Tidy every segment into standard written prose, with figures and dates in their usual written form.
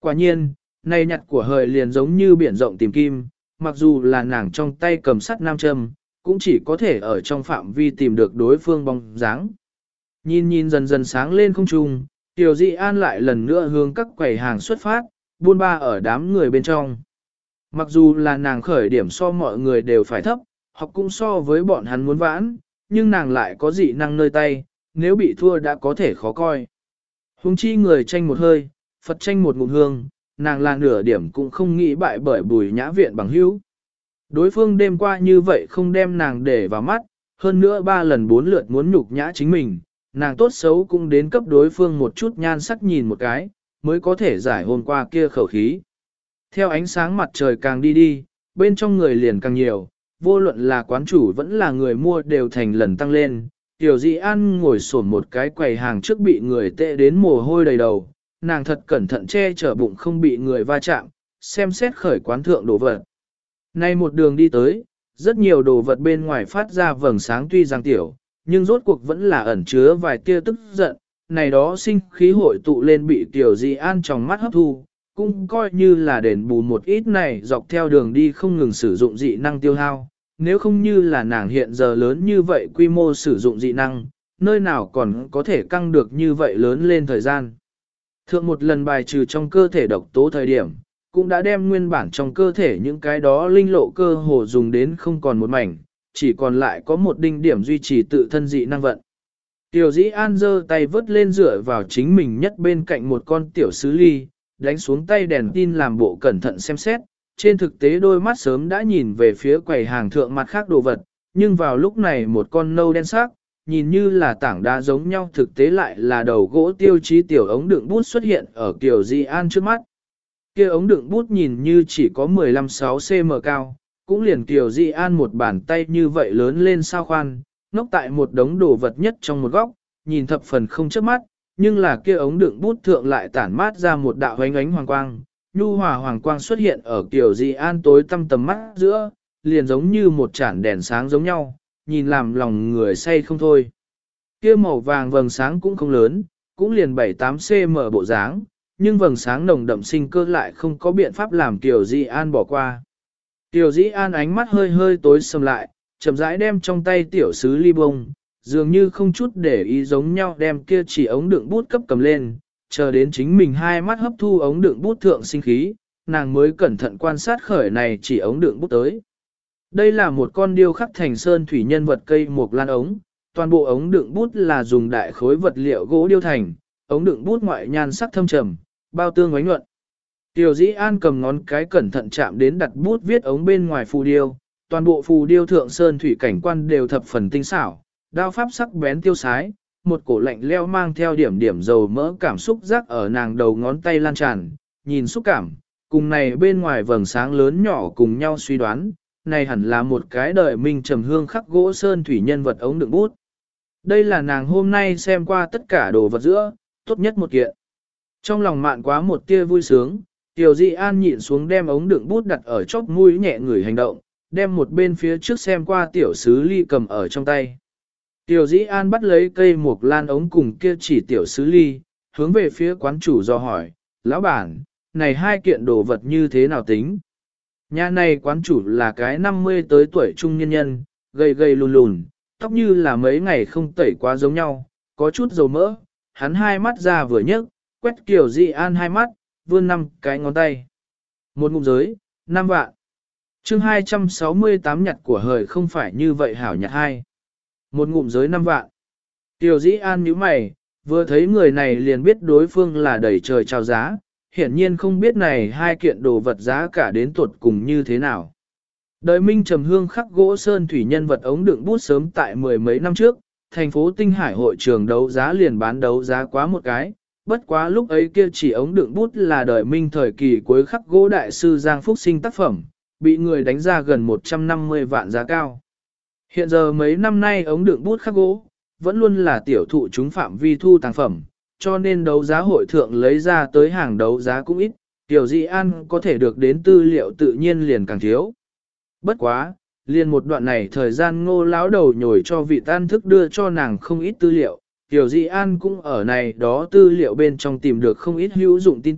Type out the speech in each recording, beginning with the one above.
Quả nhiên, này nhặt của hời liền giống như biển rộng tìm kim, mặc dù là nàng trong tay cầm sắt nam châm, cũng chỉ có thể ở trong phạm vi tìm được đối phương bóng dáng. Nhìn nhìn dần dần sáng lên không trung, Tiểu Dị An lại lần nữa hướng các quầy hàng xuất phát, buôn ba ở đám người bên trong. Mặc dù là nàng khởi điểm so mọi người đều phải thấp, học cũng so với bọn hắn muốn vãn, nhưng nàng lại có dị năng nơi tay, nếu bị thua đã có thể khó coi. Hùng chi người tranh một hơi, Phật tranh một ngụm hương, nàng là nửa điểm cũng không nghĩ bại bởi Bùi Nhã Viện bằng hữu. Đối phương đêm qua như vậy không đem nàng để vào mắt, hơn nữa 3 lần 4 lượt muốn nhục nhã chính mình, nàng tốt xấu cũng đến cấp đối phương một chút nhan sắc nhìn một cái, mới có thể giải hôm qua kia khẩu khí. Theo ánh sáng mặt trời càng đi đi, bên trong người liền càng nhiều, vô luận là quán chủ vẫn là người mua đều thành lần tăng lên. Tiểu Dị An ngồi xổm một cái quầy hàng trước bị người tệ đến mồ hôi đầy đầu, nàng thật cẩn thận che chở bụng không bị người va chạm, xem xét khởi quán thượng đồ vật. Nay một đường đi tới, rất nhiều đồ vật bên ngoài phát ra vầng sáng tuy rằng tiểu, nhưng rốt cuộc vẫn là ẩn chứa vài tia tức giận, này đó sinh khí hội tụ lên bị Tiểu Dị An trong mắt hấp thu, cũng coi như là đền bù một ít này dọc theo đường đi không ngừng sử dụng dị năng tiêu hao, nếu không như là nàng hiện giờ lớn như vậy quy mô sử dụng dị năng, nơi nào còn có thể căng được như vậy lớn lên thời gian. Thượng một lần bài trừ trong cơ thể độc tố thời điểm, cũng đã đem nguyên bản trong cơ thể những cái đó linh lộ cơ hồ dùng đến không còn một mảnh, chỉ còn lại có một đinh điểm duy trì tự thân dị năng vận. Tiểu Dĩ An giơ tay vớt lên dựa vào chính mình nhất bên cạnh một con tiểu sứ ly, đánh xuống tay đèn tin làm bộ cẩn thận xem xét, trên thực tế đôi mắt sớm đã nhìn về phía quầy hàng thượng mặt khác đồ vật, nhưng vào lúc này một con nâu đen sắc, nhìn như là tảng đá giống nhau thực tế lại là đầu gỗ tiêu chí tiểu ống đựng bút xuất hiện ở Tiểu Dĩ An trước mắt. Kia ống đựng bút nhìn như chỉ có 15-6 cm cao, cũng liền Tiểu Dĩ An một bàn tay như vậy lớn lên sao khoan, nóc tại một đống đồ vật nhất trong một góc, nhìn thập phần không chớp mắt, nhưng là kia ống đựng bút thượng lại tản mát ra một đạo ánh ánh hoàng quang, nhu hòa hoàng quang xuất hiện ở Tiểu Dĩ An tối tăm tầm mắt giữa, liền giống như một chản đèn sáng giống nhau, nhìn làm lòng người say không thôi. Kia màu vàng vầng sáng cũng không lớn, cũng liền 7-8 cm bộ dáng, nhưng vầng sáng nồng đậm sinh cơ lại không có biện pháp làm Tiểu Dĩ An bỏ qua. Tiểu Dĩ An ánh mắt hơi hơi tối sầm lại, chậm rãi đem trong tay tiểu sứ ly bông, dường như không chút để ý giống nhau đem kia chỉ ống đựng bút cấp cầm lên, chờ đến chính mình hai mắt hấp thu ống đựng bút thượng sinh khí, nàng mới cẩn thận quan sát khởi này chỉ ống đựng bút tới. Đây là một con điêu khắc thành sơn thủy nhân vật cây mộc lan ống, toàn bộ ống đựng bút là dùng đại khối vật liệu gỗ điêu thành, ống đựng bút ngoại nhan sắc thâm trầm, bao tương ánh nhuận. Tiểu Dĩ An cầm ngón cái cẩn thận chạm đến đặt bút viết ống bên ngoài phù điêu, toàn bộ phù điêu thượng sơn thủy cảnh quan đều thập phần tinh xảo, đao pháp sắc bén tiêu sái, một cổ lạnh leo mang theo điểm điểm dầu mỡ cảm xúc rắc ở nàng đầu ngón tay lan tràn, nhìn xúc cảm, cùng này bên ngoài vầng sáng lớn nhỏ cùng nhau suy đoán, này hẳn là một cái đời minh trầm hương khắc gỗ sơn thủy nhân vật ống đựng bút. Đây là nàng hôm nay xem qua tất cả đồ vật giữa, tốt nhất một kiện. Trong lòng mạn quá một tia vui sướng, Tiểu Dĩ An nhịn xuống đem ống đựng bút đặt ở chóp mũi nhẹ người hành động, đem một bên phía trước xem qua tiểu sứ ly cầm ở trong tay. Tiểu Dĩ An bắt lấy cây mộc lan ống cùng kia chỉ tiểu sứ ly, hướng về phía quán chủ do hỏi, lão bản, này hai kiện đồ vật như thế nào tính? Nhà này quán chủ là cái 50 tới tuổi trung niên nhân, gầy gầy lùn lùn, tóc như là mấy ngày không tẩy quá giống nhau, có chút dầu mỡ, hắn hai mắt ra vừa nhấc, quét Tiểu Dĩ An hai mắt, vươn 5 cái ngón tay. Một ngụm giới, 5 vạn. Chương 268 nhặt của hời không phải như vậy hảo nhặt hai. Một ngụm giới 5 vạn. Tiểu Dĩ An nhíu mày, vừa thấy người này liền biết đối phương là đẩy trời chào giá, hiển nhiên không biết này hai kiện đồ vật giá cả đến tuột cùng như thế nào. Đời minh trầm hương khắc gỗ sơn thủy nhân vật ống đựng bút sớm tại mười mấy năm trước, thành phố Tinh Hải hội trường đấu giá liền bán đấu giá quá một cái, bất quá lúc ấy kia chỉ ống đựng bút là đời minh thời kỳ cuối khắc gỗ đại sư Giang Phúc Sinh tác phẩm, bị người đánh ra gần 150 vạn giá cao. Hiện giờ mấy năm nay ống đựng bút khắc gỗ, vẫn luôn là tiểu thụ chúng phạm vi thu tàng phẩm, cho nên đấu giá hội thượng lấy ra tới hàng đấu giá cũng ít, Tiểu Dĩ An có thể được đến tư liệu tự nhiên liền càng thiếu. Bất quá, liền một đoạn này thời gian Ngô lão đầu nhồi cho vị tan thức đưa cho nàng không ít tư liệu, Tiểu Dĩ An cũng ở này đó tư liệu bên trong tìm được không ít hữu dụng tin tức,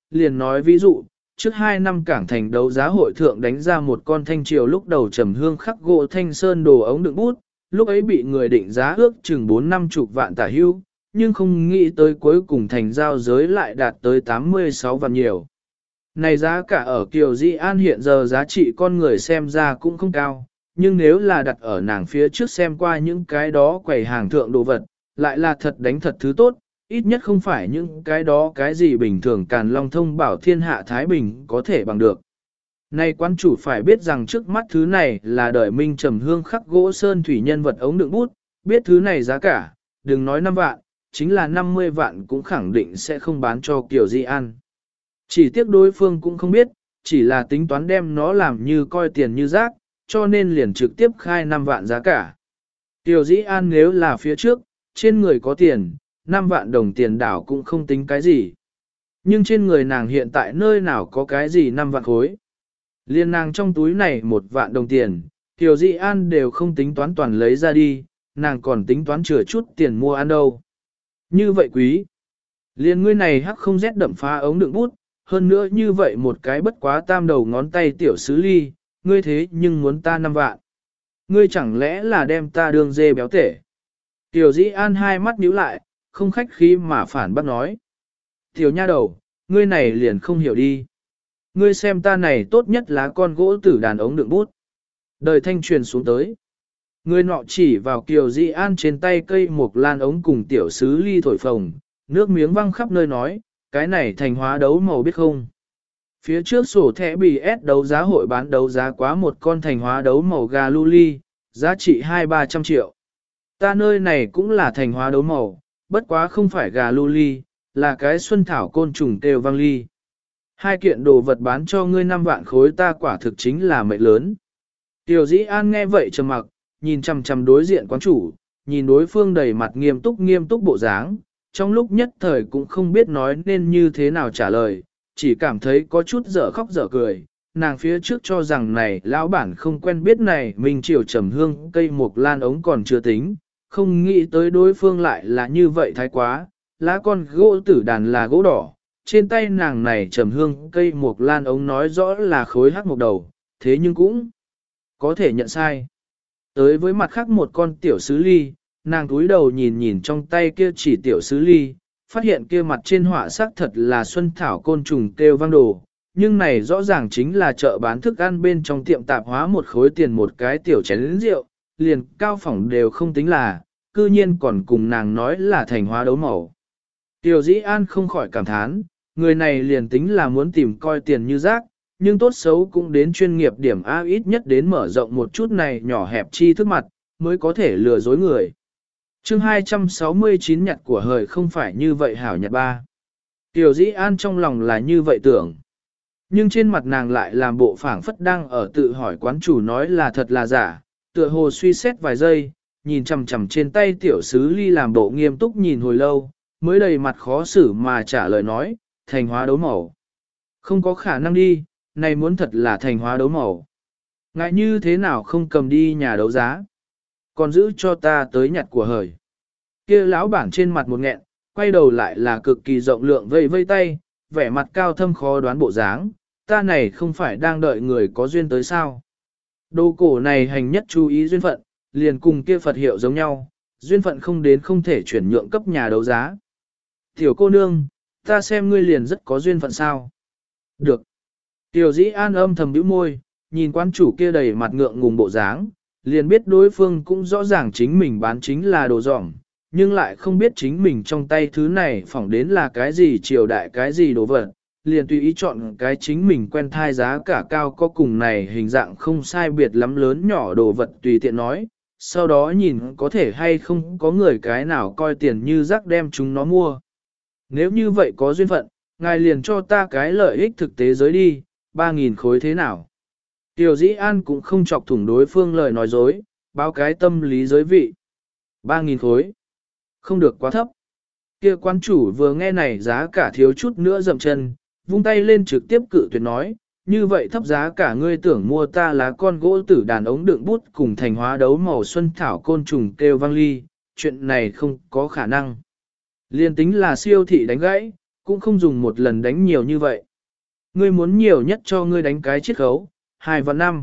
liền nói ví dụ, trước 2 năm cảng thành đấu giá hội thượng đánh ra một con thanh triều lúc đầu trầm hương khắc gỗ thanh sơn đồ ống đựng bút, lúc ấy bị người định giá ước chừng 4-50 vạn tả hưu, nhưng không nghĩ tới cuối cùng thành giao giới lại đạt tới 86 vạn nhiều. Này giá cả ở Kiều Di An hiện giờ giá trị con người xem ra cũng không cao, nhưng nếu là đặt ở nàng phía trước xem qua những cái đó quầy hàng thượng đồ vật, lại là thật đánh thật thứ tốt, ít nhất không phải những cái đó cái gì bình thường Càn Long thông bảo thiên hạ Thái Bình có thể bằng được. Này quan chủ phải biết rằng trước mắt thứ này là đời minh trầm hương khắc gỗ sơn thủy nhân vật ống đựng bút, biết thứ này giá cả, đừng nói 5 vạn, chính là 50 vạn cũng khẳng định sẽ không bán cho Kiều Di An. Chỉ tiếc đối phương cũng không biết, chỉ là tính toán đem nó làm như coi tiền như rác, cho nên liền trực tiếp khai 5 vạn giá cả. Kiều Di An nếu là phía trước, trên người có tiền, 5 vạn đồng tiền đảo cũng không tính cái gì. Nhưng trên người nàng hiện tại nơi nào có cái gì 5 vạn khối. Liên nàng trong túi này 1 vạn đồng tiền, Kiều Di An đều không tính toán toàn lấy ra đi, nàng còn tính toán chừa chút tiền mua ăn đâu. Như vậy quý. Liên ngươi này hắc không rét đậm phá ống đựng bút, hơn nữa như vậy một cái bất quá tam đầu ngón tay tiểu sứ ly, ngươi thế nhưng muốn ta 5 vạn. Ngươi chẳng lẽ là đem ta đương dê béo tể. Tiểu Dĩ An hai mắt nhíu lại, không khách khí mà phản bác nói. Tiểu nha đầu, ngươi này liền không hiểu đi. Ngươi xem ta này tốt nhất là con gỗ tử đàn ống đựng bút. Đời thanh truyền xuống tới. Ngươi nọ chỉ vào Kiều Dĩ An trên tay cây mộc lan ống cùng tiểu sứ ly thổi phồng, nước miếng văng khắp nơi nói, cái này thành hóa đấu màu biết không. Phía trước sổ thẻ bì S đấu giá hội bán đấu giá quá một con thành hóa đấu màu gà luli, giá trị 200-300 triệu. Ta nơi này cũng là thành hóa đấu màu, bất quá không phải gà luli, là cái xuân thảo côn trùng kêu vang ly. 2 kiện đồ vật bán cho ngươi 5 vạn khối ta quả thực chính là mệnh lớn. Tiểu Dĩ An nghe vậy trầm mặc, nhìn chằm chằm đối diện quán chủ, nhìn đối phương đầy mặt nghiêm túc bộ dáng, trong lúc nhất thời cũng không biết nói nên như thế nào trả lời, chỉ cảm thấy có chút dở khóc dở cười. Nàng phía trước cho rằng này lão bản không quen biết này mình chiều trầm hương cây mộc lan ống còn chưa tính, không nghĩ tới đối phương lại là như vậy thái quá, lá con gỗ tử đàn là gỗ đỏ, trên tay nàng này trầm hương cây mộc lan ống nói rõ là khối hắc mộc đầu, thế nhưng cũng có thể nhận sai. Tới với mặt khác một con tiểu sứ ly, nàng túi đầu nhìn nhìn trong tay kia chỉ tiểu sứ ly, phát hiện kia mặt trên họa sắc thật là xuân thảo côn trùng kêu vang đồ, nhưng này rõ ràng chính là chợ bán thức ăn bên trong tiệm tạp hóa một khối tiền một cái tiểu chén rượu, liền cao phỏng đều không tính là, cư nhiên còn cùng nàng nói là thành hóa đấu màu. Tiểu Dĩ An không khỏi cảm thán, người này liền tính là muốn tìm coi tiền như rác, nhưng tốt xấu cũng đến chuyên nghiệp điểm A ít nhất đến mở rộng một chút này nhỏ hẹp chi thức mặt, mới có thể lừa dối người. Chương 269 nhặt của hời không phải như vậy hảo nhặt ba. Tiểu Dĩ An trong lòng là như vậy tưởng. Nhưng trên mặt nàng lại làm bộ phảng phất đang ở tự hỏi quán chủ nói là thật là giả, tựa hồ suy xét vài giây, nhìn chằm chằm trên tay tiểu sứ ly làm bộ nghiêm túc nhìn hồi lâu, mới đầy mặt khó xử mà trả lời nói, thành hóa đấu màu. Không có khả năng đi, này muốn thật là thành hóa đấu màu. Ngại như thế nào không cầm đi nhà đấu giá, còn giữ cho ta tới nhặt của hời. Kia lão bản trên mặt một nghẹn, quay đầu lại là cực kỳ rộng lượng vây vây tay, vẻ mặt cao thâm khó đoán bộ dáng, ta này không phải đang đợi người có duyên tới sao. Đồ cổ này hành nhất chú ý duyên phận, liền cùng kia Phật hiệu giống nhau, duyên phận không đến không thể chuyển nhượng cấp nhà đấu giá. Tiểu cô nương, ta xem ngươi liền rất có duyên phận sao. Được. Tiểu Dĩ An âm thầm bĩu môi, nhìn quán chủ kia đầy mặt ngượng ngùng bộ dáng, liền biết đối phương cũng rõ ràng chính mình bán chính là đồ dỏng, nhưng lại không biết chính mình trong tay thứ này phỏng đến là cái gì triều đại cái gì đồ vật, liền tùy ý chọn cái chính mình quen thai giá cả cao có cùng này hình dạng không sai biệt lắm lớn nhỏ đồ vật tùy tiện nói, sau đó nhìn có thể hay không có người cái nào coi tiền như rác đem chúng nó mua. Nếu như vậy có duyên phận, ngài liền cho ta cái lợi ích thực tế giới đi, 3.000 khối thế nào? Tiểu Dĩ An cũng không chọc thủng đối phương lời nói dối, báo cái tâm lý giới vị. 3.000 khối. Không được quá thấp. Kia quan chủ vừa nghe này giá cả thiếu chút nữa dậm chân, vung tay lên trực tiếp cự tuyệt nói, như vậy thấp giá cả ngươi tưởng mua ta là con gỗ tử đàn ống đựng bút cùng thành hóa đấu màu xuân thảo côn trùng kêu vang ly, chuyện này không có khả năng. Liên tính là siêu thị đánh gãy, cũng không dùng một lần đánh nhiều như vậy. Ngươi muốn nhiều nhất cho ngươi đánh cái chiết khấu, 2 vạn 5.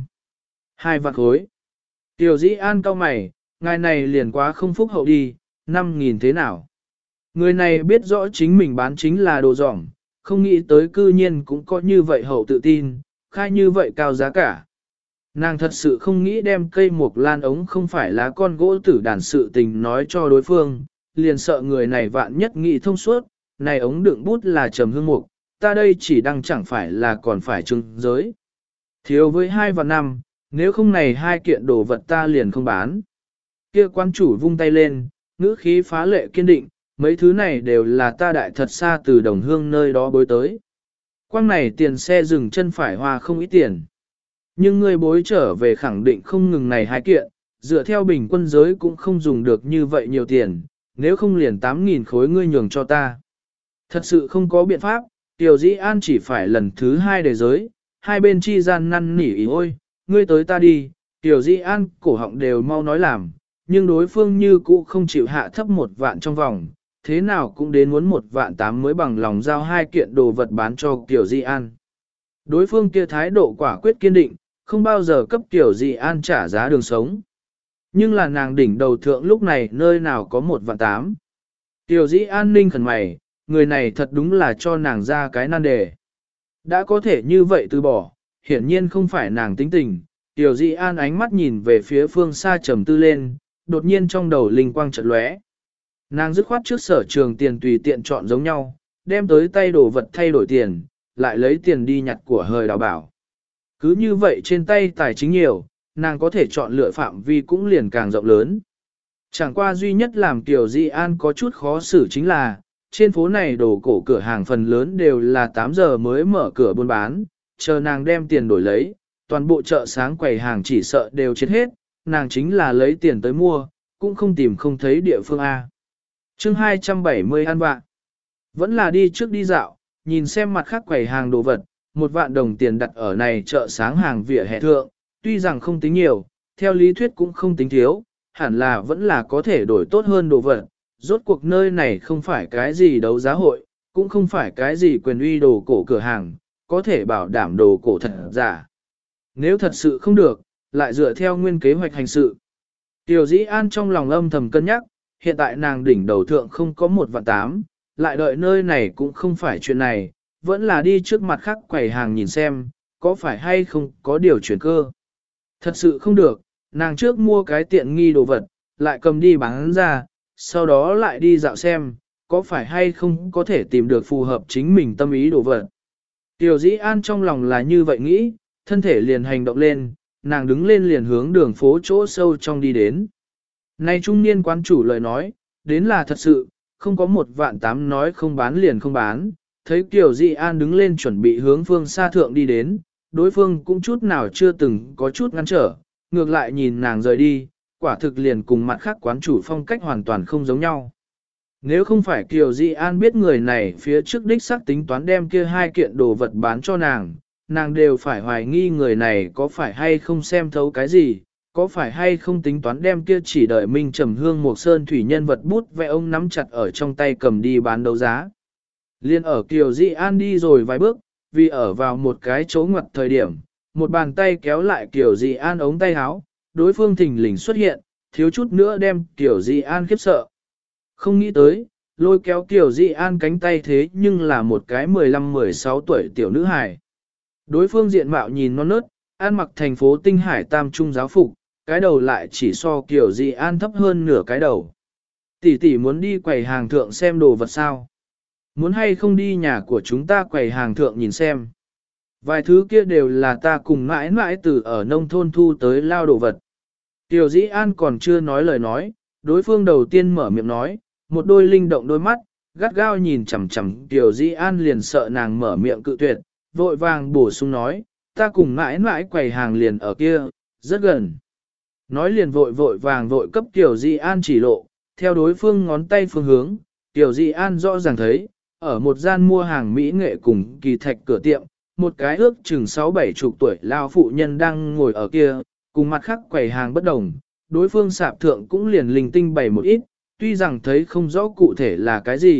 2 vạn khối. Tiểu Dĩ An cau mày, ngài này liền quá không phúc hậu đi, 5.000 thế nào? Người này biết rõ chính mình bán chính là đồ dỏng, không nghĩ tới cư nhiên cũng có như vậy hậu tự tin, khai như vậy cao giá cả. Nàng thật sự không nghĩ đem cây mục lan ống không phải lá con gỗ tử đàn sự tình nói cho đối phương, liền sợ người này vạn nhất nghĩ thông suốt, này ống đựng bút là trầm hương mục, ta đây chỉ đang chẳng phải là còn phải trưng giới. Thiếu với 2 và 5, nếu không này 2 kiện đồ vật ta liền không bán. Kia quan chủ vung tay lên, ngữ khí phá lệ kiên định, mấy thứ này đều là ta đại thật xa từ đồng hương nơi đó bối tới. Quang này tiền xe dừng chân phải hoa không ít tiền. Nhưng ngươi bối trở về khẳng định không ngừng này 2 kiện, dựa theo bình quân giới cũng không dùng được như vậy nhiều tiền, nếu không liền 8.000 khối ngươi nhường cho ta. Thật sự không có biện pháp, Tiểu Dĩ An chỉ phải lần thứ 2 để giới, hai bên chi gian năn nỉ ý ôi, ngươi tới ta đi, Tiểu Dĩ An cổ họng đều mau nói làm, nhưng đối phương như cũ không chịu hạ thấp 1 vạn trong vòng, thế nào cũng đến muốn 1 vạn 8 mới bằng lòng giao 2 kiện đồ vật bán cho Tiểu Dĩ An. Đối phương kia thái độ quả quyết kiên định, không bao giờ cấp Tiểu Dĩ An trả giá đường sống. Nhưng là nàng đỉnh đầu thượng lúc này nơi nào có 1 vạn 8. Tiểu Dĩ An ninh khẩn mày, người này thật đúng là cho nàng ra cái nan đề. Đã có thể như vậy từ bỏ, hiển nhiên không phải nàng tính tình. Tiểu Dĩ An ánh mắt nhìn về phía phương xa trầm tư lên, đột nhiên trong đầu linh quang chợt lóe. Nàng dứt khoát trước sở trường tiền tùy tiện chọn giống nhau, đem tới tay đồ vật thay đổi tiền, lại lấy tiền đi nhặt của hời đào bảo. Cứ như vậy trên tay tài chính nhiều, nàng có thể chọn lựa phạm vi cũng liền càng rộng lớn. Chẳng qua duy nhất làm Tiểu Dĩ An có chút khó xử chính là, trên phố này đồ cổ cửa hàng phần lớn đều là 8 giờ mới mở cửa buôn bán, chờ nàng đem tiền đổi lấy, toàn bộ chợ sáng quầy hàng chỉ sợ đều chết hết, nàng chính là lấy tiền tới mua, cũng không tìm không thấy địa phương A. Chương 270 ăn vạ. Vẫn là đi trước đi dạo, nhìn xem mặt khác quầy hàng đồ vật, 1 vạn đồng tiền đặt ở này chợ sáng hàng vỉa hè thượng, tuy rằng không tính nhiều, theo lý thuyết cũng không tính thiếu, hẳn là vẫn là có thể đổi tốt hơn đồ vật. Rốt cuộc nơi này không phải cái gì đấu giá hội, cũng không phải cái gì quyền uy đồ cổ cửa hàng, có thể bảo đảm đồ cổ thật giả. Nếu thật sự không được, lại dựa theo nguyên kế hoạch hành sự. Tiểu Dĩ An trong lòng âm thầm cân nhắc, hiện tại nàng đỉnh đầu thượng không có 1 vạn 8, lại đợi nơi này cũng không phải chuyện này, vẫn là đi trước mặt khác quầy hàng nhìn xem, có phải hay không có điều chuyển cơ. Thật sự không được, nàng trước mua cái tiện nghi đồ vật, lại cầm đi bán ra, sau đó lại đi dạo xem, có phải hay không có thể tìm được phù hợp chính mình tâm ý đồ vật. Tiểu Dĩ An trong lòng là như vậy nghĩ, thân thể liền hành động lên, nàng đứng lên liền hướng đường phố chỗ sâu trong đi đến. Nay trung niên quán chủ lời nói, đến là thật sự, không có 1 vạn 8 nói không bán liền không bán, thấy Tiểu Dĩ An đứng lên chuẩn bị hướng phương xa thượng đi đến, đối phương cũng chút nào chưa từng có chút ngăn trở, ngược lại nhìn nàng rời đi, quả thực liền cùng mặt khác quán chủ phong cách hoàn toàn không giống nhau. Nếu không phải Kiều Di An biết người này phía trước đích xác tính toán đem kia 2 kiện đồ vật bán cho nàng, nàng đều phải hoài nghi người này có phải hay không xem thấu cái gì, có phải hay không tính toán đem kia chỉ đợi Minh Trầm Hương một sơn thủy nhân vật bút vẽ ông nắm chặt ở trong tay cầm đi bán đấu giá. Liên ở Kiều Di An đi rồi vài bước, vì ở vào một cái chỗ ngoặt thời điểm, một bàn tay kéo lại Kiều Di An ống tay áo, đối phương thình lình xuất hiện, thiếu chút nữa đem Kiều Di An khiếp sợ. Không nghĩ tới, lôi kéo Kiều Di An cánh tay thế nhưng là một cái 15-16 tuổi tiểu nữ hài. Đối phương diện mạo nhìn non nớt, ăn mặc thành phố Tinh Hải tam trung giáo phục, cái đầu lại chỉ so Kiều Di An thấp hơn nửa cái đầu. Tỷ tỷ muốn đi quầy hàng thượng xem đồ vật sao? Muốn hay không đi nhà của chúng ta quầy hàng thượng nhìn xem? Vài thứ kia đều là ta cùng mãi mãi từ ở nông thôn thu tới lao đồ vật. Kiều Di An còn chưa nói lời nói, đối phương đầu tiên mở miệng nói, một đôi linh động đôi mắt, gắt gao nhìn chằm chằm Kiều Di An liền sợ nàng mở miệng cự tuyệt, vội vàng bổ sung nói, ta cùng mãi mãi quầy hàng liền ở kia, rất gần. Nói liền vội vàng vội cấp Kiều Di An chỉ lộ, theo đối phương ngón tay phương hướng, Kiều Di An rõ ràng thấy, ở một gian mua hàng mỹ nghệ cùng kỳ thạch cửa tiệm, một cái ước chừng 6-7 chục tuổi lao phụ nhân đang ngồi ở kia, cùng mặt khác quầy hàng bất đồng, đối phương sạp thượng cũng liền linh tinh bày một ít, tuy rằng thấy không rõ cụ thể là cái gì,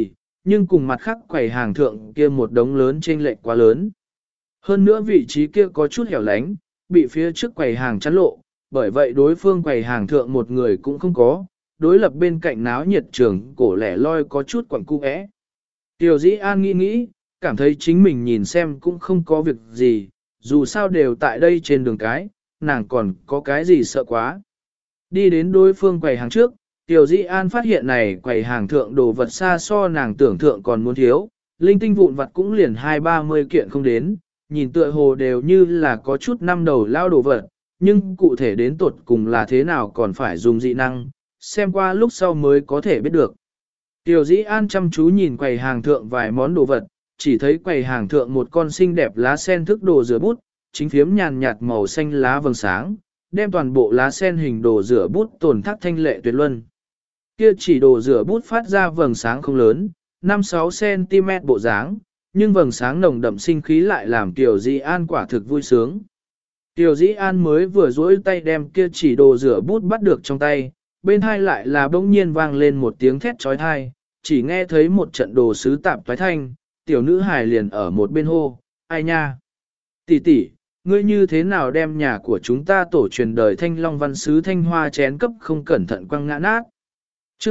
nhưng cùng mặt khác quầy hàng thượng kia một đống lớn chênh lệch quá lớn. Hơn nữa vị trí kia có chút hẻo lánh, bị phía trước quầy hàng chắn lộ, bởi vậy đối phương quầy hàng thượng một người cũng không có, đối lập bên cạnh náo nhiệt trường cổ lẻ loi có chút quẩn cung ẽ. Tiểu Dĩ An nghĩ, cảm thấy chính mình nhìn xem cũng không có việc gì, dù sao đều tại đây trên đường cái, nàng còn có cái gì sợ quá. Đi đến đối phương quầy hàng trước, Tiểu Dĩ An phát hiện này quầy hàng thượng đồ vật xa so nàng tưởng thượng còn muốn thiếu, linh tinh vụn vặt cũng liền 20-30 kiện không đến, nhìn tựa hồ đều như là có chút năm đầu lao đồ vật, nhưng cụ thể đến tuột cùng là thế nào còn phải dùng dị năng, xem qua lúc sau mới có thể biết được. Tiểu Dĩ An chăm chú nhìn quầy hàng thượng vài món đồ vật, chỉ thấy quầy hàng thượng một con xinh đẹp lá sen thức đồ rửa bút, chính phiếm nhàn nhạt màu xanh lá vầng sáng, đem toàn bộ lá sen hình đồ rửa bút tổn thác thanh lệ tuyệt luân. Kia chỉ đồ rửa bút phát ra vầng sáng không lớn, 5-6 cm bộ dáng, nhưng vầng sáng nồng đậm sinh khí lại làm Tiểu Dĩ An quả thực vui sướng. Tiểu Dĩ An mới vừa duỗi tay đem kia chỉ đồ rửa bút bắt được trong tay, bên hai lại là bỗng nhiên vang lên một tiếng thét trói thai, chỉ nghe thấy một trận đồ sứ tạp toái thanh, tiểu nữ hài liền ở một bên hô, ai nha? Tỷ tỷ, ngươi như thế nào đem nhà của chúng ta tổ truyền đời thanh long văn sứ thanh hoa chén cấp không cẩn thận quăng ngã nát. Chương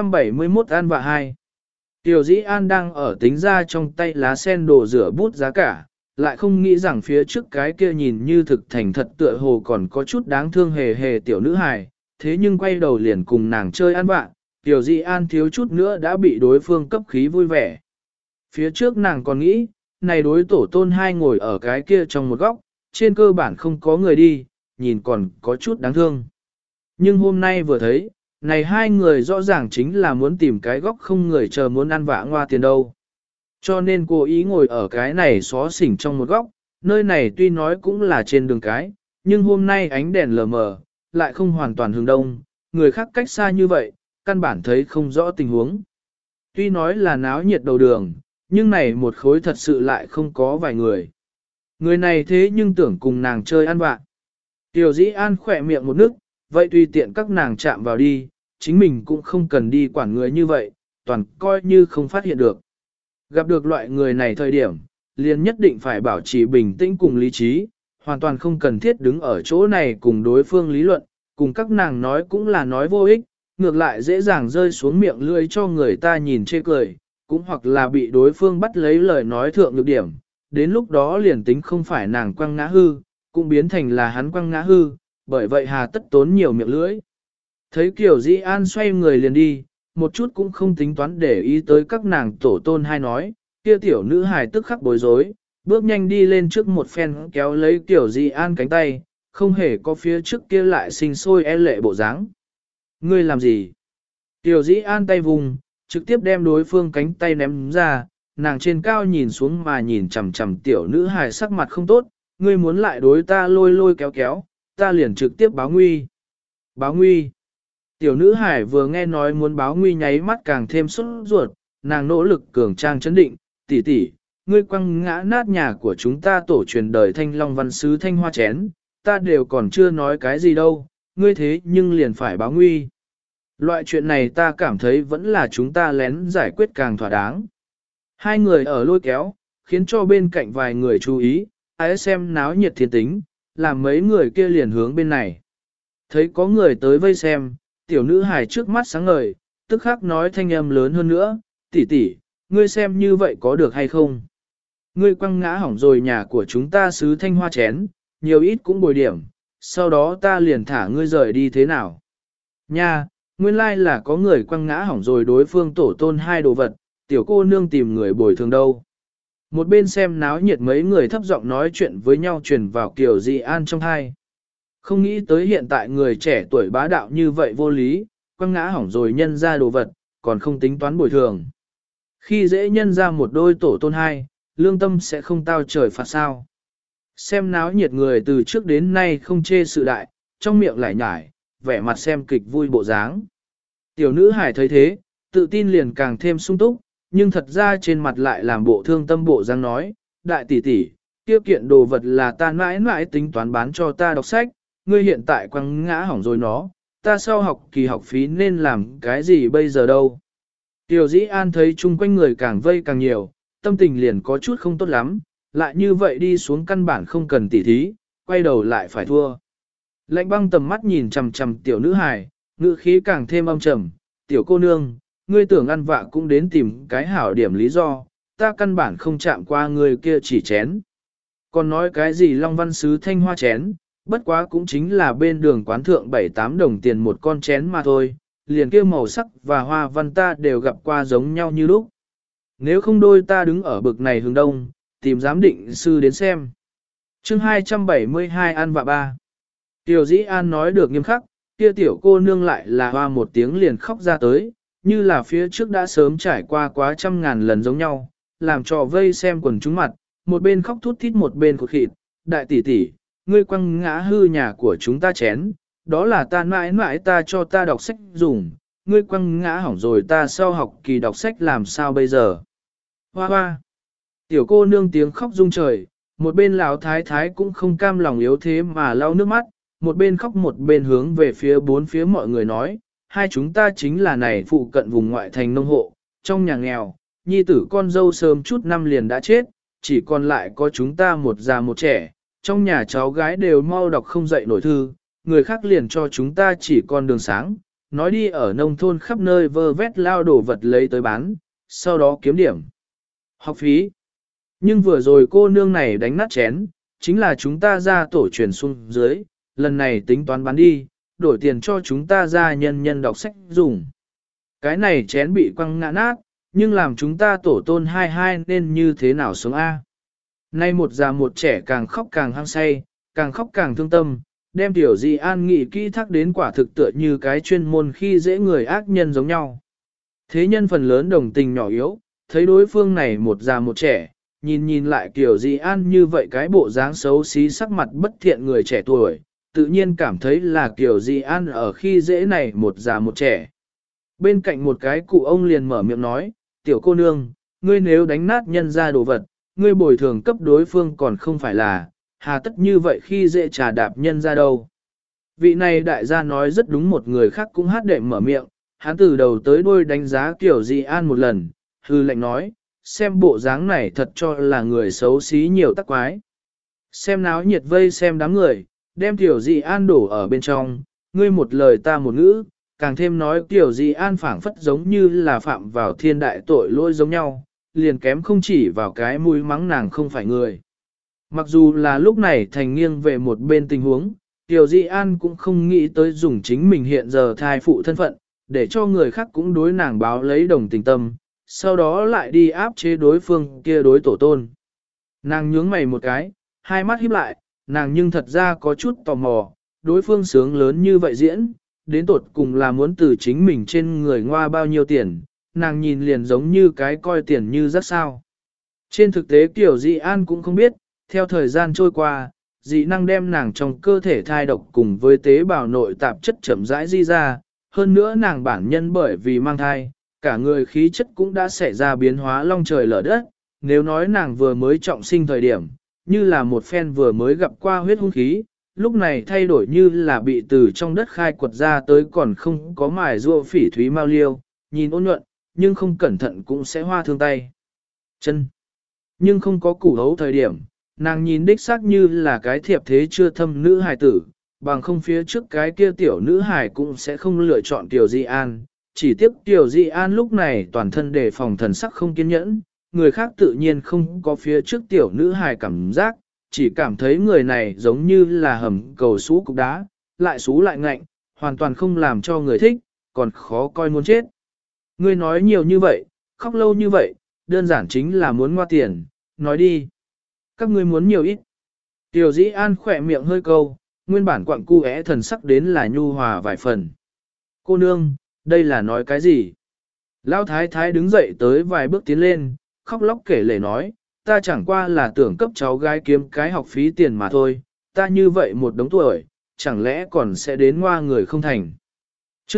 271 An vạ 2. Tiểu Dĩ An đang ở tính ra trong tay lá sen đồ rửa bút giá cả, lại không nghĩ rằng phía trước cái kia nhìn như thực thành thật tựa hồ còn có chút đáng thương hề hề tiểu nữ hài, thế nhưng quay đầu liền cùng nàng chơi ăn bạn, Tiểu Dĩ An thiếu chút nữa đã bị đối phương cấp khí vui vẻ. Phía trước nàng còn nghĩ, này đối tổ tôn hai ngồi ở cái kia trong một góc, trên cơ bản không có người đi, nhìn còn có chút đáng thương. Nhưng hôm nay vừa thấy, này hai người rõ ràng chính là muốn tìm cái góc không người chờ muốn ăn vạ ngoa tiền đâu. Cho nên cô ý ngồi ở cái này xó xỉnh trong một góc, nơi này tuy nói cũng là trên đường cái, nhưng hôm nay ánh đèn lờ mờ, lại không hoàn toàn hướng đông, người khác cách xa như vậy, căn bản thấy không rõ tình huống. Tuy nói là náo nhiệt đầu đường, nhưng này một khối thật sự lại không có vài người. Người này thế nhưng tưởng cùng nàng chơi ăn vạ. Tiểu Dĩ An khỏe miệng một nước, vậy tùy tiện các nàng chạm vào đi, chính mình cũng không cần đi quản người như vậy, toàn coi như không phát hiện được. Gặp được loại người này thời điểm, liền nhất định phải bảo trì bình tĩnh cùng lý trí, hoàn toàn không cần thiết đứng ở chỗ này cùng đối phương lý luận, cùng các nàng nói cũng là nói vô ích, ngược lại dễ dàng rơi xuống miệng lưỡi cho người ta nhìn chê cười, cũng hoặc là bị đối phương bắt lấy lời nói thượng nhược điểm, đến lúc đó liền tính không phải nàng quăng ngã hư, cũng biến thành là hắn quăng ngã hư, bởi vậy hà tất tốn nhiều miệng lưỡi. Thấy Kiều Dĩ An xoay người liền đi, một chút cũng không tính toán để ý tới các nàng tổ tôn hay nói, kia tiểu nữ hài tức khắc bối rối, bước nhanh đi lên trước một phen kéo lấy Kiều Dĩ An cánh tay, không hề có phía trước kia lại sinh sôi e lệ bộ dáng. Ngươi làm gì? Kiều Dĩ An tay vùng, trực tiếp đem đối phương cánh tay ném ra, nàng trên cao nhìn xuống mà nhìn chằm chằm tiểu nữ hài sắc mặt không tốt, ngươi muốn lại đối ta lôi lôi kéo kéo, ta liền trực tiếp báo nguy. Báo nguy. Tiểu nữ hải vừa nghe nói muốn báo nguy nháy mắt càng thêm sốt ruột, nàng nỗ lực cường trang chấn định, tỷ tỷ, ngươi quăng ngã nát nhà của chúng ta tổ truyền đời thanh long văn sứ thanh hoa chén, ta đều còn chưa nói cái gì đâu, ngươi thế nhưng liền phải báo nguy. Loại chuyện này ta cảm thấy vẫn là chúng ta lén giải quyết càng thỏa đáng. Hai người ở lôi kéo, khiến cho bên cạnh vài người chú ý, ai xem náo nhiệt thiên tính, làm mấy người kia liền hướng bên này. Thấy có người tới vây xem, tiểu nữ hài trước mắt sáng ngời, tức khắc nói thanh âm lớn hơn nữa, tỷ tỷ, ngươi xem như vậy có được hay không? Ngươi quăng ngã hỏng rồi nhà của chúng ta sứ thanh hoa chén, nhiều ít cũng bồi điểm, sau đó ta liền thả ngươi rời đi thế nào? Nha, nguyên lai là có người quăng ngã hỏng rồi đối phương tổ tôn hai đồ vật, tiểu cô nương tìm người bồi thường đâu. Một bên xem náo nhiệt mấy người thấp giọng nói chuyện với nhau truyền vào Kiều Dĩ An trong hai. Không nghĩ tới hiện tại người trẻ tuổi bá đạo như vậy vô lý, quăng ngã hỏng rồi nhân ra đồ vật, còn không tính toán bồi thường. Khi dễ nhân ra một đôi tổ tôn hai, lương tâm sẽ không tao trời phạt sao. Xem náo nhiệt người từ trước đến nay không chê sự đại, trong miệng lại nhải, vẻ mặt xem kịch vui bộ dáng. Tiểu nữ hải thấy thế, tự tin liền càng thêm sung túc, nhưng thật ra trên mặt lại làm bộ thương tâm bộ dáng nói, đại tỷ tỷ, tiêu kiện đồ vật là ta mãi mãi tính toán bán cho ta đọc sách, ngươi hiện tại quăng ngã hỏng rồi nó, ta sau học kỳ học phí nên làm cái gì bây giờ đâu. Tiểu Dĩ An thấy chung quanh người càng vây càng nhiều, tâm tình liền có chút không tốt lắm, lại như vậy đi xuống căn bản không cần tỉ thí, quay đầu lại phải thua. Lạnh băng tầm mắt nhìn chằm chằm tiểu nữ hài, ngữ khí càng thêm âm trầm, tiểu cô nương, ngươi tưởng ăn vạ cũng đến tìm cái hảo điểm lý do, ta căn bản không chạm qua người kia chỉ chén. Còn nói cái gì Long Văn Sứ Thanh Hoa chén, bất quá cũng chính là bên đường quán thượng 7-8 đồng tiền một con chén mà thôi, liền kia màu sắc và hoa văn ta đều gặp qua giống nhau như lúc. Nếu không đôi ta đứng ở bực này hướng đông, tìm giám định sư đến xem. Chương 272 An vạ ba. Tiểu Dĩ An nói được nghiêm khắc, kia tiểu cô nương lại là hoa một tiếng liền khóc ra tới, như là phía trước đã sớm trải qua quá trăm ngàn lần giống nhau, làm trò vây xem quần chúng mặt, một bên khóc thút thít một bên cột khịt, đại tỷ tỷ, ngươi quăng ngã hư nhà của chúng ta chén, đó là ta mãi mãi ta cho ta đọc sách dùng, ngươi quăng ngã hỏng rồi ta sau học kỳ đọc sách làm sao bây giờ. Hoa hoa, tiểu cô nương tiếng khóc rung trời, một bên lão thái thái cũng không cam lòng yếu thế mà lau nước mắt, một bên khóc một bên hướng về phía bốn phía mọi người nói, hai chúng ta chính là này phụ cận vùng ngoại thành nông hộ, trong nhà nghèo, nhi tử con dâu sớm chút năm liền đã chết, chỉ còn lại có chúng ta một già một trẻ, trong nhà cháu gái đều mau đọc không dậy nổi thư, người khác liền cho chúng ta chỉ con đường sáng, nói đi ở nông thôn khắp nơi vơ vét lao đổ vật lấy tới bán, sau đó kiếm điểm học phí. Nhưng vừa rồi cô nương này đánh nát chén, chính là chúng ta ra tổ truyền xuống dưới, lần này tính toán bán đi, đổi tiền cho chúng ta ra nhân nhân đọc sách dùng. Cái này chén bị quăng ngã nát, nhưng làm chúng ta tổ tôn hai hai nên như thế nào sống A. Nay một già một trẻ càng khóc càng hăng say, càng khóc càng thương tâm, đem tiểu Dĩ An nghị kỹ thác đến quả thực tựa như cái chuyên môn khi dễ người ác nhân giống nhau. Thế nhân phần lớn đồng tình nhỏ yếu, thấy đối phương này một già một trẻ, nhìn lại kiểu Dĩ An như vậy cái bộ dáng xấu xí sắc mặt bất thiện người trẻ tuổi, tự nhiên cảm thấy là kiểu Dĩ An ở khi dễ này một già một trẻ. Bên cạnh một cái cụ ông liền mở miệng nói, tiểu cô nương, ngươi nếu đánh nát nhân ra đồ vật, ngươi bồi thường cấp đối phương còn không phải là, hà tất như vậy khi dễ trà đạp nhân ra đâu. Vị này đại gia nói rất đúng, một người khác cũng hát đệm mở miệng, hắn từ đầu tới đuôi đánh giá kiểu Dĩ An một lần, hư lệnh nói, xem bộ dáng này thật cho là người xấu xí nhiều tắc quái. Xem náo nhiệt vây xem đám người, đem tiểu Dĩ An đổ ở bên trong, ngươi một lời ta một ngữ, càng thêm nói tiểu Dĩ An phảng phất giống như là phạm vào thiên đại tội lỗi giống nhau, liền kém không chỉ vào cái mũi mắng nàng không phải người. Mặc dù là lúc này thành nghiêng về một bên tình huống, tiểu Dĩ An cũng không nghĩ tới dùng chính mình hiện giờ thai phụ thân phận, để cho người khác cũng đối nàng báo lấy đồng tình tâm, sau đó lại đi áp chế đối phương kia đối tổ tôn. Nàng nhướng mày một cái, hai mắt híp lại, nàng nhưng thật ra có chút tò mò, đối phương sướng lớn như vậy diễn, đến tột cùng là muốn từ chính mình trên người ngoa bao nhiêu tiền, nàng nhìn liền giống như cái coi tiền như rất sao. Trên thực tế kiểu Dĩ An cũng không biết, theo thời gian trôi qua, dị năng đem nàng trong cơ thể thai độc cùng với tế bào nội tạp chất chậm rãi di ra, hơn nữa nàng bản nhân bởi vì mang thai, cả người khí chất cũng đã xảy ra biến hóa long trời lở đất, nếu nói nàng vừa mới trọng sinh thời điểm, như là một phen vừa mới gặp qua huyết hung khí, lúc này thay đổi như là bị từ trong đất khai quật ra tới còn không có mài rua phỉ thúy mao liêu, nhìn ôn nhuận, nhưng không cẩn thận cũng sẽ hoa thương tay. Chân. Nhưng không có củ hấu thời điểm, nàng nhìn đích xác như là cái thiệp thế chưa thâm nữ hài tử, bằng không phía trước cái kia tiểu nữ hài cũng sẽ không lựa chọn Tiểu Dĩ An. Chỉ tiếc Tiểu Dĩ An lúc này toàn thân đề phòng thần sắc không kiên nhẫn, người khác tự nhiên không có phía trước tiểu nữ hài cảm giác, chỉ cảm thấy người này giống như là hầm cầu sú cục đá, lại sú lại ngạnh, hoàn toàn không làm cho người thích, còn khó coi muốn chết. Ngươi nói nhiều như vậy, khóc lâu như vậy, đơn giản chính là muốn ngoa tiền, nói đi. Các ngươi muốn nhiều ít. Tiểu Dĩ An khỏe miệng hơi câu, nguyên bản quặng cu thần sắc đến là nhu hòa vài phần. Cô nương, đây là nói cái gì? Lão thái thái đứng dậy tới vài bước tiến lên, khóc lóc kể lể nói, ta chẳng qua là tưởng cấp cháu gái kiếm cái học phí tiền mà thôi, ta như vậy một đống tuổi, chẳng lẽ còn sẽ đến ngoa người không thành. Chương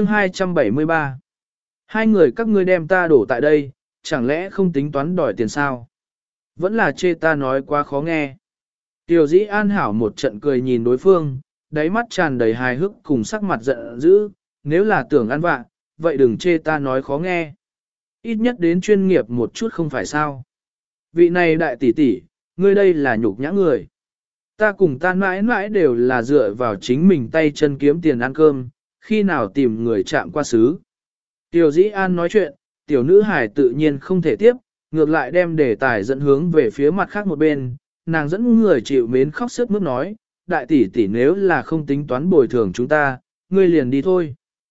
273. Hai người các ngươi đem ta đổ tại đây, chẳng lẽ không tính toán đòi tiền sao? Vẫn là chê ta nói quá khó nghe. Tiểu Dĩ An hảo một trận cười nhìn đối phương, đáy mắt tràn đầy hài hước cùng sắc mặt giận dữ, nếu là tưởng ăn vạ, vậy đừng chê ta nói khó nghe. ít nhất đến chuyên nghiệp một chút không phải sao. Vị này đại tỷ tỷ, ngươi đây là nhục nhã người. Ta cùng ta mãi mãi đều là dựa vào chính mình tay chân kiếm tiền ăn cơm, khi nào tìm người chạm qua xứ. Tiểu Dĩ An nói chuyện, tiểu nữ hải tự nhiên không thể tiếp, ngược lại đem đề tài dẫn hướng về phía mặt khác một bên, nàng dẫn người chịu mến khóc sướt mướt nói, đại tỷ tỷ nếu là không tính toán bồi thường chúng ta, ngươi liền đi thôi.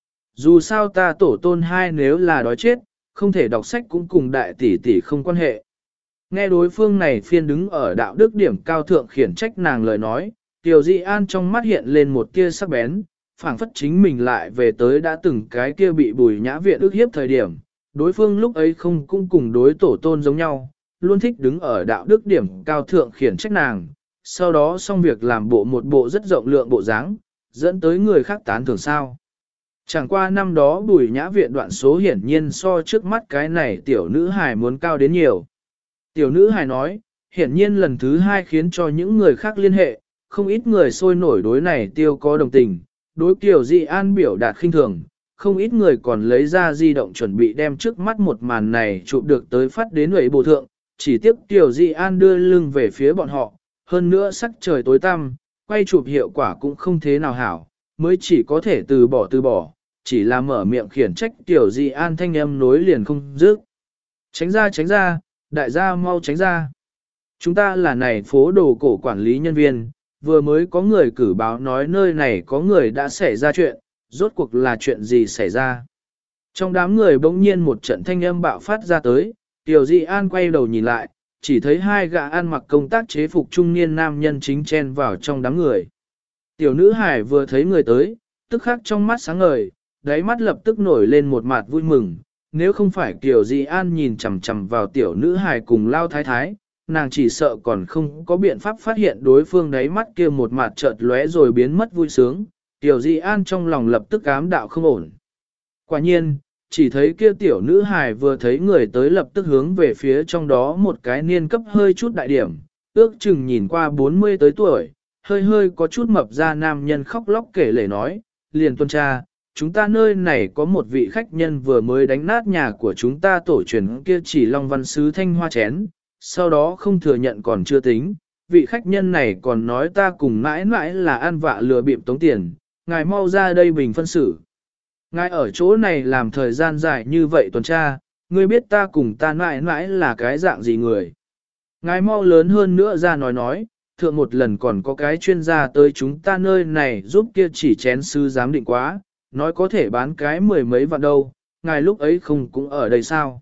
Dù sao ta tổ tôn hai nếu là đói chết, không thể đọc sách cũng cùng đại tỷ tỷ không quan hệ. Nghe đối phương này phiên đứng ở đạo đức điểm cao thượng khiển trách nàng lời nói, Tiểu Dị An trong mắt hiện lên một tia sắc bén, phảng phất chính mình lại về tới đã từng cái kia bị Bùi Nhã Viện ức hiếp thời điểm, đối phương lúc ấy không cũng cùng đối tổ tôn giống nhau, luôn thích đứng ở đạo đức điểm cao thượng khiển trách nàng, sau đó xong việc làm một bộ rất rộng lượng bộ dáng, dẫn tới người khác tán thưởng sao. Chẳng qua năm đó Bùi Nhã Viện đoạn số hiển nhiên so trước mắt cái này tiểu nữ hài muốn cao đến nhiều. Tiểu nữ hài nói, hiển nhiên lần thứ hai khiến cho những người khác liên hệ, không ít người sôi nổi đối này tiêu có đồng tình, đối Kiều Dị An biểu đạt khinh thường, không ít người còn lấy ra di động chuẩn bị đem trước mắt một màn này chụp được tới phát đến ủy bộ thượng, chỉ tiếc Kiều Dị An đưa lưng về phía bọn họ, hơn nữa sắc trời tối tăm, quay chụp hiệu quả cũng không thế nào hảo, mới chỉ có thể từ bỏ, chỉ là mở miệng khiển trách Kiều Dị An thanh âm nối liền không dứt. Tránh ra, đại gia mau tránh ra. Chúng ta là này phố đồ cổ quản lý nhân viên, vừa mới có người cử báo nói nơi này có người đã xảy ra chuyện, rốt cuộc là chuyện gì xảy ra. Trong đám người bỗng nhiên một trận thanh âm bạo phát ra tới, Tiểu Dị An quay đầu nhìn lại, chỉ thấy hai gã ăn mặc công tác chế phục trung niên nam nhân chính chen vào trong đám người. Tiểu nữ hải vừa thấy người tới, tức khắc trong mắt sáng ngời, đáy mắt lập tức nổi lên một mặt vui mừng, nếu không phải Tiểu Dị An nhìn chằm chằm vào tiểu nữ hải cùng lao thái thái, nàng chỉ sợ còn không có biện pháp phát hiện đối phương đáy mắt kia một mặt chợt lóe rồi biến mất vui sướng, Tiểu Dị An trong lòng lập tức ám đạo không ổn. Quả nhiên, chỉ thấy kia tiểu nữ hài vừa thấy người tới lập tức hướng về phía trong đó một cái niên cấp hơi chút đại điểm, ước chừng nhìn qua 40 tới tuổi, hơi có chút mập ra nam nhân khóc lóc kể lể nói, liền tuân tra, chúng ta nơi này có một vị khách nhân vừa mới đánh nát nhà của chúng ta tổ truyền kia chỉ Long Văn Sứ Thanh Hoa chén, sau đó không thừa nhận còn chưa tính, vị khách nhân này còn nói ta cùng mãi mãi là ăn vạ lừa bịp tống tiền, ngài mau ra đây bình phân xử. Ngài ở chỗ này làm thời gian dài như vậy tuần tra, ngươi biết ta cùng ta mãi mãi là cái dạng gì người. Ngài mau lớn hơn nữa ra nói, thượng một lần còn có cái chuyên gia tới chúng ta nơi này giúp kia chỉ chén sư giám định quá, nói có thể bán cái 10 mấy vạn đâu, ngài lúc ấy không cũng ở đây sao.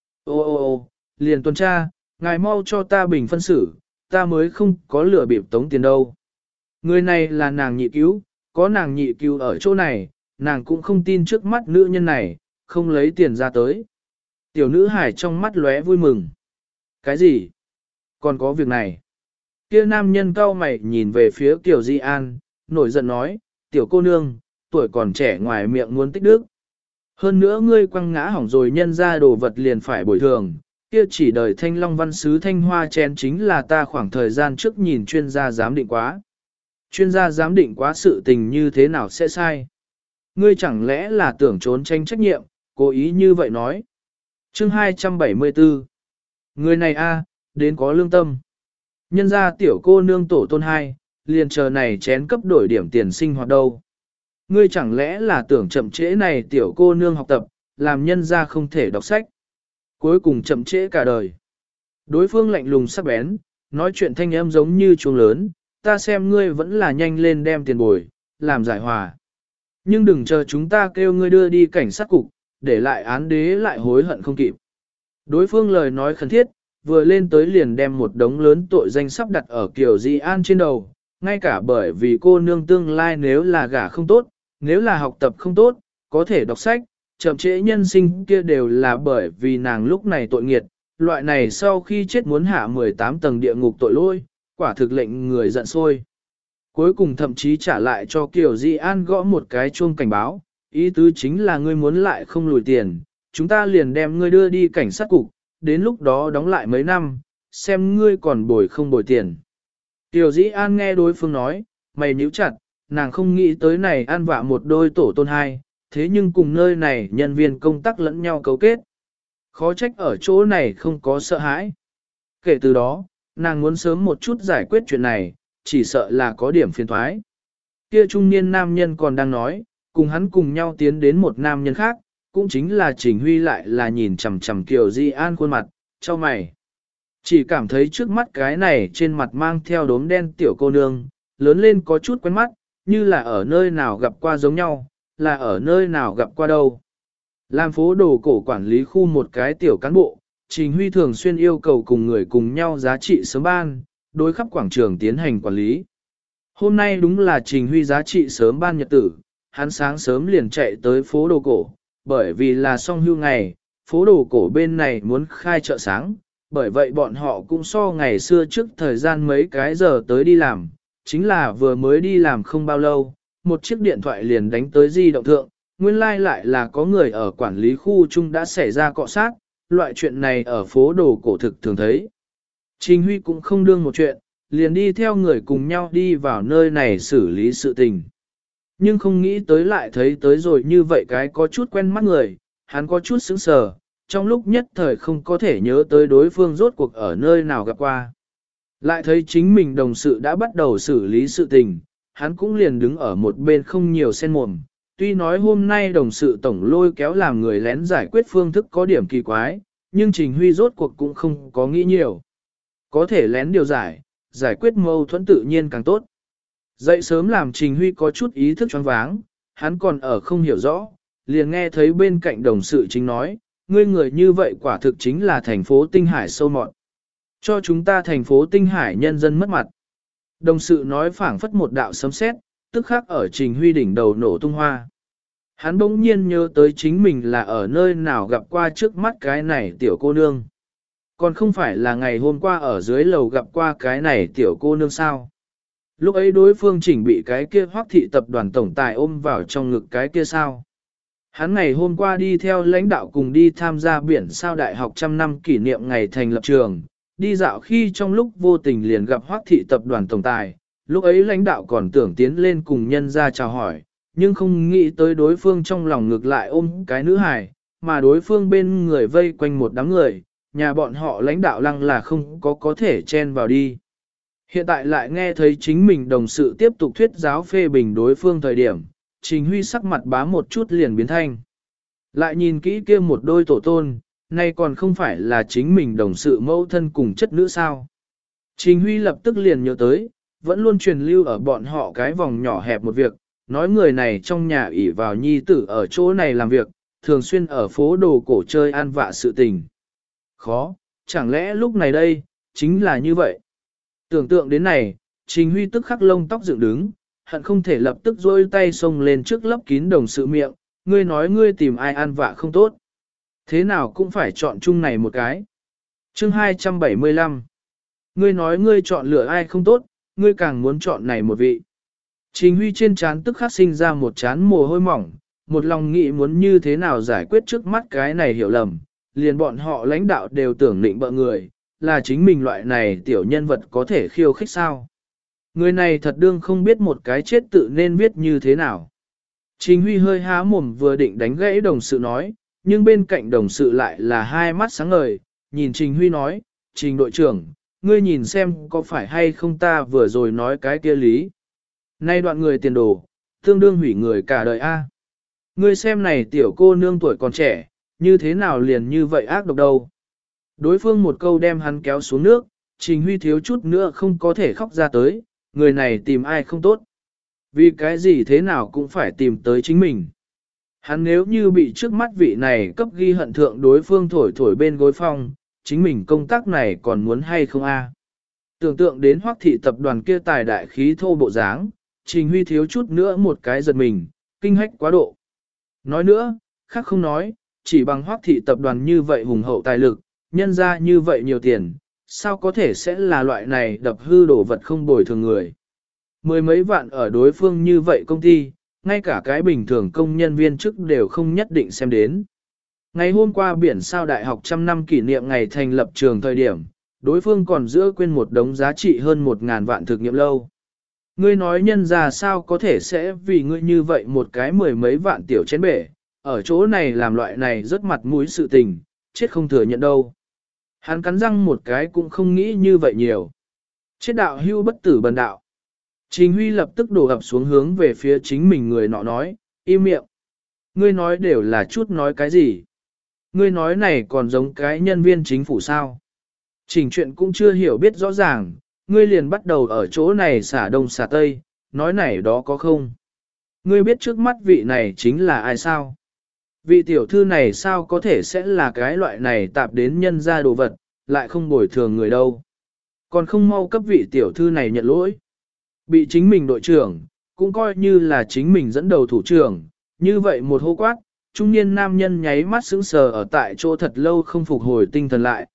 Ô, liền tuần tra, ngài mau cho ta bình phân xử, ta mới không có lừa bịp tống tiền đâu. Người này là nàng nhị cứu, có nàng nhị cứu ở chỗ này, nàng cũng không tin trước mắt nữ nhân này, không lấy tiền ra tới. Tiểu nữ hải trong mắt lóe vui mừng. Cái gì? Còn có việc này. Kia nam nhân cau mày nhìn về phía Kiều Dị An, nổi giận nói, tiểu cô nương, tuổi còn trẻ ngoài miệng muốn tích đức. Hơn nữa ngươi quăng ngã hỏng rồi nhân ra đồ vật liền phải bồi thường, kia chỉ đời Thanh Long Văn Sứ Thanh Hoa chén chính là ta khoảng thời gian trước nhìn chuyên gia giám định quá. Chuyên gia giám định quá sự tình như thế nào sẽ sai? Ngươi chẳng lẽ là tưởng trốn tránh trách nhiệm, cố ý như vậy nói. Chương 274 Người này đến có lương tâm. Nhân ra tiểu cô nương tổ tôn 2, liền chờ này chén cấp đổi điểm tiền sinh hoạt đâu. Ngươi chẳng lẽ là tưởng chậm trễ này tiểu cô nương học tập, làm nhân ra không thể đọc sách. Cuối cùng chậm trễ cả đời. Đối phương lạnh lùng sắc bén, nói chuyện thanh âm giống như chuông lớn, ta xem ngươi vẫn là nhanh lên đem tiền bồi, làm giải hòa. Nhưng đừng chờ chúng ta kêu ngươi đưa đi cảnh sát cục, để lại án đế lại hối hận không kịp. Đối phương lời nói khẩn thiết, vừa lên tới liền đem một đống lớn tội danh sắp đặt ở Kiều Dị An trên đầu, ngay cả bởi vì cô nương tương lai nếu là gả không tốt, nếu là học tập không tốt, có thể đọc sách, chậm trễ nhân sinh kia đều là bởi vì nàng lúc này tội nghiệt, loại này sau khi chết muốn hạ 18 tầng địa ngục tội lỗi, quả thực lệnh người giận sôi. Cuối cùng thậm chí trả lại cho Kiều Dị An gõ một cái chuông cảnh báo, ý tứ chính là ngươi muốn lại không lùi tiền, chúng ta liền đem ngươi đưa đi cảnh sát cục, đến lúc đó đóng lại mấy năm, xem ngươi còn bồi không bồi tiền. Kiều Dị An nghe đối phương nói, mày nhíu chặt, nàng không nghĩ tới này ăn vạ một đôi tổ tôn 2, thế nhưng cùng nơi này nhân viên công tác lẫn nhau cấu kết. Khó trách ở chỗ này không có sợ hãi. Kể từ đó, nàng muốn sớm một chút giải quyết chuyện này, chỉ sợ là có điểm phiền thoái. Kia trung niên nam nhân còn đang nói, cùng hắn cùng nhau tiến đến một nam nhân khác, cũng chính là Trình Huy lại là nhìn chằm chằm Kiều Di An khuôn mặt, cho mày. Chỉ cảm thấy trước mắt cái này trên mặt mang theo đốm đen tiểu cô nương, lớn lên có chút quen mắt, như là ở nơi nào gặp qua giống nhau, là ở nơi nào gặp qua đâu. Làm phố đồ cổ quản lý khu một cái tiểu cán bộ, Trình Huy thường xuyên yêu cầu cùng người cùng nhau giá trị sớm ban, đối khắp quảng trường tiến hành quản lý. Hôm nay đúng là Trình Huy giá trị sớm ban nhật tử, hắn sáng sớm liền chạy tới phố đồ cổ, bởi vì là song hưu ngày, phố đồ cổ bên này muốn khai chợ sáng, bởi vậy bọn họ cũng so ngày xưa trước thời gian mấy cái giờ tới đi làm, chính là vừa mới đi làm không bao lâu, một chiếc điện thoại liền đánh tới di động thượng, nguyên lai like lại là có người ở quản lý khu chung đã xảy ra cọ sát, loại chuyện này ở phố đồ cổ thực thường thấy. Trình Huy cũng không đương một chuyện, liền đi theo người cùng nhau đi vào nơi này xử lý sự tình. Nhưng không nghĩ tới lại thấy tới rồi như vậy cái có chút quen mắt người, hắn có chút sững sờ, trong lúc nhất thời không có thể nhớ tới đối phương rốt cuộc ở nơi nào gặp qua. Lại thấy chính mình đồng sự đã bắt đầu xử lý sự tình, hắn cũng liền đứng ở một bên không nhiều sen mồm. Tuy nói hôm nay đồng sự tổng lôi kéo làm người lén giải quyết phương thức có điểm kỳ quái, nhưng Trình Huy rốt cuộc cũng không có nghĩ nhiều. Có thể lén điều giải quyết mâu thuẫn tự nhiên càng tốt. Dậy sớm làm Trình Huy có chút ý thức choáng váng, hắn còn ở không hiểu rõ, liền nghe thấy bên cạnh đồng sự chính nói, ngươi người như vậy quả thực chính là thành phố Tinh Hải sâu mọt. Cho chúng ta thành phố Tinh Hải nhân dân mất mặt. Đồng sự nói phảng phất một đạo sấm sét, tức khắc ở Trình Huy đỉnh đầu nổ tung hoa. Hắn bỗng nhiên nhớ tới chính mình là ở nơi nào gặp qua trước mắt cái này tiểu cô nương. Còn không phải là ngày hôm qua ở dưới lầu gặp qua cái này tiểu cô nương sao. Lúc ấy đối phương chỉnh bị cái kia Hoắc thị tập đoàn tổng tài ôm vào trong ngực cái kia sao. Hắn ngày hôm qua đi theo lãnh đạo cùng đi tham gia biển sao đại học 100 năm kỷ niệm ngày thành lập trường, đi dạo khi trong lúc vô tình liền gặp Hoắc thị tập đoàn tổng tài, lúc ấy lãnh đạo còn tưởng tiến lên cùng nhân ra chào hỏi, nhưng không nghĩ tới đối phương trong lòng ngược lại ôm cái nữ hài, mà đối phương bên người vây quanh một đám người, nhà bọn họ lãnh đạo lăng là không có thể chen vào đi. Hiện tại lại nghe thấy chính mình đồng sự tiếp tục thuyết giáo phê bình đối phương thời điểm, Trình Huy sắc mặt bá một chút liền biến thanh. Lại nhìn kỹ kia một đôi tổ tôn, nay còn không phải là chính mình đồng sự mẫu thân cùng chất nữ sao. Trình Huy lập tức liền nhớ tới, vẫn luôn truyền lưu ở bọn họ cái vòng nhỏ hẹp một việc, nói người này trong nhà ỷ vào nhi tử ở chỗ này làm việc, thường xuyên ở phố đồ cổ chơi ăn vạ sự tình. Khó, chẳng lẽ lúc này đây, chính là như vậy. Tưởng tượng đến này, Trình Huy tức khắc lông tóc dựng đứng, hận không thể lập tức rôi tay xông lên trước lấp kín đồng sự miệng, ngươi nói ngươi tìm ai ăn vạ không tốt. Thế nào cũng phải chọn chung này một cái. Chương 275. Ngươi nói ngươi chọn lựa ai không tốt, ngươi càng muốn chọn này một vị. Trình Huy trên trán tức khắc sinh ra một trán mồ hôi mỏng, một lòng nghĩ muốn như thế nào giải quyết trước mắt cái này hiểu lầm, liền bọn họ lãnh đạo đều tưởng định bợ người, là chính mình loại này tiểu nhân vật có thể khiêu khích sao. Người này thật đương không biết một cái chết tự nên viết như thế nào. Trình Huy hơi há mồm vừa định đánh gãy đồng sự nói, nhưng bên cạnh đồng sự lại là hai mắt sáng ngời, nhìn Trình Huy nói, Trình đội trưởng, ngươi nhìn xem có phải hay không ta vừa rồi nói cái kia lý. Nay đoạn người tiền đồ, tương đương hủy người cả đời a. Ngươi xem này tiểu cô nương tuổi còn trẻ, như thế nào liền như vậy ác độc đâu. Đối phương một câu đem hắn kéo xuống nước, Trình Huy thiếu chút nữa không có thể khóc ra tới, người này tìm ai không tốt. Vì cái gì thế nào cũng phải tìm tới chính mình. Hắn nếu như bị trước mắt vị này cấp ghi hận thượng đối phương thổi bên gối phong, chính mình công tác này còn muốn hay không a? Tưởng tượng đến Hoắc thị tập đoàn kia tài đại khí thô bộ dáng, Trình Huy thiếu chút nữa một cái giật mình, kinh hách quá độ. Nói nữa, khác không nói, chỉ bằng Hoắc thị tập đoàn như vậy hùng hậu tài lực, nhân ra như vậy nhiều tiền, sao có thể sẽ là loại này đập hư đổ vật không bồi thường người. Mười mấy vạn ở đối phương như vậy công ty, ngay cả cái bình thường công nhân viên chức đều không nhất định xem đến. Ngày hôm qua biển sao đại học 100 năm kỷ niệm ngày thành lập trường thời điểm, đối phương còn giữa quên một đống giá trị hơn 1.000 vạn thực nghiệm lâu. Ngươi nói nhân ra sao có thể sẽ vì ngươi như vậy một cái mười mấy vạn tiểu chén bể, ở chỗ này làm loại này rất mặt mũi sự tình, chết không thừa nhận đâu. Hắn cắn răng một cái cũng không nghĩ như vậy nhiều. Chết đạo hưu bất tử bần đạo. Trình Huy lập tức đổ ập xuống hướng về phía chính mình người nọ nói, im miệng. Ngươi nói đều là chút nói cái gì? Ngươi nói này còn giống cái nhân viên chính phủ sao? Trình chuyện cũng chưa hiểu biết rõ ràng, ngươi liền bắt đầu ở chỗ này xả đông xả tây, nói này đó có không? Ngươi biết trước mắt vị này chính là ai sao? Vị tiểu thư này sao có thể sẽ là cái loại này tạp đến nhân ra đồ vật, lại không bồi thường người đâu. Còn không mau cấp vị tiểu thư này nhận lỗi. Bị chính mình đội trưởng, cũng coi như là chính mình dẫn đầu thủ trưởng, như vậy một hô quát, trung niên nam nhân nháy mắt sững sờ ở tại chỗ thật lâu không phục hồi tinh thần lại,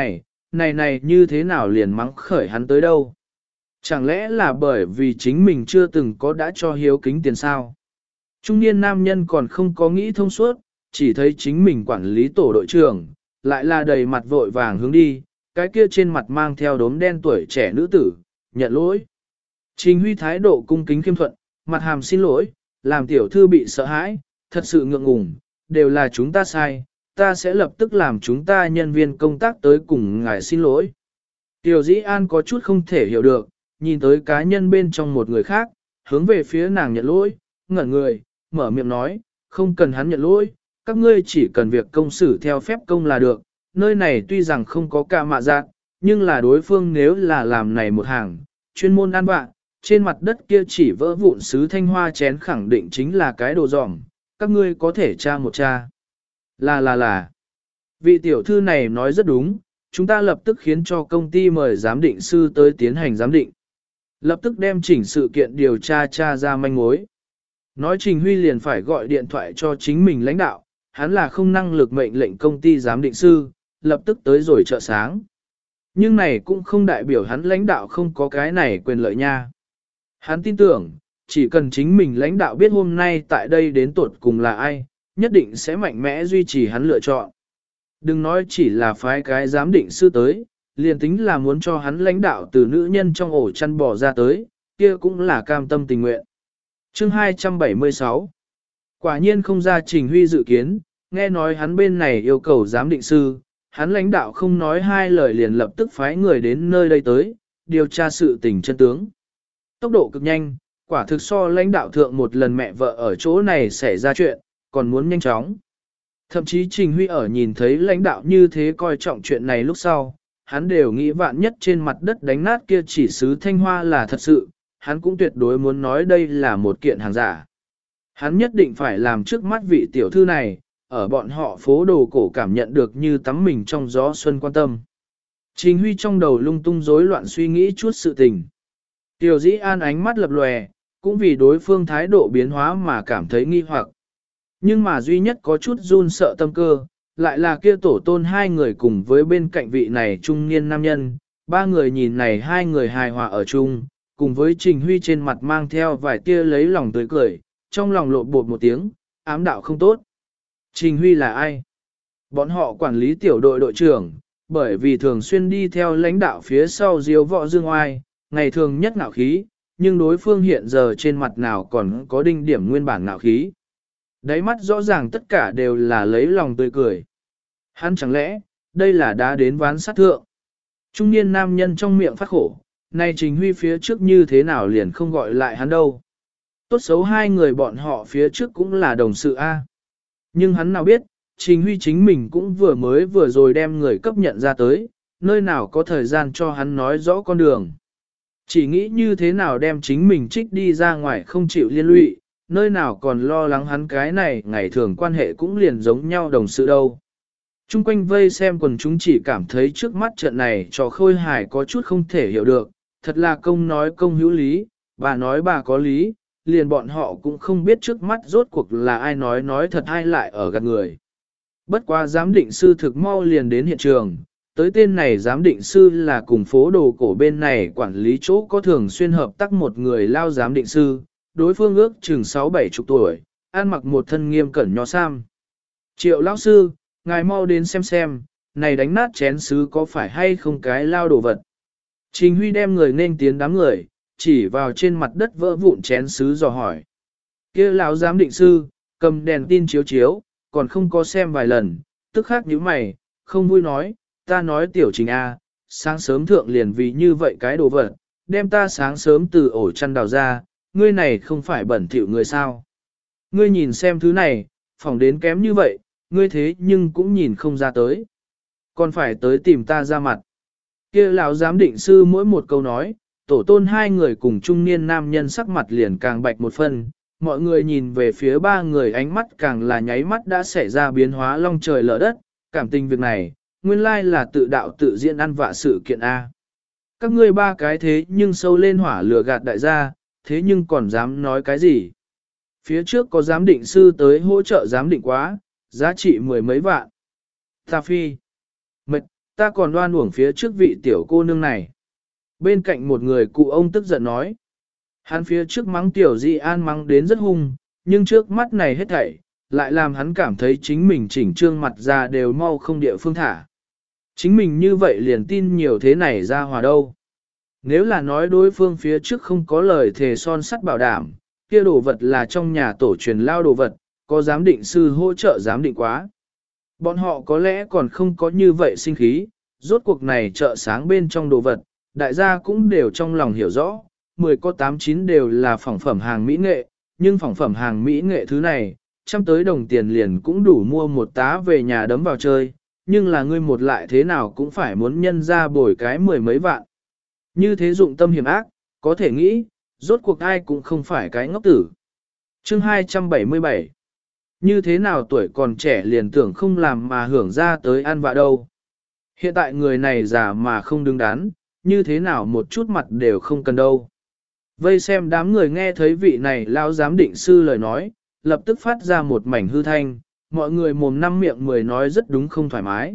này như thế nào liền mắng khởi hắn tới đâu. Chẳng lẽ là bởi vì chính mình chưa từng có đã cho hiếu kính tiền sao? Trung niên nam nhân còn không có nghĩ thông suốt, chỉ thấy chính mình quản lý tổ đội trưởng, lại là đầy mặt vội vàng hướng đi, cái kia trên mặt mang theo đốm đen tuổi trẻ nữ tử, nhận lỗi. Trình Huy thái độ cung kính khiêm thuận, mặt hàm xin lỗi, làm tiểu thư bị sợ hãi, thật sự ngượng ngùng, đều là chúng ta sai, ta sẽ lập tức làm chúng ta nhân viên công tác tới cùng ngài xin lỗi. Tiểu Dĩ An có chút không thể hiểu được, nhìn tới cá nhân bên trong một người khác, hướng về phía nàng nhận lỗi, ngẩn người, mở miệng nói, không cần hắn nhận lỗi, các ngươi chỉ cần việc công xử theo phép công là được, nơi này tuy rằng không có ca mạ dạng, nhưng là đối phương nếu là làm này một hàng, chuyên môn ăn vạ, trên mặt đất kia chỉ vỡ vụn sứ thanh hoa chén khẳng định chính là cái đồ dỏm, các ngươi có thể tra một tra. Là. Vị tiểu thư này nói rất đúng, chúng ta lập tức khiến cho công ty mời giám định sư tới tiến hành giám định. Lập tức đem chỉnh sự kiện điều tra ra manh mối. Nói Trình Huy liền phải gọi điện thoại cho chính mình lãnh đạo, hắn là không năng lực mệnh lệnh công ty giám định sư, lập tức tới rồi chợ sáng. Nhưng này cũng không đại biểu hắn lãnh đạo không có cái này quyền lợi nha. Hắn tin tưởng, chỉ cần chính mình lãnh đạo biết hôm nay tại đây đến tuột cùng là ai, nhất định sẽ mạnh mẽ duy trì hắn lựa chọn. Đừng nói chỉ là phái cái giám định sư tới, liền tính là muốn cho hắn lãnh đạo từ nữ nhân trong ổ chăn bò ra tới, kia cũng là cam tâm tình nguyện. Chương 276 Quả nhiên không ra Trình Huy dự kiến, nghe nói hắn bên này yêu cầu giám định sư, hắn lãnh đạo không nói hai lời liền lập tức phái người đến nơi đây tới, điều tra sự tình chân tướng. Tốc độ cực nhanh, quả thực so lãnh đạo thượng một lần mẹ vợ ở chỗ này xảy ra chuyện, còn muốn nhanh chóng. Thậm chí Trình Huy ở nhìn thấy lãnh đạo như thế coi trọng chuyện này lúc sau, hắn đều nghĩ vạn nhất trên mặt đất đánh nát kia chỉ sứ thanh hoa là thật sự, hắn cũng tuyệt đối muốn nói đây là một kiện hàng giả. Hắn nhất định phải làm trước mắt vị tiểu thư này, ở bọn họ phố đồ cổ cảm nhận được như tắm mình trong gió xuân quan tâm. Trình Huy trong đầu lung tung rối loạn suy nghĩ chút sự tình. Tiểu Dĩ An ánh mắt lập lòe, cũng vì đối phương thái độ biến hóa mà cảm thấy nghi hoặc. Nhưng mà duy nhất có chút run sợ tâm cơ, lại là kia tổ tôn hai người cùng với bên cạnh vị này trung niên nam nhân, ba người nhìn này hai người hài hòa ở chung, cùng với Trình Huy trên mặt mang theo vài tia lấy lòng tươi cười, trong lòng lộn bột một tiếng, ám đạo không tốt. Trình Huy là ai? Bọn họ quản lý tiểu đội đội trưởng, bởi vì thường xuyên đi theo lãnh đạo phía sau diếu võ dương oai, ngày thường nhất ngạo khí, nhưng đối phương hiện giờ trên mặt nào còn có đinh điểm nguyên bản ngạo khí. Đáy mắt rõ ràng tất cả đều là lấy lòng tươi cười. Hắn chẳng lẽ, đây là đã đến ván sát thượng. Trung niên nam nhân trong miệng phát khổ, nay Trình Huy phía trước như thế nào liền không gọi lại hắn đâu. Tốt xấu hai người bọn họ phía trước cũng là đồng sự A. Nhưng hắn nào biết, Trình Huy chính mình cũng vừa rồi đem người cấp nhận ra tới, nơi nào có thời gian cho hắn nói rõ con đường. Chỉ nghĩ như thế nào đem chính mình trích đi ra ngoài không chịu liên lụy, nơi nào còn lo lắng hắn cái này ngày thường quan hệ cũng liền giống nhau đồng sự đâu. Trung quanh vây xem quần chúng chỉ cảm thấy trước mắt trận này cho Khôi Hải có chút không thể hiểu được, thật là công nói công hữu lý, bà nói bà có lý, liền bọn họ cũng không biết trước mắt rốt cuộc là ai nói thật hay lại ở gạt người. Bất quá giám định sư thực mau liền đến hiện trường, tới tên này giám định sư là cùng phố đồ cổ bên này quản lý chỗ có thường xuyên hợp tác một người lao giám định sư, đối phương ước chừng 6-7 chục tuổi, ăn mặc một thân nghiêm cẩn nho sam. Triệu lão sư, ngài mau đến xem, này đánh nát chén sứ có phải hay không cái lao đồ vật. Trình Huy đem người nên tiến đám người, chỉ vào trên mặt đất vỡ vụn chén sứ dò hỏi. Kia lão giám định sư, cầm đèn tin chiếu, còn không có xem vài lần, tức khắc nhíu mày, không vui nói, ta nói tiểu trình A, sáng sớm thượng liền vì như vậy cái đồ vật, đem ta sáng sớm từ ổ chăn đào ra, ngươi này không phải bẩn thỉu người sao. Ngươi nhìn xem thứ này, phỏng đến kém như vậy, ngươi thế nhưng cũng nhìn không ra tới. Còn phải tới tìm ta ra mặt. Kia lão giám định sư mỗi một câu nói, tổ tôn hai người cùng trung niên nam nhân sắc mặt liền càng bạch một phân, mọi người nhìn về phía ba người ánh mắt càng là nháy mắt đã xảy ra biến hóa long trời lở đất, cảm tình việc này, nguyên lai là tự đạo tự diễn ăn vạ sự kiện A. Các ngươi ba cái thế nhưng sâu lên hỏa lửa gạt đại gia, thế nhưng còn dám nói cái gì? Phía trước có giám định sư tới hỗ trợ giám định quá, giá trị mười mấy vạn. Ta phi. Mệt, ta còn đoan uổng phía trước vị tiểu cô nương này. Bên cạnh một người cụ ông tức giận nói. Hắn phía trước mắng tiểu Di An mắng đến rất hung, nhưng trước mắt này hết thảy, lại làm hắn cảm thấy chính mình chỉnh trương mặt ra đều mau không địa phương thả. Chính mình như vậy liền tin nhiều thế này ra hòa đâu. Nếu là nói đối phương phía trước không có lời thề son sắt bảo đảm, kia đồ vật là trong nhà tổ truyền lao đồ vật, có giám định sư hỗ trợ giám định quá. Bọn họ có lẽ còn không có như vậy sinh khí, rốt cuộc này chợ sáng bên trong đồ vật, đại gia cũng đều trong lòng hiểu rõ, 10 có 8-9 đều là phỏng phẩm hàng mỹ nghệ, nhưng phỏng phẩm hàng mỹ nghệ thứ này, trăm tới đồng tiền liền cũng đủ mua một tá về nhà đấm vào chơi, nhưng là ngươi một lại thế nào cũng phải muốn nhân ra bồi cái mười mấy vạn. Như thế dụng tâm hiểm ác, có thể nghĩ, rốt cuộc ai cũng không phải cái ngốc tử. Chương 277 Như thế nào tuổi còn trẻ liền tưởng không làm mà hưởng ra tới ăn vạ đâu. Hiện tại người này già mà không đứng đắn, như thế nào một chút mặt đều không cần đâu. Vây xem đám người nghe thấy vị này lao giám định sư lời nói, lập tức phát ra một mảnh hư thanh, mọi người mồm năm miệng mười nói rất đúng không thoải mái.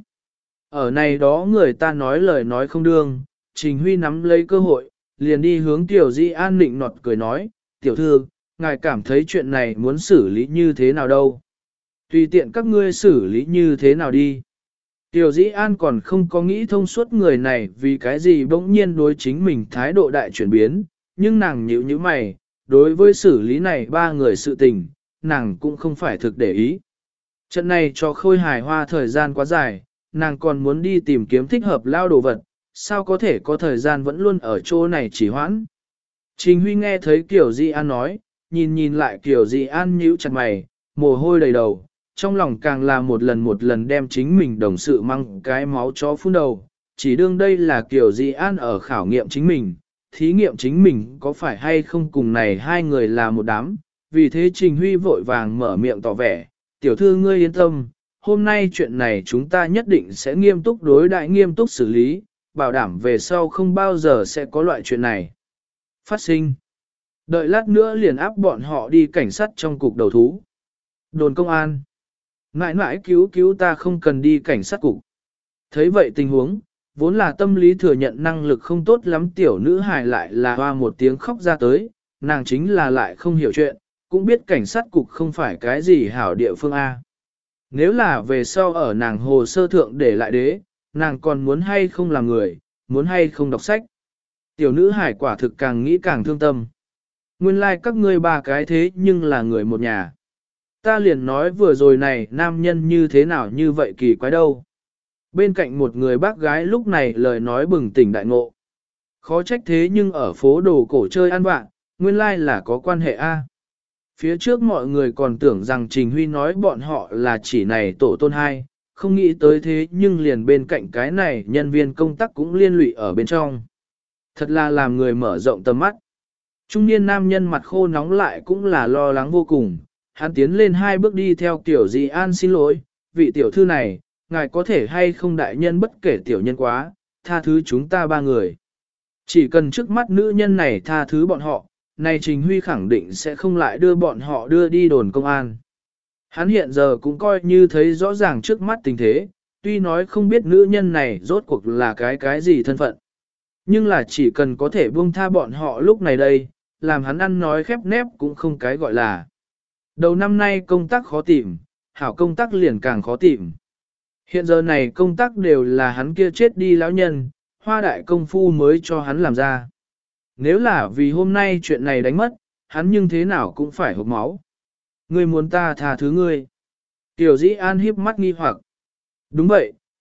Ở này đó người ta nói lời nói không đương, Trình Huy nắm lấy cơ hội, liền đi hướng Tiểu Di An nịnh nọt cười nói, tiểu thư, ngài cảm thấy chuyện này muốn xử lý như thế nào đâu. Tùy tiện các ngươi xử lý như thế nào đi. Tiểu Di An còn không có nghĩ thông suốt người này vì cái gì bỗng nhiên đối chính mình thái độ đại chuyển biến, nhưng nàng nhíu như mày, đối với xử lý này ba người sự tình, nàng cũng không phải thực để ý. Trận này cho khôi hài hoa thời gian quá dài, nàng còn muốn đi tìm kiếm thích hợp lao đồ vật, sao có thể có thời gian vẫn luôn ở chỗ này chỉ hoãn. Trình Huy nghe thấy Kiều Di An nói, nhìn lại Kiều Di An nhíu chặt mày, mồ hôi đầy đầu, trong lòng càng là một lần đem chính mình đồng sự mang cái máu chó phun đầu, chỉ đương đây là Kiều Di An ở khảo nghiệm chính mình, thí nghiệm chính mình có phải hay không cùng này hai người là một đám, vì thế Trình Huy vội vàng mở miệng tỏ vẻ, tiểu thư ngươi yên tâm, hôm nay chuyện này chúng ta nhất định sẽ nghiêm túc đối đại nghiêm túc xử lý, bảo đảm về sau không bao giờ sẽ có loại chuyện này phát sinh. Đợi lát nữa liền áp bọn họ đi cảnh sát trong cục đầu thú. Đồn công an. Mãi mãi cứu ta không cần đi cảnh sát cục. Thấy vậy tình huống, vốn là tâm lý thừa nhận năng lực không tốt lắm tiểu nữ hài lại là hoa một tiếng khóc ra tới, nàng chính là lại không hiểu chuyện, cũng biết cảnh sát cục không phải cái gì hảo địa phương A. Nếu là về sau ở nàng hồ sơ thượng để lại đế, nàng còn muốn hay không làm người, muốn hay không đọc sách. Tiểu nữ hải quả thực càng nghĩ càng thương tâm. Nguyên lai like các ngươi ba cái thế nhưng là người một nhà. Ta liền nói vừa rồi này nam nhân như thế nào như vậy kỳ quái đâu. Bên cạnh một người bác gái lúc này lời nói bừng tỉnh đại ngộ. Khó trách thế nhưng ở phố đồ cổ chơi ăn vạ, nguyên lai like là có quan hệ A. Phía trước mọi người còn tưởng rằng Trình Huy nói bọn họ là chỉ này tổ tôn hai, không nghĩ tới thế nhưng liền bên cạnh cái này nhân viên công tác cũng liên lụy ở bên trong. Thật là làm người mở rộng tầm mắt. Trung niên nam nhân mặt khô nóng lại cũng là lo lắng vô cùng, hắn tiến lên hai bước đi theo Tiểu Di An xin lỗi, vị tiểu thư này, ngài có thể hay không đại nhân bất kể tiểu nhân quá, tha thứ chúng ta ba người. Chỉ cần trước mắt nữ nhân này tha thứ bọn họ, này Trình Huy khẳng định sẽ không lại đưa bọn họ đưa đi đồn công an. Hắn hiện giờ cũng coi như thấy rõ ràng trước mắt tình thế, tuy nói không biết nữ nhân này rốt cuộc là cái gì thân phận. Nhưng là chỉ cần có thể buông tha bọn họ lúc này đây, làm hắn ăn nói khép nép cũng không cái gọi là. Đầu năm nay công tác khó tìm, hảo công tác liền càng khó tìm. Hiện giờ này công tác đều là hắn kia chết đi lão nhân, hoa đại công phu mới cho hắn làm ra. Nếu là vì hôm nay chuyện này đánh mất, hắn nhưng thế nào cũng phải hộc máu. Ngươi muốn ta tha thứ ngươi. Tiểu Dĩ An hiếp mắt nghi hoặc. Đúng vậy,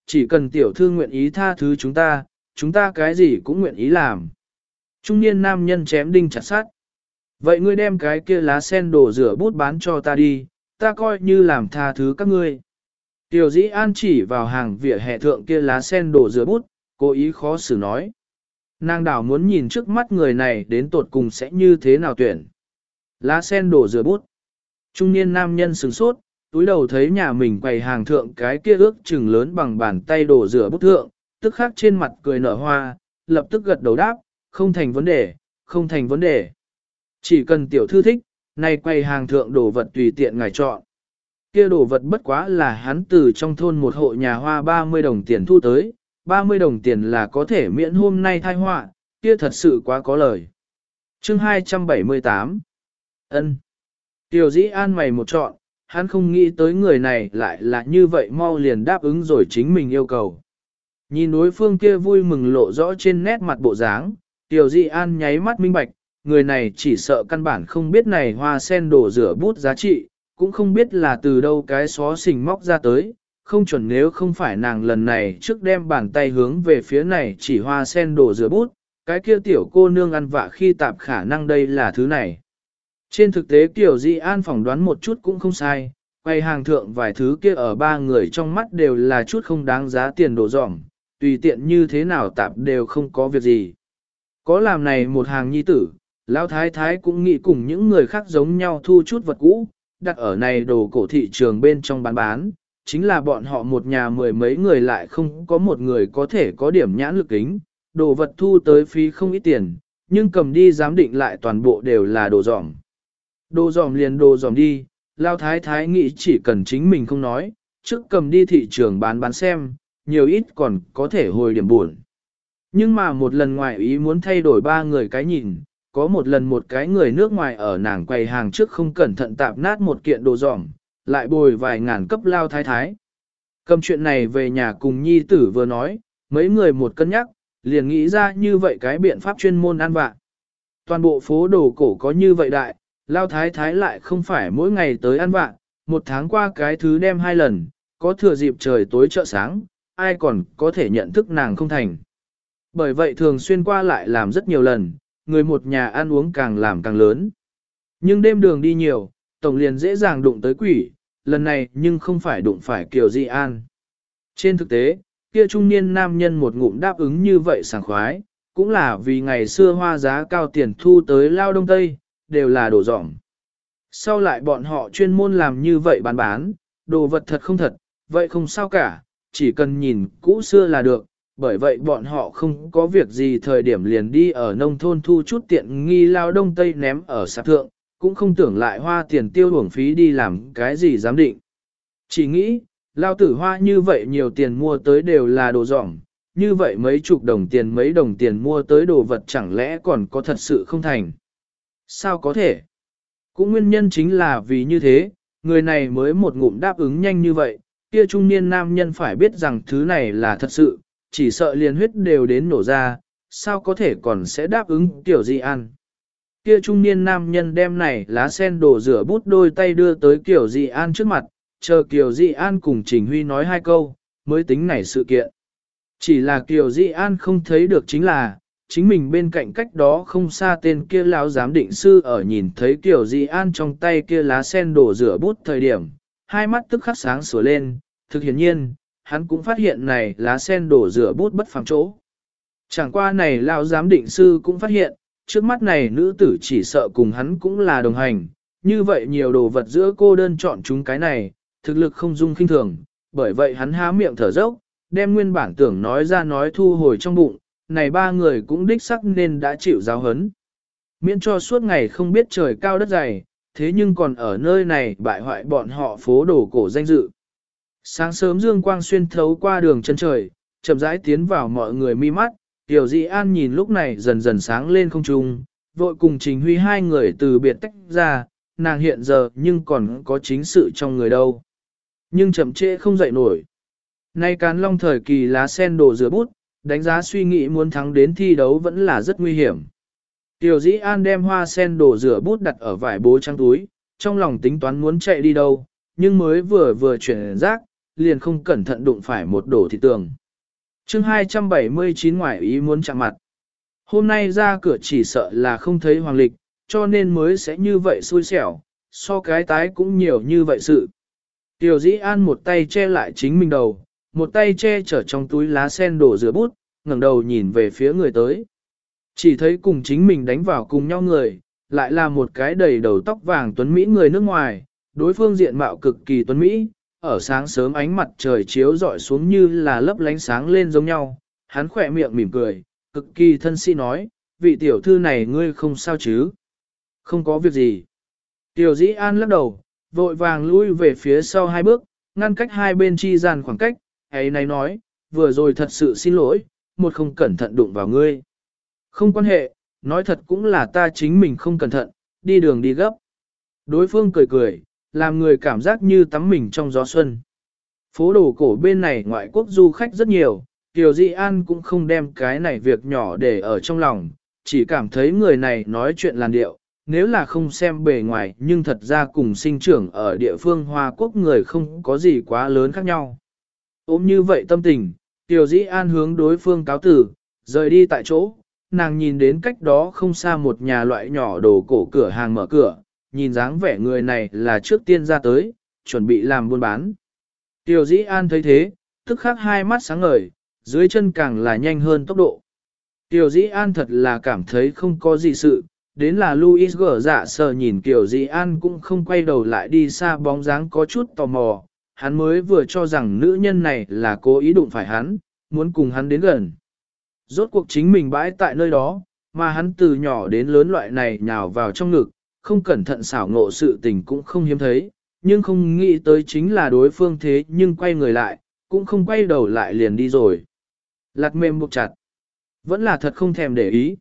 chỉ cần tiểu thư nguyện ý tha thứ chúng ta cái gì cũng nguyện ý làm. Trung niên nam nhân chém đinh chặt sắt. Vậy ngươi đem cái kia lá sen đổ rửa bút bán cho ta đi, ta coi như làm tha thứ các ngươi. Tiểu dĩ an chỉ vào hàng vỉa hè thượng kia lá sen đổ rửa bút, cố ý khó xử nói. Nàng đảo muốn nhìn trước mắt người này đến tột cùng sẽ như thế nào tuyển. Lá sen đổ rửa bút. Trung niên nam nhân sửng sốt, túi đầu thấy nhà mình quầy hàng thượng cái kia ước chừng lớn bằng bàn tay đổ rửa bút thượng, tức khắc trên mặt cười nở hoa, lập tức gật đầu đáp, không thành vấn đề, không thành vấn đề. Chỉ cần tiểu thư thích, này quầy hàng thượng đồ vật tùy tiện ngài chọn. Kia đồ vật bất quá là hắn từ trong thôn một hộ nhà hoa 30 đồng tiền thu tới, 30 đồng tiền là có thể miễn hôm nay thai họa, kia thật sự quá có lời. Chương 278 Ân. Tiểu dĩ an mày một chọn, hắn không nghĩ tới người này lại là như vậy mau liền đáp ứng rồi chính mình yêu cầu. Nhìn đối phương kia vui mừng lộ rõ trên nét mặt bộ dáng, Tiểu dĩ an nháy mắt minh bạch, người này chỉ sợ căn bản không biết này hoa sen đổ rửa bút giá trị, cũng không biết là từ đâu cái xó xình móc ra tới, không chuẩn nếu không phải nàng lần này trước đem bàn tay hướng về phía này chỉ hoa sen đổ rửa bút, cái kia tiểu cô nương ăn vạ khi tạp khả năng đây là thứ này. Trên thực tế Tiểu Di An phỏng đoán một chút cũng không sai, quay hàng thượng vài thứ kia ở ba người trong mắt đều là chút không đáng giá tiền đổ dỏng, tùy tiện như thế nào tạp đều không có việc gì. Có làm này một hàng nhi tử, Lão Thái Thái cũng nghĩ cùng những người khác giống nhau thu chút vật cũ, đặt ở này đồ cổ thị trường bên trong bán, chính là bọn họ một nhà mười mấy người lại không có một người có thể có điểm nhãn lực kính, đồ vật thu tới phí không ít tiền, nhưng cầm đi giám định lại toàn bộ đều là đồ dỏng. Đồ dỏng liền đồ dỏng đi, Lão Thái Thái nghĩ chỉ cần chính mình không nói, trước cầm đi thị trường bán xem, nhiều ít còn có thể hồi điểm buồn. Nhưng mà một lần ngoài ý muốn thay đổi ba người cái nhìn, có một lần một cái người nước ngoài ở nàng quầy hàng trước không cẩn thận tạp nát một kiện đồ dỏng, lại bồi vài ngàn cấp Lao Thái Thái. Cầm chuyện này về nhà cùng nhi tử vừa nói, mấy người một cân nhắc, liền nghĩ ra như vậy cái biện pháp chuyên môn ăn vạ. Toàn bộ phố đồ cổ có như vậy đại, Lao Thái Thái lại không phải mỗi ngày tới ăn vạ, một tháng qua cái thứ đem 2 lần, có thừa dịp trời tối chợ sáng, ai còn có thể nhận thức nàng không thành. Bởi vậy thường xuyên qua lại làm rất nhiều lần, người một nhà ăn uống càng làm càng lớn. Nhưng đêm đường đi nhiều, tổng liền dễ dàng đụng tới quỷ, lần này nhưng không phải đụng phải Kiều Di An. Trên thực tế, kia trung niên nam nhân một ngụm đáp ứng như vậy sảng khoái, cũng là vì ngày xưa hoa giá cao tiền thu tới lao đông tây, đều là đồ dỏng. Sau lại bọn họ chuyên môn làm như vậy bán, đồ vật thật không thật, vậy không sao cả, chỉ cần nhìn cũ xưa là được, bởi vậy bọn họ không có việc gì thời điểm liền đi ở nông thôn thu chút tiện nghi lao đông tây ném ở sạp thượng, cũng không tưởng lại hoa tiền tiêu uổng phí đi làm cái gì giám định. Chỉ nghĩ, lao tử hoa như vậy nhiều tiền mua tới đều là đồ dỏng, như vậy mấy chục đồng tiền mấy đồng tiền mua tới đồ vật chẳng lẽ còn có thật sự không thành. Sao có thể? Cũng nguyên nhân chính là vì như thế, người này mới một ngụm đáp ứng nhanh như vậy, kia trung niên nam nhân phải biết rằng thứ này là thật sự, chỉ sợ liền huyết đều đến nổ ra, sao có thể còn sẽ đáp ứng Tiểu Di An. Kia trung niên nam nhân đem này lá sen đổ rửa bút đôi tay đưa tới Kiều Di An trước mặt, chờ Kiều Di An cùng Trình Huy nói 2 câu, mới tính này sự kiện. Chỉ là Kiều Di An không thấy được chính là, chính mình bên cạnh cách đó không xa tên kia lão giám định sư ở nhìn thấy Kiều Di An trong tay kia lá sen đổ rửa bút thời điểm, hai mắt tức khắc sáng sủa lên, thực hiển nhiên, hắn cũng phát hiện này lá sen đổ rửa bút bất phàm chỗ. Chẳng qua này lão giám định sư cũng phát hiện, trước mắt này nữ tử chỉ sợ cùng hắn cũng là đồng hành, như vậy nhiều đồ vật giữa cô đơn chọn chúng cái này, thực lực không dung khinh thường, bởi vậy hắn há miệng thở dốc, đem nguyên bản tưởng nói ra nói thu hồi trong bụng, này ba người cũng đích sắc nên đã chịu giáo hấn. Miễn cho suốt ngày không biết trời cao đất dày, thế nhưng còn ở nơi này bại hoại bọn họ phố đồ cổ danh dự. Sáng sớm dương quang xuyên thấu qua đường chân trời, chậm rãi tiến vào mọi người mi mắt, Tiểu Di An nhìn lúc này dần dần sáng lên không trung, vội cùng Trình Huy hai người từ biệt tách ra, nàng hiện giờ nhưng còn có chính sự trong người đâu. Nhưng chậm trễ không dậy nổi. Nay Càn Long thời kỳ lá sen đổ rửa bút, đánh giá suy nghĩ muốn thắng đến thi đấu vẫn là rất nguy hiểm. Tiểu Dĩ An đem hoa sen đổ rửa bút đặt ở vải bố trang túi, trong lòng tính toán muốn chạy đi đâu, nhưng mới vừa chuyển rác, liền không cẩn thận đụng phải một đổ thị tường. chương 279 ngoại ý muốn chạm mặt. Hôm nay ra cửa chỉ sợ là không thấy Hoàng Lịch, cho nên mới sẽ như vậy xui xẻo, so cái tái cũng nhiều như vậy sự. Tiểu Dĩ An một tay che lại chính mình đầu, một tay che chở trong túi lá sen đổ rửa bút, ngẩng đầu nhìn về phía người tới. Chỉ thấy cùng chính mình đánh vào cùng nhau người, lại là một cái đầy đầu tóc vàng tuấn Mỹ người nước ngoài, đối phương diện mạo cực kỳ tuấn Mỹ, ở sáng sớm ánh mặt trời chiếu rọi xuống như là lấp lánh sáng lên giống nhau, hắn khỏe miệng mỉm cười, cực kỳ thân sĩ nói, vị tiểu thư này ngươi không sao chứ? Không có việc gì. Tiểu Dĩ An lắc đầu, vội vàng lui về phía sau hai bước, ngăn cách hai bên chi gian khoảng cách, ấy này nói, vừa rồi thật sự xin lỗi, một không cẩn thận đụng vào ngươi. Không quan hệ, nói thật cũng là ta chính mình không cẩn thận, đi đường đi gấp. Đối phương cười cười, làm người cảm giác như tắm mình trong gió xuân. Phố đồ cổ bên này ngoại quốc du khách rất nhiều, Tiểu Dĩ An cũng không đem cái này việc nhỏ để ở trong lòng, chỉ cảm thấy người này nói chuyện làn điệu, nếu là không xem bề ngoài nhưng thật ra cùng sinh trưởng ở địa phương Hoa Quốc người không có gì quá lớn khác nhau. Ôm như vậy tâm tình, Tiểu Dĩ An hướng đối phương cáo tử, rời đi tại chỗ, nàng nhìn đến cách đó không xa một nhà loại nhỏ đồ cổ cửa hàng mở cửa, nhìn dáng vẻ người này là trước tiên ra tới, chuẩn bị làm buôn bán. Tiểu Dĩ An thấy thế, tức khắc hai mắt sáng ngời, dưới chân càng là nhanh hơn tốc độ. Tiểu Dĩ An thật là cảm thấy không có gì sự, đến là Louis gở dạ sờ nhìn Tiểu Dĩ An cũng không quay đầu lại đi xa bóng dáng có chút tò mò, hắn mới vừa cho rằng nữ nhân này là cố ý đụng phải hắn, muốn cùng hắn đến gần. Rốt cuộc chính mình bãi tại nơi đó, mà hắn từ nhỏ đến lớn loại này nhào vào trong ngực, không cẩn thận xảo ngộ sự tình cũng không hiếm thấy, nhưng không nghĩ tới chính là đối phương thế nhưng quay người lại, cũng không quay đầu lại liền đi rồi. Lạt mềm buộc chặt, vẫn là thật không thèm để ý.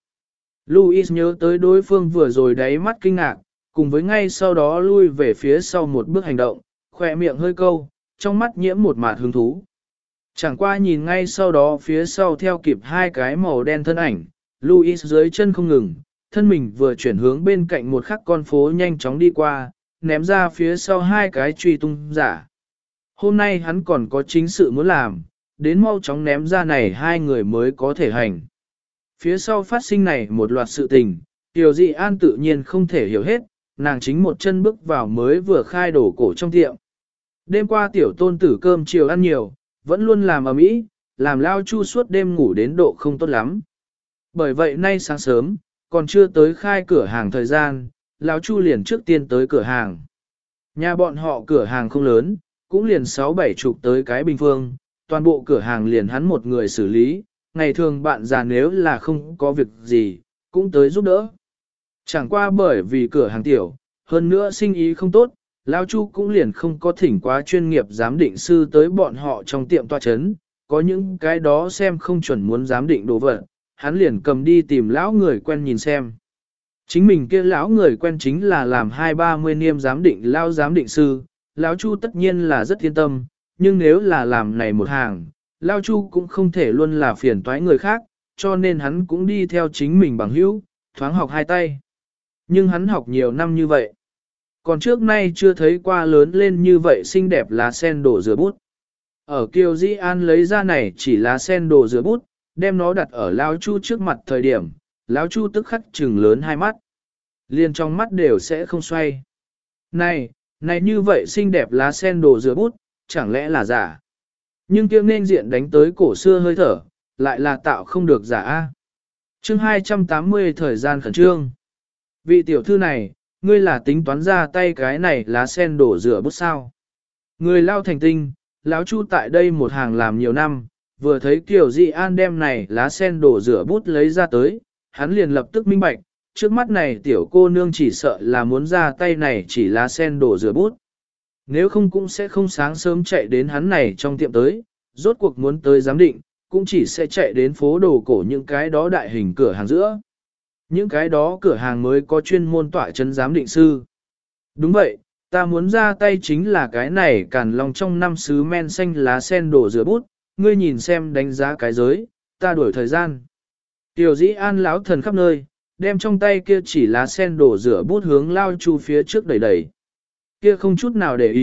Louis nhớ tới đối phương vừa rồi đáy mắt kinh ngạc, cùng với ngay sau đó lui về phía sau một bước hành động, khỏe miệng hơi câu, trong mắt nhiễm một mạt hứng thú. Chẳng qua nhìn ngay sau đó phía sau theo kịp hai cái màu đen thân ảnh, Louis dưới chân không ngừng, thân mình vừa chuyển hướng bên cạnh một khắc con phố nhanh chóng đi qua, ném ra phía sau hai cái truy tung giả. Hôm nay hắn còn có chính sự muốn làm, đến mau chóng ném ra này hai người mới có thể hành. Phía sau phát sinh này một loạt sự tình, Tiểu Dĩ An tự nhiên không thể hiểu hết, nàng chính một chân bước vào mới vừa khai đổ cổ trong tiệm. Đêm qua tiểu tôn tử cơm chiều ăn nhiều, vẫn luôn làm ầm ĩ, làm Lao Chu suốt đêm ngủ đến độ không tốt lắm. Bởi vậy nay sáng sớm, còn chưa tới khai cửa hàng thời gian, Lão Chu liền trước tiên tới cửa hàng. Nhà bọn họ cửa hàng không lớn, cũng liền 6-7 chục tới cái bình phương, toàn bộ cửa hàng liền hắn một người xử lý, ngày thường bạn già nếu là không có việc gì, cũng tới giúp đỡ. Chẳng qua bởi vì cửa hàng tiểu, hơn nữa sinh ý không tốt, Lão Chu cũng liền không có thỉnh quá chuyên nghiệp giám định sư tới bọn họ trong tiệm tọa chấn, có những cái đó xem không chuẩn muốn giám định đồ vật, hắn liền cầm đi tìm lão người quen nhìn xem. Chính mình kia lão người quen chính là làm 20-30 niêm giám định lao giám định sư, Lão Chu tất nhiên là rất yên tâm, nhưng nếu là làm này một hàng, Lão Chu cũng không thể luôn là phiền toái người khác, cho nên hắn cũng đi theo chính mình bằng hữu, thoáng học hai tay. Nhưng hắn học nhiều năm như vậy, còn trước nay chưa thấy qua lớn lên như vậy xinh đẹp lá sen đổ rửa bút. Ở Kiều Dĩ An lấy ra này chỉ lá sen đổ rửa bút, đem nó đặt ở Lão Chu trước mặt thời điểm, Lão Chu tức khắc trừng lớn hai mắt. Liền trong mắt đều sẽ không xoay. Này như vậy xinh đẹp lá sen đồ rửa bút, chẳng lẽ là giả? Nhưng kia nên diện đánh tới cổ xưa hơi thở, lại là tạo không được giả A. chương 280 thời gian khẩn trương. Vị tiểu thư này, ngươi là tính toán ra tay cái này lá sen đổ rửa bút sao? Người lao thành tinh, Lão Chu tại đây một hàng làm nhiều năm, vừa thấy Kiều Dĩ An đem này lá sen đổ rửa bút lấy ra tới, hắn liền lập tức minh bạch, trước mắt này tiểu cô nương chỉ sợ là muốn ra tay này chỉ lá sen đổ rửa bút. Nếu không cũng sẽ không sáng sớm chạy đến hắn này trong tiệm tới, rốt cuộc muốn tới giám định, cũng chỉ sẽ chạy đến phố đồ cổ những cái đó đại hình cửa hàng giữa. Những cái đó cửa hàng mới có chuyên môn tọa chấn giám định sư. Đúng vậy, ta muốn ra tay chính là cái này càn long trong năm sứ men xanh lá sen đổ rửa bút, ngươi nhìn xem đánh giá cái giới, ta đuổi thời gian. Tiểu Dĩ An lão thần khắp nơi, đem trong tay kia chỉ lá sen đổ rửa bút hướng Lao Chu phía trước đẩy. Kia không chút nào để ý,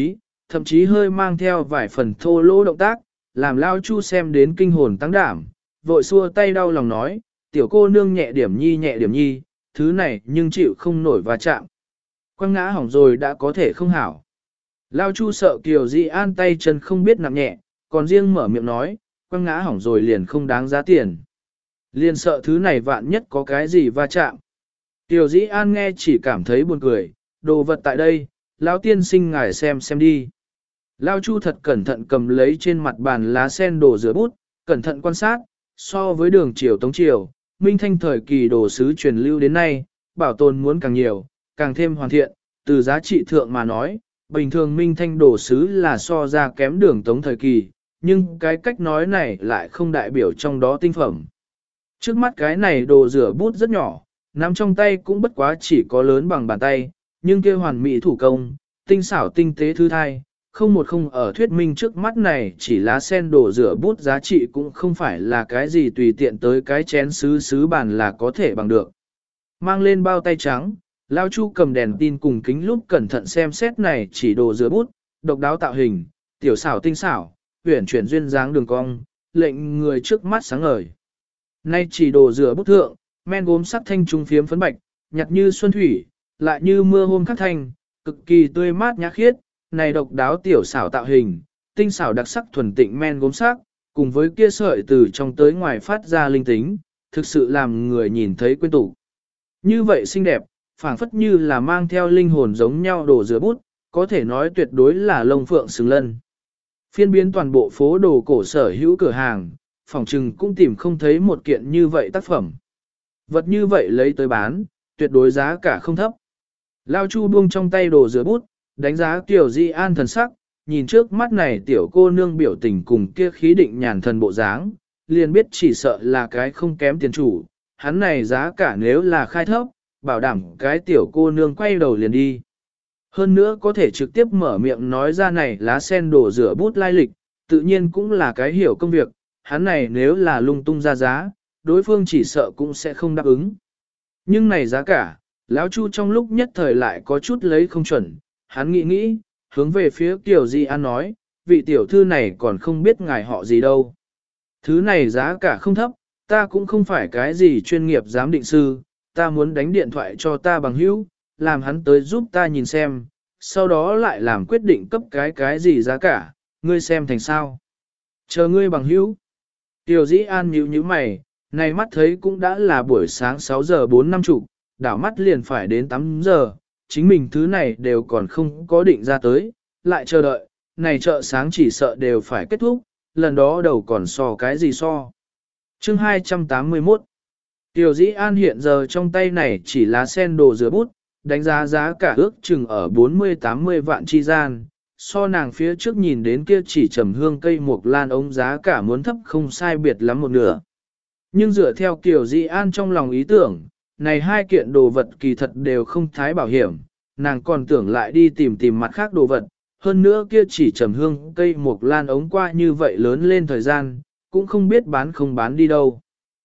thậm chí hơi mang theo vài phần thô lỗ động tác, làm Lao Chu xem đến kinh hồn tăng đảm, vội xua tay đau lòng nói, tiểu cô nương nhẹ điểm nhi, thứ này nhưng chịu không nổi va chạm. Quăng ngã hỏng rồi đã có thể không hảo. Lao Chu sợ Kiều Di An tay chân không biết nặng nhẹ, còn riêng mở miệng nói, quăng ngã hỏng rồi liền không đáng giá tiền. Liền sợ thứ này vạn nhất có cái gì va chạm. Kiều Di An nghe chỉ cảm thấy buồn cười, đồ vật tại đây, lão tiên sinh ngài xem đi. Lao Chu thật cẩn thận cầm lấy trên mặt bàn lá sen đồ rửa bút, cẩn thận quan sát, so với đường triều tống triều, minh thanh thời kỳ đồ sứ truyền lưu đến nay, bảo tồn muốn càng nhiều, càng thêm hoàn thiện, từ giá trị thượng mà nói, bình thường minh thanh đồ sứ là so ra kém đường tống thời kỳ, nhưng cái cách nói này lại không đại biểu trong đó tinh phẩm. Trước mắt cái này đồ rửa bút rất nhỏ, nắm trong tay cũng bất quá chỉ có lớn bằng bàn tay, nhưng kia hoàn mỹ thủ công, tinh xảo tinh tế thư thai, không ở thuyết minh trước mắt này chỉ lá sen đồ rửa bút giá trị cũng không phải là cái gì tùy tiện tới cái chén sứ bàn là có thể bằng được. Mang lên bao tay trắng, Lao Chu cầm đèn tin cùng kính lúp cẩn thận xem xét này chỉ đồ rửa bút, độc đáo tạo hình, tiểu xảo tinh xảo, uyển chuyển duyên dáng đường cong, lệnh người trước mắt sáng ngời. Nay chỉ đồ rửa bút thượng, men gốm sắc thanh trung phiếm phấn bạch, nhạt như xuân thủy, lại như mưa hôm khắc thanh, cực kỳ tươi mát nhã khiết, này độc đáo tiểu xảo tạo hình, tinh xảo đặc sắc thuần tịnh men gốm sắc, cùng với kia sợi từ trong tới ngoài phát ra linh tính, thực sự làm người nhìn thấy quên tủ. Như vậy xinh đẹp, phảng phất như là mang theo linh hồn giống nhau đồ rửa bút, có thể nói tuyệt đối là lông phượng xứng lân. Phiên biến toàn bộ phố đồ cổ sở hữu cửa hàng, phòng trừng cũng tìm không thấy một kiện như vậy tác phẩm. Vật như vậy lấy tới bán, tuyệt đối giá cả không thấp. Lao Chu buông trong tay đồ rửa bút, đánh giá Kiều Di An thần sắc, nhìn trước mắt này tiểu cô nương biểu tình cùng kia khí định nhàn thần bộ dáng, liền biết chỉ sợ là cái không kém tiền chủ, hắn này giá cả nếu là khai thấp, bảo đảm cái tiểu cô nương quay đầu liền đi. Hơn nữa có thể trực tiếp mở miệng nói ra này lá sen đồ rửa bút lai lịch, tự nhiên cũng là cái hiểu công việc, hắn này nếu là lung tung ra giá, đối phương chỉ sợ cũng sẽ không đáp ứng. Nhưng này giá cả, lão Chu trong lúc nhất thời lại có chút lấy không chuẩn, hắn nghĩ, hướng về phía Kiều Di An nói, vị tiểu thư này còn không biết ngài họ gì đâu. Thứ này giá cả không thấp, ta cũng không phải cái gì chuyên nghiệp giám định sư, ta muốn đánh điện thoại cho ta bằng hữu, làm hắn tới giúp ta nhìn xem, sau đó lại làm quyết định cấp cái gì giá cả, ngươi xem thành sao. Chờ ngươi bằng hữu. Tiểu Dĩ An nhíu mày, này mắt thấy cũng đã là buổi sáng 6 giờ 4:50, đảo mắt liền phải đến 8 giờ, chính mình thứ này đều còn không có định ra tới, lại chờ đợi, này chợ sáng chỉ sợ đều phải kết thúc, lần đó đầu còn so cái gì so. Chương 281. Tiểu Dĩ An hiện giờ trong tay này chỉ lá sen đồ rửa bút, đánh giá giá cả ước chừng ở 40-80 vạn chi gian, so nàng phía trước nhìn đến kia chỉ trầm hương cây mộc lan ống giá cả muốn thấp không sai biệt lắm một nửa. Nhưng dựa theo Kiều Di An trong lòng ý tưởng, này hai kiện đồ vật kỳ thật đều không thái bảo hiểm, nàng còn tưởng lại đi tìm mặt khác đồ vật, hơn nữa kia chỉ trầm hương cây mộc lan ống qua như vậy lớn lên thời gian, cũng không biết bán không bán đi đâu.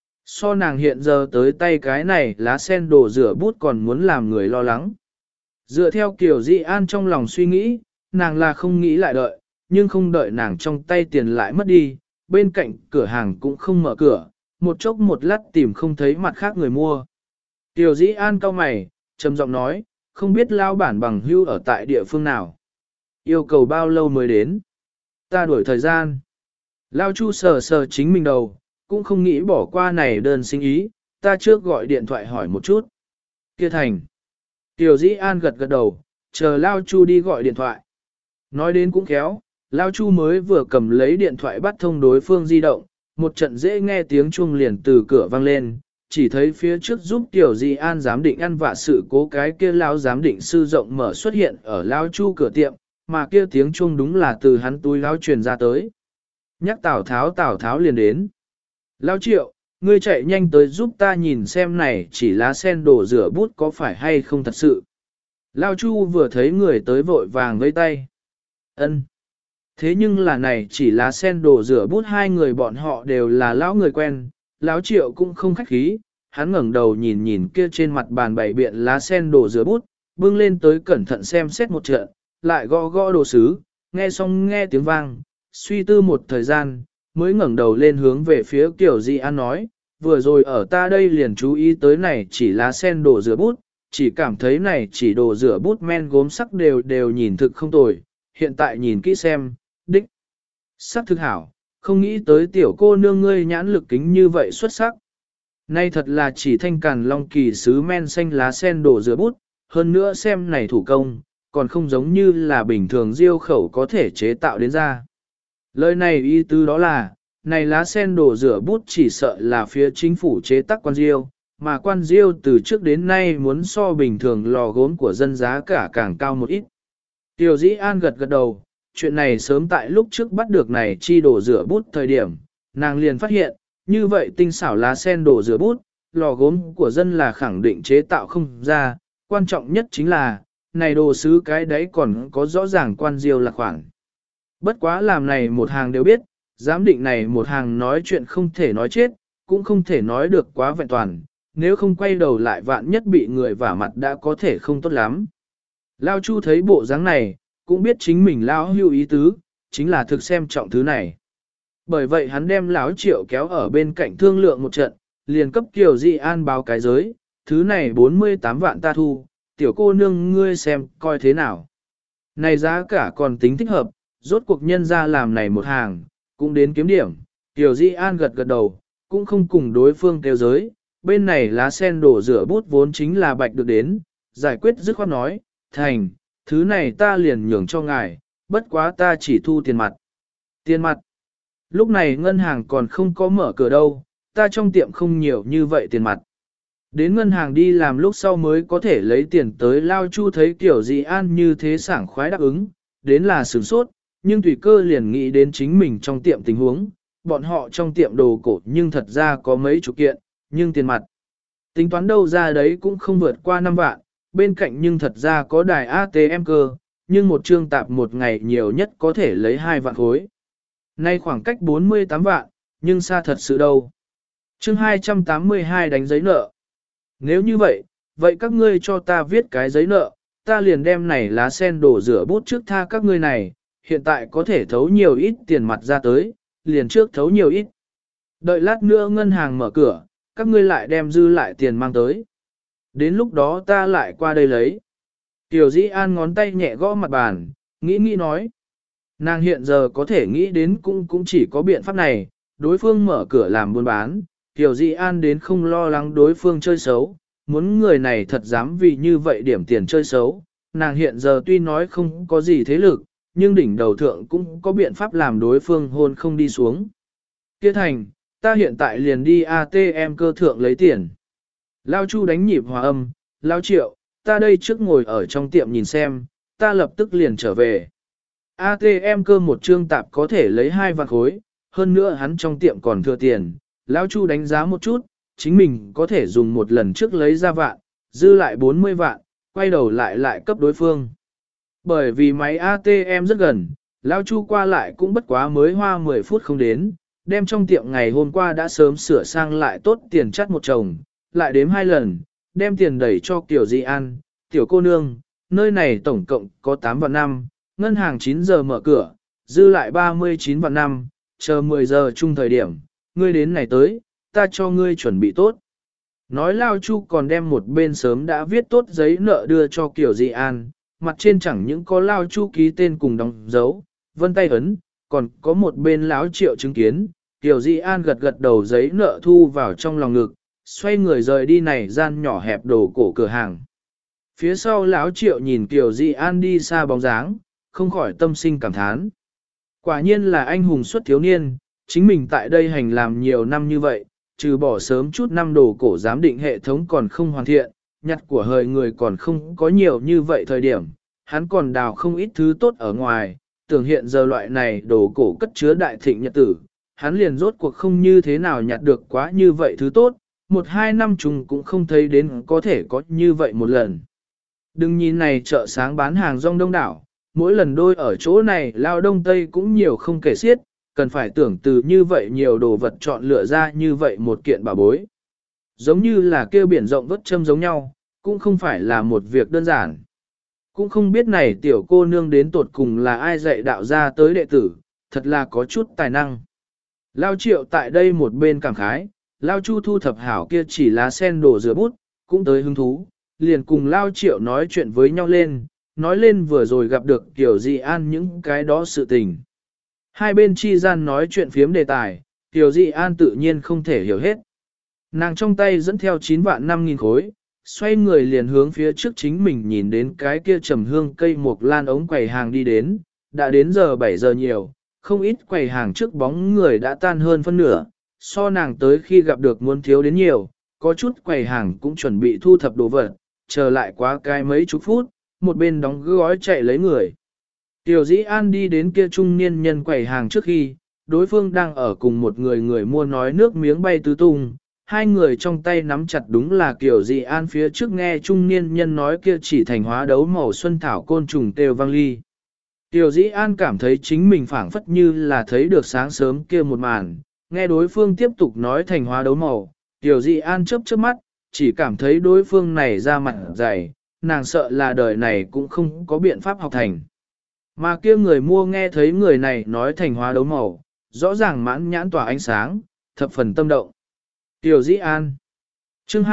So nàng hiện giờ tới tay cái này lá sen đồ rửa bút còn muốn làm người lo lắng. Dựa theo Kiều Di An trong lòng suy nghĩ, nàng là không nghĩ lại đợi, nhưng không đợi nàng trong tay tiền lại mất đi, bên cạnh cửa hàng cũng không mở cửa, một chốc một lát tìm không thấy mặt khác người mua. Kiều Di An cau mày, trầm giọng nói, không biết lao bản bằng hưu ở tại địa phương nào. Yêu cầu bao lâu mới đến? Ta đuổi thời gian. Lao Chu sờ chính mình đầu, cũng không nghĩ bỏ qua này đơn sinh ý, ta trước gọi điện thoại hỏi một chút. Kia thành. Tiểu Dĩ An gật đầu, chờ Lao Chu đi gọi điện thoại. Nói đến cũng khéo, Lao Chu mới vừa cầm lấy điện thoại bắt thông đối phương di động, một trận dễ nghe tiếng chuông liền từ cửa vang lên, chỉ thấy phía trước giúp Tiểu Dĩ An giám định ăn vạ sự cố cái kia Lao giám định sư rộng mở xuất hiện ở Lao Chu cửa tiệm, mà kia tiếng chuông đúng là từ hắn túi Lao truyền ra tới. Nhắc Tào Tháo liền đến. Lao Triệu, ngươi chạy nhanh tới giúp ta nhìn xem này chỉ lá sen đồ rửa bút có phải hay không thật sự. Lao Chu vừa thấy người tới vội vàng vẫy tay. Ân. Thế nhưng là này chỉ lá sen đồ rửa bút hai người bọn họ đều là lão người quen, Lão Triệu cũng không khách khí, hắn ngẩng đầu nhìn kia trên mặt bàn bày biện lá sen đồ rửa bút, bưng lên tới cẩn thận xem xét một trận, lại gõ đồ sứ, nghe xong nghe tiếng vang, suy tư một thời gian, mới ngẩng đầu lên hướng về phía Kiều Di An nói, vừa rồi ở ta đây liền chú ý tới này chỉ lá sen đồ rửa bút, chỉ cảm thấy này chỉ đồ rửa bút men gốm sắc đều nhìn thực không tồi, hiện tại nhìn kỹ xem, đích. Sắc thực hảo, không nghĩ tới tiểu cô nương ngươi nhãn lực kính như vậy xuất sắc. Nay thật là chỉ thanh càn long kỳ sứ men xanh lá sen đồ rửa bút, hơn nữa xem này thủ công, còn không giống như là bình thường diêu khẩu có thể chế tạo đến ra. Lời này ý tứ đó là, này lá sen đồ rửa bút chỉ sợ là phía chính phủ chế tác quan diêu, mà quan diêu từ trước đến nay muốn so bình thường lò gốm của dân giá cả càng cao một ít. Tiểu Dĩ An gật gật đầu, chuyện này sớm tại lúc trước bắt được này chi đồ rửa bút thời điểm, nàng liền phát hiện, như vậy tinh xảo lá sen đồ rửa bút, lò gốm của dân là khẳng định chế tạo không ra, quan trọng nhất chính là, này đồ sứ cái đấy còn có rõ ràng quan diêu là khoản. Bất quá làm này một hàng đều biết, giám định này một hàng nói chuyện không thể nói chết, cũng không thể nói được quá vẹn toàn, nếu không quay đầu lại vạn nhất bị người vả mặt đã có thể không tốt lắm. Lao Chu thấy bộ dáng này, cũng biết chính mình Lao hưu ý tứ, chính là thực xem trọng thứ này. Bởi vậy hắn đem Lão Triệu kéo ở bên cạnh thương lượng một trận, liền cấp Kiều Di An báo cái giới, thứ này 48 vạn ta thu, tiểu cô nương ngươi xem coi thế nào. Này giá cả còn tính thích hợp, rốt cuộc nhân ra làm này một hàng, cũng đến kiếm điểm. Kiều Di An gật gật đầu, cũng không cùng đối phương kêu giới, bên này lá sen đổ rửa bút vốn chính là bạch được đến, giải quyết dứt khoát nói, thành, thứ này ta liền nhường cho ngài, bất quá ta chỉ thu tiền mặt. Tiền mặt. Lúc này ngân hàng còn không có mở cửa đâu, ta trong tiệm không nhiều như vậy tiền mặt. Đến ngân hàng đi làm lúc sau mới có thể lấy tiền tới. Lao Chu thấy Kiều Di An như thế sảng khoái đáp ứng, đến là sửng sốt, nhưng tùy cơ liền nghĩ đến chính mình trong tiệm tình huống, bọn họ trong tiệm đồ cổ nhưng thật ra có mấy chục kiện, nhưng tiền mặt. Tính toán đâu ra đấy cũng không vượt qua 5 vạn, bên cạnh nhưng thật ra có đài ATM cơ, nhưng một trương tạp một ngày nhiều nhất có thể lấy 2 vạn khối. Nay khoảng cách 48 vạn, nhưng xa thật sự đâu. Chương 282 đánh giấy nợ. Nếu như vậy các ngươi cho ta viết cái giấy nợ, ta liền đem này lá sen đổ rửa bút trước tha các ngươi này, hiện tại có thể thấu nhiều ít tiền mặt ra tới, liền trước thấu nhiều ít. Đợi lát nữa ngân hàng mở cửa, các ngươi lại đem dư lại tiền mang tới. Đến lúc đó ta lại qua đây lấy. Tiểu Dĩ An ngón tay nhẹ gõ mặt bàn, nghĩ nói. Nàng hiện giờ có thể nghĩ đến cũng chỉ có biện pháp này, đối phương mở cửa làm buôn bán, Tiểu Dĩ An đến không lo lắng đối phương chơi xấu, muốn người này thật dám vì như vậy điểm tiền chơi xấu. Nàng hiện giờ tuy nói không có gì thế lực, nhưng đỉnh đầu thượng cũng có biện pháp làm đối phương hôn không đi xuống. Kia thành, ta hiện tại liền đi ATM cơ thượng lấy tiền. Lao Chu đánh nhịp hòa âm, Lao Triệu, ta đây trước ngồi ở trong tiệm nhìn xem, ta lập tức liền trở về. ATM cơ một trương tạp có thể lấy 2 vạn khối, hơn nữa hắn trong tiệm còn thừa tiền. Lao Chu đánh giá một chút, chính mình có thể dùng một lần trước lấy ra vạn, dư lại 40 vạn, quay đầu lại cấp đối phương. Bởi vì máy ATM rất gần, Lao Chu qua lại cũng bất quá mới hoa 10 phút không đến, đem trong tiệm ngày hôm qua đã sớm sửa sang lại tốt tiền chắt một chồng, lại đếm 2 lần, đem tiền đẩy cho Kiều Di An, tiểu cô nương, nơi này tổng cộng có 8 vạn 5, ngân hàng 9 giờ mở cửa, dư lại 39 vạn 5, chờ 10 giờ chung thời điểm, ngươi đến này tới, ta cho ngươi chuẩn bị tốt. Nói Lao Chu còn đem một bên sớm đã viết tốt giấy nợ đưa cho Kiều Di An, mặt trên chẳng những có Lao Chu ký tên cùng đóng dấu, vân tay ấn, còn có một bên Lão Triệu chứng kiến, Kiều Di An gật gật đầu giấy nợ thu vào trong lòng ngực, xoay người rời đi này gian nhỏ hẹp đồ cổ cửa hàng. Phía sau Lão Triệu nhìn Kiều Di An đi xa bóng dáng, không khỏi tâm sinh cảm thán. Quả nhiên là anh hùng xuất thiếu niên, chính mình tại đây hành làm nhiều năm như vậy, trừ bỏ sớm chút năm đồ cổ giám định hệ thống còn không hoàn thiện, nhặt của hời người còn không có nhiều như vậy thời điểm, hắn còn đào không ít thứ tốt ở ngoài, tưởng hiện giờ loại này đồ cổ cất chứa đại thịnh nhật tử, hắn liền rốt cuộc không như thế nào nhặt được quá như vậy thứ tốt, 1-2 năm chung cũng không thấy đến có thể có như vậy một lần. Đừng nhìn này chợ sáng bán hàng rong đông đảo, mỗi lần đôi ở chỗ này lao đông tây cũng nhiều không kể xiết, cần phải tưởng từ như vậy nhiều đồ vật chọn lựa ra như vậy một kiện bảo bối. Giống như là kêu biển rộng vớt châm giống nhau, cũng không phải là một việc đơn giản. Cũng không biết này tiểu cô nương đến tột cùng là ai dạy đạo ra tới đệ tử, thật là có chút tài năng. Lao Triệu tại đây một bên cảm khái, Lao Chu thu thập hảo kia chỉ lá sen đổ rửa bút, cũng tới hứng thú, liền cùng Lao Triệu nói chuyện với nhau lên, nói lên vừa rồi gặp được Tiểu Dị An những cái đó sự tình. Hai bên chi gian nói chuyện phiếm đề tài, Tiểu Dị An tự nhiên không thể hiểu hết. Nàng trong tay dẫn theo 9 vạn 5.000 khối, xoay người liền hướng phía trước chính mình nhìn đến cái kia trầm hương cây mộc lan ống quầy hàng đi đến, đã đến giờ 7 giờ nhiều, không ít quầy hàng trước bóng người đã tan hơn phân nửa, so nàng tới khi gặp được muốn thiếu đến nhiều, có chút quầy hàng cũng chuẩn bị thu thập đồ vật, chờ lại quá cái mấy chục phút, một bên đóng gói chạy lấy người. Tiểu Dĩ An đi đến kia trung niên nhân quầy hàng trước khi, đối phương đang ở cùng một người mua nói nước miếng bay tứ tung, hai người trong tay nắm chặt đúng là Tiểu Dĩ An phía trước nghe trung niên nhân nói kia chỉ thành hóa đấu màu xuân thảo côn trùng têu vang ly. Tiểu Dĩ An cảm thấy chính mình phảng phất như là thấy được sáng sớm kia một màn, nghe đối phương tiếp tục nói thành hóa đấu màu, Tiểu Dĩ An chớp chớp mắt, chỉ cảm thấy đối phương này ra mặt dày, nàng sợ là đời này cũng không có biện pháp học thành. Mà kia người mua nghe thấy người này nói thành hóa đấu màu, rõ ràng mãn nhãn tỏa ánh sáng, thập phần tâm động. Tiểu Dĩ An chương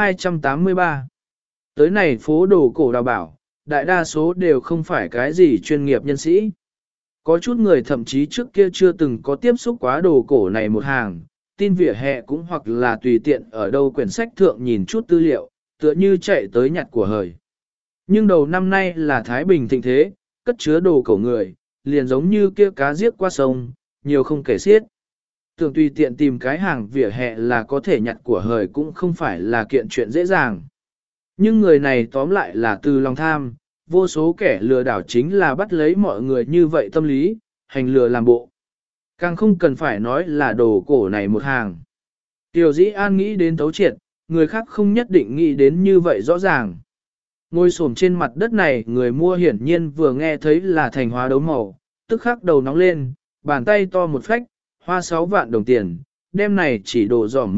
283 tới này phố đồ cổ đào bảo, đại đa số đều không phải cái gì chuyên nghiệp nhân sĩ. Có chút người thậm chí trước kia chưa từng có tiếp xúc quá đồ cổ này một hàng, tin vỉa hè cũng hoặc là tùy tiện ở đâu quyển sách thượng nhìn chút tư liệu, tựa như chạy tới nhặt của hời. Nhưng đầu năm nay là Thái Bình thịnh thế, cất chứa đồ cổ người, liền giống như kia cá giết qua sông, nhiều không kể xiết. Tưởng tùy tiện tìm cái hàng vỉa hè là có thể nhặt của hời cũng không phải là kiện chuyện dễ dàng. Nhưng người này tóm lại là từ lòng tham, vô số kẻ lừa đảo chính là bắt lấy mọi người như vậy tâm lý, hành lừa làm bộ. Càng không cần phải nói là đồ cổ này một hàng. Tiểu Dĩ An nghĩ đến thấu triệt, người khác không nhất định nghĩ đến như vậy rõ ràng. Ngồi xổm trên mặt đất này người mua hiển nhiên vừa nghe thấy là thành hóa đấu màu, tức khắc đầu nóng lên, bàn tay to một phách, hoa 6 vạn đồng tiền, đem này chỉ đồ giỏm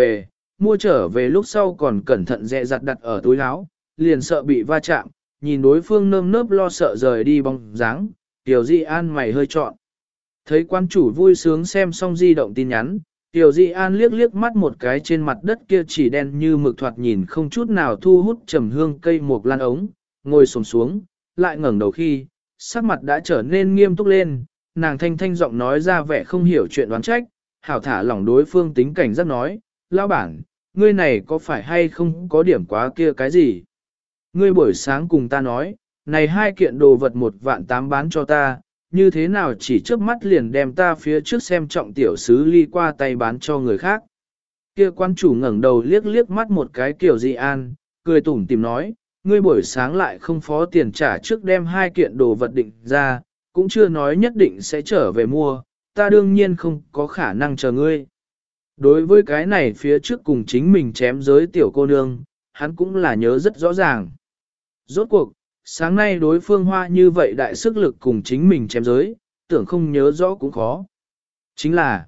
mua trở về lúc sau còn cẩn thận dè dặt đặt ở túi áo, liền sợ bị va chạm, nhìn đối phương nơm nớp lo sợ rời đi bóng dáng, Tiểu Dĩ An mày hơi trọn. Thấy quan chủ vui sướng xem xong di động tin nhắn, Tiểu Dĩ An liếc liếc mắt một cái trên mặt đất kia chỉ đen như mực thoạt nhìn không chút nào thu hút trầm hương cây mộc lan ống, ngồi xổm xuống, lại ngẩng đầu khi, sắc mặt đã trở nên nghiêm túc lên, nàng thanh thanh giọng nói ra vẻ không hiểu chuyện đoán trách, hảo thả lỏng đối phương tính cảnh giác nói, lão bản, ngươi này có phải hay không có điểm quá kia cái gì? Ngươi buổi sáng cùng ta nói, này hai kiện đồ vật 1.800.000 bán cho ta, như thế nào chỉ trước mắt liền đem ta phía trước xem trọng tiểu sứ ly qua tay bán cho người khác. Kia quan chủ ngẩng đầu liếc liếc mắt một cái Tiểu Dĩ An, cười tủm tìm nói, ngươi buổi sáng lại không phó tiền trả trước đem hai kiện đồ vật định ra, cũng chưa nói nhất định sẽ trở về mua, ta đương nhiên không có khả năng chờ ngươi. Đối với cái này phía trước cùng chính mình chém giới tiểu cô nương, hắn cũng là nhớ rất rõ ràng. Rốt cuộc, sáng nay đối phương hoa như vậy đại sức lực cùng chính mình chém giới, tưởng không nhớ rõ cũng khó. Chính là,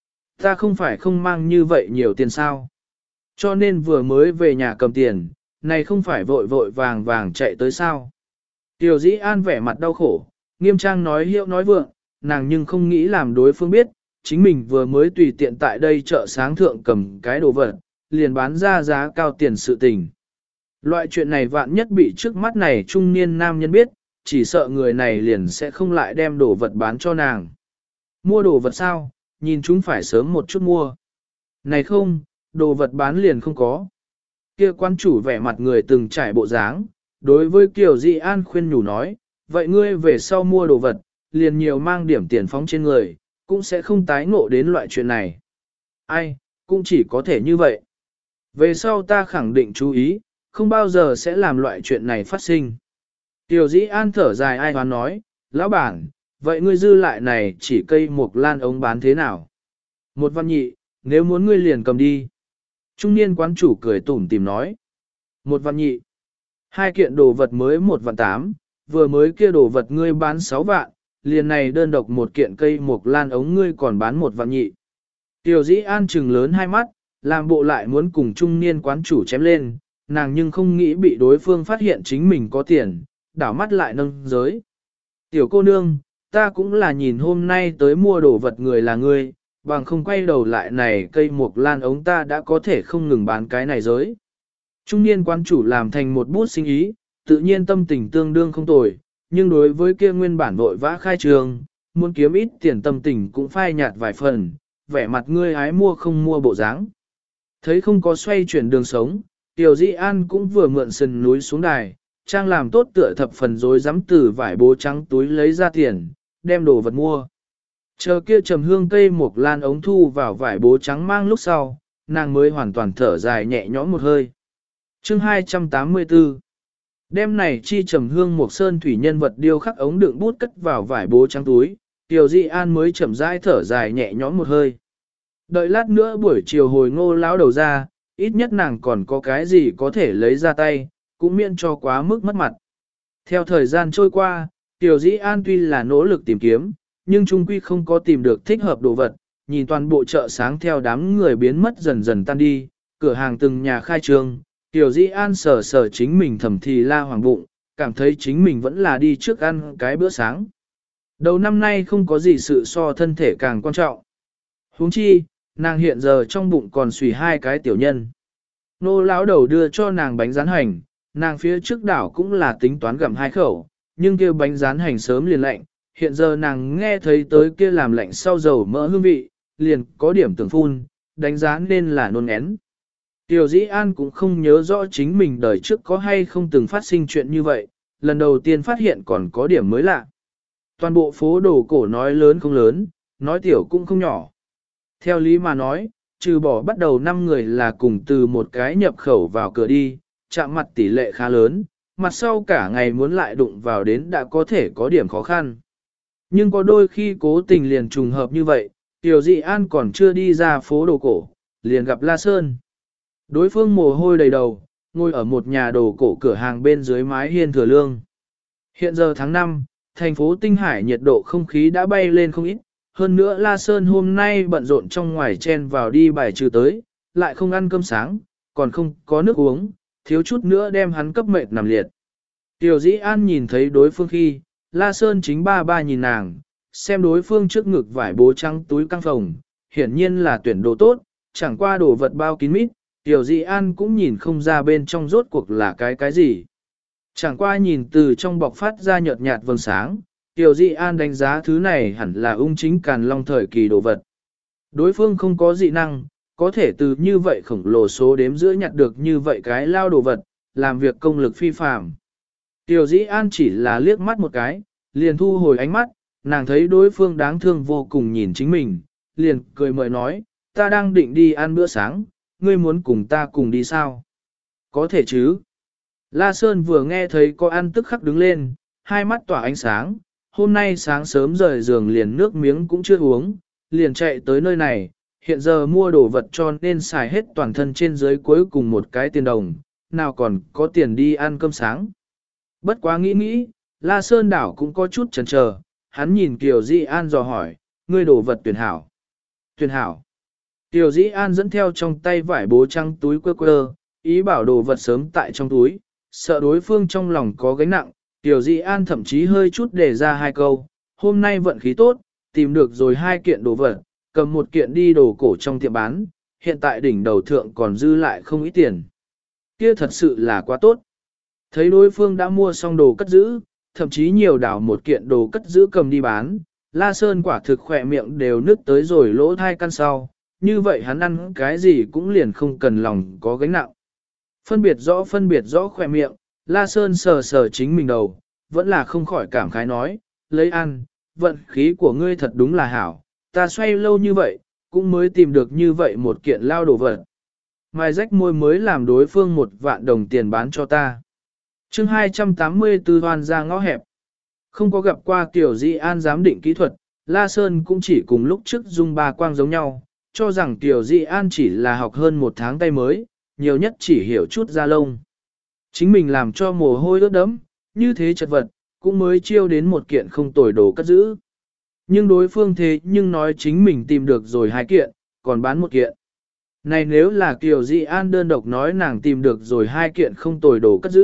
ta không phải không mang như vậy nhiều tiền sao. Cho nên vừa mới về nhà cầm tiền, này không phải vội vội vàng vàng chạy tới sao. Tiểu Dĩ An vẻ mặt đau khổ, nghiêm trang nói hiệu nói vượng, nàng nhưng không nghĩ làm đối phương biết, chính mình vừa mới tùy tiện tại đây chợ sáng thượng cầm cái đồ vật, liền bán ra giá cao tiền sự tình. Loại chuyện này vạn nhất bị trước mắt này trung niên nam nhân biết, chỉ sợ người này liền sẽ không lại đem đồ vật bán cho nàng. Mua đồ vật sao, nhìn chúng phải sớm một chút mua. Này không, đồ vật bán liền không có. Kia quan chủ vẻ mặt người từng trải bộ dáng, đối với Kiều Dị An khuyên nhủ nói, vậy ngươi về sau mua đồ vật, liền nhiều mang điểm tiền phóng trên người, cũng sẽ không tái ngộ đến loại chuyện này. Ai, cũng chỉ có thể như vậy. Về sau ta khẳng định chú ý, không bao giờ sẽ làm loại chuyện này phát sinh. Tiểu Dĩ An thở dài ai hoán nói, lão bản, vậy ngươi dư lại này chỉ cây mộc lan ống bán thế nào? 1.000.000, nếu muốn ngươi liền cầm đi. Trung niên quán chủ cười tủm tìm nói. 1.000.000, hai kiện đồ vật mới 1.800.000, vừa mới kia đồ vật ngươi bán 6 vạn, liền này đơn độc một kiện cây mộc lan ống ngươi còn bán 1.000.000. Tiểu Dĩ An trừng lớn hai mắt, làm bộ lại muốn cùng trung niên quán chủ chém lên, nàng nhưng không nghĩ bị đối phương phát hiện chính mình có tiền, đảo mắt lại nâng giới. Tiểu cô nương, ta cũng là nhìn hôm nay tới mua đồ vật người là ngươi, bằng không quay đầu lại này cây mộc lan ống ta đã có thể không ngừng bán cái này giới. Trung niên quan chủ làm thành một bút sinh ý, tự nhiên tâm tình tương đương không tồi, nhưng đối với kia nguyên bản vội vã khai trường, muốn kiếm ít tiền tâm tình cũng phai nhạt vài phần, vẻ mặt ngươi hái mua không mua bộ dáng. Thấy không có xoay chuyển đường sống, Tiểu Di An cũng vừa mượn sườn núi xuống đài, trang làm tốt tựa thập phần rối rắm từ vải bố trắng túi lấy ra tiền, đem đồ vật mua. Chờ kia trầm hương cây mộc lan ống thu vào vải bố trắng mang lúc sau, nàng mới hoàn toàn thở dài nhẹ nhõm một hơi. Chương 284 Đêm này chi trầm hương mộc sơn thủy nhân vật điêu khắc ống đựng bút cất vào vải bố trắng túi, Tiểu Di An mới chậm rãi thở dài nhẹ nhõm một hơi. Đợi lát nữa buổi chiều hồi Ngô lão đầu ra, ít nhất nàng còn có cái gì có thể lấy ra tay, cũng miễn cho quá mức mất mặt. Theo thời gian trôi qua, Tiểu Di An tuy là nỗ lực tìm kiếm, nhưng trung quy không có tìm được thích hợp đồ vật, nhìn toàn bộ chợ sáng theo đám người biến mất dần dần tan đi, cửa hàng từng nhà khai trương, Tiểu Di An sờ sờ chính mình thầm thì la hoàng bụng, cảm thấy chính mình vẫn là đi trước ăn cái bữa sáng. Đầu năm nay không có gì sự so thân thể càng quan trọng. Huống chi, nàng hiện giờ trong bụng còn xùy hai cái tiểu nhân. Nô lão đầu đưa cho nàng bánh rán hành, nàng phía trước đảo cũng là tính toán gặm hai khẩu, nhưng kia bánh rán hành sớm liền lạnh, hiện giờ nàng nghe thấy tới kia làm lạnh sau dầu mỡ hương vị, liền có điểm tưởng phun, đánh giá nên là nôn én. Tiểu Dĩ An cũng không nhớ rõ chính mình đời trước có hay không từng phát sinh chuyện như vậy, lần đầu tiên phát hiện còn có điểm mới lạ. Toàn bộ phố đồ cổ nói lớn không lớn, nói tiểu cũng không nhỏ. Theo lý mà nói, trừ bỏ bắt đầu 5 người là cùng từ một cái nhập khẩu vào cửa đi, chạm mặt tỷ lệ khá lớn, mặt sau cả ngày muốn lại đụng vào đến đã có thể có điểm khó khăn. Nhưng có đôi khi cố tình liền trùng hợp như vậy, Tiểu Dị An còn chưa đi ra phố đồ cổ, liền gặp La Sơn. Đối phương mồ hôi đầy đầu, ngồi ở một nhà đồ cổ cửa hàng bên dưới mái hiên thừa lương. Hiện giờ tháng 5, thành phố Tinh Hải nhiệt độ không khí đã bay lên không ít, hơn nữa La Sơn hôm nay bận rộn trong ngoài chen vào đi bài trừ tới, lại không ăn cơm sáng, còn không có nước uống, thiếu chút nữa đem hắn cấp mệt nằm liệt. Tiểu Dĩ An nhìn thấy đối phương khi, La Sơn chính ba ba nhìn nàng, xem đối phương trước ngực vải bố trắng túi căng phòng, hiển nhiên là tuyển đồ tốt, chẳng qua đồ vật bao kín mít, Tiểu Dĩ An cũng nhìn không ra bên trong rốt cuộc là cái gì. Chẳng qua nhìn từ trong bọc phát ra nhợt nhạt vầng sáng, Tiểu Dị An đánh giá thứ này hẳn là ung chính càn long thời kỳ đồ vật. Đối phương không có dị năng, có thể từ như vậy khổng lồ số đếm giữa nhặt được như vậy cái lao đồ vật, làm việc công lực phi phàm. Tiểu Dĩ An chỉ là liếc mắt một cái, liền thu hồi ánh mắt, nàng thấy đối phương đáng thương vô cùng nhìn chính mình, liền cười mời nói, ta đang định đi ăn bữa sáng, ngươi muốn cùng ta cùng đi sao? Có thể chứ? La Sơn vừa nghe thấy có ăn tức khắc đứng lên, hai mắt tỏa ánh sáng, hôm nay sáng sớm rời giường liền nước miếng cũng chưa uống, liền chạy tới nơi này, hiện giờ mua đồ vật cho nên xài hết toàn thân trên dưới cuối cùng một cái tiền đồng, nào còn có tiền đi ăn cơm sáng. Bất quá nghĩ, La Sơn đảo cũng có chút chần chờ, hắn nhìn Kiều Dĩ An dò hỏi, ngươi đồ vật tuyển hảo. Tuyển hảo. Kiều Dĩ An dẫn theo trong tay vải bố trắng túi quơ, ý bảo đồ vật sớm tại trong túi, sợ đối phương trong lòng có gánh nặng. Tiểu Dị An thậm chí hơi chút để ra hai câu, hôm nay vận khí tốt, tìm được rồi 2 kiện đồ vật, cầm 1 kiện đi đồ cổ trong tiệm bán, hiện tại đỉnh đầu thượng còn dư lại không ít tiền. Kia thật sự là quá tốt. Thấy đối phương đã mua xong đồ cất giữ, thậm chí nhiều đảo 1 kiện đồ cất giữ cầm đi bán, La Sơn quả thực khỏe miệng đều nứt tới rồi lỗ thai căn sau, như vậy hắn ăn cái gì cũng liền không cần lòng có gánh nặng. Phân biệt rõ khỏe miệng, La Sơn sờ sờ chính mình đầu, vẫn là không khỏi cảm khái nói, lấy ăn, vận khí của ngươi thật đúng là hảo, ta xoay lâu như vậy, cũng mới tìm được như vậy 1 kiện lao đồ vật. Mai rách môi mới làm đối phương 1 vạn đồng tiền bán cho ta. Chương 284 hoan ra ngõ hẹp. Không có gặp qua Tiểu Dị An giám định kỹ thuật, La Sơn cũng chỉ cùng lúc trước dung ba quang giống nhau, cho rằng Tiểu Dị An chỉ là học hơn 1 tháng tay mới, nhiều nhất chỉ hiểu chút da lông. Chính mình làm cho mồ hôi ướt đẫm, như thế chật vật, cũng mới chiêu đến 1 kiện không tồi đồ cất giữ. Nhưng đối phương thế nhưng nói chính mình tìm được rồi 2 kiện, còn bán 1 kiện. Này nếu là Kiều Dị An đơn độc nói nàng tìm được rồi 2 kiện không tồi đồ cất giữ,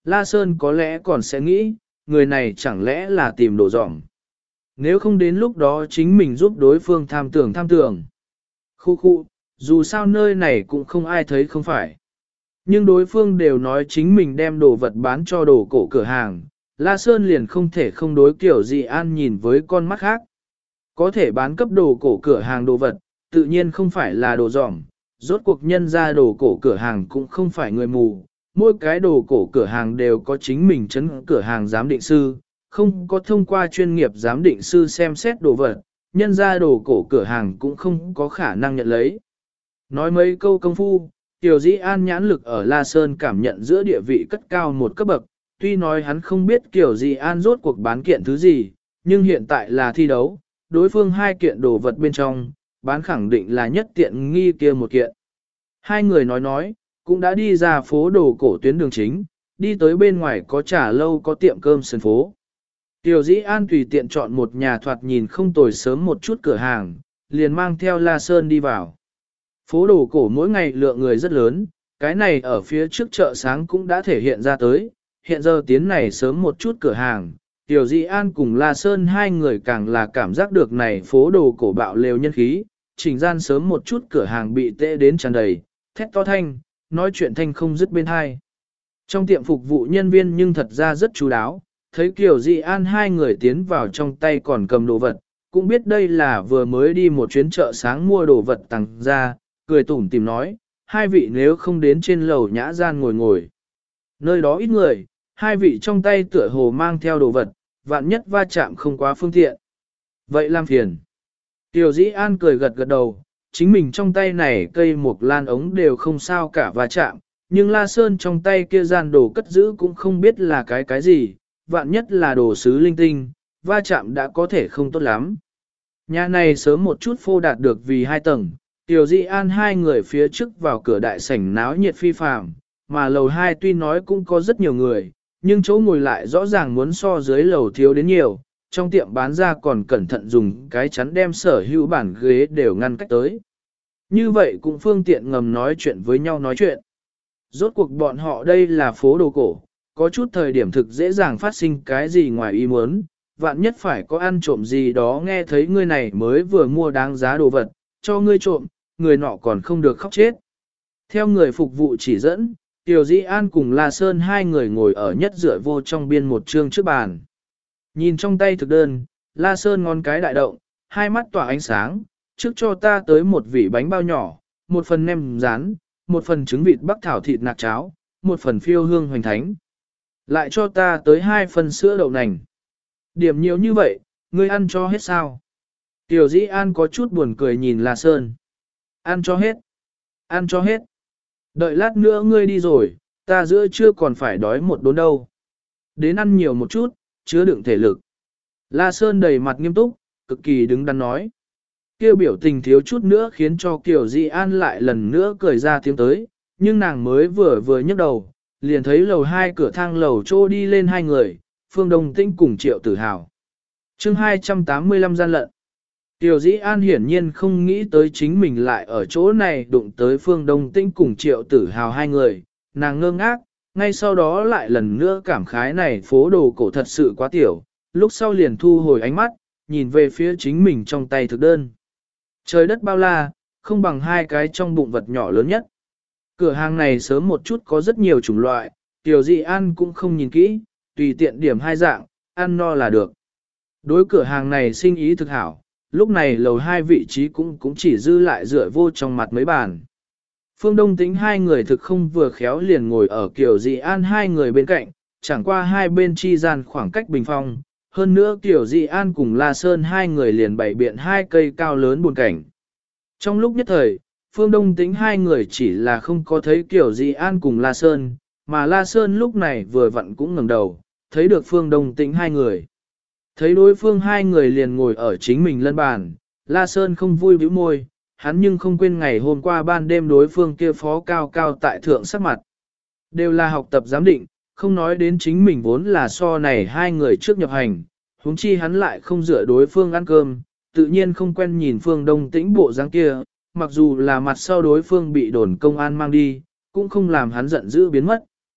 La Sơn có lẽ còn sẽ nghĩ, người này chẳng lẽ là tìm đồ dỏng. Nếu không đến lúc đó chính mình giúp đối phương tham tưởng. Khu khu, dù sao nơi này cũng không ai thấy không phải. Nhưng đối phương đều nói chính mình đem đồ vật bán cho đồ cổ cửa hàng, La Sơn liền không thể không đối kiểu gì an nhìn với con mắt khác. Có thể bán cấp đồ cổ cửa hàng đồ vật, tự nhiên không phải là đồ dỏng, rốt cuộc nhân ra đồ cổ cửa hàng cũng không phải người mù. Mỗi cái đồ cổ cửa hàng đều có chính mình chấn cửa hàng giám định sư, không có thông qua chuyên nghiệp giám định sư xem xét đồ vật, nhân ra đồ cổ cửa hàng cũng không có khả năng nhận lấy. Nói mấy câu công phu, Tiểu Dĩ An nhãn lực ở La Sơn cảm nhận giữa địa vị cất cao một cấp bậc, tuy nói hắn không biết Tiểu Dĩ An rốt cuộc bán kiện thứ gì, nhưng hiện tại là thi đấu, đối phương hai kiện đồ vật bên trong, bán khẳng định là nhất tiện nghi kia một kiện. Hai người nói, cũng đã đi ra phố đồ cổ tuyến đường chính, đi tới bên ngoài có trà lâu có tiệm cơm sườn phố. Tiểu Dĩ An tùy tiện chọn một nhà thoạt nhìn không tồi sớm một chút cửa hàng, liền mang theo La Sơn đi vào. Phố đồ cổ mỗi ngày lượng người rất lớn, cái này ở phía trước chợ sáng cũng đã thể hiện ra tới, hiện giờ tiến này sớm một chút cửa hàng. Tiểu Dĩ An cùng La Sơn hai người càng là cảm giác được này phố đồ cổ bạo lều nhân khí, chỉnh gian sớm một chút cửa hàng bị tệ đến tràn đầy, thét to thanh, nói chuyện thanh không dứt bên hai. Trong tiệm phục vụ nhân viên nhưng thật ra rất chú đáo, thấy Kiều Dĩ An hai người tiến vào trong tay còn cầm đồ vật, cũng biết đây là vừa mới đi một chuyến chợ sáng mua đồ vật tặng ra, cười tủm tìm nói, hai vị nếu không đến trên lầu nhã gian ngồi. Nơi đó ít người, hai vị trong tay tựa hồ mang theo đồ vật, vạn nhất va chạm không quá phương tiện. Vậy làm phiền. Kiều Dĩ An cười gật gật đầu, chính mình trong tay này cây mộc lan ống đều không sao cả va chạm, nhưng La Sơn trong tay kia gian đồ cất giữ cũng không biết là cái gì, vạn nhất là đồ sứ linh tinh, va chạm đã có thể không tốt lắm. Nhà này sớm một chút phô đạt được vì 2 tầng, Tiểu Dĩ An hai người phía trước vào cửa đại sảnh náo nhiệt phi phàm, mà lầu 2 tuy nói cũng có rất nhiều người, nhưng chỗ ngồi lại rõ ràng muốn so dưới lầu thiếu đến nhiều, trong tiệm bán ra còn cẩn thận dùng cái chắn đem sở hữu bản ghế đều ngăn cách tới. Như vậy cũng phương tiện ngầm nói chuyện với nhau nói chuyện. Rốt cuộc bọn họ đây là phố đồ cổ, có chút thời điểm thực dễ dàng phát sinh cái gì ngoài ý muốn, vạn nhất phải có ăn trộm gì đó nghe thấy ngươi này mới vừa mua đáng giá đồ vật, cho ngươi trộm, người nọ còn không được khóc chết. Theo người phục vụ chỉ dẫn, Tiểu Dĩ An cùng La Sơn hai người ngồi ở nhất dựa vô trong biên một trương trước bàn. Nhìn trong tay thực đơn, La Sơn ngón cái đại động, hai mắt tỏa ánh sáng, trước cho ta tới một vỉ bánh bao nhỏ, một phần nem rán, một phần trứng vịt bắc thảo thịt nạc cháo, một phần phiêu hương hoành thánh. Lại cho ta tới 2 phần sữa đậu nành. Điểm nhiều như vậy, ngươi ăn cho hết sao? Tiểu Dĩ An có chút buồn cười nhìn La Sơn. Ăn cho hết. Ăn cho hết. Đợi lát nữa ngươi đi rồi, ta giữa trưa còn phải đói một đốn đâu. Đến ăn nhiều một chút, chứa đựng thể lực. La Sơn đầy mặt nghiêm túc, cực kỳ đứng đắn nói. Kêu biểu tình thiếu chút nữa khiến cho Kiều Dĩ An lại lần nữa cười ra tiếng tới, nhưng nàng mới vừa nhấc đầu, liền thấy lầu 2 cửa thang lầu trô đi lên hai người, Phương Đông Tĩnh cùng Triệu Tử Hào. Chương 285 gian lận. Kiều Dĩ An hiển nhiên không nghĩ tới chính mình lại ở chỗ này đụng tới Phương Đông Tĩnh cùng Triệu Tử Hào hai người, nàng ngơ ngác, ngay sau đó lại lần nữa cảm khái này phố đồ cổ thật sự quá tiểu, lúc sau liền thu hồi ánh mắt, nhìn về phía chính mình trong tay thực đơn. Trời đất bao la, không bằng hai cái trong bụng vật nhỏ lớn nhất. Cửa hàng này sớm một chút có rất nhiều chủng loại, Tiểu Dĩ An cũng không nhìn kỹ, tùy tiện điểm 2 dạng, ăn no là được. Đối cửa hàng này sinh ý thực hảo, lúc này lầu 2 vị trí cũng chỉ dư lại dựa vô trong mặt mấy bàn. Phương Đông Tĩnh hai người thực không vừa khéo liền ngồi ở Kiều Dĩ An hai người bên cạnh, chẳng qua hai bên chi gian khoảng cách bình phong. Hơn nữa Kiều Dĩ An cùng La Sơn hai người liền bày biện 2 cây cao lớn buồn cảnh. Trong lúc nhất thời, Phương Đông Tĩnh hai người chỉ là không có thấy Kiều Dĩ An cùng La Sơn, mà La Sơn lúc này vừa vặn cũng ngẩng đầu, thấy được Phương Đông Tĩnh hai người. Thấy đối phương hai người liền ngồi ở chính mình lân bàn, La Sơn không vui bĩu môi, hắn nhưng không quên ngày hôm qua ban đêm đối phương kia phó cao cao tại thượng sắc mặt. Đều là học tập giám định, không nói đến chính mình vốn là so này hai người trước nhập hành, huống chi hắn lại không dựa đối phương ăn cơm, tự nhiên không quen nhìn Phương Đông Tĩnh bộ dáng kia, mặc dù là mặt sau đối phương bị đồn công an mang đi, cũng không làm hắn giận dữ biến mất.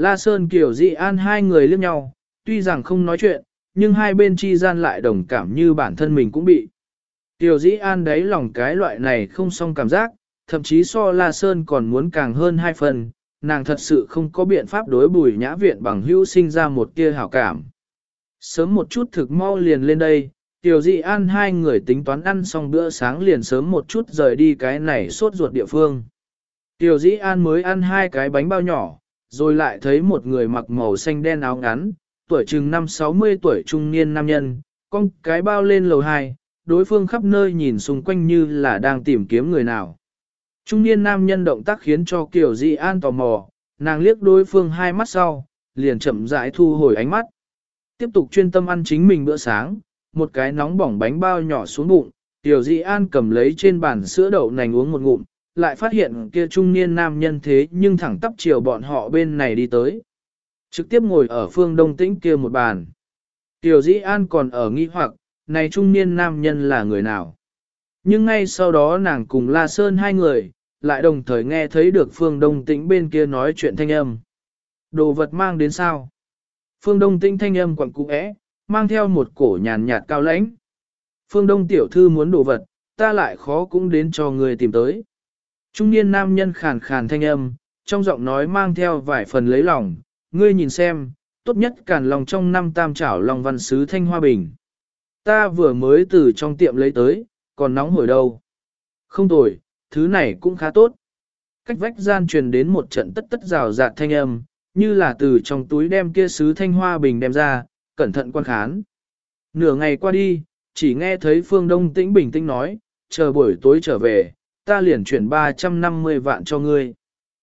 La Sơn Kiều Dĩ An hai người liếc nhau, tuy rằng không nói chuyện, nhưng hai bên chi gian lại đồng cảm như bản thân mình cũng bị. Kiều Dĩ An đáy lòng cái loại này không xong cảm giác, thậm chí so La Sơn còn muốn càng hơn hai phần, nàng thật sự không có biện pháp đối Bùi Nhã Viện bằng hữu sinh ra một tia hảo cảm. Sớm một chút thực mau liền lên đây, Kiều Dĩ An hai người tính toán ăn xong bữa sáng liền sớm một chút rời đi cái này sốt ruột địa phương. Kiều Dĩ An mới ăn hai cái bánh bao nhỏ, rồi lại thấy một người mặc màu xanh đen áo ngắn, tuổi chừng 5-60 tuổi trung niên nam nhân, con cái bao lên lầu 2, đối phương khắp nơi nhìn xung quanh như là đang tìm kiếm người nào. Trung niên nam nhân động tác khiến cho Kiều Dĩ An tò mò, nàng liếc đối phương hai mắt sau, liền chậm rãi thu hồi ánh mắt. Tiếp tục chuyên tâm ăn chính mình bữa sáng, một cái nóng bỏng bánh bao nhỏ xuống bụng, Kiều Dĩ An cầm lấy trên bàn sữa đậu nành uống một ngụm, lại phát hiện kia trung niên nam nhân thế nhưng thẳng tắp chiều bọn họ bên này đi tới. Trực tiếp ngồi ở phương đông tĩnh kia một bàn. Kiều Dĩ An còn ở nghi hoặc, này trung niên nam nhân là người nào? Nhưng ngay sau đó nàng cùng La Sơn hai người, lại đồng thời nghe thấy được phương đông tĩnh bên kia nói chuyện thanh âm. Đồ vật mang đến sao? Phương đông tĩnh thanh âm quặn cũ é, mang theo một cổ nhàn nhạt cao lãnh. Phương đông tiểu thư muốn đồ vật, ta lại khó cũng đến cho người tìm tới. Trung niên nam nhân khàn khàn thanh âm, trong giọng nói mang theo vài phần lấy lòng, ngươi nhìn xem, tốt nhất cản lòng trong năm tam chảo lòng văn sứ thanh hoa bình. Ta vừa mới từ trong tiệm lấy tới, còn nóng hổi đâu. Không tồi, thứ này cũng khá tốt. Cách vách gian truyền đến một trận tất tất rào rạt thanh âm, như là từ trong túi đem kia sứ thanh hoa bình đem ra, cẩn thận quan khán. Nửa ngày qua đi, chỉ nghe thấy Phương Đông Tĩnh bình tĩnh nói, chờ buổi tối trở về, ta liền chuyển 350 vạn cho ngươi.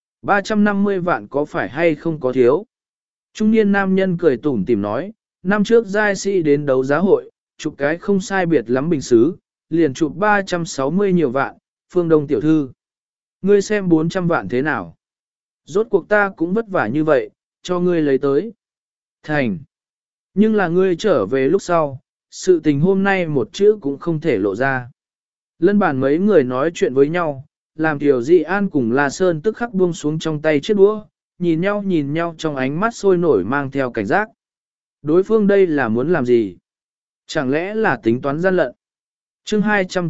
350 vạn có phải hay không có thiếu? Trung niên nam nhân cười tủm tỉm nói, năm trước giai sĩ đến đấu giá hội, chụp cái không sai biệt lắm bình xứ, liền chụp 360 nhiều vạn, Phương Đông tiểu thư. Ngươi xem 400 vạn thế nào? Rốt cuộc ta cũng vất vả như vậy, cho ngươi lấy tới. Thành. Nhưng là ngươi trở về lúc sau, sự tình hôm nay một chữ cũng không thể lộ ra. Lân bàn mấy người nói chuyện với nhau, làm Kiều Dĩ An cùng La Sơn tức khắc buông xuống trong tay chiếc đũa, nhìn nhau trong ánh mắt sôi nổi mang theo cảnh giác. Đối phương đây là muốn làm gì? Chẳng lẽ là tính toán gian lận? Chương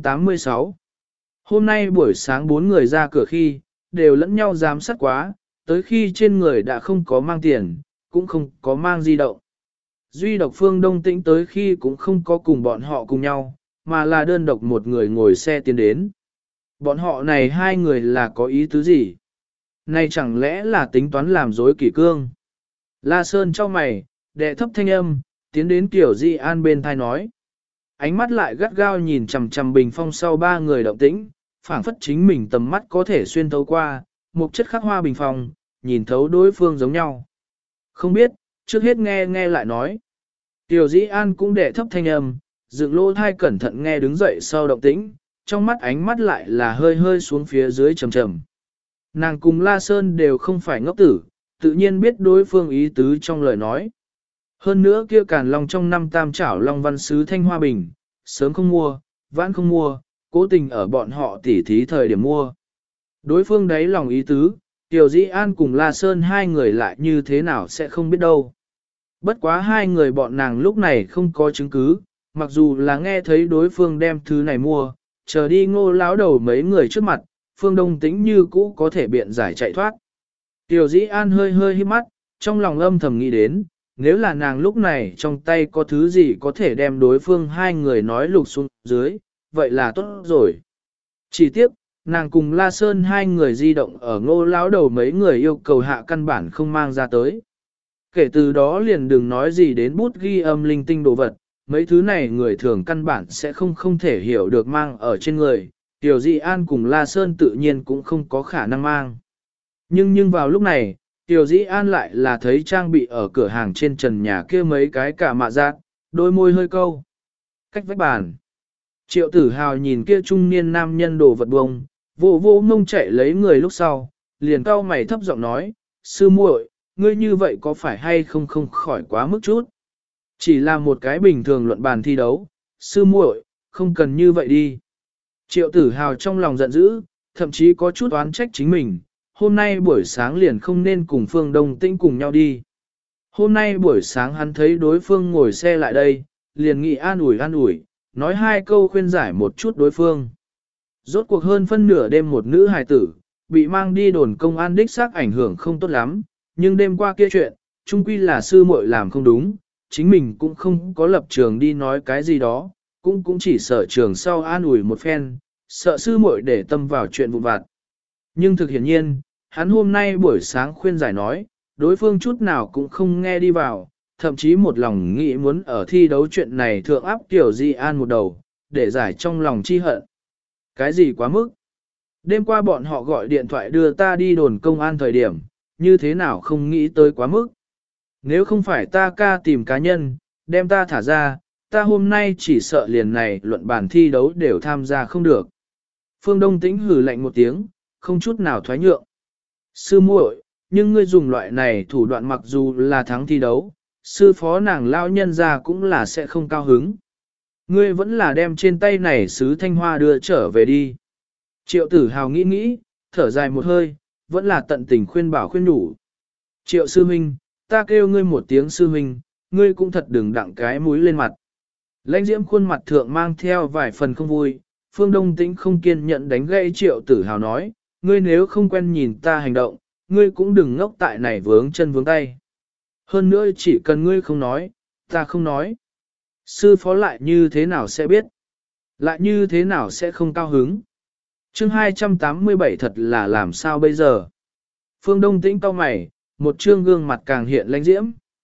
286. Hôm nay buổi sáng 4 người ra cửa khi, đều lẫn nhau giám sát quá, tới khi trên người đã không có mang tiền, cũng không có mang di động. Duy độc Phương Đông Tĩnh tới khi cũng không có cùng bọn họ cùng nhau, mà là đơn độc một người ngồi xe tiến đến. Bọn họ này hai người là có ý tứ gì? Này chẳng lẽ là tính toán làm dối kỷ cương? La Sơn cho mày, đệ thấp thanh âm, tiến đến Kiều Dĩ An bên thai nói. Ánh mắt lại gắt gao nhìn chằm chằm bình phong sau ba người động tĩnh, phảng phất chính mình tầm mắt có thể xuyên thấu qua, một chất khắc hoa bình phong, nhìn thấu đối phương giống nhau. Không biết, trước hết nghe lại nói. Kiều Dĩ An cũng đệ thấp thanh âm, dựng lô thai cẩn thận nghe đứng dậy sau động tĩnh, trong mắt ánh mắt lại là hơi hơi xuống phía dưới trầm trầm. Nàng cùng La Sơn đều không phải ngốc tử, tự nhiên biết đối phương ý tứ trong lời nói. Hơn nữa kia Càn Long trong năm tam chảo Long Văn Sứ Thanh Hoa Bình, sớm không mua, vãn không mua, cố tình ở bọn họ tỉ thí thời điểm mua. Đối phương đấy lòng ý tứ, Kiều Dĩ An cùng La Sơn hai người lại như thế nào sẽ không biết đâu. Bất quá hai người bọn nàng lúc này không có chứng cứ, mặc dù là nghe thấy đối phương đem thứ này mua, chờ đi Ngô lão đầu mấy người trước mặt, Phương Đông Tĩnh như cũ có thể biện giải chạy thoát. Kiều Dĩ An hơi hơi hít mắt, trong lòng âm thầm nghĩ đến, nếu là nàng lúc này trong tay có thứ gì có thể đem đối phương hai người nói lục xuống dưới, vậy là tốt rồi. Chỉ tiếc, nàng cùng La Sơn hai người di động ở Ngô lão đầu mấy người yêu cầu hạ căn bản không mang ra tới. Kể từ đó liền đừng nói gì đến bút ghi âm linh tinh đồ vật, mấy thứ này người thường căn bản sẽ không thể hiểu được mang ở trên người, Tiểu Dị An cùng La Sơn tự nhiên cũng không có khả năng mang. Nhưng vào lúc này, Tiểu Dĩ An lại là thấy trang bị ở cửa hàng trên trần nhà kia mấy cái cả mạ giác, đôi môi hơi câu. Cách vách bàn. Triệu Tử Hào nhìn kia trung niên nam nhân đồ vật bông, vô ngông chạy lấy người lúc sau, liền cau mày thấp giọng nói, sư muội, ngươi như vậy có phải hay không khỏi quá mức chút. Chỉ là một cái bình thường luận bàn thi đấu, sư muội, không cần như vậy đi. Triệu Tử Hào trong lòng giận dữ, thậm chí có chút oán trách chính mình, hôm nay buổi sáng liền không nên cùng Phương Đông Tĩnh cùng nhau đi. Hôm nay buổi sáng hắn thấy đối phương ngồi xe lại đây, liền nghĩ an ủi, nói hai câu khuyên giải một chút đối phương. Rốt cuộc hơn phân nửa đêm một nữ hài tử, bị mang đi đồn công an đích xác ảnh hưởng không tốt lắm, nhưng đêm qua kia chuyện, chung quy là sư muội làm không đúng, chính mình cũng không có lập trường đi nói cái gì đó, cũng chỉ sợ trường sau an ủi một phen, sợ sư muội để tâm vào chuyện vụn vặt. Nhưng thực hiển nhiên, hắn hôm nay buổi sáng khuyên giải nói, đối phương chút nào cũng không nghe đi vào, thậm chí một lòng nghĩ muốn ở thi đấu chuyện này thượng áp Tiểu Di An một đầu, để giải trong lòng chi hận. Cái gì quá mức? Đêm qua bọn họ gọi điện thoại đưa ta đi đồn công an thời điểm, như thế nào không nghĩ tới quá mức? Nếu không phải ta ca tìm cá nhân, đem ta thả ra, ta hôm nay chỉ sợ liền này luận bản thi đấu đều tham gia không được. Phương Đông Tĩnh hừ lạnh một tiếng, không chút nào thoái nhượng. Sư muội, nhưng ngươi dùng loại này thủ đoạn mặc dù là thắng thi đấu, sư phó nàng lao nhân ra cũng là sẽ không cao hứng. Ngươi vẫn là đem trên tay này sứ thanh hoa đưa trở về đi. Triệu Tử Hào nghĩ, thở dài một hơi, vẫn là tận tình khuyên bảo khuyên nhủ. Triệu sư huynh, ta kêu ngươi một tiếng sư huynh, ngươi cũng thật đừng đặng cái mũi lên mặt. Lãnh Diễm khuôn mặt thượng mang theo vài phần không vui, Phương Đông Tĩnh không kiên nhẫn đánh gãy Triệu Tử Hào nói, ngươi nếu không quen nhìn ta hành động, ngươi cũng đừng ngốc tại này vướng chân vướng tay. Hơn nữa chỉ cần ngươi không nói, ta không nói. Sư phó lại như thế nào sẽ biết? Lại như thế nào sẽ không cao hứng? Chương 287 thật là làm sao bây giờ? Phương Đông Tĩnh cau mày, một trương gương mặt càng hiện lãnh diễm.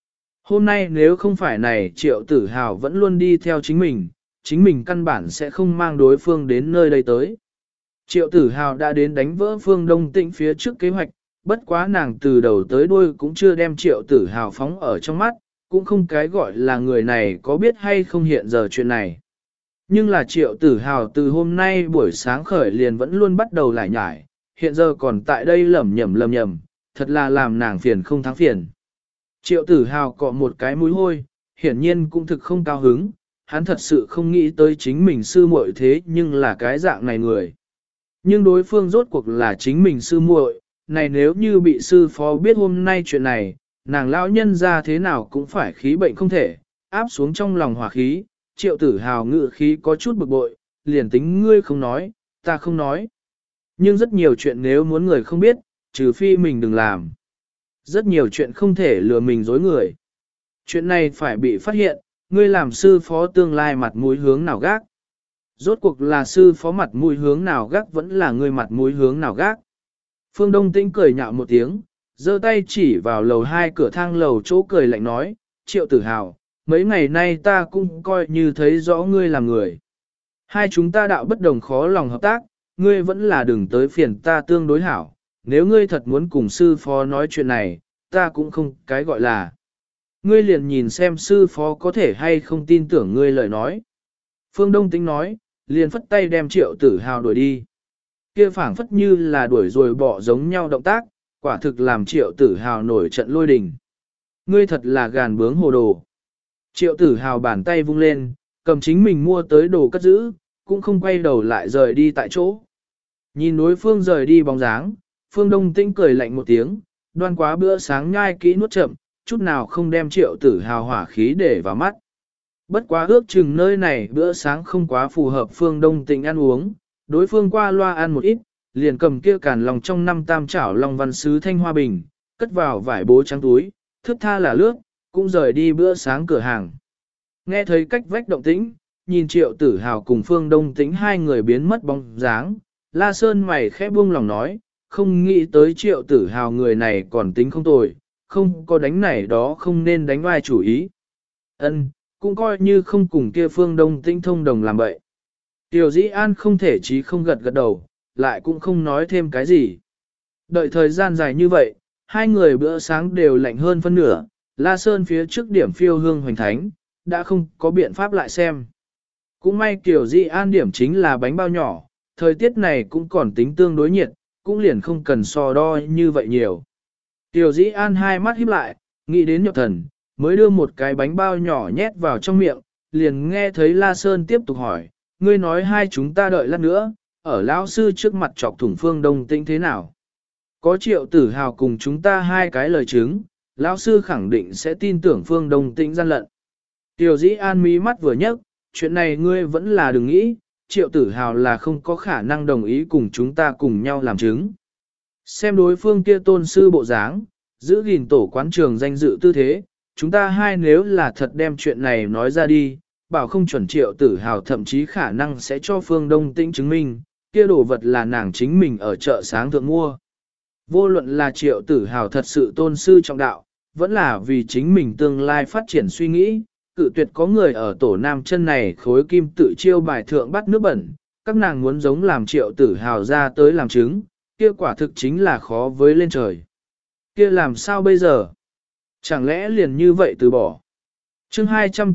Hôm nay nếu không phải này Triệu Tử Hào vẫn luôn đi theo chính mình căn bản sẽ không mang đối phương đến nơi đây tới. Triệu Tử Hào đã đến đánh vỡ Phương Đông Tĩnh phía trước kế hoạch, bất quá nàng từ đầu tới đuôi cũng chưa đem Triệu Tử Hào phóng ở trong mắt, cũng không cái gọi là người này có biết hay không hiện giờ chuyện này. Nhưng là Triệu Tử Hào từ hôm nay buổi sáng khởi liền vẫn luôn bắt đầu lải nhải, hiện giờ còn tại đây lẩm nhẩm, thật là làm nàng phiền không thắng phiền. Triệu Tử Hào cọ một cái mũi hôi, hiển nhiên cũng thực không cao hứng, hắn thật sự không nghĩ tới chính mình sư muội thế nhưng là cái dạng này người. Nhưng đối phương rốt cuộc là chính mình sư muội, này nếu như bị sư phó biết hôm nay chuyện này, nàng lão nhân ra thế nào cũng phải khí bệnh không thể, áp xuống trong lòng hỏa khí, Triệu Tử Hào ngự khí có chút bực bội, liền tính ngươi không nói, ta không nói. Nhưng rất nhiều chuyện nếu muốn người không biết, trừ phi mình đừng làm. Rất nhiều chuyện không thể lừa mình dối người. Chuyện này phải bị phát hiện, ngươi làm sư phó tương lai mặt mũi hướng nào gác. Rốt cuộc là sư phó mặt mũi hướng nào gác vẫn là ngươi mặt mũi hướng nào gác. Phương Đông Tĩnh cười nhạo một tiếng, giơ tay chỉ vào lầu 2 cửa thang lầu chỗ cười lạnh nói, Triệu Tử Hào, mấy ngày nay ta cũng coi như thấy rõ ngươi là người. Hai chúng ta đạo bất đồng khó lòng hợp tác, ngươi vẫn là đừng tới phiền ta tương đối hảo, nếu ngươi thật muốn cùng sư phó nói chuyện này, ta cũng không cái gọi là. Ngươi liền nhìn xem sư phó có thể hay không tin tưởng ngươi lời nói. Phương Đông Tĩnh nói, liền phất tay đem Triệu Tử Hào đuổi đi. Kia phảng phất như là đuổi rồi bỏ giống nhau động tác, quả thực làm Triệu Tử Hào nổi trận lôi đình. Ngươi thật là gàn bướng hồ đồ. Triệu Tử Hào bàn tay vung lên, cầm chính mình mua tới đồ cất giữ, cũng không quay đầu lại rời đi tại chỗ. Nhìn đối phương rời đi bóng dáng, Phương Đông Tĩnh cười lạnh một tiếng, đoan quá bữa sáng nhai kỹ nuốt chậm, chút nào không đem Triệu Tử Hào hỏa khí để vào mắt. Bất quá ước chừng nơi này bữa sáng không quá phù hợp Phương Đông Tĩnh ăn uống, đối phương qua loa ăn một ít, liền cầm kia càn lòng trong năm tam chảo long văn sứ thanh hoa bình, cất vào vải bố trắng túi, thước tha là lướt, cũng rời đi bữa sáng cửa hàng. Nghe thấy cách vách động tĩnh, nhìn Triệu Tử Hào cùng Phương Đông Tĩnh hai người biến mất bóng dáng, La Sơn mày khẽ buông lòng nói, không nghĩ tới Triệu Tử Hào người này còn tính không tồi, không có đánh này đó không nên đánh vai chủ ý. Ân, cũng coi như không cùng kia Phương Đông Tĩnh thông đồng làm bậy. Tiểu Dĩ An không thể chí không gật gật đầu, lại cũng không nói thêm cái gì. Đợi thời gian dài như vậy, hai người bữa sáng đều lạnh hơn phân nửa, La Sơn phía trước điểm phiêu hương hoành thánh, đã không có biện pháp lại xem. Cũng may Tiểu Dĩ An điểm chính là bánh bao nhỏ, thời tiết này cũng còn tính tương đối nhiệt, cũng liền không cần so đo như vậy nhiều. Tiểu Dĩ An hai mắt híp lại, nghĩ đến nhập thần, mới đưa một cái bánh bao nhỏ nhét vào trong miệng, liền nghe thấy La Sơn tiếp tục hỏi, ngươi nói hai chúng ta đợi lát nữa, ở lão sư trước mặt chọc thủng Phương Đông Tĩnh thế nào? Có Triệu Tử Hào cùng chúng ta hai cái lời chứng, lão sư khẳng định sẽ tin tưởng Phương Đông Tĩnh gian lận. Tiểu Dĩ An mí mắt vừa nhấc, chuyện này ngươi vẫn là đừng nghĩ, Triệu Tử Hào là không có khả năng đồng ý cùng chúng ta cùng nhau làm chứng. Xem đối phương kia tôn sư bộ dáng, giữ gìn tổ quán trường danh dự tư thế, chúng ta hai nếu là thật đem chuyện này nói ra đi, bảo không chuẩn Triệu Tử Hào thậm chí khả năng sẽ cho Phương Đông Tĩnh chứng minh, kia đồ vật là nàng chính mình ở chợ sáng thượng mua. Vô luận là Triệu Tử Hào thật sự tôn sư trọng đạo, vẫn là vì chính mình tương lai phát triển suy nghĩ, cự tuyệt có người ở tổ nam chân này khối kim tự chiêu bài thượng bắt nước bẩn, các nàng muốn giống làm Triệu Tử Hào ra tới làm chứng, kia quả thực chính là khó với lên trời. Kia làm sao bây giờ? Chẳng lẽ liền như vậy từ bỏ? Chương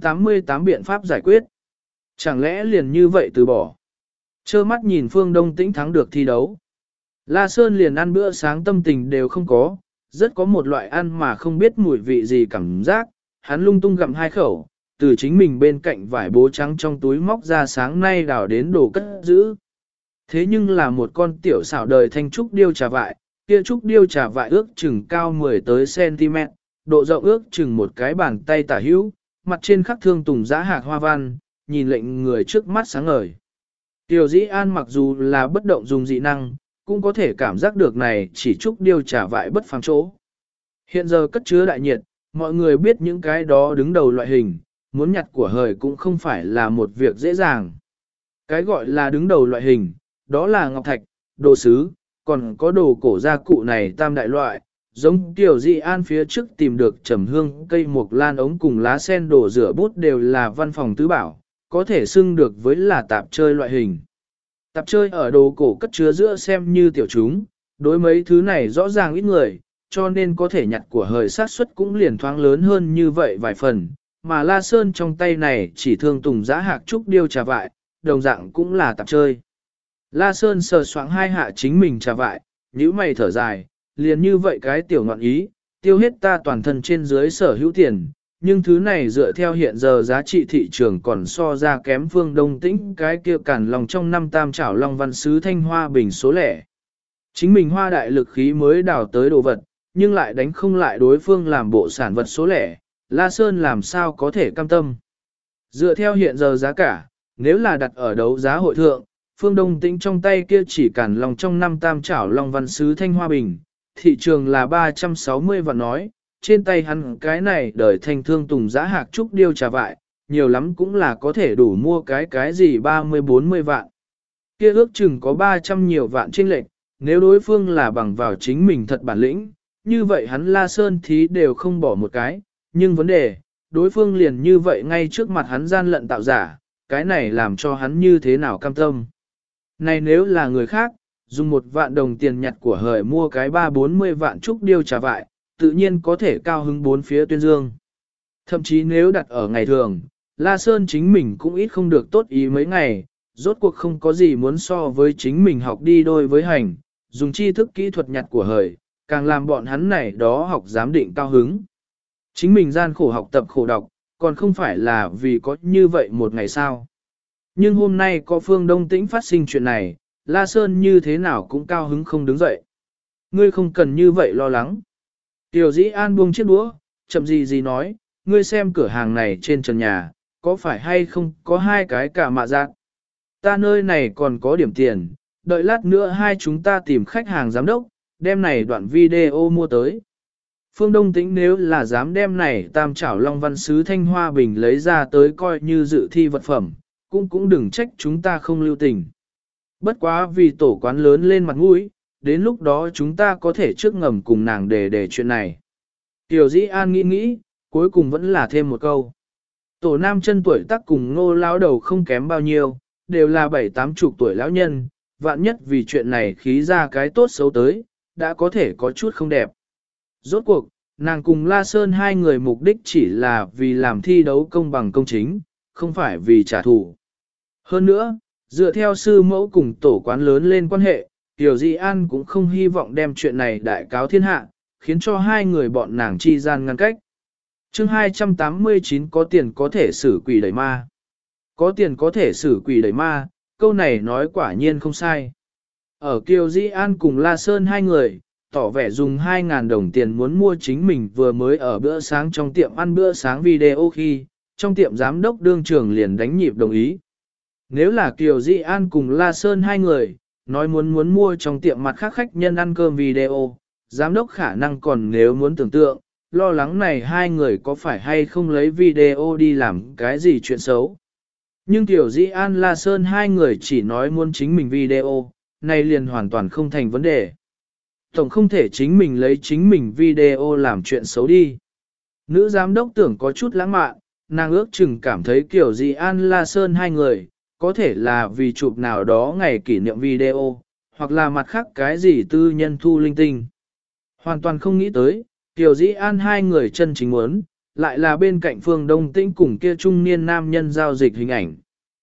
288 biện pháp giải quyết. Chẳng lẽ liền như vậy từ bỏ? Chơ mắt nhìn Phương Đông Tĩnh thắng được thi đấu. La Sơn liền ăn bữa sáng tâm tình đều không có, rất có một loại ăn mà không biết mùi vị gì cảm giác, hắn lung tung gặm hai khẩu, từ chính mình bên cạnh vải bố trắng trong túi móc ra sáng nay đào đến đồ cất giữ. Thế nhưng là một con tiểu xảo đời thanh trúc điêu trà vại, kia trúc điêu trà vại ước chừng cao 10 tới cm, độ rộng ước chừng một cái bàn tay tả hữu, mặt trên khắc thương tùng giã hạc hoa văn, nhìn lệnh người trước mắt sáng ngời. Tiểu Dĩ An mặc dù là bất động dùng dị năng, cũng có thể cảm giác được này chỉ trúc điêu trà vại bất phàm chỗ. Hiện giờ cất chứa đại nhiệt, mọi người biết những cái đó đứng đầu loại hình, muốn nhặt của hời cũng không phải là một việc dễ dàng. Cái gọi là đứng đầu loại hình, đó là ngọc thạch, đồ sứ, còn có đồ cổ gia cụ này tam đại loại, giống Tiểu Dĩ An phía trước tìm được trầm hương, cây mộc lan ống cùng lá sen đồ rửa bút đều là văn phòng tứ bảo, có thể xưng được với là tạp chơi loại hình. Tạp chơi ở đồ cổ cất chứa giữa xem như tiểu chúng, đối mấy thứ này rõ ràng ít người, cho nên có thể nhặt của hời sát suất cũng liền thoáng lớn hơn như vậy vài phần, mà La Sơn trong tay này chỉ thương tùng giã hạc trúc điêu trà vại, đồng dạng cũng là tạp chơi. La Sơn sờ soạng hai hạ chính mình trà vại, nhíu mày thở dài, liền như vậy cái tiểu ngọn ý, tiêu hết ta toàn thân trên dưới sở hữu tiền, nhưng thứ này dựa theo hiện giờ giá trị thị trường còn so ra kém Phương Đông Tĩnh cái kia cản lòng trong năm tam trảo long văn sứ thanh hoa bình số lẻ. Chính mình hoa đại lực khí mới đào tới đồ vật, nhưng lại đánh không lại đối phương làm bộ sản vật số lẻ, La Sơn làm sao có thể cam tâm. Dựa theo hiện giờ giá cả, nếu là đặt ở đấu giá hội thượng, Phương Đông Tĩnh trong tay kia chỉ cản lòng trong năm tam trảo long văn sứ thanh hoa bình, thị trường là 360 vạn nói, trên tay hắn cái này đời thanh thương tùng giã hạc trúc điêu trà vại, nhiều lắm cũng là có thể đủ mua cái gì 30-40 vạn. Kia ước chừng có 300 nhiều vạn trên lệnh, nếu đối phương là bằng vào chính mình thật bản lĩnh, như vậy hắn La Sơn thí đều không bỏ một cái, nhưng vấn đề, đối phương liền như vậy ngay trước mặt hắn gian lận tạo giả, cái này làm cho hắn như thế nào cam tâm. Này nếu là người khác, dùng 1 vạn đồng tiền nhặt của hời mua cái 3-40 vạn trúc điêu trà vại, tự nhiên có thể cao hứng bốn phía tuyên dương. Thậm chí nếu đặt ở ngày thường, La Sơn chính mình cũng ít không được tốt ý mấy ngày, rốt cuộc không có gì muốn so với chính mình học đi đôi với hành, dùng tri thức kỹ thuật nhặt của hời, càng làm bọn hắn này đó học giám định cao hứng. Chính mình gian khổ học tập khổ đọc, còn không phải là vì có như vậy một ngày sao. Nhưng hôm nay có Phương Đông Tĩnh phát sinh chuyện này, La Sơn như thế nào cũng cao hứng không đứng dậy. Ngươi không cần như vậy lo lắng. Tiểu Dĩ An buông chiếc đũa, chậm gì nói, ngươi xem cửa hàng này trên trần nhà, có phải hay không có 2 cái cả mạ giác. Ta nơi này còn có điểm tiền, đợi lát nữa hai chúng ta tìm khách hàng giám đốc, đem này đoạn video mua tới. Phương Đông Tĩnh nếu là dám đem này tam trảo long văn sứ thanh hoa bình lấy ra tới coi như dự thi vật phẩm, cũng đừng trách chúng ta không lưu tình. Bất quá vì tổ quán lớn lên mặt mũi, đến lúc đó chúng ta có thể trước ngầm cùng nàng để chuyện này. Tiểu Dĩ An nghĩ, cuối cùng vẫn là thêm một câu. Tổ nam chân tuổi tác cùng Ngô lão đầu không kém bao nhiêu, đều là 7-80 tuổi lão nhân, vạn nhất vì chuyện này khí ra cái tốt xấu tới, đã có thể có chút không đẹp. Rốt cuộc, nàng cùng La Sơn hai người mục đích chỉ là vì làm thi đấu công bằng công chính, không phải vì trả thù. Hơn nữa, dựa theo sư mẫu cùng tổ quán lớn lên quan hệ, Tiểu Dĩ An cũng không hy vọng đem chuyện này đại cáo thiên hạ, khiến cho hai người bọn nàng chi gian ngăn cách. Chương 289 có tiền có thể xử quỷ đẩy ma. Có tiền có thể xử quỷ đẩy ma, câu này nói quả nhiên không sai. Ở Kiều Dĩ An cùng La Sơn hai người, tỏ vẻ dùng 2.000 đồng tiền muốn mua chính mình vừa mới ở bữa sáng trong tiệm ăn bữa sáng video khi, trong tiệm giám đốc đương trưởng liền đánh nhịp đồng ý. Nếu là Kiều Dĩ An cùng La Sơn hai người, nói muốn mua trong tiệm mặt khác khách nhân ăn cơm video, giám đốc khả năng còn nếu muốn tưởng tượng, lo lắng này hai người có phải hay không lấy video đi làm cái gì chuyện xấu. Nhưng Kiều Dĩ An La Sơn hai người chỉ nói muốn chính mình video, này liền hoàn toàn không thành vấn đề. Tổng không thể chính mình lấy chính mình video làm chuyện xấu đi. Nữ giám đốc tưởng có chút lãng mạn, nàng ước chừng cảm thấy Kiều Dĩ An La Sơn hai người, có thể là vì chụp nào đó ngày kỷ niệm video, hoặc là mặt khác cái gì tư nhân thu linh tinh. Hoàn toàn không nghĩ tới, Kiều Dĩ An hai người chân chính muốn, lại là bên cạnh Phương Đông Tĩnh cùng kia trung niên nam nhân giao dịch hình ảnh.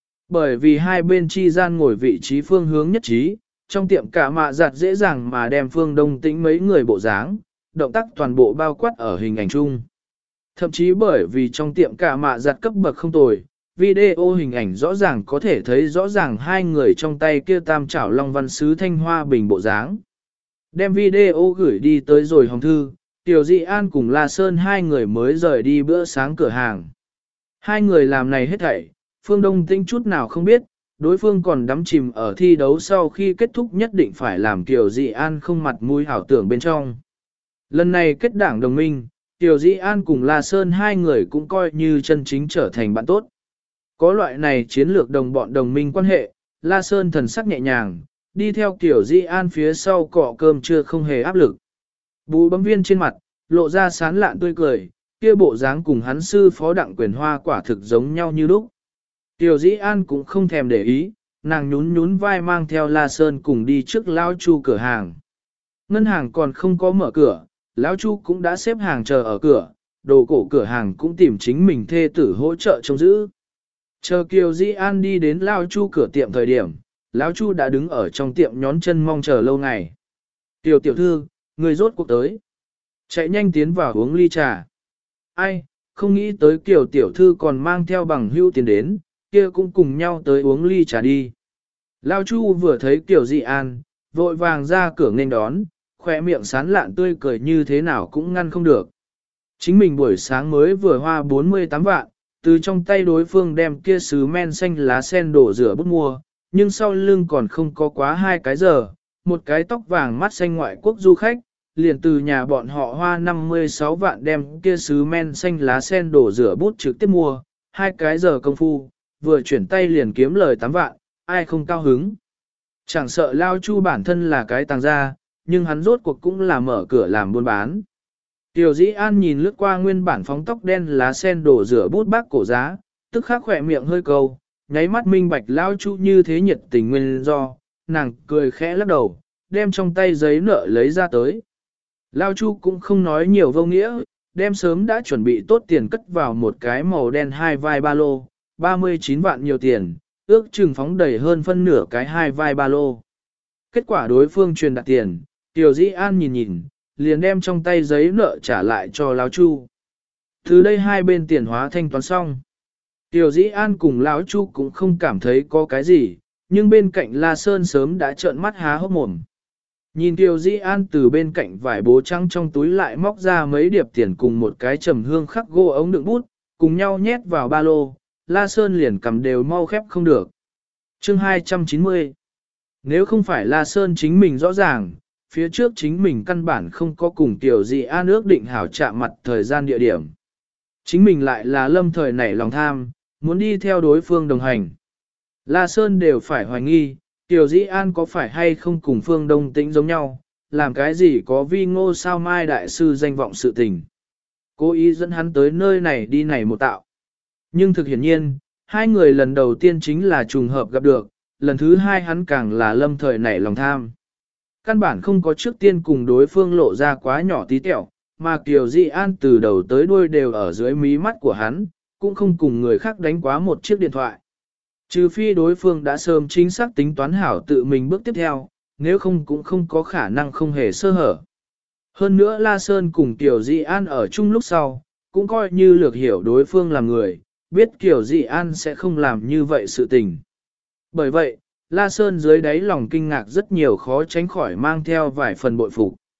Bởi vì hai bên chi gian ngồi vị trí phương hướng nhất trí, trong tiệm cả mạ giặt dễ dàng mà đem Phương Đông Tĩnh mấy người bộ dáng, động tác toàn bộ bao quát ở hình ảnh chung. Thậm chí bởi vì trong tiệm cả mạ giặt cấp bậc không tồi, video hình ảnh rõ ràng có thể thấy rõ ràng hai người trong tay kia tam chảo long văn sứ thanh hoa bình bộ dáng. Đem video gửi đi tới rồi hồng thư, Tiểu Dị An cùng La Sơn hai người mới rời đi bữa sáng cửa hàng. Hai người làm này hết thảy, Phương Đông Tĩnh chút nào không biết, đối phương còn đắm chìm ở thi đấu sau khi kết thúc nhất định phải làm Tiểu Dị An không mặt mũi hảo tưởng bên trong. Lần này kết đảng đồng minh, Tiểu Dị An cùng La Sơn hai người cũng coi như chân chính trở thành bạn tốt. Có loại này chiến lược đồng bọn đồng minh quan hệ, La Sơn thần sắc nhẹ nhàng, đi theo Tiểu Dị An phía sau cọ cơm chưa không hề áp lực. Bú bấm viên trên mặt, lộ ra sán lạn tươi cười, kia bộ dáng cùng hắn sư phó Đặng Quyền Hoa quả thực giống nhau như lúc. Tiểu Dĩ An cũng không thèm để ý, nàng nhún nhún vai mang theo La Sơn cùng đi trước Lão Chu cửa hàng. Ngân hàng còn không có mở cửa, Lão Chu cũng đã xếp hàng chờ ở cửa, đồ cổ cửa hàng cũng tìm chính mình thê tử hỗ trợ trông giữ. Chờ Kiều Dĩ An đi đến Lão Chu cửa tiệm thời điểm, Lão Chu đã đứng ở trong tiệm nhón chân mong chờ lâu ngày. Tiểu tiểu thư, người rốt cuộc tới. Chạy nhanh tiến vào uống ly trà. Ai, không nghĩ tới Kiều tiểu thư còn mang theo bằng hữu tiền đến, kia cũng cùng nhau tới uống ly trà đi. Lão Chu vừa thấy Kiều Dị An, vội vàng ra cửa nghênh đón, khỏe miệng sán lạn tươi cười như thế nào cũng ngăn không được. Chính mình buổi sáng mới vừa hoa 48 vạn, từ trong tay đối phương đem kia sứ men xanh lá sen đổ rửa bút mua, nhưng sau lưng còn không có quá 2 cái giờ, một cái tóc vàng mắt xanh ngoại quốc du khách, liền từ nhà bọn họ hoa 56 vạn đem kia sứ men xanh lá sen đổ rửa bút trực tiếp mua, 2 cái giờ công phu, vừa chuyển tay liền kiếm lời 8 vạn, ai không cao hứng. Chẳng sợ Lao Chu bản thân là cái tàng gia, nhưng hắn rốt cuộc cũng là mở cửa làm buôn bán. Tiểu Dĩ An nhìn lướt qua nguyên bản phóng tóc đen lá sen đổ rửa bút bác cổ giá, tức khắc khỏe miệng hơi câu, nháy mắt minh bạch Lao Chu như thế nhiệt tình nguyên do, nàng cười khẽ lắc đầu, đem trong tay giấy nợ lấy ra tới. Lao Chu cũng không nói nhiều vô nghĩa, đem sớm đã chuẩn bị tốt tiền cất vào một cái màu đen hai vai ba lô, 39 vạn nhiều tiền, ước chừng phóng đầy hơn phân nửa cái hai vai ba lô. Kết quả đối phương truyền đạt tiền, Tiểu Dĩ An nhìn nhìn, liền đem trong tay giấy nợ trả lại cho Lão Chu. Từ đây hai bên tiền hóa thanh toán xong. Tiểu Dĩ An cùng Lão Chu cũng không cảm thấy có cái gì, nhưng bên cạnh La Sơn sớm đã trợn mắt há hốc mồm. Nhìn Tiểu Dĩ An từ bên cạnh vải bố trắng trong túi lại móc ra mấy điệp tiền cùng một cái trầm hương khắc gỗ ống đựng bút, cùng nhau nhét vào ba lô, La Sơn liền cầm đều mau khép không được. Chương 290. Nếu không phải La Sơn chính mình rõ ràng, phía trước chính mình căn bản không có cùng Tiểu Dĩ An ước định hảo chạm mặt thời gian địa điểm. Chính mình lại là lâm thời nảy lòng tham, muốn đi theo đối phương đồng hành. La Sơn đều phải hoài nghi, Tiểu Dĩ An có phải hay không cùng Phương Đông Tĩnh giống nhau, làm cái gì có vi ngô sao mai đại sư danh vọng sự tình. Cố ý dẫn hắn tới nơi này đi này một tạo. Nhưng thực hiển nhiên, hai người lần đầu tiên chính là trùng hợp gặp được, lần thứ hai hắn càng là lâm thời nảy lòng tham. Căn bản không có trước tiên cùng đối phương lộ ra quá nhỏ tí tẹo, mà Kiều Dị An từ đầu tới đuôi đều ở dưới mí mắt của hắn, cũng không cùng người khác đánh quá một chiếc điện thoại. Trừ phi đối phương đã sớm chính xác tính toán hảo tự mình bước tiếp theo, nếu không cũng không có khả năng không hề sơ hở. Hơn nữa La Sơn cùng Kiều Dị An ở chung lúc sau, cũng coi như lược hiểu đối phương là người, biết Kiều Dị An sẽ không làm như vậy sự tình. Bởi vậy, La Sơn dưới đáy lòng kinh ngạc rất nhiều khó tránh khỏi mang theo vài phần bội phục.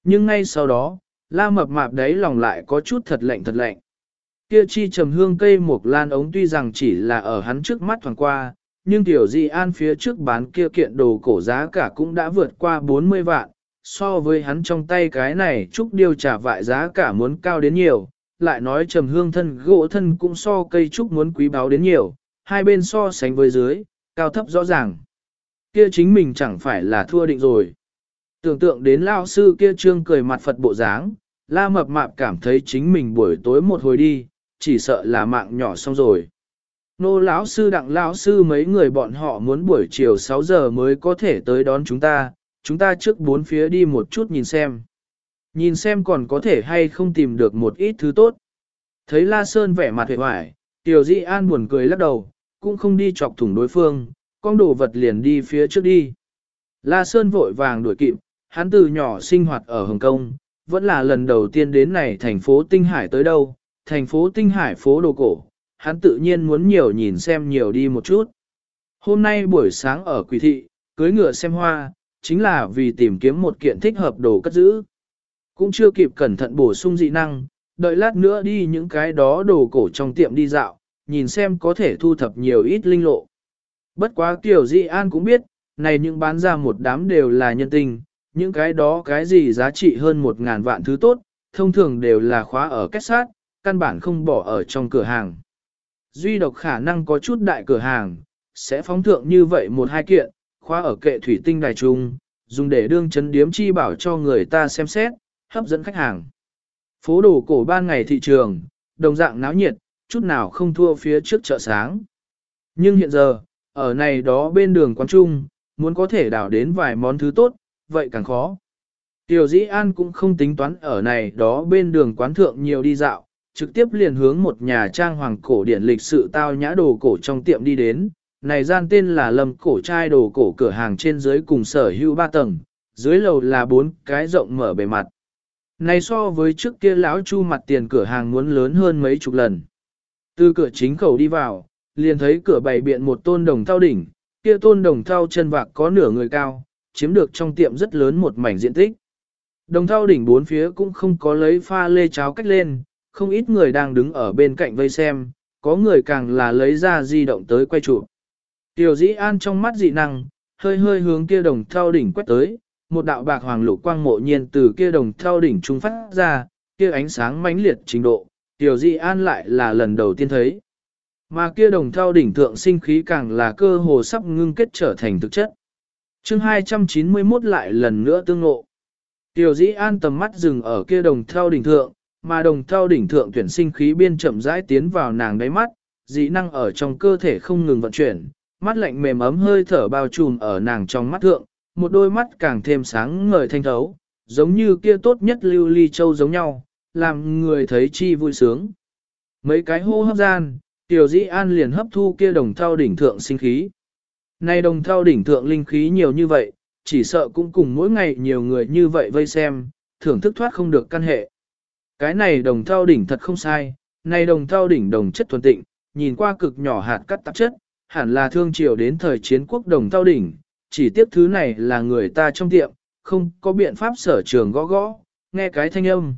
Nhưng ngay sau đó, La Mập Mạp đấy lòng lại có chút thật lạnh thật lạnh. Kia chi trầm hương cây mộc lan ống tuy rằng chỉ là ở hắn trước mắt thoảng qua, nhưng Tiểu Di An phía trước bán kia kiện đồ cổ giá cả cũng đã vượt qua 40 vạn, so với hắn trong tay cái này trúc điêu trả vại giá cả muốn cao đến nhiều, lại nói trầm hương thân gỗ thân cũng so cây trúc muốn quý báu đến nhiều, hai bên so sánh với dưới, cao thấp rõ ràng. Kia chính mình chẳng phải là thua định rồi. Tưởng tượng đến lao sư kia trương cười mặt Phật bộ dáng, La Mập Mạp cảm thấy chính mình buổi tối một hồi đi, chỉ sợ là mạng nhỏ xong rồi. Nô lão sư đặng lão sư mấy người bọn họ muốn buổi chiều 6 giờ mới có thể tới đón chúng ta trước bốn phía đi một chút nhìn xem. Nhìn xem còn có thể hay không tìm được một ít thứ tốt. Thấy La Sơn vẻ mặt hề hoài, Tiểu Di An buồn cười lắc đầu, cũng không đi chọc thủng đối phương, con đồ vật liền đi phía trước đi. La Sơn vội vàng đuổi kịp, hắn từ nhỏ sinh hoạt ở Hồng Kông, vẫn là lần đầu tiên đến này thành phố Tinh Hải tới đâu, thành phố Tinh Hải phố đồ cổ, hắn tự nhiên muốn nhiều nhìn xem nhiều đi một chút. Hôm nay buổi sáng ở Quỳ Thị, cưới ngựa xem hoa, chính là vì tìm kiếm một kiện thích hợp đồ cất giữ. Cũng chưa kịp cẩn thận bổ sung dị năng, đợi lát nữa đi những cái đó đồ cổ trong tiệm đi dạo, nhìn xem có thể thu thập nhiều ít linh lộ. Bất quá Tiểu Di An cũng biết, này những bán ra một đám đều là nhân tình, những cái đó cái gì giá trị hơn 1.000 vạn thứ tốt, thông thường đều là khóa ở kết sát, căn bản không bỏ ở trong cửa hàng. Duy độc khả năng có chút đại cửa hàng, sẽ phóng thượng như vậy một hai kiện, khóa ở kệ thủy tinh đài trung, dùng để đương chấn điếm chi bảo cho người ta xem xét, hấp dẫn khách hàng. Phố đồ cổ ban ngày thị trường, đồng dạng náo nhiệt, chút nào không thua phía trước chợ sáng. Nhưng hiện giờ, ở này đó bên đường quán trung, muốn có thể đảo đến vài món thứ tốt, vậy càng khó. Tiểu Dĩ An cũng không tính toán ở này đó bên đường quán thượng nhiều đi dạo, trực tiếp liền hướng một nhà trang hoàng cổ điển lịch sự tao nhã đồ cổ trong tiệm đi đến. Này gian tên là Lâm Cổ Trai đồ cổ, cửa hàng trên dưới cùng sở hữu 3 tầng, dưới lầu là 4 cái rộng mở bề mặt. Này so với trước kia lão Chu mặt tiền cửa hàng muốn lớn hơn mấy chục lần. Từ cửa chính khẩu đi vào, liền thấy cửa bày biện một tôn đồng thau đỉnh, kia tôn đồng thau chân vạc có nửa người cao, chiếm được trong tiệm rất lớn một mảnh diện tích. Đồng thau đỉnh bốn phía cũng không có lấy pha lê cháo cách lên, không ít người đang đứng ở bên cạnh vây xem, có người càng là lấy ra di động tới quay chụp. Tiểu Dĩ An trong mắt dị năng, hơi hơi hướng kia đồng thau đỉnh quét tới, một đạo bạc hoàng lục quang mộ nhiên từ kia đồng thau đỉnh trung phát ra, kia ánh sáng mãnh liệt trình độ, Tiểu Dĩ An lại là lần đầu tiên thấy. Mà kia đồng thau đỉnh thượng sinh khí càng là cơ hồ sắp ngưng kết trở thành thực chất. Chương 291 lại lần nữa tương ngộ. Tiểu Dĩ An tầm mắt dừng ở kia đồng thau đỉnh thượng, mà đồng thau đỉnh thượng tuyển sinh khí biên chậm rãi tiến vào nàng đáy mắt, dị năng ở trong cơ thể không ngừng vận chuyển, mắt lạnh mềm ấm hơi thở bao trùm ở nàng trong mắt thượng, một đôi mắt càng thêm sáng ngời thanh thấu, giống như kia tốt nhất lưu ly châu giống nhau, làm người thấy chi vui sướng. Mấy cái hô hấp gian, Tiểu Dĩ An liền hấp thu kia đồng thau đỉnh thượng sinh khí. Nay đồng thau đỉnh thượng linh khí nhiều như vậy, chỉ sợ cũng cùng mỗi ngày nhiều người như vậy vây xem, thưởng thức thoát không được căn hệ. Cái này đồng thau đỉnh thật không sai, này đồng thau đỉnh đồng chất thuần tịnh, nhìn qua cực nhỏ hạt cắt tạp chất, hẳn là thương triều đến thời chiến quốc đồng thau đỉnh, chỉ tiếp thứ này là người ta trong tiệm, không có biện pháp sở trường gõ gõ, nghe cái thanh âm.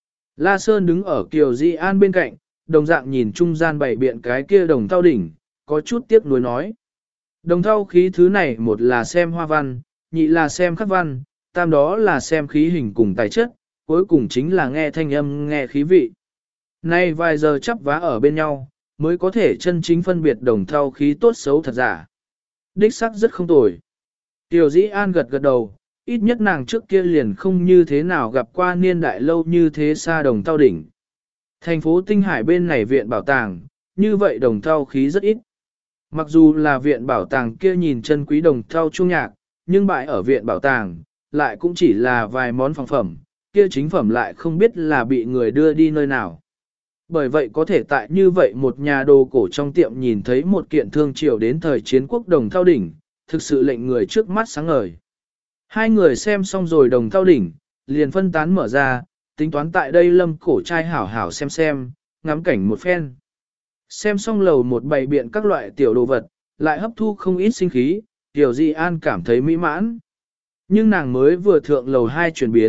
La Sơn đứng ở Kiều Di An bên cạnh, đồng dạng nhìn trung gian bày biện cái kia đồng thau đỉnh, có chút tiếc nuối nói. Đồng thau khí thứ này một là xem hoa văn, nhị là xem khắc văn, tam đó là xem khí hình cùng tài chất, cuối cùng chính là nghe thanh âm nghe khí vị. Nay vài giờ chắp vá ở bên nhau, mới có thể chân chính phân biệt đồng thau khí tốt xấu thật giả. Đích sắc rất không tồi. Tiểu Dĩ An gật gật đầu, ít nhất nàng trước kia liền không như thế nào gặp qua niên đại lâu như thế xa đồng thau đỉnh. Thành phố Tinh Hải bên này viện bảo tàng, như vậy đồng thau khí rất ít. Mặc dù là viện bảo tàng kia nhìn chân quý đồng thau trung nhạc, nhưng bại ở viện bảo tàng, lại cũng chỉ là vài món phòng phẩm, kia chính phẩm lại không biết là bị người đưa đi nơi nào. Bởi vậy có thể tại như vậy một nhà đồ cổ trong tiệm nhìn thấy một kiện thương triều đến thời chiến quốc đồng thau đỉnh, thực sự lệnh người trước mắt sáng ngời. Hai người xem xong rồi đồng thau đỉnh, liền phân tán mở ra, tính toán tại đây Lâm Cổ Trai hảo hảo xem, ngắm cảnh một phen. Xem xong lầu một bày biện các loại tiểu đồ vật, lại hấp thu không ít sinh khí, Tiểu Di An cảm thấy mỹ mãn. Nhưng nàng mới vừa thượng lầu 2 chuyển biến,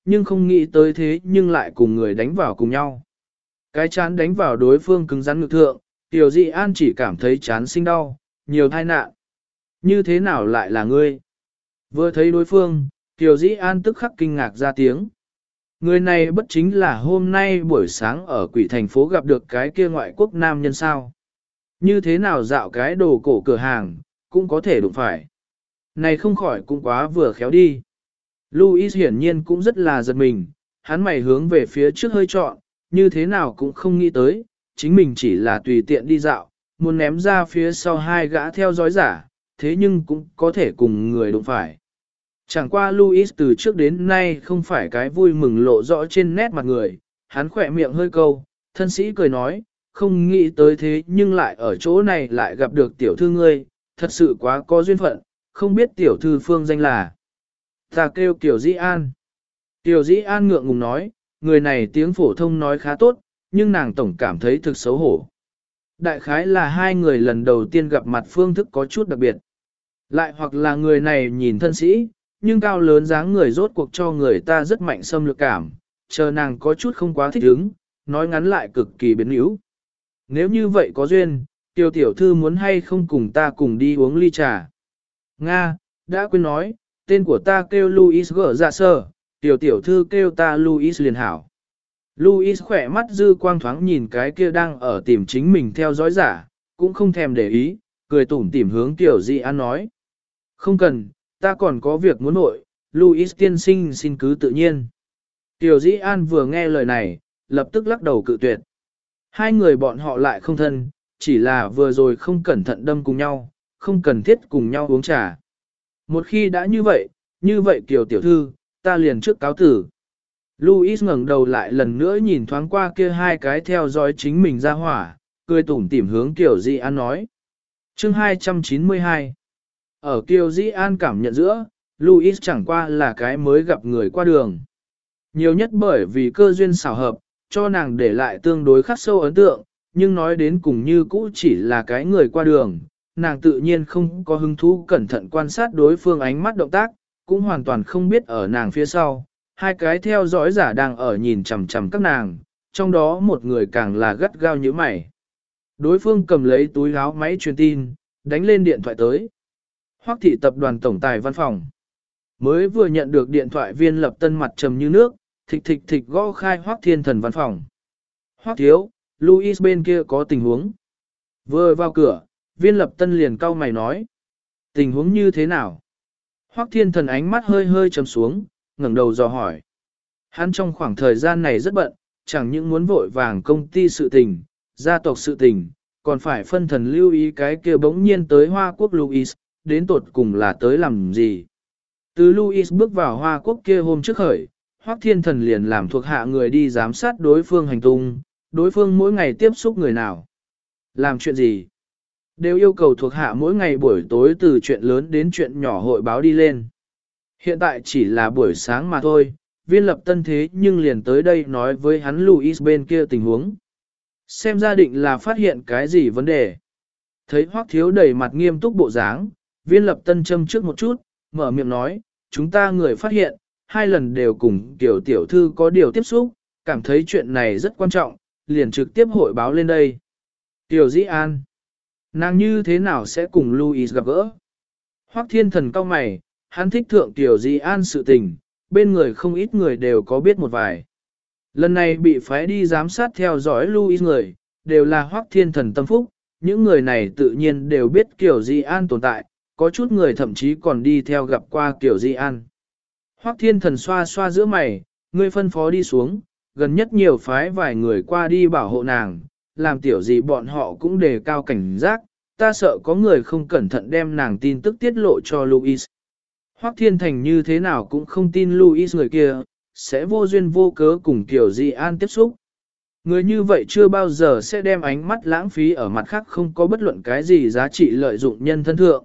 nhưng không nghĩ tới thế nhưng lại cùng người đánh vào cùng nhau. Cái chán đánh vào đối phương cứng rắn ngực thượng, Tiểu Dị An chỉ cảm thấy chán sinh đau, nhiều tai nạn. Như thế nào lại là ngươi? Vừa thấy đối phương, Tiểu Dị An tức khắc kinh ngạc ra tiếng. Người này bất chính là hôm nay buổi sáng ở quỷ thành phố gặp được cái kia ngoại quốc nam nhân sao? Như thế nào dạo cái đồ cổ cửa hàng, cũng có thể đụng phải. Này không khỏi cũng quá vừa khéo đi. Louis hiển nhiên cũng rất là giật mình, hắn mày hướng về phía trước hơi trọn, như thế nào cũng không nghĩ tới, chính mình chỉ là tùy tiện đi dạo, muốn ném ra phía sau hai gã theo dõi giả, thế nhưng cũng có thể cùng người đụng phải. Chẳng qua Louis từ trước đến nay không phải cái vui mừng lộ rõ trên nét mặt người, hắn khỏe miệng hơi câu, thân sĩ cười nói, không nghĩ tới thế nhưng lại ở chỗ này lại gặp được tiểu thư ngươi, thật sự quá có duyên phận, không biết tiểu thư phương danh là. Ta kêu Tiểu Dĩ An. Tiểu Dĩ An ngượng ngùng nói, người này tiếng phổ thông nói khá tốt, nhưng nàng tổng cảm thấy thực xấu hổ. Đại khái là hai người lần đầu tiên gặp mặt phương thức có chút đặc biệt. Lại hoặc là người này nhìn thân sĩ, nhưng cao lớn dáng người rốt cuộc cho người ta rất mạnh xâm lược cảm, chờ nàng có chút không quá thích ứng, nói ngắn lại cực kỳ biến yếu. Nếu như vậy có duyên, Tiêu tiểu thư muốn hay không cùng ta cùng đi uống ly trà. Nga, đã quên nói, tên của ta kêu Louis gỡ dạ sơ, Tiêu tiểu thư kêu ta Louis liền hảo. Louis khỏe mắt dư quang thoáng nhìn cái kia đang ở tìm chính mình theo dõi giả, cũng không thèm để ý, cười tủm tỉm hướng Tiểu Dị An nói. Không cần, ta còn có việc muốn nội, Louis tiên sinh xin cứ tự nhiên. Tiểu Dĩ An vừa nghe lời này, lập tức lắc đầu cự tuyệt. Hai người bọn họ lại không thân, chỉ là vừa rồi không cẩn thận đâm cùng nhau, không cần thiết cùng nhau uống trà. Một khi đã như vậy Kiều tiểu thư, ta liền trước cáo tử. Louis ngẩng đầu lại lần nữa nhìn thoáng qua kia hai cái theo dõi chính mình ra hỏa, cười tủm tỉm hướng Kiều Dĩ An nói. Chương 292 Ở Kiều Dĩ An cảm nhận giữa, Louis chẳng qua là cái mới gặp người qua đường. Nhiều nhất bởi vì cơ duyên xảo hợp, cho nàng để lại tương đối khắc sâu ấn tượng, nhưng nói đến cùng như cũ chỉ là cái người qua đường, nàng tự nhiên không có hứng thú cẩn thận quan sát đối phương ánh mắt động tác, cũng hoàn toàn không biết ở nàng phía sau, hai cái theo dõi giả đang ở nhìn chằm chằm các nàng, trong đó một người càng là gắt gao như mày. Đối phương cầm lấy túi áo máy truyền tin, đánh lên điện thoại tới. Hoắc thị tập đoàn tổng tài văn phòng. Mới vừa nhận được điện thoại viên Lập Tân mặt trầm như nước, thịch thịch thịch gõ khai Hoắc Thiên Thần văn phòng. Hoắc thiếu, Louis bên kia có tình huống. Vừa vào cửa, viên Lập Tân liền cau mày nói. Tình huống như thế nào? Hoắc Thiên Thần ánh mắt hơi hơi trầm xuống, ngẩng đầu dò hỏi. Hắn trong khoảng thời gian này rất bận, chẳng những muốn vội vàng công ty sự tình, gia tộc sự tình, còn phải phân thần lưu ý cái kia bỗng nhiên tới Hoa Quốc Louis, đến tột cùng là tới làm gì. Từ Louis bước vào Hoa Quốc kia hôm trước khởi, Hoắc Thiên Thần liền làm thuộc hạ người đi giám sát đối phương hành tung, đối phương mỗi ngày tiếp xúc người nào. Làm chuyện gì? Đều yêu cầu thuộc hạ mỗi ngày buổi tối từ chuyện lớn đến chuyện nhỏ hội báo đi lên. Hiện tại chỉ là buổi sáng mà thôi, viên Lập Tân thế nhưng liền tới đây nói với hắn Louis bên kia tình huống. Xem ra định là phát hiện cái gì vấn đề. Thấy Hoắc thiếu đầy mặt nghiêm túc bộ dáng, viên Lập Tân châm trước một chút, mở miệng nói, chúng ta người phát hiện, hai lần đều cùng tiểu thư có điều tiếp xúc, cảm thấy chuyện này rất quan trọng, liền trực tiếp hội báo lên đây. Tiểu Dĩ An, nàng như thế nào sẽ cùng Louis gặp gỡ? Hoắc Thiên Thần cau mày, hắn thích thượng Tiểu Dĩ An sự tình, bên người không ít người đều có biết một vài. Lần này bị phái đi giám sát theo dõi Louis người, đều là Hoắc Thiên Thần tâm phúc, những người này tự nhiên đều biết Tiểu Dĩ An tồn tại, có chút người thậm chí còn đi theo gặp qua Tiểu Dĩ An. Hoắc Thiên Thần xoa xoa giữa mày, ngươi phân phó đi xuống, gần nhất nhiều phái vài người qua đi bảo hộ nàng, làm tiểu gì bọn họ cũng đề cao cảnh giác, ta sợ có người không cẩn thận đem nàng tin tức tiết lộ cho Louis. Hoắc Thiên Thành như thế nào cũng không tin Louis người kia, sẽ vô duyên vô cớ cùng Tiểu Dĩ An tiếp xúc. Người như vậy chưa bao giờ sẽ đem ánh mắt lãng phí ở mặt khác không có bất luận cái gì giá trị lợi dụng nhân thân thượng.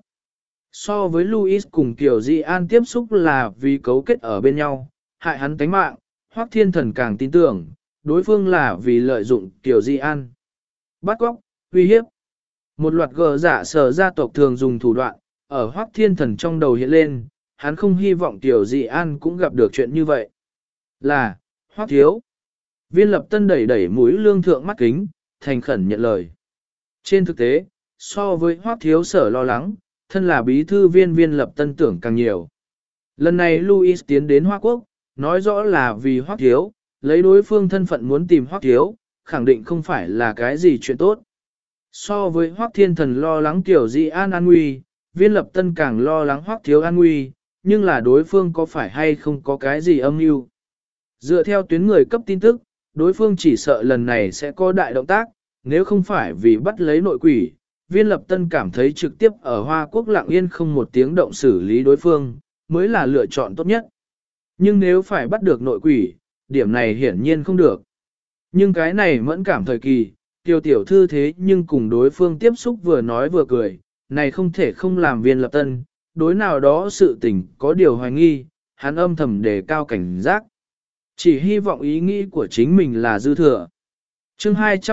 So với Louis cùng Tiểu Dĩ An tiếp xúc là vì cấu kết ở bên nhau, hại hắn tánh mạng, Hoắc Thiên Thần càng tin tưởng, đối phương là vì lợi dụng Tiểu Dĩ An. Bắt cóc, uy hiếp. Một loạt gờ giả sở gia tộc thường dùng thủ đoạn, ở Hoắc Thiên Thần trong đầu hiện lên, hắn không hy vọng Tiểu Dĩ An cũng gặp được chuyện như vậy. Là, Hoắc thiếu. Viên Lập Tân đẩy đẩy mũi lương thượng mắt kính, thành khẩn nhận lời. Trên thực tế, so với Hoắc thiếu sở lo lắng, thân là bí thư Viên Lập Tân tưởng càng nhiều. Lần này Louis tiến đến Hoa Quốc, nói rõ là vì Hoắc thiếu, lấy đối phương thân phận muốn tìm Hoắc thiếu, khẳng định không phải là cái gì chuyện tốt. So với Hoắc Thiên Thần lo lắng Tiểu Di an nguy, Viên Lập Tân càng lo lắng Hoắc thiếu an nguy, nhưng là đối phương có phải hay không có cái gì âm mưu. Dựa theo tuyến người cấp tin tức, đối phương chỉ sợ lần này sẽ có đại động tác, nếu không phải vì bắt lấy nội quỷ, Viên Lập Tân cảm thấy trực tiếp ở Hoa Quốc lặng yên không một tiếng động xử lý đối phương, mới là lựa chọn tốt nhất. Nhưng nếu phải bắt được nội quỷ, điểm này hiển nhiên không được. Nhưng cái này mẫn cảm thời kỳ, Tiêu tiểu thư thế nhưng cùng đối phương tiếp xúc vừa nói vừa cười, này không thể không làm Viên Lập Tân, đối nào đó sự tình có điều hoài nghi, hắn âm thầm đề cao cảnh giác. Chỉ hy vọng ý nghĩ của chính mình là dư thừa. Chương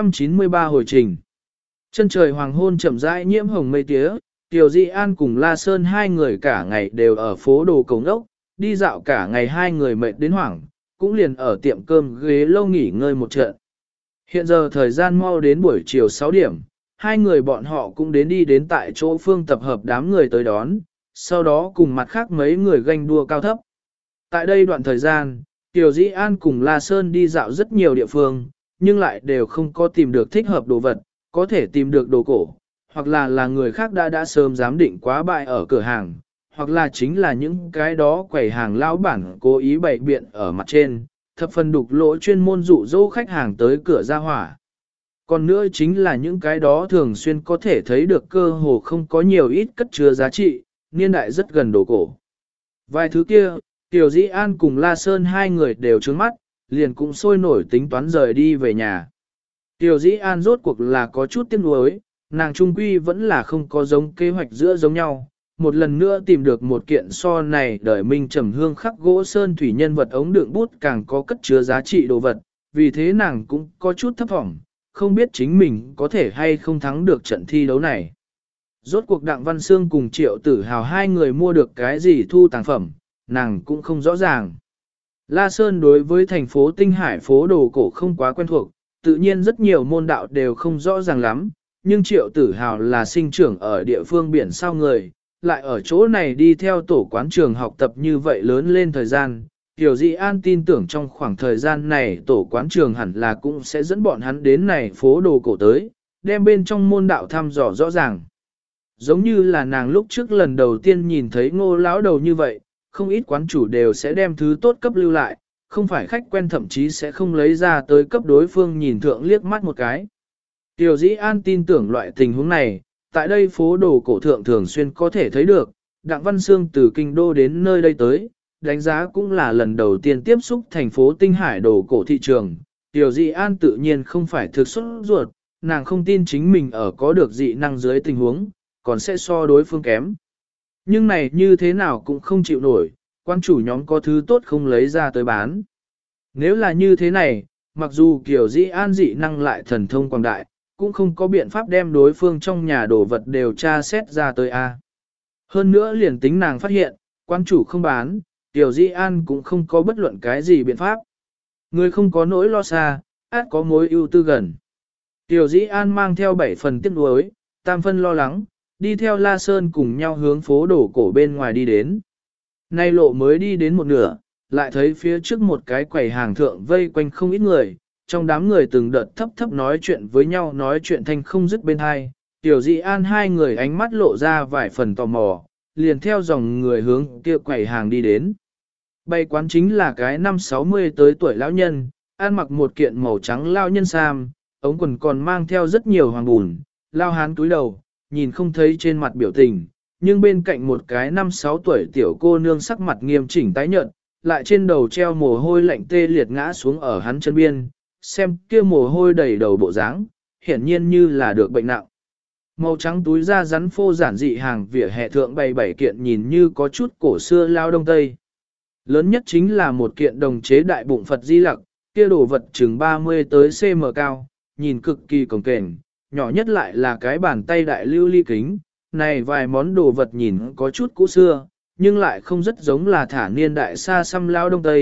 293 hồi trình. Chân trời hoàng hôn chậm rãi nhiễm hồng mây tía, Tiểu Di An cùng La Sơn hai người cả ngày đều ở phố đồ Cầu Ngốc, đi dạo cả ngày hai người mệt đến hoảng, cũng liền ở tiệm cơm ghế lâu nghỉ ngơi một trận. Hiện giờ thời gian mau đến buổi chiều 6 điểm, hai người bọn họ cũng đi đến tại chỗ phương tập hợp đám người tới đón, sau đó cùng mặt khác mấy người ganh đua cao thấp. Tại đây đoạn thời gian, Tiểu Di An cùng La Sơn đi dạo rất nhiều địa phương, nhưng lại đều không có tìm được thích hợp đồ vật, có thể tìm được đồ cổ, hoặc là người khác đã sớm giám định quá bại ở cửa hàng, hoặc là chính là những cái đó quầy hàng lão bản cố ý bày biện ở mặt trên, thập phần đục lỗ chuyên môn dụ dỗ khách hàng tới cửa ra hỏa. Còn nữa chính là những cái đó thường xuyên có thể thấy được cơ hồ không có nhiều ít cất chứa giá trị, niên đại rất gần đồ cổ. Vài thứ kia, Tiểu Dĩ An cùng La Sơn hai người đều trướng mắt, liền cũng sôi nổi tính toán rời đi về nhà. Tiểu Dĩ An rốt cuộc là có chút tiếc nuối, nàng trung quy vẫn là không có giống kế hoạch giữa giống nhau. Một lần nữa tìm được một kiện so này đời minh trầm hương khắc gỗ sơn thủy nhân vật ống đựng bút càng có cất chứa giá trị đồ vật, vì thế nàng cũng có chút thấp vọng, không biết chính mình có thể hay không thắng được trận thi đấu này. Rốt cuộc Đặng Văn Sương cùng Triệu Tử Hào hai người mua được cái gì thu tàng phẩm, nàng cũng không rõ ràng. La Sơn đối với thành phố Tinh Hải phố đồ cổ không quá quen thuộc, tự nhiên rất nhiều môn đạo đều không rõ ràng lắm, nhưng Triệu Tử Hào là sinh trưởng ở địa phương biển sao người, lại ở chỗ này đi theo tổ quán trường học tập như vậy lớn lên thời gian. Tiểu Dị An tin tưởng trong khoảng thời gian này tổ quán trường hẳn là cũng sẽ dẫn bọn hắn đến này phố đồ cổ tới, đem bên trong môn đạo thăm dò rõ ràng. Giống như là nàng lúc trước lần đầu tiên nhìn thấy Ngô lão đầu như vậy, không ít quán chủ đều sẽ đem thứ tốt cấp lưu lại, không phải khách quen thậm chí sẽ không lấy ra tới cấp đối phương nhìn thượng liếc mắt một cái. Tiểu Dĩ An tin tưởng loại tình huống này, tại đây phố đồ cổ thượng thường xuyên có thể thấy được, Đặng Văn Sương từ kinh đô đến nơi đây tới, đánh giá cũng là lần đầu tiên tiếp xúc thành phố Tinh Hải đồ cổ thị trường. Tiểu Dĩ An tự nhiên không phải thực xuất ruột, nàng không tin chính mình ở có được dị năng dưới tình huống, còn sẽ so đối phương kém. Nhưng này như thế nào cũng không chịu nổi, quan chủ nhóm có thứ tốt không lấy ra tới bán. Nếu là như thế này, mặc dù kiểu Dĩ An dị năng lại thần thông quảng đại, cũng không có biện pháp đem đối phương trong nhà đồ vật đều tra xét ra tới A. Hơn nữa liền tính nàng phát hiện, quan chủ không bán, Tiểu Dĩ An cũng không có bất luận cái gì biện pháp. Người không có nỗi lo xa, át có mối ưu tư gần. Tiểu Dĩ An mang theo 7 phần tiếc nuối, tam phân lo lắng, đi theo La Sơn cùng nhau hướng phố đổ cổ bên ngoài đi đến. Nay lộ mới đi đến một nửa, lại thấy phía trước một cái quầy hàng thượng vây quanh không ít người, trong đám người từng đợt thấp thấp nói chuyện với nhau nói chuyện thanh không dứt bên hai. Tiểu Dị An hai người ánh mắt lộ ra vài phần tò mò, liền theo dòng người hướng kia quầy hàng đi đến. Bày quán chính là cái năm 60 tới tuổi lão nhân, ăn mặc một kiện màu trắng lao nhân sam, ống quần còn mang theo rất nhiều hoàng bùn, lao hán túi đầu, nhìn không thấy trên mặt biểu tình, nhưng bên cạnh một cái 5-6 tuổi tiểu cô nương sắc mặt nghiêm chỉnh tái nhợt, lại trên đầu treo mồ hôi lạnh tê liệt ngã xuống ở hắn chân biên, xem kia mồ hôi đầy đầu bộ dáng, hiển nhiên như là được bệnh nặng. Màu trắng túi da rắn phô giản dị hàng vỉa hè thượng bày 7 kiện nhìn như có chút cổ xưa lao đông tây. Lớn nhất chính là một kiện đồng chế đại bụng Phật Di Lặc, kia đồ vật chừng 30 tới cm cao, nhìn cực kỳ cồng kềnh, nhỏ nhất lại là cái bàn tay đại lưu ly kính. Này vài món đồ vật nhìn có chút cũ xưa, nhưng lại không rất giống là thả niên đại xa xăm lao đông tây,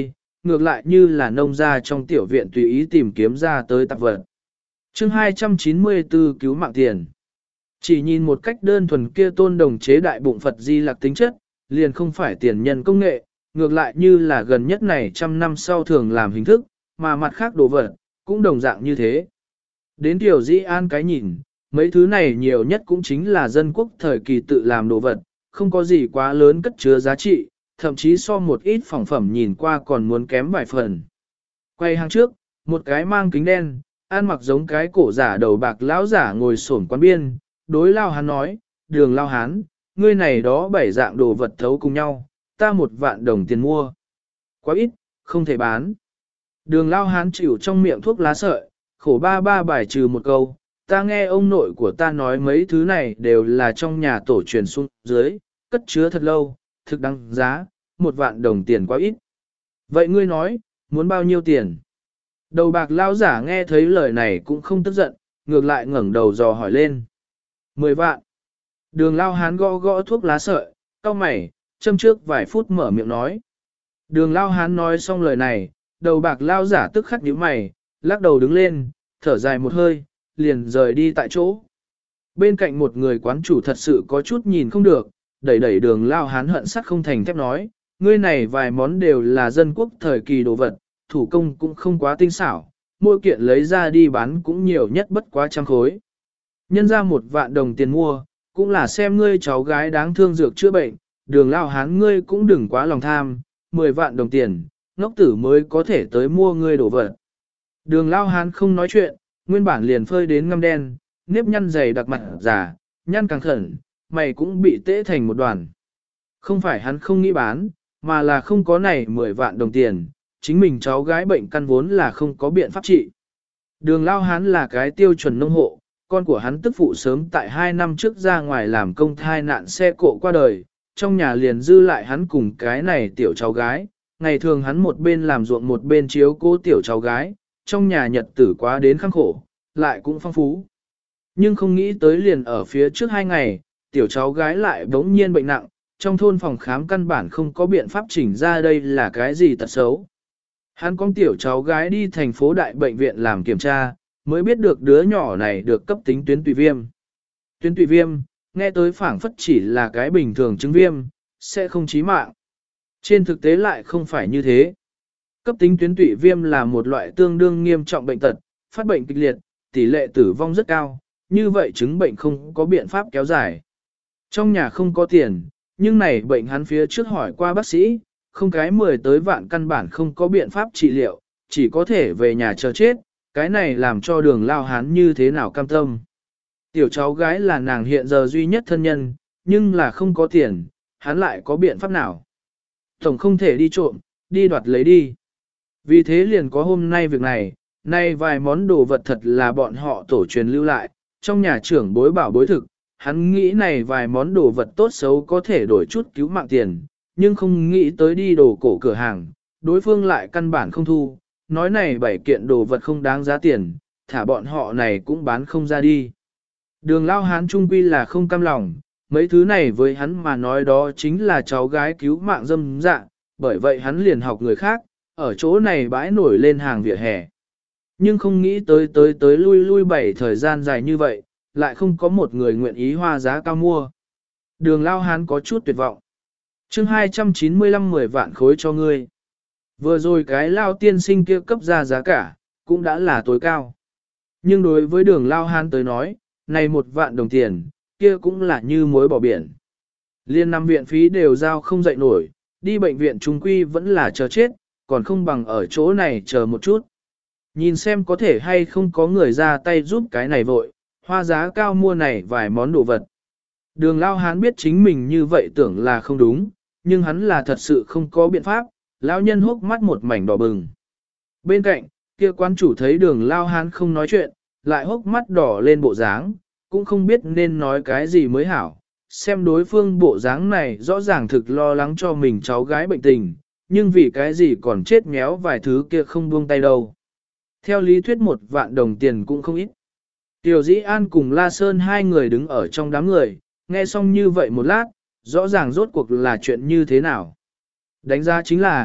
ngược lại như là nông gia trong tiểu viện tùy ý tìm kiếm ra tới tạp vật. Chương 294 cứu mạng tiền. Chỉ nhìn một cách đơn thuần kia tôn đồng chế đại bụng Phật Di Lặc tính chất, liền không phải tiền nhân công nghệ, ngược lại như là gần nhất này trăm năm sau thường làm hình thức, mà mặt khác đồ vật, cũng đồng dạng như thế. Đến tiểu dĩ an cái nhìn, mấy thứ này nhiều nhất cũng chính là dân quốc thời kỳ tự làm đồ vật, không có gì quá lớn cất chứa giá trị, thậm chí so một ít phỏng phẩm nhìn qua còn muốn kém vài phần. Quay hàng trước, một cái mang kính đen, ăn mặc giống cái cổ giả đầu bạc lão giả ngồi xổm quán biên, đối Lao Hán nói, Đường Lao Hán, ngươi này đó 7 dạng đồ vật thấu cùng nhau, ta 1 vạn đồng tiền mua. Quá ít, không thể bán. Đường Lao Hán chịu trong miệng thuốc lá sợi, khổ ba bài trừ một câu, ta nghe ông nội của ta nói mấy thứ này đều là trong nhà tổ truyền xuống dưới, cất chứa thật lâu, thực đăng giá, 1 vạn đồng tiền quá ít. Vậy ngươi nói, muốn bao nhiêu tiền? Đầu bạc lao giả nghe thấy lời này cũng không tức giận, ngược lại ngẩng đầu dò hỏi lên. 10 vạn. Đường Lao Hán gõ gõ thuốc lá sợi, cau mày, châm trước vài phút mở miệng nói. Đường Lao Hán nói xong lời này, đầu bạc lao giả tức khắc nhíu mày, lắc đầu đứng lên, thở dài một hơi, liền rời đi tại chỗ. Bên cạnh một người quán chủ thật sự có chút nhìn không được, đẩy đường Lao Hán hận sắt không thành thép nói, ngươi này vài món đều là dân quốc thời kỳ đồ vật, thủ công cũng không quá tinh xảo, mỗi kiện lấy ra đi bán cũng nhiều nhất bất quá 100 khối. Nhân ra 1 vạn đồng tiền mua, cũng là xem ngươi cháu gái đáng thương dược chữa bệnh, Đường Lao Hán ngươi cũng đừng quá lòng tham, 10 vạn đồng tiền, ngốc tử mới có thể tới mua ngươi đồ vật. Đường Lao Hán không nói chuyện, nguyên bản liền phơi đến ngăm đen, nếp nhăn dày đặc mặt giả, nhăn càng khẩn, mày cũng bị tễ thành một đoàn. Không phải hắn không nghĩ bán, mà là không có này 10 vạn đồng tiền, chính mình cháu gái bệnh căn vốn là không có biện pháp trị. Đường Lao Hán là cái tiêu chuẩn nông hộ, con của hắn tức phụ sớm tại 2 năm trước ra ngoài làm công thai nạn xe cộ qua đời, trong nhà liền dư lại hắn cùng cái này tiểu cháu gái, ngày thường hắn một bên làm ruộng một bên chiếu cố tiểu cháu gái, trong nhà nhật tử quá đến khăng khổ, lại cũng phong phú. Nhưng không nghĩ tới liền ở phía trước 2 ngày, tiểu cháu gái lại bỗng nhiên bệnh nặng, trong thôn phòng khám căn bản không có biện pháp chỉnh ra đây là cái gì tật xấu. Hắn con tiểu cháu gái đi thành phố đại bệnh viện làm kiểm tra, mới biết được đứa nhỏ này được cấp tính tuyến tụy viêm. Tuyến tụy viêm, nghe tới phảng phất chỉ là cái bình thường chứng viêm, sẽ không chí mạng. Trên thực tế lại không phải như thế. Cấp tính tuyến tụy viêm là một loại tương đương nghiêm trọng bệnh tật, phát bệnh kịch liệt, tỷ lệ tử vong rất cao, như vậy chứng bệnh không có biện pháp kéo dài. Trong nhà không có tiền, nhưng này bệnh hắn phía trước hỏi qua bác sĩ, không cái 10 tới vạn căn bản không có biện pháp trị liệu, chỉ có thể về nhà chờ chết, cái này làm cho Đường Lao Hán như thế nào cam tâm. Tiểu cháu gái là nàng hiện giờ duy nhất thân nhân, nhưng là không có tiền, hắn lại có biện pháp nào. Tổng không thể đi trộm, đi đoạt lấy đi. Vì thế liền có hôm nay việc này, nay vài món đồ vật thật là bọn họ tổ truyền lưu lại, trong nhà trưởng bối bảo bối thực, hắn nghĩ này vài món đồ vật tốt xấu có thể đổi chút cứu mạng tiền, nhưng không nghĩ tới đi đồ cổ cửa hàng, đối phương lại căn bản không thu, nói này 7 kiện đồ vật không đáng giá tiền, thả bọn họ này cũng bán không ra đi. Đường Lao Hán trung quy là không cam lòng, mấy thứ này với hắn mà nói đó chính là cháu gái cứu mạng dâm dạ, bởi vậy hắn liền học người khác, ở chỗ này bãi nổi lên hàng vỉa hè. Nhưng không nghĩ tới lui 7 thời gian dài như vậy, lại không có một người nguyện ý hoa giá cao mua. Đường Lao Hán có chút tuyệt vọng. Chương 295 10 vạn khối cho ngươi. Vừa rồi cái Lao tiên sinh kia cấp ra giá cả, cũng đã là tối cao. Nhưng đối với Đường Lao Hán tới nói, này 1 vạn đồng tiền, kia cũng là như muối bỏ biển. Liên năm viện phí đều giao không dậy nổi, đi bệnh viện trung quy vẫn là chờ chết, còn không bằng ở chỗ này chờ một chút. Nhìn xem có thể hay không có người ra tay giúp cái này vội, hoa giá cao mua này vài món đồ vật. Đường Lao Hán biết chính mình như vậy tưởng là không đúng, nhưng hắn là thật sự không có biện pháp, lão nhân hốc mắt một mảnh đỏ bừng. Bên cạnh, kia quán chủ thấy Đường Lao Hán không nói chuyện, lại hốc mắt đỏ lên bộ dáng, cũng không biết nên nói cái gì mới hảo. Xem đối phương bộ dáng này rõ ràng thực lo lắng cho mình cháu gái bệnh tình, nhưng vì cái gì còn chết méo vài thứ kia không buông tay đâu. Theo lý thuyết 1 vạn đồng tiền cũng không ít. Tiểu Dĩ An cùng La Sơn hai người đứng ở trong đám người, nghe xong như vậy một lát, rõ ràng rốt cuộc là chuyện như thế nào. Đánh giá chính là,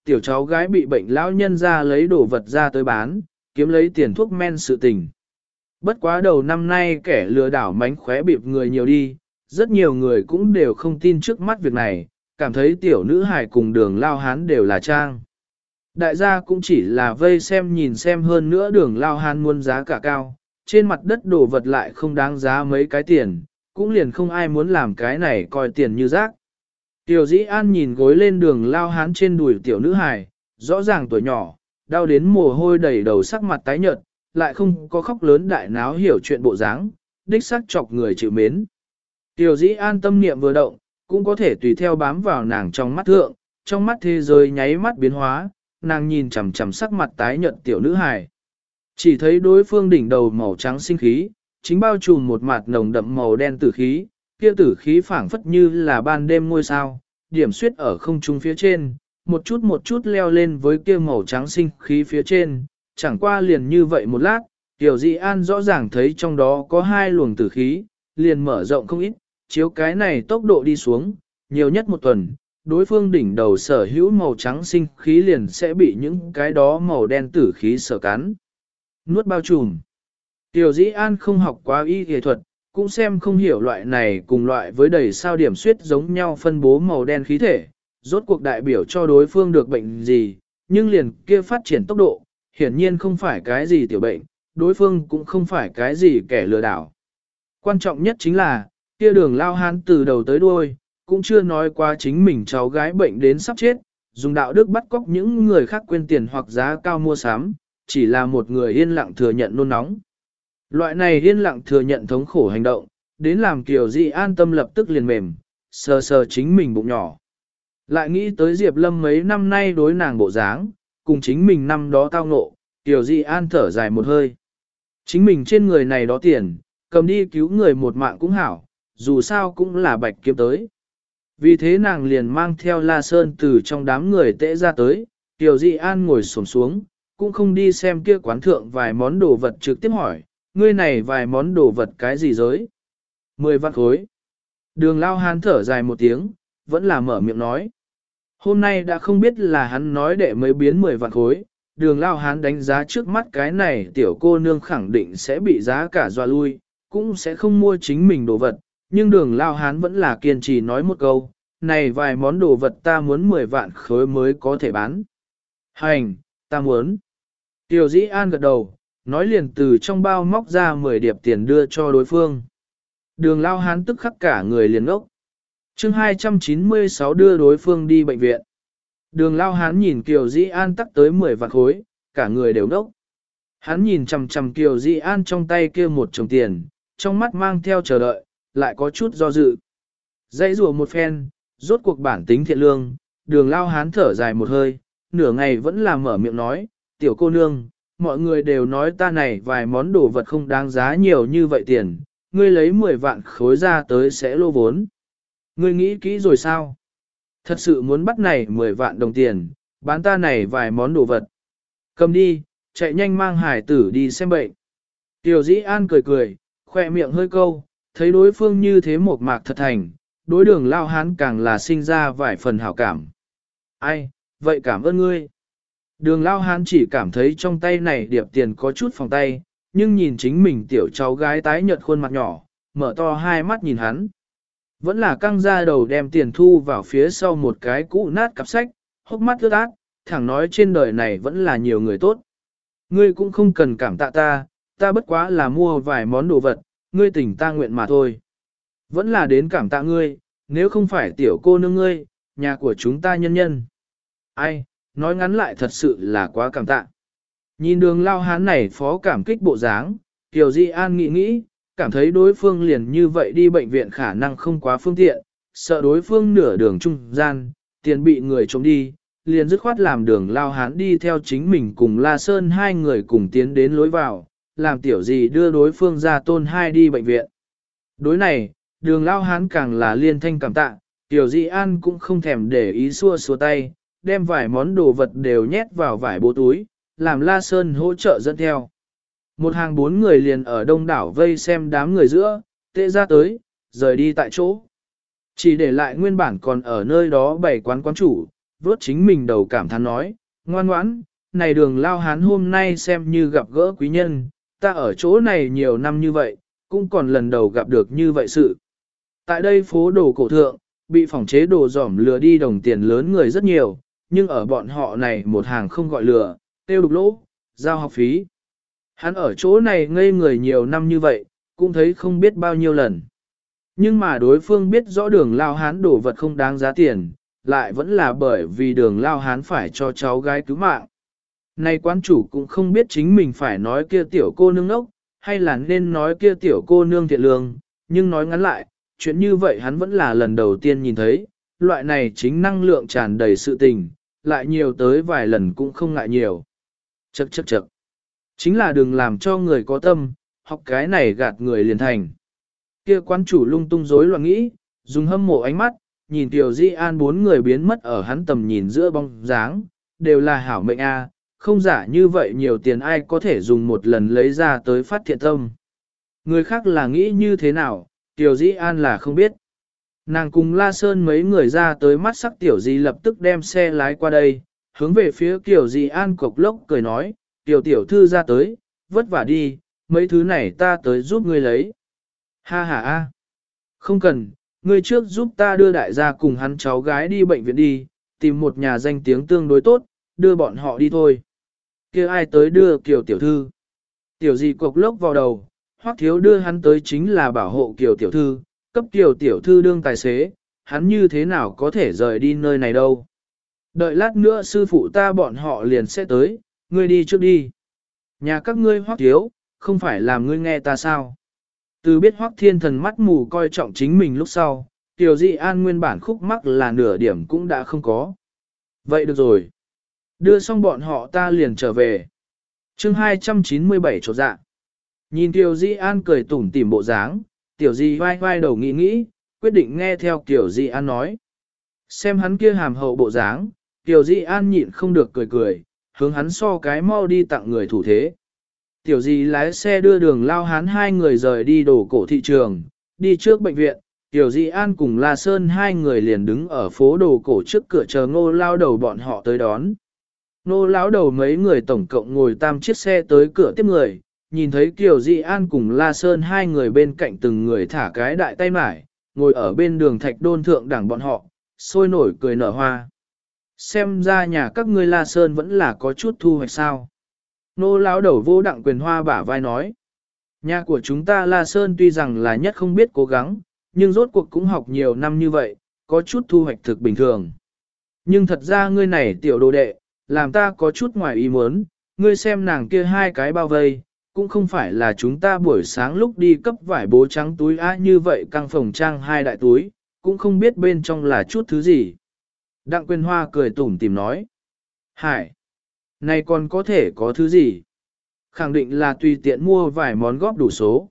tiểu cháu gái bị bệnh lão nhân ra lấy đồ vật ra tới bán, kiếm lấy tiền thuốc men sự tình. Bất quá đầu năm nay kẻ lừa đảo mánh khóe bịp người nhiều đi, rất nhiều người cũng đều không tin trước mắt việc này, cảm thấy tiểu nữ hài cùng đường lao hán đều là trang. Đại gia cũng chỉ là vây xem nhìn xem, hơn nữa đường lao hán muốn giá cả cao, trên mặt đất đồ vật lại không đáng giá mấy cái tiền, cũng liền không ai muốn làm cái này coi tiền như rác. Tiểu dĩ an nhìn gối lên đường lao hán trên đùi tiểu nữ hài, rõ ràng tuổi nhỏ, đau đến mồ hôi đầy đầu, sắc mặt tái nhợt, lại không có khóc lớn đại náo hiểu chuyện bộ dáng, đích xác chọc người chịu mến. Tiểu dĩ an tâm niệm vừa động, cũng có thể tùy theo bám vào nàng trong mắt thượng, trong mắt thế giới nháy mắt biến hóa, nàng nhìn chằm chằm sắc mặt tái nhợt tiểu nữ hài. Chỉ thấy đối phương đỉnh đầu màu trắng sinh khí, chính bao trùm một mặt nồng đậm màu đen tử khí, kia tử khí phảng phất như là ban đêm ngôi sao, điểm xuyết ở không trung phía trên, một chút leo lên với kia màu trắng sinh khí phía trên, chẳng qua liền như vậy một lát, Tiểu Dị An rõ ràng thấy trong đó có hai luồng tử khí, liền mở rộng không ít, chiếu cái này tốc độ đi xuống, nhiều nhất một tuần, đối phương đỉnh đầu sở hữu màu trắng sinh khí liền sẽ bị những cái đó màu đen tử khí sở cắn. Nuốt bao trùm. Tiểu Dĩ An không học quá y y thuật, cũng xem không hiểu loại này cùng loại với đầy sao điểm suyết giống nhau phân bố màu đen khí thể, rốt cuộc đại biểu cho đối phương được bệnh gì, nhưng liền kia phát triển tốc độ, hiển nhiên không phải cái gì tiểu bệnh, đối phương cũng không phải cái gì kẻ lừa đảo. Quan trọng nhất chính là, kia đường lao hán từ đầu tới đuôi, cũng chưa nói qua chính mình cháu gái bệnh đến sắp chết, dùng đạo đức bắt cóc những người khác quên tiền hoặc giá cao mua sắm, chỉ là một người yên lặng thừa nhận nôn nóng. Loại này yên lặng thừa nhận thống khổ hành động, đến làm Kiều Dị An tâm lập tức liền mềm, sờ sờ chính mình bụng nhỏ. Lại nghĩ tới Diệp Lâm mấy năm nay đối nàng bộ dáng, cùng chính mình năm đó tao ngộ, Kiều Dị An thở dài một hơi. Chính mình trên người này đó tiền, cầm đi cứu người một mạng cũng hảo, dù sao cũng là bạch kiếm tới. Vì thế nàng liền mang theo La Sơn từ trong đám người tễ ra tới, Kiều Dị An ngồi xổm xuống, cũng không đi xem kia quán thượng vài món đồ vật, trực tiếp hỏi, ngươi này vài món đồ vật cái gì giới? 10 vạn khối. Đường lao hán thở dài một tiếng, vẫn là mở miệng nói. Hôm nay đã không biết là hắn nói để mới biến 10 vạn khối, đường lao hán đánh giá trước mắt cái này tiểu cô nương khẳng định sẽ bị giá cả dọa lui, cũng sẽ không mua chính mình đồ vật, nhưng đường lao hán vẫn là kiên trì nói một câu, này vài món đồ vật ta muốn 10 vạn khối mới có thể bán. Hành, ta muốn. Tiểu Dĩ An gật đầu, nói liền từ trong bao móc ra 10 điệp tiền đưa cho đối phương. Đường lao hán tức khắc cả người liền ngốc. Chương 296 đưa đối phương đi bệnh viện. Đường lao hán nhìn Kiều Dĩ An tắc tới 10 vạn khối, cả người đều ngốc. Hắn nhìn chằm chằm Kiều Dĩ An trong tay kia một chồng tiền, trong mắt mang theo chờ đợi, lại có chút do dự. Dãy rùa một phen, rốt cuộc bản tính thiện lương, đường lao hán thở dài một hơi, nửa ngày vẫn là mở miệng nói, tiểu cô nương, mọi người đều nói ta này vài món đồ vật không đáng giá nhiều như vậy tiền, ngươi lấy 10 vạn khối ra tới sẽ lô vốn. Ngươi nghĩ kỹ rồi sao? Thật sự muốn bắt này 10 vạn đồng tiền, bán ta này vài món đồ vật. Cầm đi, chạy nhanh mang hải tử đi xem bệnh. Tiểu Dĩ An cười cười, khoe miệng hơi câu, thấy đối phương như thế một mạc thật thành, đối đường lao hán càng là sinh ra vài phần hảo cảm. Ai, vậy cảm ơn ngươi. Đường lao hán chỉ cảm thấy trong tay này điệp tiền có chút phòng tay, nhưng nhìn chính mình tiểu cháu gái tái nhợt khuôn mặt nhỏ, mở to hai mắt nhìn hắn. Vẫn là căng ra đầu đem tiền thu vào phía sau một cái cũ nát cặp sách, hốc mắt ướt át, thẳng nói trên đời này vẫn là nhiều người tốt. Ngươi cũng không cần cảm tạ ta, ta bất quá là mua vài món đồ vật, ngươi tỉnh ta nguyện mà thôi. Vẫn là đến cảm tạ ngươi, nếu không phải tiểu cô nương ngươi, nhà của chúng ta nhân nhân. Ai, nói ngắn lại thật sự là quá cảm tạ. Nhìn đường lao hán này phó cảm kích bộ dáng, Kiều Dị An nghĩ, cảm thấy đối phương liền như vậy đi bệnh viện khả năng không quá phương tiện, sợ đối phương nửa đường trung gian, tiền bị người trộm đi, liền dứt khoát làm đường lao hán đi theo chính mình cùng La Sơn hai người cùng tiến đến lối vào, làm tiểu gì đưa đối phương ra tôn hai đi bệnh viện. Đối này, đường lao hán càng là liên thanh cảm tạ, Tiểu Dị An cũng không thèm để ý xua xua tay, đem vài món đồ vật đều nhét vào vải bố túi, làm La Sơn hỗ trợ dẫn theo. Một hàng 4 người liền ở đông đảo vây xem đám người giữa, tệ ra tới, rời đi tại chỗ. Chỉ để lại nguyên bản còn ở nơi đó 7 quán chủ, vuốt chính mình đầu cảm thán nói, ngoan ngoãn, này Đường Lao Hán hôm nay xem như gặp gỡ quý nhân, ta ở chỗ này nhiều năm như vậy, cũng còn lần đầu gặp được như vậy sự. Tại đây phố đồ cổ thượng, bị phỏng chế đồ giỏm lừa đi đồng tiền lớn người rất nhiều, nhưng ở bọn họ này một hàng không gọi lừa, tiêu đục lỗ, giao học phí. Hắn ở chỗ này ngây người nhiều năm như vậy, cũng thấy không biết bao nhiêu lần. Nhưng mà đối phương biết rõ Đường Lao Hán đổ vật không đáng giá tiền, lại vẫn là bởi vì Đường Lao Hán phải cho cháu gái cứu mạng. Này quán chủ cũng không biết chính mình phải nói kia tiểu cô nương nốc, hay là nên nói kia tiểu cô nương thiện lương, nhưng nói ngắn lại, chuyện như vậy hắn vẫn là lần đầu tiên nhìn thấy, loại này chính năng lượng tràn đầy sự tình, lại nhiều tới vài lần cũng không ngại nhiều. Chậc chậc chậc. Chính là đừng làm cho người có tâm, học cái này gạt người liền thành. Kia quán chủ lung tung rối loạn nghĩ, dùng hâm mộ ánh mắt, nhìn Tiểu Di An bốn người biến mất ở hắn tầm nhìn giữa bóng dáng, đều là hảo mệnh a, không giả như vậy nhiều tiền ai có thể dùng một lần lấy ra tới phát thiện tâm. Người khác là nghĩ như thế nào, Tiểu Di An là không biết. Nàng cùng La Sơn mấy người ra tới mắt sắc Tiểu Di lập tức đem xe lái qua đây, hướng về phía Tiểu Di An cộc lốc cười nói, Tiểu thư ra tới, vất vả đi, mấy thứ này ta tới giúp ngươi lấy. Ha ha a, không cần, ngươi trước giúp ta đưa đại gia cùng hắn cháu gái đi bệnh viện đi, tìm một nhà danh tiếng tương đối tốt, đưa bọn họ đi thôi. Kia ai tới đưa Kiều tiểu thư? Tiểu Di cộc lốc vào đầu, Hoắc Thiếu đưa hắn tới chính là bảo hộ Kiều tiểu thư, cấp Kiều tiểu thư đương tài xế, hắn như thế nào có thể rời đi nơi này đâu. Đợi lát nữa sư phụ ta bọn họ liền sẽ tới, ngươi đi trước đi. Nhà các ngươi Hoắc Thiếu, không phải làm ngươi nghe ta sao? Từ biết Hoắc Thiên Thần mắt mù coi trọng chính mình lúc sau, Tiểu Di An nguyên bản khúc mắc là nửa điểm cũng đã không có. Vậy được rồi. Đưa xong bọn họ ta liền trở về. chương 297 chỗ dạ. Nhìn Tiểu Di An cười tủm tỉm bộ dáng, Tiểu Di vai vai đầu nghĩ, quyết định nghe theo Tiểu Di An nói. Xem hắn kia hàm hậu bộ dáng, Tiểu Di An nhịn không được cười, hướng hắn so cái mau đi tặng người thủ thế. Tiểu Di lái xe đưa Đường Lao Hán hai người rời đi đồ cổ thị trường, đi trước bệnh viện. Tiểu Di An cùng La Sơn hai người liền đứng ở phố đồ cổ trước cửa chờ Ngô Lao Đầu bọn họ tới đón. Ngô Lão Đầu mấy người tổng cộng ngồi tam chiếc xe tới cửa tiếp người, nhìn thấy Tiểu Di An cùng La Sơn hai người bên cạnh từng người thả cái đại tay mải, ngồi ở bên đường thạch đôn thượng đẳng bọn họ, sôi nổi cười nở hoa. Xem ra nhà các ngươi La Sơn vẫn là có chút thu hoạch sao. Nô Lão Đầu vô đặng quyền hoa bả vai nói. Nhà của chúng ta La Sơn tuy rằng là nhất không biết cố gắng, nhưng rốt cuộc cũng học nhiều năm như vậy, có chút thu hoạch thực bình thường. Nhưng thật ra ngươi này tiểu đồ đệ, làm ta có chút ngoài ý muốn, ngươi xem nàng kia hai cái bao vây, cũng không phải là chúng ta buổi sáng lúc đi cấp vải bố trắng túi á như vậy căng phòng trang hai đại túi, cũng không biết bên trong là chút thứ gì. Đặng quyền hoa cười tủm tìm nói. Hải! Này còn có thể có thứ gì? Khẳng định là tùy tiện mua vài món góp đủ số.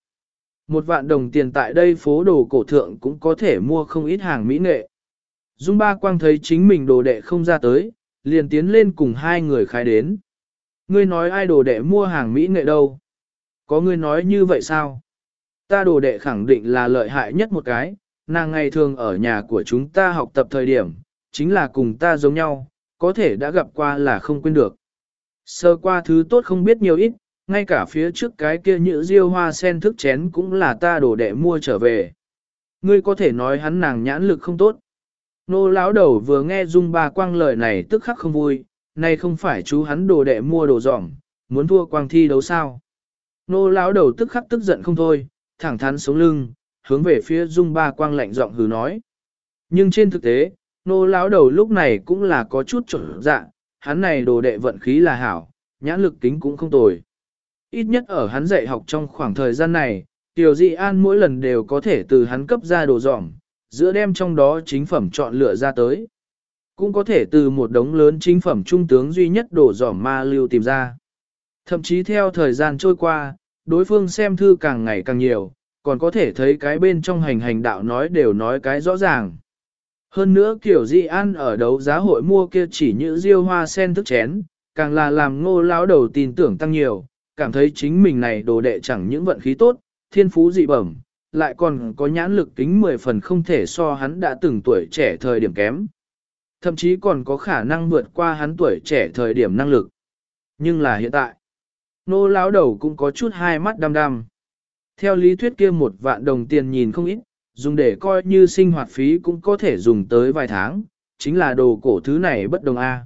1 vạn đồng tiền tại đây phố đồ cổ thượng cũng có thể mua không ít hàng mỹ nghệ. Dung Ba Quang thấy chính mình đồ đệ không ra tới, liền tiến lên cùng hai người khai đến. Ngươi nói ai đồ đệ mua hàng mỹ nghệ đâu? Có ngươi nói như vậy sao? Ta đồ đệ khẳng định là lợi hại nhất một cái, nàng ngày thường ở nhà của chúng ta học tập thời điểm, chính là cùng ta giống nhau, có thể đã gặp qua là không quên được. Sơ qua thứ tốt không biết nhiều ít, ngay cả phía trước cái kia nhữ diêu hoa sen thức chén cũng là ta đồ đệ mua trở về. Ngươi có thể nói hắn nàng nhãn lực không tốt. Nô Lão Đầu vừa nghe Dung Ba Quang lời này tức khắc không vui, này không phải chú hắn đồ đệ mua đồ dỏng, muốn thua quang thi đấu sao. Nô Lão Đầu tức khắc tức giận không thôi, thẳng thắn sống lưng, hướng về phía Dung Ba Quang lạnh giọng hừ nói. Nhưng trên thực tế, Nô Lão Đầu lúc này cũng là có chút trở dạ, hắn này đồ đệ vận khí là hảo, nhãn lực tính cũng không tồi. Ít nhất ở hắn dạy học trong khoảng thời gian này, Tiểu Di An mỗi lần đều có thể từ hắn cấp ra đồ dỏng, giữa đem trong đó chính phẩm chọn lựa ra tới. Cũng có thể từ một đống lớn chính phẩm trung tướng duy nhất đồ dỏng ma lưu tìm ra. Thậm chí theo thời gian trôi qua, đối phương xem thư càng ngày càng nhiều, còn có thể thấy cái bên trong hành đạo nói đều nói cái rõ ràng. Hơn nữa kiểu Di An ở đấu giá hội mua kia chỉ như diêu hoa sen thức chén, càng là làm Ngô Lão Đầu tin tưởng tăng nhiều, cảm thấy chính mình này đồ đệ chẳng những vận khí tốt, thiên phú dị bẩm, lại còn có nhãn lực kính 10 phần không thể so hắn đã từng tuổi trẻ thời điểm kém. Thậm chí còn có khả năng vượt qua hắn tuổi trẻ thời điểm năng lực. Nhưng là hiện tại, Ngô lão đầu cũng có chút hai mắt đăm đăm. Theo lý thuyết kia 1 vạn đồng tiền nhìn không ít, dùng để coi như sinh hoạt phí cũng có thể dùng tới vài tháng, chính là đồ cổ thứ này bất đồng A.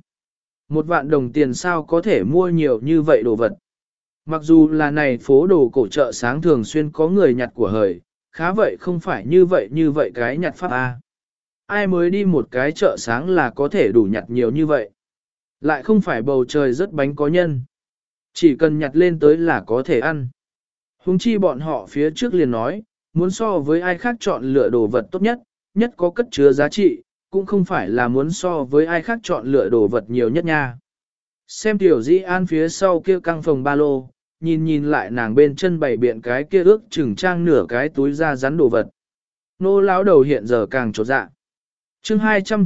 1 vạn đồng tiền sao có thể mua nhiều như vậy đồ vật. Mặc dù là này phố đồ cổ chợ sáng thường xuyên có người nhặt của hời, khá vậy không phải như vậy cái nhặt pháp A. Ai mới đi một cái chợ sáng là có thể đủ nhặt nhiều như vậy. Lại không phải bầu trời rất bánh có nhân. Chỉ cần nhặt lên tới là có thể ăn. Hùng chi bọn họ phía trước liền nói, muốn so với ai khác chọn lựa đồ vật tốt nhất, nhất có cất chứa giá trị, cũng không phải là muốn so với ai khác chọn lựa đồ vật nhiều nhất nha. Xem tiểu dĩ an phía sau kia căng phòng ba lô, nhìn lại nàng bên chân bày biện cái kia ước chừng trang nửa cái túi da rắn đồ vật. Nô lão đầu hiện giờ càng trột dạ. Chương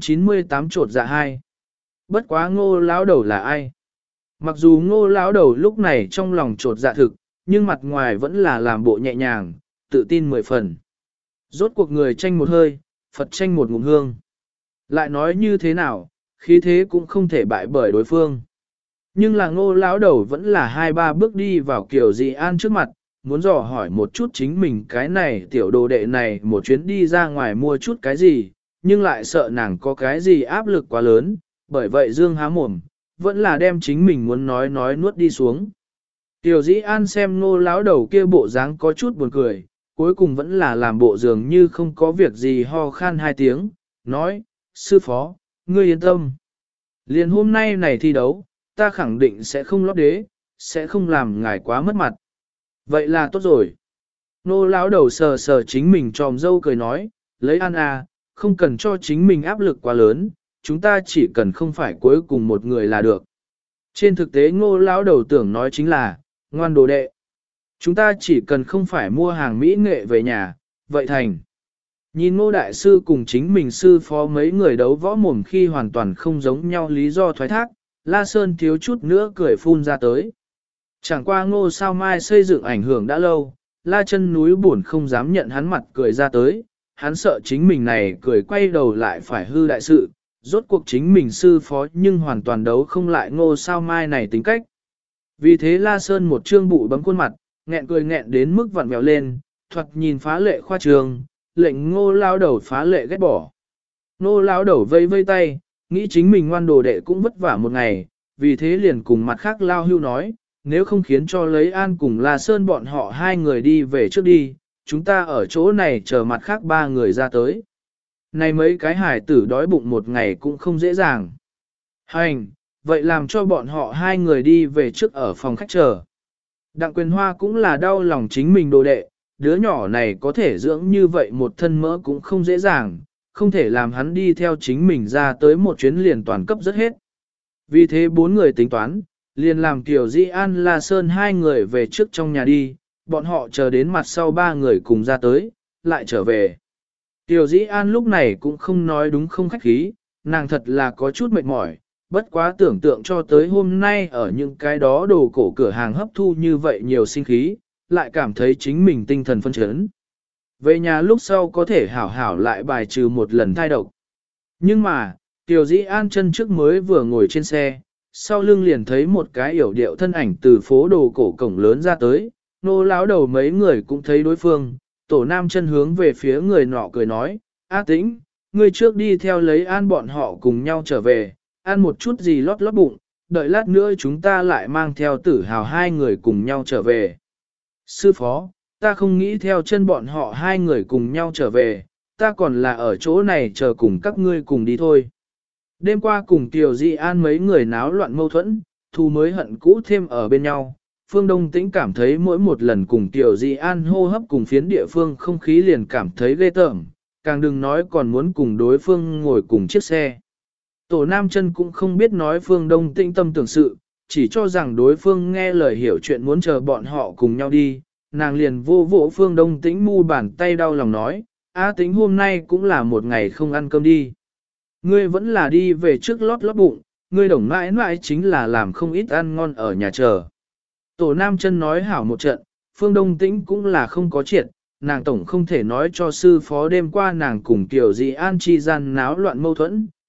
298 trột dạ 2. Bất quá ngô lão đầu là ai? Mặc dù ngô lão đầu lúc này trong lòng trột dạ thực, nhưng mặt ngoài vẫn là làm bộ nhẹ nhàng, tự tin 10 phần. Rốt cuộc người tranh một hơi, Phật tranh một ngụm hương. Lại nói như thế nào, khí thế cũng không thể bại bởi đối phương. Nhưng là ngô lão đầu vẫn là 2-3 bước đi vào Kiều Dị An trước mặt, muốn dò hỏi một chút chính mình cái này tiểu đồ đệ này một chuyến đi ra ngoài mua chút cái gì, nhưng lại sợ nàng có cái gì áp lực quá lớn, bởi vậy Dương há mồm, vẫn là đem chính mình muốn nói nuốt đi xuống. Tiểu Dĩ An xem ngô lão đầu kia bộ dáng có chút buồn cười, cuối cùng vẫn là làm bộ dường như không có việc gì ho khan 2 tiếng, nói, sư phó, ngươi yên tâm. Liền hôm nay này thi đấu, ta khẳng định sẽ không lót đế, sẽ không làm ngài quá mất mặt. Vậy là tốt rồi. Ngô lão đầu sờ sờ chính mình tròm dâu cười nói, lấy An à, không cần cho chính mình áp lực quá lớn, chúng ta chỉ cần không phải cuối cùng một người là được. Trên thực tế ngô lão đầu tưởng nói chính là, ngoan đồ đệ. Chúng ta chỉ cần không phải mua hàng mỹ nghệ về nhà, vậy thành. Nhìn ngô đại sư cùng chính mình sư phó mấy người đấu võ mồm khi hoàn toàn không giống nhau lý do thoái thác, La Sơn thiếu chút nữa cười phun ra tới. Chẳng qua ngô sao mai xây dựng ảnh hưởng đã lâu, La chân núi buồn không dám nhận hắn mặt cười ra tới, hắn sợ chính mình này cười quay đầu lại phải hư đại sự, rốt cuộc chính mình sư phó nhưng hoàn toàn đấu không lại ngô sao mai này tính cách. Vì thế La Sơn một trương bụ bấm khuôn mặt, nghẹn cười nghẹn đến mức vặn vẹo lên, thoạt nhìn phá lệ khoa trường, lệnh ngô lao đầu phá lệ ghét bỏ. Ngô lao đầu vây vây tay, nghĩ chính mình ngoan đồ đệ cũng vất vả một ngày, vì thế liền cùng mặt khác lao hưu nói, nếu không khiến cho lấy An cùng La Sơn bọn họ 2 người đi về trước đi, chúng ta ở chỗ này chờ mặt khác 3 người ra tới. Này mấy cái hải tử đói bụng một ngày cũng không dễ dàng. Hành, vậy làm cho bọn họ 2 người đi về trước ở phòng khách chờ. Đặng Quyền Hoa cũng là đau lòng chính mình đồ đệ, đứa nhỏ này có thể dưỡng như vậy một thân mỡ cũng không dễ dàng, không thể làm hắn đi theo chính mình ra tới một chuyến liền toàn cấp rất hết. Vì thế 4 người tính toán, liền làm Kiều Dĩ An La Sơn 2 người về trước trong nhà đi, bọn họ chờ đến mặt sau 3 người cùng ra tới, lại trở về. Kiều Dĩ An lúc này cũng không nói đúng không khách khí, nàng thật là có chút mệt mỏi, bất quá tưởng tượng cho tới hôm nay ở những cái đó đồ cổ cửa hàng hấp thu như vậy nhiều sinh khí, lại cảm thấy chính mình tinh thần phân chấn. Về nhà lúc sau có thể hảo hảo lại bài trừ một lần thai độc. Nhưng mà, Kiều Dĩ An chân trước mới vừa ngồi trên xe, sau lưng liền thấy một cái yểu điệu thân ảnh từ phố đồ cổ cổng lớn ra tới, nô lão đầu mấy người cũng thấy đối phương, tổ nam chân hướng về phía người nọ cười nói, A Tĩnh, ngươi trước đi theo lấy An bọn họ cùng nhau trở về, ăn một chút gì lót lót bụng, đợi lát nữa chúng ta lại mang theo Tử Hào 2 người cùng nhau trở về. Sư phó, ta không nghĩ theo chân bọn họ 2 người cùng nhau trở về, ta còn là ở chỗ này chờ cùng các ngươi cùng đi thôi. Đêm qua cùng Tiểu Di An mấy người náo loạn mâu thuẫn, thù mới hận cũ thêm ở bên nhau. Phương Đông Tĩnh cảm thấy mỗi một lần cùng Tiểu Di An hô hấp cùng phiến địa phương không khí liền cảm thấy ghê tởm, càng đừng nói còn muốn cùng đối phương ngồi cùng chiếc xe. Tổ Nam Chân cũng không biết nói Phương Đông Tĩnh tâm tưởng sự, chỉ cho rằng đối phương nghe lời hiểu chuyện muốn chờ bọn họ cùng nhau đi, nàng liền vô vỗ Phương Đông Tĩnh mu bàn tay đau lòng nói, A Tĩnh hôm nay cũng là một ngày không ăn cơm đi. Ngươi vẫn là đi về trước lót lót bụng, ngươi đồng mãi mãi chính là làm không ít ăn ngon ở nhà chờ. Tổ Nam Chân nói hảo một trận, Phương Đông Tĩnh cũng là không có triệt, nàng tổng không thể nói cho sư phó đêm qua nàng cùng Tiểu Dị An chi gian náo loạn mâu thuẫn,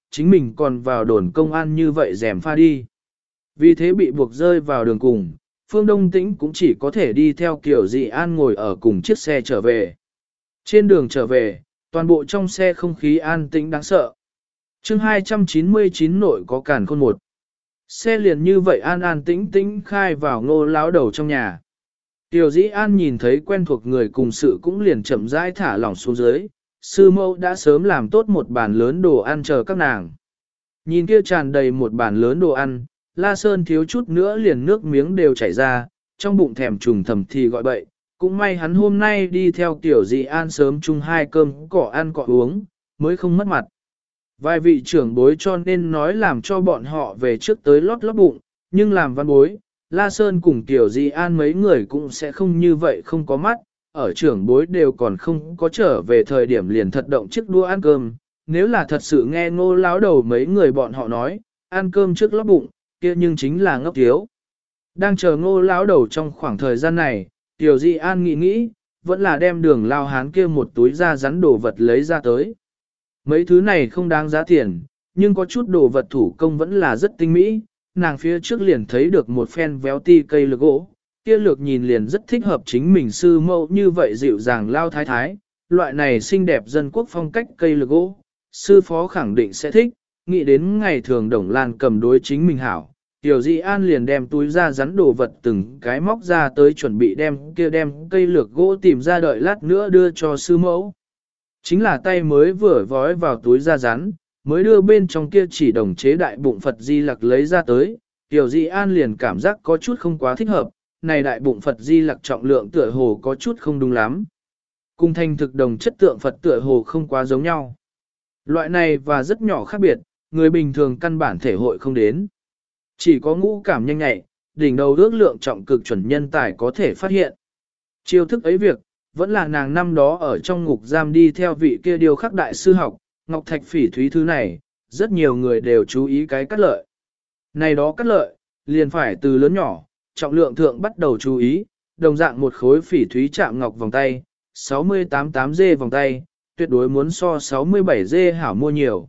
chính mình còn vào đồn công an như vậy rèm pha đi. Vì thế bị buộc rơi vào đường cùng, Phương Đông Tĩnh cũng chỉ có thể đi theo Kiều Dị An ngồi ở cùng chiếc xe trở về. Trên đường trở về, toàn bộ trong xe không khí an tĩnh đáng sợ. chương 299 nội có càn khôn một. Xe liền như vậy an an tĩnh tĩnh khai vào Ngô lão đầu trong nhà. Kiều Dĩ An nhìn thấy quen thuộc người cùng sự cũng liền chậm rãi thả lỏng xuống dưới, sư mẫu đã sớm làm tốt một bàn lớn đồ ăn chờ các nàng. Nhìn kia tràn đầy một bàn lớn đồ ăn, La Sơn thiếu chút nữa liền nước miếng đều chảy ra, trong bụng thèm trùng thầm thì gọi bậy, cũng may hắn hôm nay đi theo Kiều Dĩ An sớm chung 2 cơm cỏ ăn cỏ uống, mới không mất mặt. Vài vị trưởng bối cho nên nói làm cho bọn họ về trước tới lót lót bụng, nhưng làm văn bối, La Sơn cùng Tiểu Di An mấy người cũng sẽ không như vậy không có mắt, ở trưởng bối đều còn không có trở về thời điểm liền thật động chiếc đua ăn cơm, nếu là thật sự nghe Ngô lão đầu mấy người bọn họ nói, ăn cơm trước lót bụng, kia nhưng chính là ngốc thiếu. Đang chờ Ngô lão đầu trong khoảng thời gian này, Tiểu Di An nghĩ, vẫn là đem đường lao hán kia một túi da rắn đồ vật lấy ra tới. Mấy thứ này không đáng giá tiền, nhưng có chút đồ vật thủ công vẫn là rất tinh mỹ, nàng phía trước liền thấy được một phen véo ti cây lược gỗ, kia lược nhìn liền rất thích hợp chính mình sư mẫu như vậy dịu dàng lao thái thái, loại này xinh đẹp dân quốc phong cách cây lược gỗ, sư phó khẳng định sẽ thích, nghĩ đến ngày thường Đồng Lan cầm đối chính mình hảo. Tiểu Di An liền đem túi ra rắn đồ vật từng cái móc ra tới chuẩn bị đem cây lược gỗ tìm ra đợi lát nữa đưa cho sư mẫu. Chính là tay mới vừa vói vào túi da rắn, mới đưa bên trong kia chỉ đồng chế đại bụng Phật Di Lặc lấy ra tới, Tiểu Di An liền cảm giác có chút không quá thích hợp, này đại bụng Phật Di Lặc trọng lượng tựa hồ có chút không đúng lắm. Cùng thành thực đồng chất tượng Phật tựa hồ không quá giống nhau. Loại này và rất nhỏ khác biệt, người bình thường căn bản thể hội không đến. Chỉ có ngũ cảm nhanh nhạy, đỉnh đầu ước lượng trọng cực chuẩn nhân tài có thể phát hiện. Chiêu thức ấy việc, vẫn là nàng năm đó ở trong ngục giam đi theo vị kia điều khắc đại sư học, Ngọc Thạch Phỉ Thúy thứ này, rất nhiều người đều chú ý cái cắt lợi. Này đó cắt lợi, liền phải từ lớn nhỏ, trọng lượng thượng bắt đầu chú ý, đồng dạng một khối phỉ thúy chạm ngọc vòng tay, 68-8G vòng tay, tuyệt đối muốn so 67G hảo mua nhiều.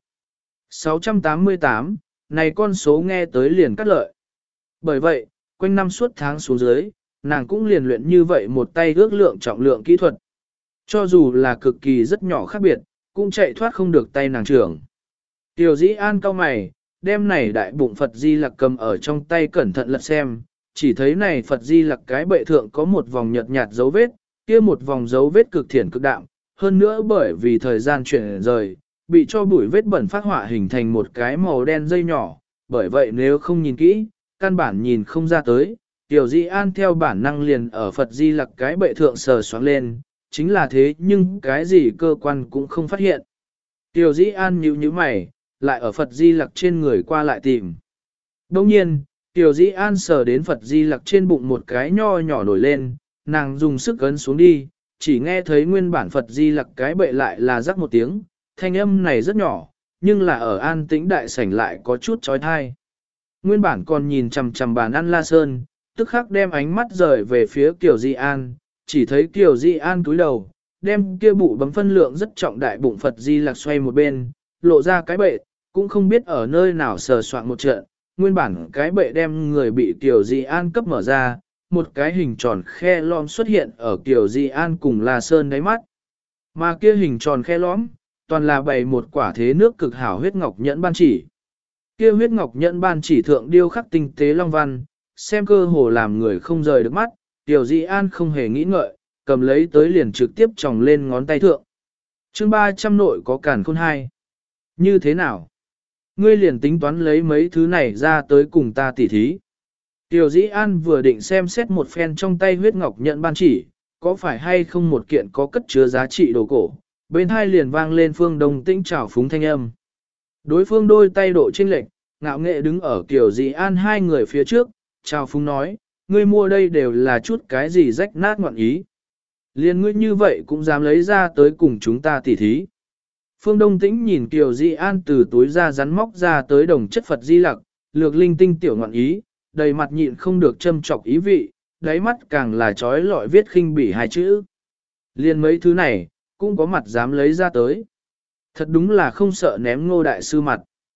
688, này con số nghe tới liền cắt lợi. Bởi vậy, quanh năm suốt tháng xuống dưới, nàng cũng liền luyện như vậy một tay ước lượng trọng lượng kỹ thuật. Cho dù là cực kỳ rất nhỏ khác biệt, cũng chạy thoát không được tay nàng trưởng. Tiểu Dĩ An cau mày, đem này đại bụng Phật Di Lặc cầm ở trong tay cẩn thận lật xem, chỉ thấy này Phật Di Lặc cái bệ thượng có một vòng nhợt nhạt dấu vết, kia một vòng dấu vết cực thiển cực đạm, hơn nữa bởi vì thời gian chuyển rời, bị cho bụi vết bẩn phát họa hình thành một cái màu đen dây nhỏ, bởi vậy nếu không nhìn kỹ, căn bản nhìn không ra tới. Tiểu Di An theo bản năng liền ở Phật Di Lặc cái bệ thượng sờ soáng lên, chính là thế nhưng cái gì cơ quan cũng không phát hiện. Tiểu Di An nhíu mày, lại ở Phật Di Lặc trên người qua lại tìm. Đồng nhiên, Tiểu Di An sờ đến Phật Di Lặc trên bụng một cái nho nhỏ nổi lên, nàng dùng sức ấn xuống đi, chỉ nghe thấy nguyên bản Phật Di Lặc cái bệ lại là rắc một tiếng, thanh âm này rất nhỏ, nhưng là ở an tĩnh đại sảnh lại có chút chói tai. Nguyên bản còn nhìn chằm chằm bàn ăn La Sơn, tức khắc đem ánh mắt rời về phía Kiều Di An, chỉ thấy Kiều Di An cúi đầu, đem kia bụ bấm phân lượng rất trọng đại bụng Phật Di Lặc xoay một bên, lộ ra cái bệ, cũng không biết ở nơi nào sờ soạn một trận, nguyên bản cái bệ đem người bị Kiều Di An cấp mở ra, một cái hình tròn khe lõm xuất hiện ở Kiều Di An cùng La Sơn đáy mắt. Mà kia hình tròn khe lõm, toàn là bày một quả thế nước cực hảo huyết ngọc nhẫn ban chỉ. Kia huyết ngọc nhẫn ban chỉ thượng điêu khắc tinh tế long văn, xem cơ hồ làm người không rời được mắt, Tiểu Di An không hề nghĩ ngợi, cầm lấy tới liền trực tiếp tròng lên ngón tay thượng. chương 300 nội có càn khôn 2. Như thế nào? Ngươi liền tính toán lấy mấy thứ này ra tới cùng ta tỉ thí. Tiểu Di An vừa định xem xét một phen trong tay huyết ngọc nhận ban chỉ, có phải hay không một kiện có cất chứa giá trị đồ cổ, bên hai liền vang lên Phương Đông Tĩnh trào phúng thanh âm. Đối phương đôi tay độ chênh lệch, ngạo nghệ đứng ở Tiểu Di An hai người phía trước, trào phúng nói, ngươi mua đây đều là chút cái gì rách nát ngoạn ý. Liền ngươi như vậy cũng dám lấy ra tới cùng chúng ta tỉ thí. Phương Đông Tĩnh nhìn Kiều Di An từ túi ra rắn móc ra tới đồng chất Phật Di Lặc, lược linh tinh tiểu ngoạn ý, đầy mặt nhịn không được châm chọc ý vị, đáy mắt càng là trói lọi viết khinh bỉ hai chữ. Liên mấy thứ này, cũng có mặt dám lấy ra tới. Thật đúng là không sợ ném Ngô đại sư mặt.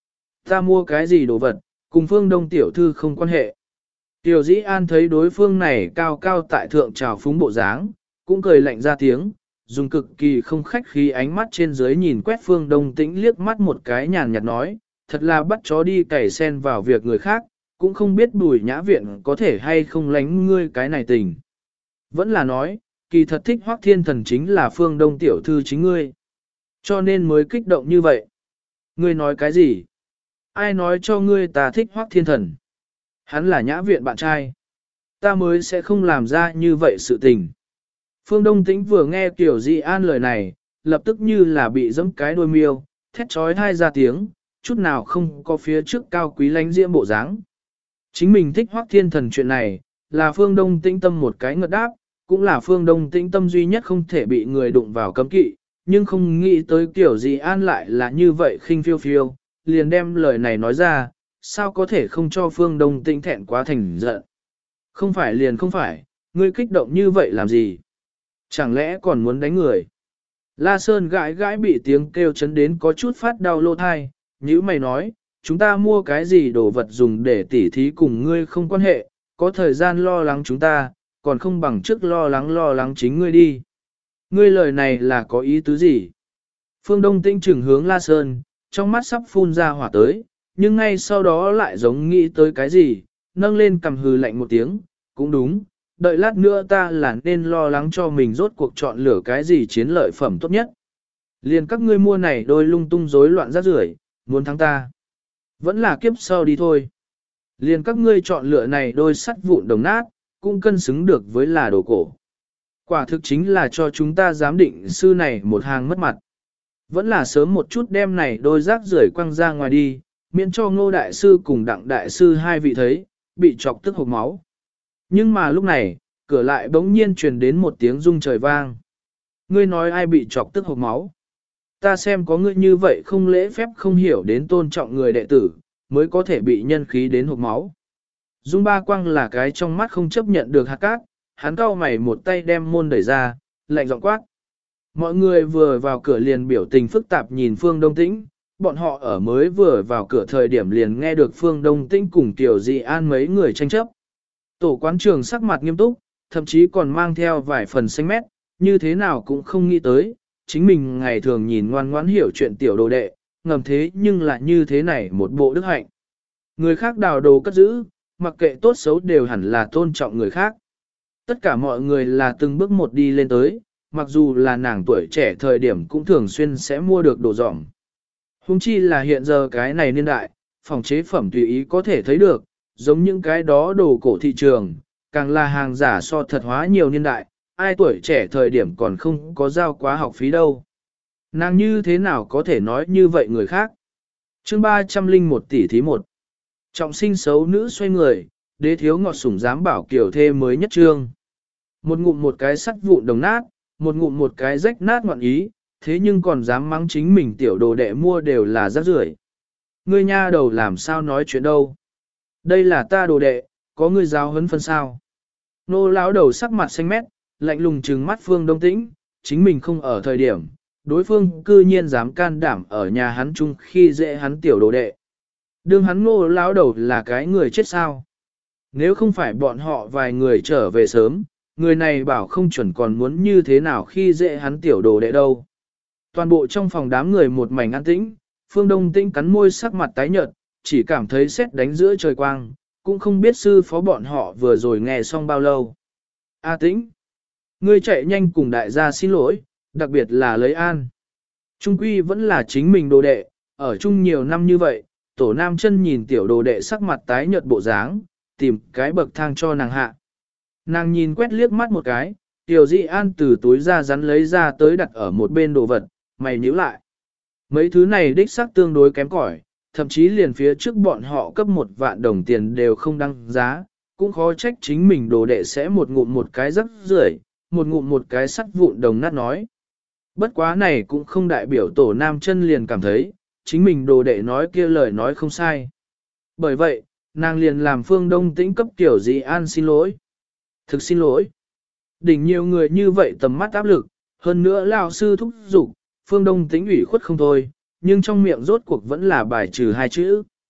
Ta mua cái gì đồ vật, cùng Phương Đông tiểu thư không quan hệ. Tiểu Dĩ An thấy đối phương này cao cao tại thượng trào phúng bộ dáng, cũng cười lạnh ra tiếng, dùng cực kỳ không khách khí ánh mắt trên dưới nhìn quét Phương Đông Tĩnh liếc mắt một cái nhàn nhạt nói, thật là bắt chó đi cày sen vào việc người khác, cũng không biết Bùi Nhã Viện có thể hay không lánh ngươi cái này tình. Vẫn là nói, kỳ thật thích Hoắc Thiên Thần chính là Phương Đông tiểu thư chính ngươi. Cho nên mới kích động như vậy. Ngươi nói cái gì? Ai nói cho ngươi ta thích Hoắc Thiên Thần? Hắn là Nhã Viện bạn trai. Ta mới sẽ không làm ra như vậy sự tình. Phương Đông Tĩnh vừa nghe Tiểu Dĩ An lời này, lập tức như là bị giẫm cái đuôi miêu, thét trói thai ra tiếng, chút nào không có phía trước cao quý lánh diễm bộ dáng. Chính mình thích Hoắc Thiên Thần chuyện này, là Phương Đông Tĩnh tâm một cái ngợt đáp, cũng là Phương Đông Tĩnh tâm duy nhất không thể bị người đụng vào cấm kỵ, nhưng không nghĩ tới Tiểu Dĩ An lại là như vậy khinh phiêu phiêu, liền đem lời này nói ra, sao có thể không cho Phương Đông Tĩnh thẹn quá thành giận. Không phải liền không phải, ngươi kích động như vậy làm gì? Chẳng lẽ còn muốn đánh người? La Sơn gãi gãi bị tiếng kêu chấn đến có chút phát đau lô thai, nhữ mày nói, chúng ta mua cái gì đồ vật dùng để tỉ thí cùng ngươi không quan hệ, có thời gian lo lắng chúng ta, còn không bằng trước lo lắng chính ngươi đi. Ngươi lời này là có ý tứ gì? Phương Đông Tĩnh trừng hướng La Sơn, trong mắt sắp phun ra hỏa tới, nhưng ngay sau đó lại giống nghĩ tới cái gì, nâng lên cầm hừ lạnh một tiếng, cũng đúng, đợi lát nữa ta là nên lo lắng cho mình rốt cuộc chọn lựa cái gì chiến lợi phẩm tốt nhất. Liền các ngươi mua này đôi lung tung rối loạn rác rưởi, muốn thắng ta. Vẫn là kiếp sau đi thôi. Liền các ngươi chọn lựa này đôi sắt vụn đồng nát, cũng cân xứng được với là đồ cổ. Quả thực chính là cho chúng ta giám định sư này một hàng mất mặt. Vẫn là sớm một chút đem này đôi rác rưởi quăng ra ngoài đi, miễn cho Ngô Đại Sư cùng Đặng Đại Sư hai vị thấy, bị chọc tức hộc máu. Nhưng mà lúc này, cửa lại bỗng nhiên truyền đến một tiếng rung trời vang. Ngươi nói ai bị chọc tức hộc máu? Ta xem có ngươi như vậy không lễ phép không hiểu đến tôn trọng người đệ tử, mới có thể bị nhân khí đến hộc máu. Dung Ba Quang là cái trong mắt không chấp nhận được hạt cát, hắn cau mày một tay đem môn đẩy ra, lạnh giọng quát. Mọi người vừa vào cửa liền biểu tình phức tạp nhìn Phương Đông Tĩnh, bọn họ ở mới vừa vào cửa thời điểm liền nghe được Phương Đông Tĩnh cùng Tiểu Dị An mấy người tranh chấp. Tổ quán trường sắc mặt nghiêm túc, thậm chí còn mang theo vài phần xanh mét, như thế nào cũng không nghĩ tới, chính mình ngày thường nhìn ngoan ngoãn hiểu chuyện tiểu đồ đệ, ngầm thế nhưng lại như thế này một bộ đức hạnh. Người khác đào đồ cất giữ, mặc kệ tốt xấu đều hẳn là tôn trọng người khác. Tất cả mọi người là từng bước một đi lên tới, mặc dù là nàng tuổi trẻ thời điểm cũng thường xuyên sẽ mua được đồ dỏng. Hùng chi là hiện giờ cái này niên đại, phòng chế phẩm tùy ý có thể thấy được, giống những cái đó đồ cổ thị trường, càng là hàng giả so thật hóa nhiều niên đại, ai tuổi trẻ thời điểm còn không có giao quá học phí đâu. Nàng như thế nào có thể nói như vậy người khác? Chương 301 tỷ thí 1. Trọng sinh xấu nữ xoay người, đế thiếu ngọt sủng dám bảo kiểu thê mới nhất trương. Một ngụm một cái sắt vụn đồng nát, một ngụm một cái rách nát ngoạn ý, thế nhưng còn dám mắng chính mình tiểu đồ đệ mua đều là rác rưởi. Ngươi nha đầu làm sao nói chuyện đâu? Đây là ta đồ đệ, có ngươi giáo huấn phân sao? Nô lão đầu sắc mặt xanh mét, lạnh lùng trừng mắt Phương Đông Tĩnh, chính mình không ở thời điểm, đối phương cư nhiên dám can đảm ở nhà hắn chung khi dễ hắn tiểu đồ đệ. Đương hắn Ngô lão đầu là cái người chết sao? Nếu không phải bọn họ vài người trở về sớm, người này bảo không chuẩn còn muốn như thế nào khi dễ hắn tiểu đồ đệ đâu. Toàn bộ trong phòng đám người một mảnh an tĩnh, Phương Đông Tĩnh cắn môi sắc mặt tái nhợt, chỉ cảm thấy sét đánh giữa trời quang, cũng không biết sư phó bọn họ vừa rồi nghe xong bao lâu. A Tĩnh, ngươi chạy nhanh cùng đại gia xin lỗi, đặc biệt là lấy an. Trung quy vẫn là chính mình đồ đệ, ở chung nhiều năm như vậy, tổ nam chân nhìn tiểu đồ đệ sắc mặt tái nhợt bộ dáng, tìm cái bậc thang cho nàng hạ. Nàng nhìn quét liếc mắt một cái, tiểu dị an từ túi ra rắn lấy ra tới đặt ở một bên đồ vật, mày nhíu lại. Mấy thứ này đích xác tương đối kém cỏi, thậm chí liền phía trước bọn họ cấp 1 vạn đồng tiền đều không đăng giá, cũng khó trách chính mình đồ đệ sẽ một ngụm một cái rắc rưởi, một ngụm một cái sắt vụn đồng nát nói. Bất quá này cũng không đại biểu tổ nam chân liền cảm thấy, chính mình đồ đệ nói kia lời nói không sai. Bởi vậy, nàng liền làm Phương Đông Tĩnh cấp tiểu dị an xin lỗi. Thực xin lỗi. Đỉnh nhiều người như vậy tầm mắt áp lực, hơn nữa lão sư thúc giục, Phương Đông Tĩnh ủy khuất không thôi, nhưng trong miệng rốt cuộc vẫn là bài trừ hai chữ,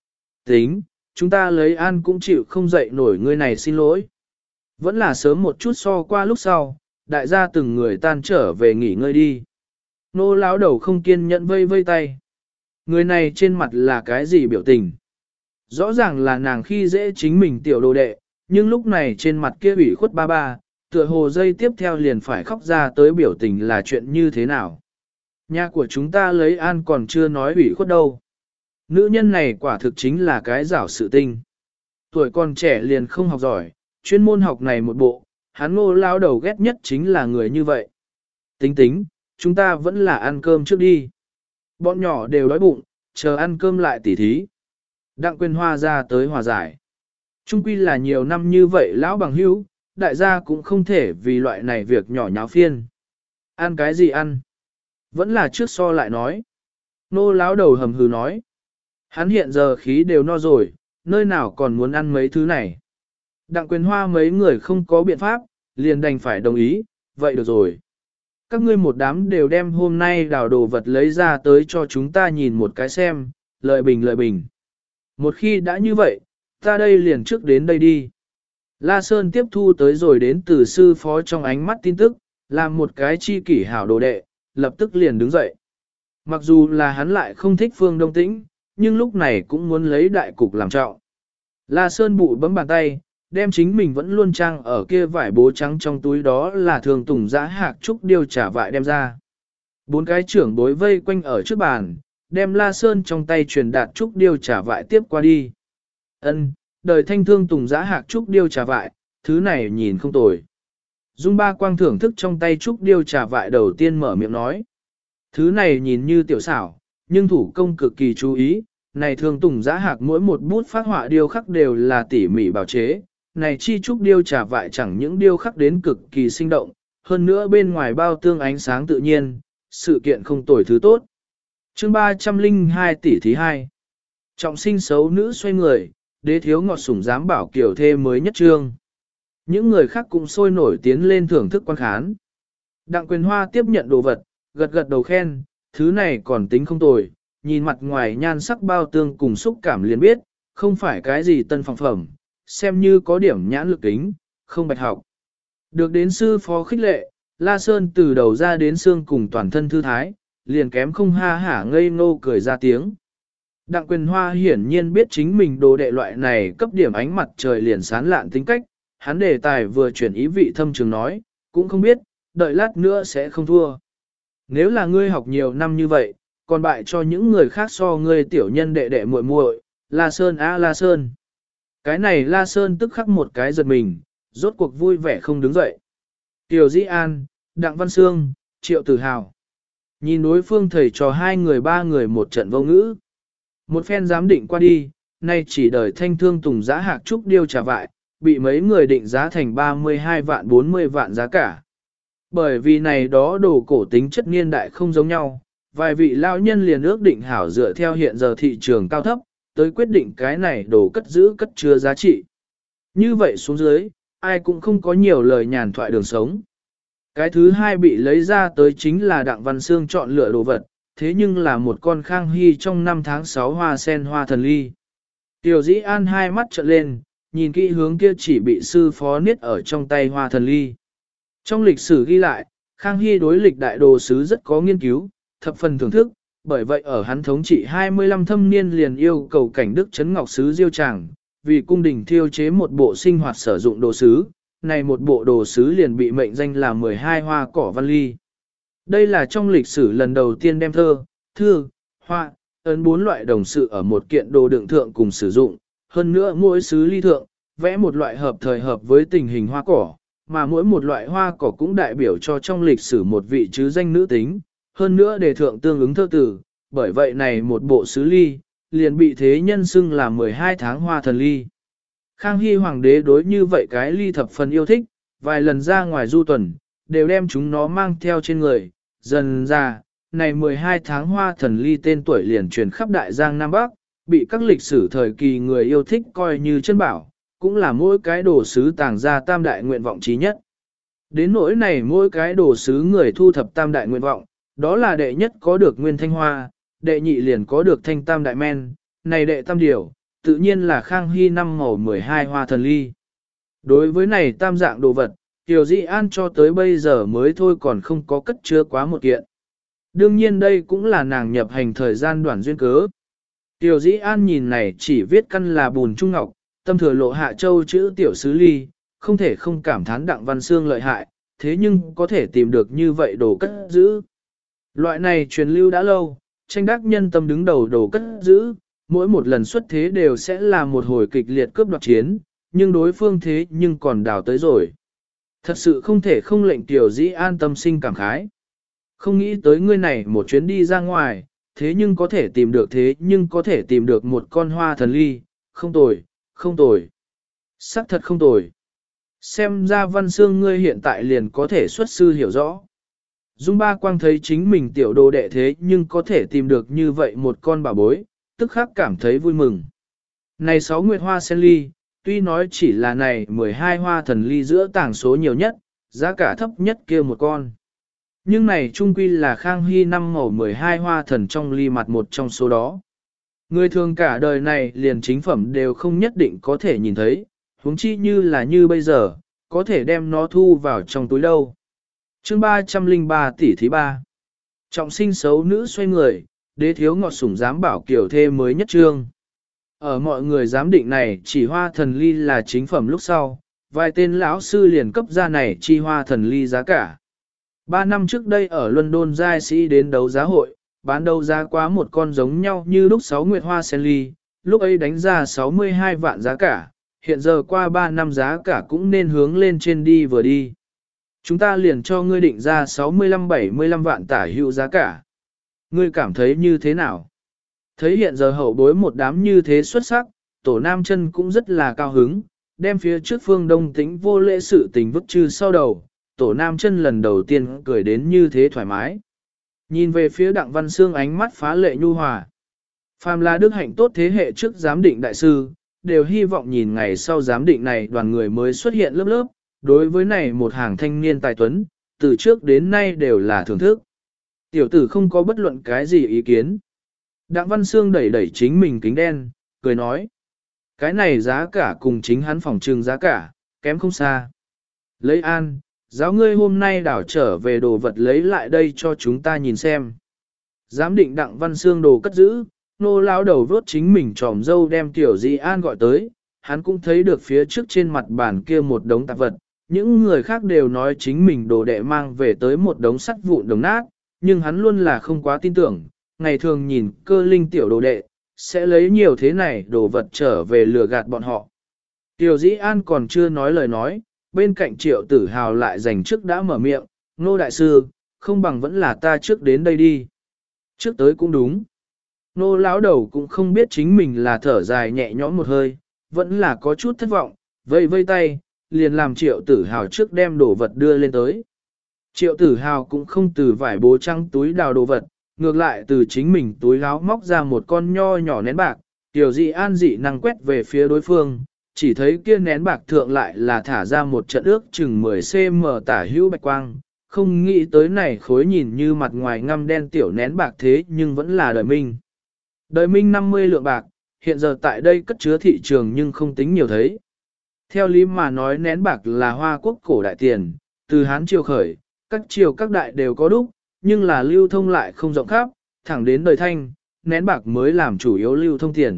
Tính, chúng ta lấy an cũng chịu không dậy nổi người này xin lỗi. Vẫn là sớm một chút so qua lúc sau, đại gia từng người tan trở về nghỉ ngơi đi. Nô lão đầu không kiên nhẫn vây vây tay. Người này trên mặt là cái gì biểu tình? Rõ ràng là nàng khi dễ chính mình tiểu đồ đệ, nhưng lúc này trên mặt kia ủy khuất ba ba, tựa hồ dây tiếp theo liền phải khóc ra tới biểu tình là chuyện như thế nào. Nhà của chúng ta lấy an còn chưa nói ủy khuất đâu. Nữ nhân này quả thực chính là cái giảo sự tinh. Tuổi còn trẻ liền không học giỏi, chuyên môn học này một bộ, hắn Ngô lao đầu ghét nhất chính là người như vậy. Tính tính, chúng ta vẫn là ăn cơm trước đi. Bọn nhỏ đều đói bụng, chờ ăn cơm lại tỉ thí. Đặng Quyền Hoa ra tới hòa giải. Trung quy là nhiều năm như vậy lão bằng hữu, đại gia cũng không thể vì loại này việc nhỏ nháo phiên. Ăn cái gì ăn? Vẫn là trước so lại nói. Nô lão đầu hầm hừ nói. Hắn hiện giờ khí đều no rồi, nơi nào còn muốn ăn mấy thứ này. Đặng Quyền Hoa mấy người không có biện pháp, liền đành phải đồng ý, vậy được rồi. Các ngươi một đám đều đem hôm nay đào đồ vật lấy ra tới cho chúng ta nhìn một cái xem, lợi bình. Một khi đã như vậy, ta đây liền trước đến đây đi. La Sơn tiếp thu tới rồi đến từ sư phó trong ánh mắt tin tức, làm một cái chi kỷ hảo đồ đệ, lập tức liền đứng dậy. Mặc dù là hắn lại không thích Phương Đông Tĩnh, nhưng lúc này cũng muốn lấy đại cục làm trọng. La Sơn bụ bấm bàn tay, đem chính mình vẫn luôn trang ở kia vải bố trắng trong túi đó là thường tùng giã hạc trúc điêu trả vại đem ra. 4 cái trưởng bối vây quanh ở trước bàn, đem La Sơn trong tay truyền đạt trúc điêu trả vại tiếp qua đi. Ân, đời thanh thương tùng giã hạc trúc điêu trả vại, thứ này nhìn không tồi. Dung Ba Quang thưởng thức trong tay trúc điêu trả vại đầu tiên mở miệng nói. Thứ này nhìn như tiểu xảo, nhưng thủ công cực kỳ chú ý, này thương tùng giã hạc mỗi một bút phát họa điêu khắc đều là tỉ mỉ bào chế, này chi trúc điêu trả vại chẳng những điêu khắc đến cực kỳ sinh động, hơn nữa bên ngoài bao tương ánh sáng tự nhiên, sự kiện không tồi thứ tốt. Chương 302 tỷ thí 2. Trọng sinh xấu nữ xoay người, đế thiếu ngọt sủng dám bảo kiểu thê mới nhất trương. Những người khác cũng sôi nổi tiến lên thưởng thức quan khán. Đặng Quyền Hoa tiếp nhận đồ vật, gật gật đầu khen, thứ này còn tính không tồi, nhìn mặt ngoài nhan sắc bao tương cùng xúc cảm liền biết, không phải cái gì tân phẩm phẩm, xem như có điểm nhãn lực kính, không bạch học. Được đến sư phó khích lệ, La Sơn từ đầu ra đến xương cùng toàn thân thư thái, liền kém không ha hả ngây ngô cười ra tiếng. Đặng Quyền Hoa hiển nhiên biết chính mình đồ đệ loại này cấp điểm ánh mặt trời liền sán lạn tính cách, hắn đề tài vừa chuyển ý vị thâm trường nói, cũng không biết, đợi lát nữa sẽ không thua. Nếu là ngươi học nhiều năm như vậy, còn bại cho những người khác so ngươi tiểu nhân đệ đệ muội muội, La Sơn á La Sơn. Cái này La Sơn tức khắc một cái giật mình, rốt cuộc vui vẻ không đứng dậy. Tiểu Dĩ An, Đặng Văn Sương, Triệu Tử Hào. Nhìn đối phương thầy trò 2 người 3 người một trận vô ngữ. Một phen giám định qua đi, nay chỉ đời thanh thương tùng giá hạc trúc điêu trả vại, bị mấy người định giá thành 32 vạn 40 vạn giá cả. Bởi vì này đó đồ cổ tính chất niên đại không giống nhau, vài vị lao nhân liền ước định hảo dựa theo hiện giờ thị trường cao thấp, tới quyết định cái này đồ cất giữ cất chứa giá trị. Như vậy xuống dưới, ai cũng không có nhiều lời nhàn thoại đường sống. Cái thứ hai bị lấy ra tới chính là Đặng Văn Sương chọn lựa đồ vật, thế nhưng là một con Khang Hy trong năm tháng 6 hoa sen hoa thần ly. Tiểu Dĩ An hai mắt trợn lên, nhìn kỹ hướng kia chỉ bị sư phó niết ở trong tay hoa thần ly. Trong lịch sử ghi lại, Khang Hy đối lịch đại đồ sứ rất có nghiên cứu, thập phần thưởng thức, bởi vậy ở hắn thống trị 25 thâm niên liền yêu cầu cảnh đức trấn ngọc sứ diêu tràng, vì cung đình thiêu chế một bộ sinh hoạt sử dụng đồ sứ, này một bộ đồ sứ liền bị mệnh danh là 12 hoa cỏ văn ly. Đây là trong lịch sử lần đầu tiên đem thơ, thư, hoa, ấn 4 loại đồng sự ở một kiện đồ đựng thượng cùng sử dụng, hơn nữa mỗi sứ ly thượng, vẽ một loại hợp thời hợp với tình hình hoa cỏ, mà mỗi một loại hoa cỏ cũng đại biểu cho trong lịch sử một vị chứ danh nữ tính, hơn nữa đề thượng tương ứng thơ tử, bởi vậy này một bộ sứ ly, liền bị thế nhân xưng là 12 tháng hoa thần ly. Khang Hy hoàng đế đối như vậy cái ly thập phần yêu thích, vài lần ra ngoài du tuần, đều đem chúng nó mang theo trên người, dần ra, này 12 tháng hoa thần ly tên tuổi liền truyền khắp đại giang Nam Bắc, bị các lịch sử thời kỳ người yêu thích coi như chân bảo, cũng là mỗi cái đồ sứ tàng ra tam đại nguyện vọng trí nhất. Đến nỗi này mỗi cái đồ sứ người thu thập tam đại nguyện vọng, đó là đệ nhất có được nguyên thanh hoa, đệ nhị liền có được thanh tam đại men, này đệ tam điều, tự nhiên là Khang Hy năm màu 12 hoa thần ly. Đối với này tam dạng đồ vật, Tiểu Dĩ An cho tới bây giờ mới thôi còn không có cất chứa quá một kiện. Đương nhiên đây cũng là nàng nhập hành thời gian đoạn duyên cớ. Tiểu Dĩ An nhìn này chỉ viết căn là bùn trung ngọc, tâm thừa lộ hạ châu chữ tiểu sứ ly, không thể không cảm thán Đặng Văn Xương lợi hại, thế nhưng có thể tìm được như vậy đồ cất giữ. Loại này truyền lưu đã lâu, tranh đắc nhân tâm đứng đầu đồ cất giữ, mỗi một lần xuất thế đều sẽ là một hồi kịch liệt cướp đoạt chiến, nhưng đối phương thế nhưng còn đào tới rồi. Thật sự không thể không lệnh Tiểu Dĩ An tâm sinh cảm khái. Không nghĩ tới ngươi này một chuyến đi ra ngoài, thế nhưng có thể tìm được một con hoa thần ly, không tồi, không tồi. Sắc thật không tồi. Xem ra Văn Xương ngươi hiện tại liền có thể xuất sư hiểu rõ. Dung Ba Quang thấy chính mình tiểu đồ đệ thế nhưng có thể tìm được như vậy một con bảo bối, tức khắc cảm thấy vui mừng. Này 6 nguyệt hoa sen ly, tuy nói chỉ là này 12 hoa thần ly giữa tảng số nhiều nhất, giá cả thấp nhất kia một con. Nhưng này trung quy là Khang Hy năm màu 12 hoa thần trong ly mặt một trong số đó. Người thường cả đời này liền chính phẩm đều không nhất định có thể nhìn thấy, huống chi như là như bây giờ, có thể đem nó thu vào trong túi đâu. Chương 303 tỷ thí 3. Trọng sinh xấu nữ xoay người, đế thiếu ngọt sủng dám bảo kiểu thê mới nhất trương. Ở mọi người giám định này chỉ hoa thần ly là chính phẩm lúc sau, vài tên lão sư liền cấp ra này chi hoa thần ly giá cả. 3 năm trước đây ở London giai sĩ đến đấu giá hội, bán đấu giá quá một con giống nhau như lúc 6 nguyệt hoa sen ly, lúc ấy đánh ra 62 vạn giá cả, hiện giờ qua 3 năm giá cả cũng nên hướng lên trên đi vừa đi. Chúng ta liền cho ngươi định ra 65-75 vạn tả hữu giá cả. Ngươi cảm thấy như thế nào? Thấy hiện giờ hậu bối một đám như thế xuất sắc, tổ nam chân cũng rất là cao hứng, đem phía trước Phương Đông Tĩnh vô lễ sự tình vứt trừ sau đầu, tổ nam chân lần đầu tiên cười đến như thế thoải mái. Nhìn về phía Đặng Văn Xương ánh mắt phá lệ nhu hòa. Phàm là đức hạnh tốt thế hệ trước giám định đại sư, đều hy vọng nhìn ngày sau giám định này đoàn người mới xuất hiện lớp lớp, đối với này một hàng thanh niên tài tuấn, từ trước đến nay đều là thưởng thức. Tiểu tử không có bất luận cái gì ý kiến. Đặng Văn Xương đẩy đẩy chính mình kính đen, cười nói. Cái này giá cả cùng chính hắn phòng trừng giá cả, kém không xa. Lấy an, giáo ngươi hôm nay đảo trở về đồ vật lấy lại đây cho chúng ta nhìn xem. Giám định Đặng Văn Xương đồ cất giữ, nô lão đầu vốt chính mình tròm dâu đem Tiểu Dĩ An gọi tới, hắn cũng thấy được phía trước trên mặt bàn kia một đống tạp vật, những người khác đều nói chính mình đồ đệ mang về tới một đống sắt vụn đồng nát, nhưng hắn luôn là không quá tin tưởng, ngày thường nhìn cơ linh tiểu đồ đệ, sẽ lấy nhiều thế này đồ vật trở về lừa gạt bọn họ. Tiểu Dĩ An còn chưa nói lời nói, bên cạnh Triệu Tử Hào lại dành trước đã mở miệng, Nô đại sư, không bằng vẫn là ta trước đến đây đi. Trước tới cũng đúng. Nô lão đầu cũng không biết chính mình là thở dài nhẹ nhõm một hơi, vẫn là có chút thất vọng, vây vây tay, liền làm Triệu Tử Hào trước đem đồ vật đưa lên tới. Triệu Tử Hào cũng không từ vải bố trăng túi đào đồ vật, ngược lại từ chính mình túi áo móc ra một con nho nhỏ nén bạc, Tiểu Dĩ An dị năng quét về phía đối phương, chỉ thấy kia nén bạc thượng lại là thả ra một trận ước chừng 10cm tả hữu bạch quang, không nghĩ tới này khối nhìn như mặt ngoài ngăm đen tiểu nén bạc thế nhưng vẫn là đời minh. Đời minh 50 lượng bạc, hiện giờ tại đây cất chứa thị trường nhưng không tính nhiều thấy. Theo lý mà nói nén bạc là Hoa Quốc cổ đại tiền, từ Hán triều khởi, các triều các đại đều có đúc, nhưng là lưu thông lại không rộng khắp, thẳng đến đời Thanh, nén bạc mới làm chủ yếu lưu thông tiền.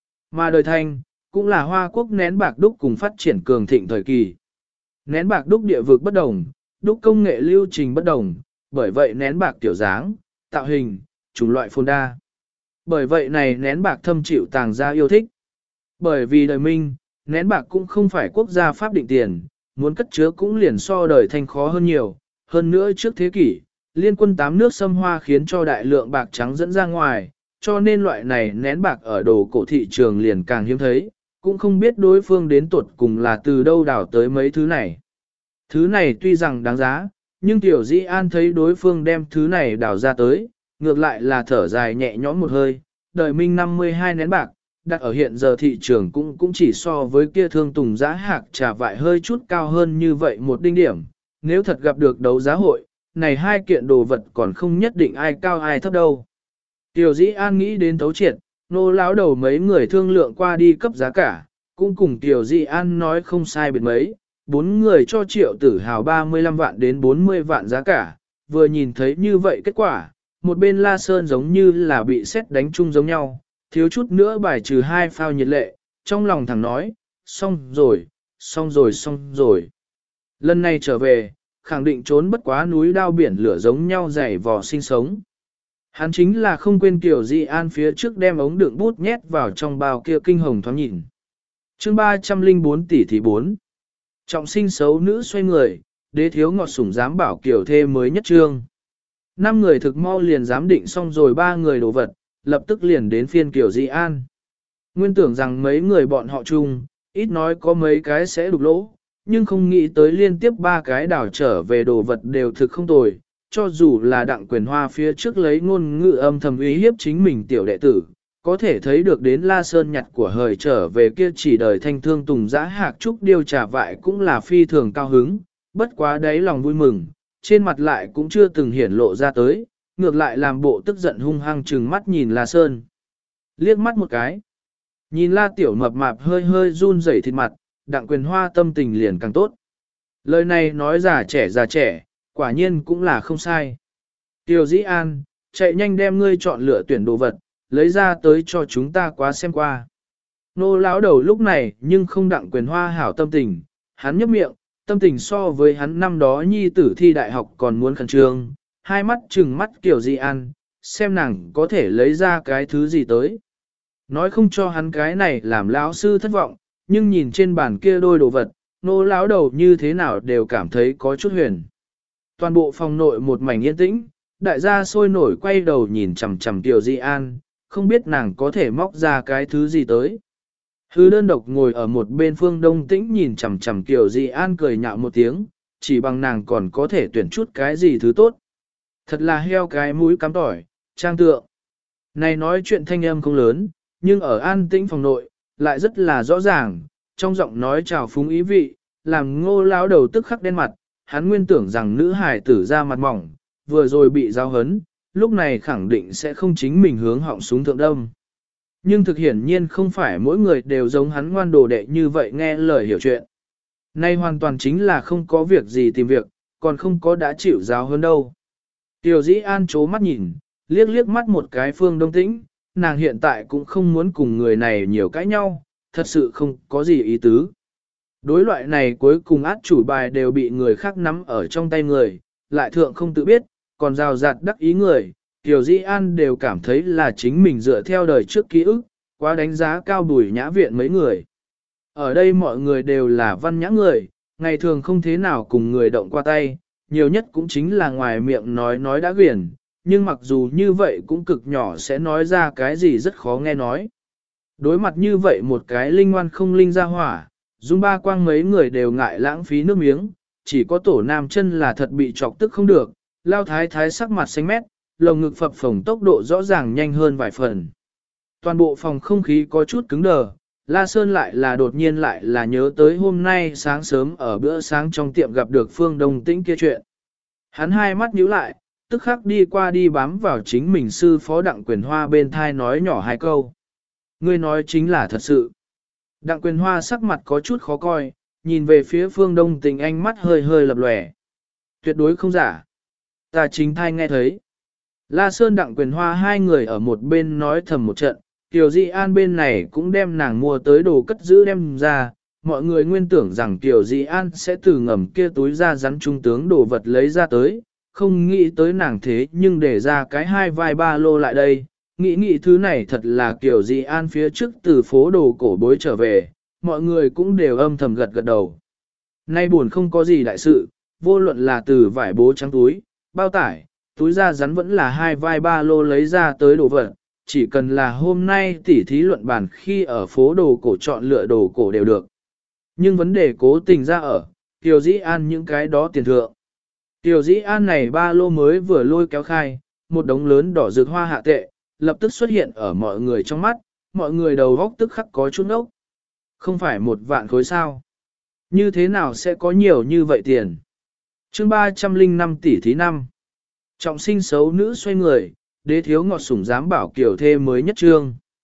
Mà đời Thanh, cũng là Hoa Quốc nén bạc đúc cùng phát triển cường thịnh thời kỳ. Nén bạc đúc địa vực bất đồng, đúc công nghệ lưu trình bất đồng, bởi vậy nén bạc tiểu dáng, tạo hình, chủng loại phồn đa. Bởi vậy này nén bạc thâm chịu tàng gia yêu thích. Bởi vì đời Minh, nén bạc cũng không phải quốc gia pháp định tiền, muốn cất chứa cũng liền so đời Thanh khó hơn nhiều. Hơn nữa trước thế kỷ, liên quân 8 nước xâm hoa khiến cho đại lượng bạc trắng dẫn ra ngoài, cho nên loại này nén bạc ở đồ cổ thị trường liền càng hiếm thấy, cũng không biết đối phương đến tuột cùng là từ đâu đào tới mấy thứ này. Thứ này tuy rằng đáng giá, nhưng Tiểu Dĩ An thấy đối phương đem thứ này đào ra tới, ngược lại là thở dài nhẹ nhõm một hơi, đời Minh 52 nén bạc, đặt ở hiện giờ thị trường cũng chỉ so với kia thương tùng giá hạc trà vại hơi chút cao hơn như vậy một đinh điểm, nếu thật gặp được đấu giá hội, này hai kiện đồ vật còn không nhất định ai cao ai thấp đâu. Tiểu Dĩ An nghĩ đến thấu triệt, Nô lão đầu mấy người thương lượng qua đi cấp giá cả, cũng cùng Tiểu Di An nói không sai biệt mấy, 4 người cho Triệu Tử Hào 35 vạn đến 40 vạn giá cả, vừa nhìn thấy như vậy kết quả, một bên La Sơn giống như là bị sét đánh chung giống nhau, thiếu chút nữa bài trừ 2 phao nhiệt lệ, trong lòng thằng nói, xong rồi, xong rồi, xong rồi. Lần này trở về, khẳng định trốn bất quá núi đao biển lửa giống nhau dày vò sinh sống. Hắn chính là không quên Kiều Di An phía trước đem ống đựng bút nhét vào trong bao kia kinh hồng thoáng nhìn. Chương 304 tỷ thì 4. Trọng sinh xấu nữ xoay người, đế thiếu ngọt sủng dám bảo kiểu thê mới nhất trương. 5 người thực mau liền giám định xong rồi 3 người đồ vật, lập tức liền đến phiên Kiều Di An. Nguyên tưởng rằng mấy người bọn họ chung, ít nói có mấy cái sẽ đục lỗ, nhưng không nghĩ tới liên tiếp 3 cái đảo trở về đồ vật đều thực không tồi, cho dù là đặng quyền hoa phía trước lấy ngôn ngữ âm thầm uy hiếp chính mình tiểu đệ tử, có thể thấy được đến La Sơn nhặt của hời trở về kia chỉ đời thanh thương tùng giã hạc trúc điều trả vại cũng là phi thường cao hứng, bất quá đấy lòng vui mừng, trên mặt lại cũng chưa từng hiển lộ ra tới, ngược lại làm bộ tức giận hung hăng trừng mắt nhìn La Sơn. Liếc mắt một cái, nhìn La Tiểu mập mạp hơi hơi run rẩy thịt mặt, đặng quyền hoa tâm tình liền càng tốt. Lời này nói già trẻ, quả nhiên cũng là không sai. Tiểu Dĩ An, chạy nhanh đem ngươi chọn lựa tuyển đồ vật, lấy ra tới cho chúng ta quá xem qua. Nô lão đầu lúc này nhưng không đặng quyền hoa hảo tâm tình, hắn nhấp miệng, tâm tình so với hắn năm đó nhi tử thi đại học còn muốn khẩn trương, hai mắt trừng mắt Kiều Di An, xem nàng có thể lấy ra cái thứ gì tới. Nói không cho hắn cái này làm lão sư thất vọng, nhưng nhìn trên bàn kia đôi đồ vật, nô lão đầu như thế nào đều cảm thấy có chút huyền. Toàn bộ phòng nội một mảnh yên tĩnh, đại gia sôi nổi quay đầu nhìn chằm chằm Kiều Di An, không biết nàng có thể móc ra cái thứ gì tới. Hư đơn độc ngồi ở một bên Phương Đông Tĩnh nhìn chằm chằm Kiều Di An cười nhạo một tiếng, chỉ bằng nàng còn có thể tuyển chút cái gì thứ tốt. Thật là heo cái mũi cắm tỏi, trang tượng. Này nói chuyện thanh âm không lớn, nhưng ở an tĩnh phòng nội, lại rất là rõ ràng, trong giọng nói trào phúng ý vị, làm Ngô lão đầu tức khắc đen mặt, hắn nguyên tưởng rằng nữ hài tử ra mặt mỏng, vừa rồi bị giao hấn, lúc này khẳng định sẽ không chính mình hướng họng súng thượng đâm. Nhưng thực hiển nhiên không phải mỗi người đều giống hắn ngoan đồ đệ như vậy nghe lời hiểu chuyện. Nay hoàn toàn chính là không có việc gì tìm việc, còn không có đã chịu giáo hơn đâu. Tiểu Dĩ An chố mắt nhìn, liếc liếc mắt một cái Phương Đông Tĩnh, nàng hiện tại cũng không muốn cùng người này nhiều cãi nhau, thật sự không có gì ý tứ. Đối loại này cuối cùng át chủ bài đều bị người khác nắm ở trong tay người, lại thượng không tự biết, còn rào rạt đắc ý người, Tiểu Dĩ An đều cảm thấy là chính mình dựa theo đời trước ký ức, quá đánh giá cao Bùi Nhã Viện mấy người. Ở đây mọi người đều là văn nhã người, ngày thường không thế nào cùng người động qua tay, nhiều nhất cũng chính là ngoài miệng nói đã quyển, nhưng mặc dù như vậy cũng cực nhỏ sẽ nói ra cái gì rất khó nghe nói. Đối mặt như vậy một cái linh ngoan không linh ra hỏa, Dung Ba Quang mấy người đều ngại lãng phí nước miếng, chỉ có Tổ Nam Chân là thật bị chọc tức không được, Lao Thái Thái sắc mặt xanh mét, lồng ngực phập phồng tốc độ rõ ràng nhanh hơn vài phần. Toàn bộ phòng không khí có chút cứng đờ, La Sơn lại là đột nhiên lại là nhớ tới hôm nay sáng sớm ở bữa sáng trong tiệm gặp được Phương Đông Tĩnh kia chuyện. Hắn hai mắt nhíu lại, tức khắc đi qua đi bám vào chính mình sư phó Đặng Quyền Hoa bên thai nói nhỏ hai câu. Ngươi nói chính là thật sự. Đặng Quyền Hoa sắc mặt có chút khó coi, nhìn về phía Phương Đông Tĩnh ánh mắt hơi hơi lập lòe. Tuyệt đối không giả. Ta chính thai nghe thấy. La Sơn Đặng Quyền Hoa hai người ở một bên nói thầm một trận, Tiểu Di An bên này cũng đem nàng mua tới đồ cất giữ đem ra, mọi người nguyên tưởng rằng Tiểu Di An sẽ từ ngầm kia túi ra rắn trung tướng đồ vật lấy ra tới, không nghĩ tới nàng thế nhưng để ra cái 2 vai 3 lô lại đây, nghĩ thứ này thật là Tiểu Di An phía trước từ phố đồ cổ bối trở về, mọi người cũng đều âm thầm gật gật đầu. Nay buồn không có gì đại sự, vô luận là từ vải bố trắng túi, bao tải, túi da rắn vẫn là 2 vai 3 lô lấy ra tới đồ vật, chỉ cần là hôm nay tỉ thí luận bàn khi ở phố đồ cổ chọn lựa đồ cổ đều được. Nhưng vấn đề cố tình ra ở, Tiểu Dĩ An những cái đó tiền thượng. Tiểu Dĩ An này 3 lô mới vừa lôi kéo khai, một đống lớn đỏ rực hoa hạ tệ, lập tức xuất hiện ở mọi người trong mắt, mọi người đầu góc tức khắc có chút ốc. Không phải 1 vạn khối sao? Như thế nào sẽ có nhiều như vậy tiền? Chương 305 tỷ thí 5. Trọng sinh xấu nữ xoay người, đế thiếu ngọt sủng dám bảo kiểu thê mới nhất trương.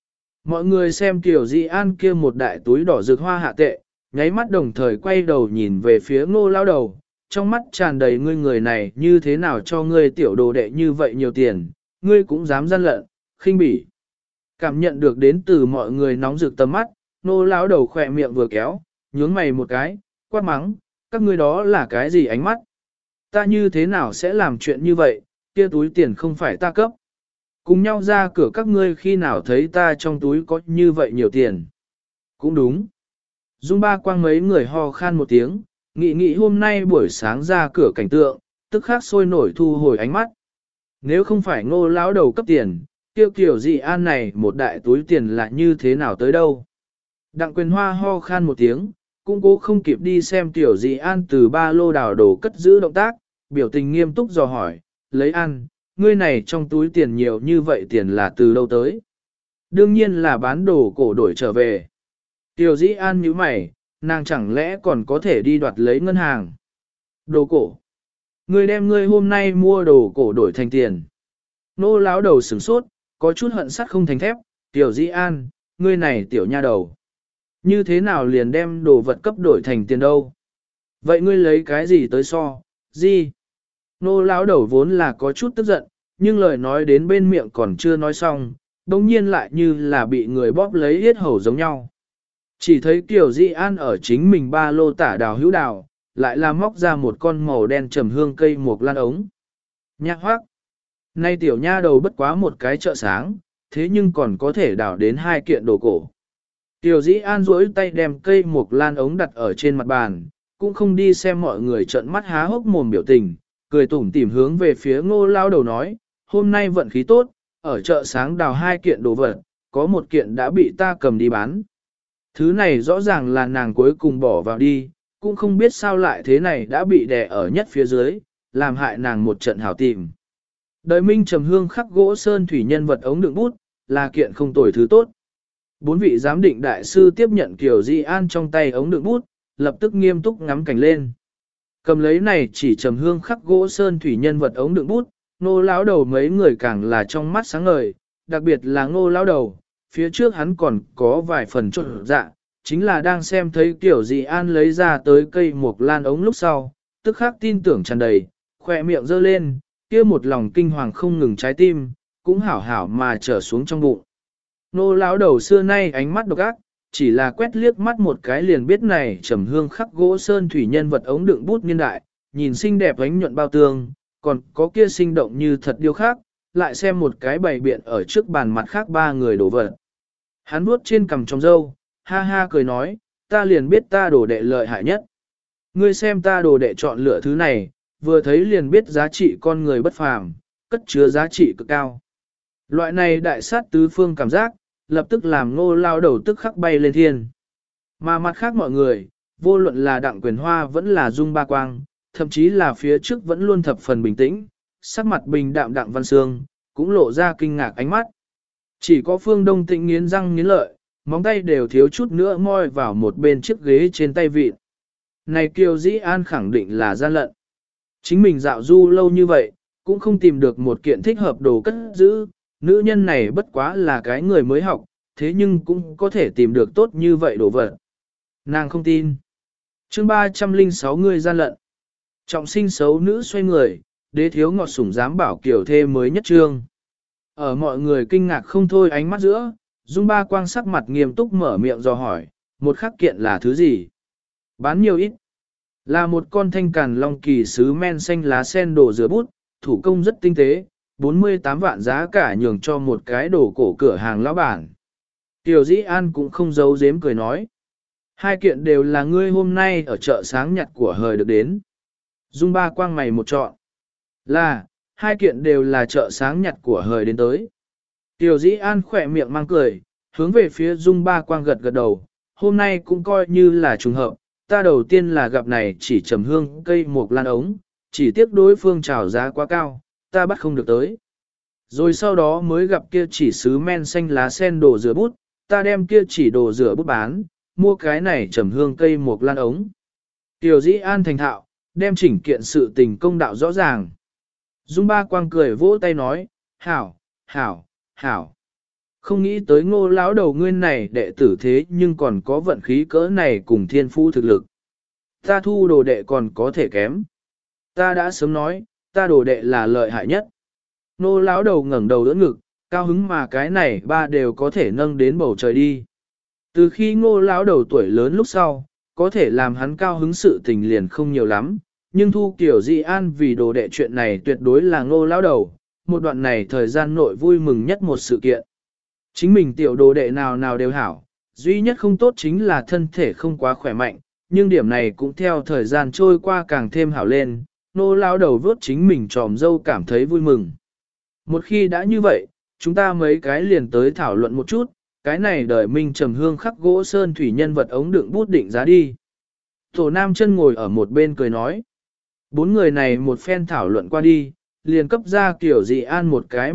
Mọi người xem Tiểu Di An kia một đại túi đỏ rực hoa hạ tệ, nháy mắt đồng thời quay đầu nhìn về phía Ngô lão đầu, trong mắt tràn đầy ngươi người này như thế nào cho ngươi tiểu đồ đệ như vậy nhiều tiền, ngươi cũng dám gian lận, khinh bỉ. Cảm nhận được đến từ mọi người nóng rực tầm mắt, Ngô lão đầu khỏe miệng vừa kéo, nhướng mày một cái, quát mắng, các ngươi đó là cái gì ánh mắt? Ta như thế nào sẽ làm chuyện như vậy, kia túi tiền không phải ta cấp. Cùng nhau ra cửa các ngươi khi nào thấy ta trong túi có như vậy nhiều tiền. Cũng đúng. Dung ba quang mấy người ho khan một tiếng, nghĩ hôm nay buổi sáng ra cửa cảnh tượng, tức khắc sôi nổi thu hồi ánh mắt. Nếu không phải Ngô lão đầu cấp tiền, kêu kiểu gì an này một đại túi tiền là như thế nào tới đâu. Đặng quyền hoa ho khan một tiếng, cũng cố không kịp đi xem tiểu dị an từ ba lô đào đồ cất giữ động tác, biểu tình nghiêm túc dò hỏi, lấy ăn, ngươi này trong túi tiền nhiều như vậy tiền là từ đâu tới? Đương nhiên là bán đồ cổ đổi trở về. Tiểu dĩ an nhíu mày, nàng chẳng lẽ còn có thể đi đoạt lấy ngân hàng? Đồ cổ. Ngươi đem ngươi hôm nay mua đồ cổ đổi thành tiền. Nô láo đầu sửng sốt, có chút hận sắt không thành thép, tiểu dĩ an, ngươi này tiểu nha đầu. Như thế nào liền đem đồ vật cấp đổi thành tiền đâu? Vậy ngươi lấy cái gì tới so, gì? Nô lão đầu vốn là có chút tức giận, nhưng lời nói đến bên miệng còn chưa nói xong, đồng nhiên lại như là bị người bóp lấy yết hầu giống nhau. Chỉ thấy Tiểu Di An ở chính mình ba lô tả đào hữu đào, lại là móc ra một con màu đen trầm hương cây mục lan ống. Nhạc hoác! Nay tiểu nha đầu bất quá một cái chợ sáng, thế nhưng còn có thể đào đến hai kiện đồ cổ. Tiểu Di An duỗi tay đem cây mục lan ống đặt ở trên mặt bàn, cũng không đi xem mọi người trợn mắt há hốc mồm biểu tình, cười tủm tỉm hướng về phía Ngô lao đầu nói, hôm nay vận khí tốt, ở chợ sáng đào hai kiện đồ vật, có một kiện đã bị ta cầm đi bán. Thứ này rõ ràng là nàng cuối cùng bỏ vào đi, cũng không biết sao lại thế này đã bị đè ở nhất phía dưới, làm hại nàng một trận hảo tìm. Đời minh trầm hương khắc gỗ sơn thủy nhân vật ống đựng bút, là kiện không tồi thứ tốt. Bốn vị giám định đại sư tiếp nhận Kiều Di An trong tay ống đựng bút, lập tức nghiêm túc ngắm cảnh lên. Cầm lấy này chỉ trầm hương khắc gỗ sơn thủy nhân vật ống đựng bút, Ngô lão đầu mấy người càng là trong mắt sáng ngời, đặc biệt là Ngô lão đầu, phía trước hắn còn có vài phần trộn dạ, chính là đang xem thấy Tiểu Dị An lấy ra tới cây mục lan ống lúc sau, tức khắc tin tưởng tràn đầy, khỏe miệng giơ lên, kia một lòng kinh hoàng không ngừng trái tim, cũng hảo hảo mà trở xuống trong bụng. Ngô lão đầu xưa nay ánh mắt độc ác, chỉ là quét liếc mắt một cái liền biết này trầm hương khắc gỗ sơn thủy nhân vật ống đựng bút niên đại, nhìn xinh đẹp ánh nhuận bao tương, còn có kia sinh động như thật điêu khác, lại xem một cái bày biện ở trước bàn mặt khác ba người đổ vật. Hắn vuốt trên cằm trong râu, ha ha cười nói, ta liền biết ta đồ đệ lợi hại nhất. Ngươi xem ta đồ đệ chọn lựa thứ này, vừa thấy liền biết giá trị con người bất phàm, cất chứa giá trị cực cao. Loại này đại sát tứ phương cảm giác, lập tức làm Ngô lao đầu tức khắc bay lên thiên. Mà mặt khác mọi người, vô luận là Đặng Quyền Hoa vẫn là Dung Ba Quang, thậm chí là phía trước vẫn luôn thập phần bình tĩnh, sắc mặt bình đạm Đặng Văn Sương, cũng lộ ra kinh ngạc ánh mắt. Chỉ có Phương Đông Tĩnh nghiến răng nghiến lợi, móng tay đều thiếu chút nữa moi vào một bên chiếc ghế trên tay vịt. Này Kiều Dĩ An khẳng định là gian lận. Chính mình dạo du lâu như vậy, cũng không tìm được một kiện thích hợp đồ cất giữ, nữ nhân này bất quá là cái người mới học, thế nhưng cũng có thể tìm được tốt như vậy đồ vật. Nàng không tin. Chương 306 người gian lận. Trọng sinh xấu nữ xoay người, đế thiếu ngọt sủng dám bảo kiểu thê mới nhất trương. Ở mọi người kinh ngạc không thôi ánh mắt giữa, Dung Ba Quang sắc mặt nghiêm túc mở miệng dò hỏi, một khắc kiện là thứ gì? Bán nhiều ít. Là một con thanh càn long kỳ sứ men xanh lá sen đồ rửa bút, thủ công rất tinh tế, 48 vạn giá cả nhường cho một cái đồ cổ cửa hàng lão bản. Tiểu Dĩ An cũng không giấu giếm cười nói. Hai kiện đều là ngươi hôm nay ở chợ sáng nhặt của hời được đến. Dung Ba Quang mày một chọn. Là, hai kiện đều là chợ sáng nhặt của hời đến tới. Tiểu Dĩ An khỏe miệng mang cười, hướng về phía Dung Ba Quang gật gật đầu. Hôm nay cũng coi như là trùng hợp, ta đầu tiên là gặp này chỉ trầm hương cây mục lan ống, chỉ tiếc đối phương chào giá quá cao, ta bắt không được tới. Rồi sau đó mới gặp kia chỉ sứ men xanh lá sen đồ rửa bút, ta đem kia chỉ đồ rửa bút bán, mua cái này trầm hương cây mục lan ống. Tiểu Dĩ An thành thạo, đem chỉnh kiện sự tình công đạo rõ ràng. Dung Ba Quang cười vỗ tay nói, hảo, hảo, hảo. Không nghĩ tới Ngô lão đầu ngươi này đệ tử thế nhưng còn có vận khí cỡ này cùng thiên phu thực lực. Ta thu đồ đệ còn có thể kém. Ta đã sớm nói, ta đồ đệ là lợi hại nhất. Ngô lão đầu ngẩng đầu đỡ ngực, cao hứng mà cái này ba đều có thể nâng đến bầu trời đi. Từ khi Ngô lão đầu tuổi lớn lúc sau, có thể làm hắn cao hứng sự tình liền không nhiều lắm, nhưng thu kiểu Di An vì đồ đệ chuyện này tuyệt đối là Ngô lão đầu, một đoạn này thời gian nội vui mừng nhất một sự kiện. Chính mình tiểu đồ đệ nào nào đều hảo, duy nhất không tốt chính là thân thể không quá khỏe mạnh, nhưng điểm này cũng theo thời gian trôi qua càng thêm hảo lên, Ngô lão đầu vớt chính mình tròm dâu cảm thấy vui mừng. Một khi đã như vậy, chúng ta mấy cái liền tới thảo luận một chút, cái này đời minh trầm hương khắc gỗ sơn thủy nhân vật ống đựng bút định giá đi. Tổ Nam Chân ngồi ở một bên cười nói. Bốn người này một phen thảo luận qua đi, liền cấp ra kiểu Dị An một cái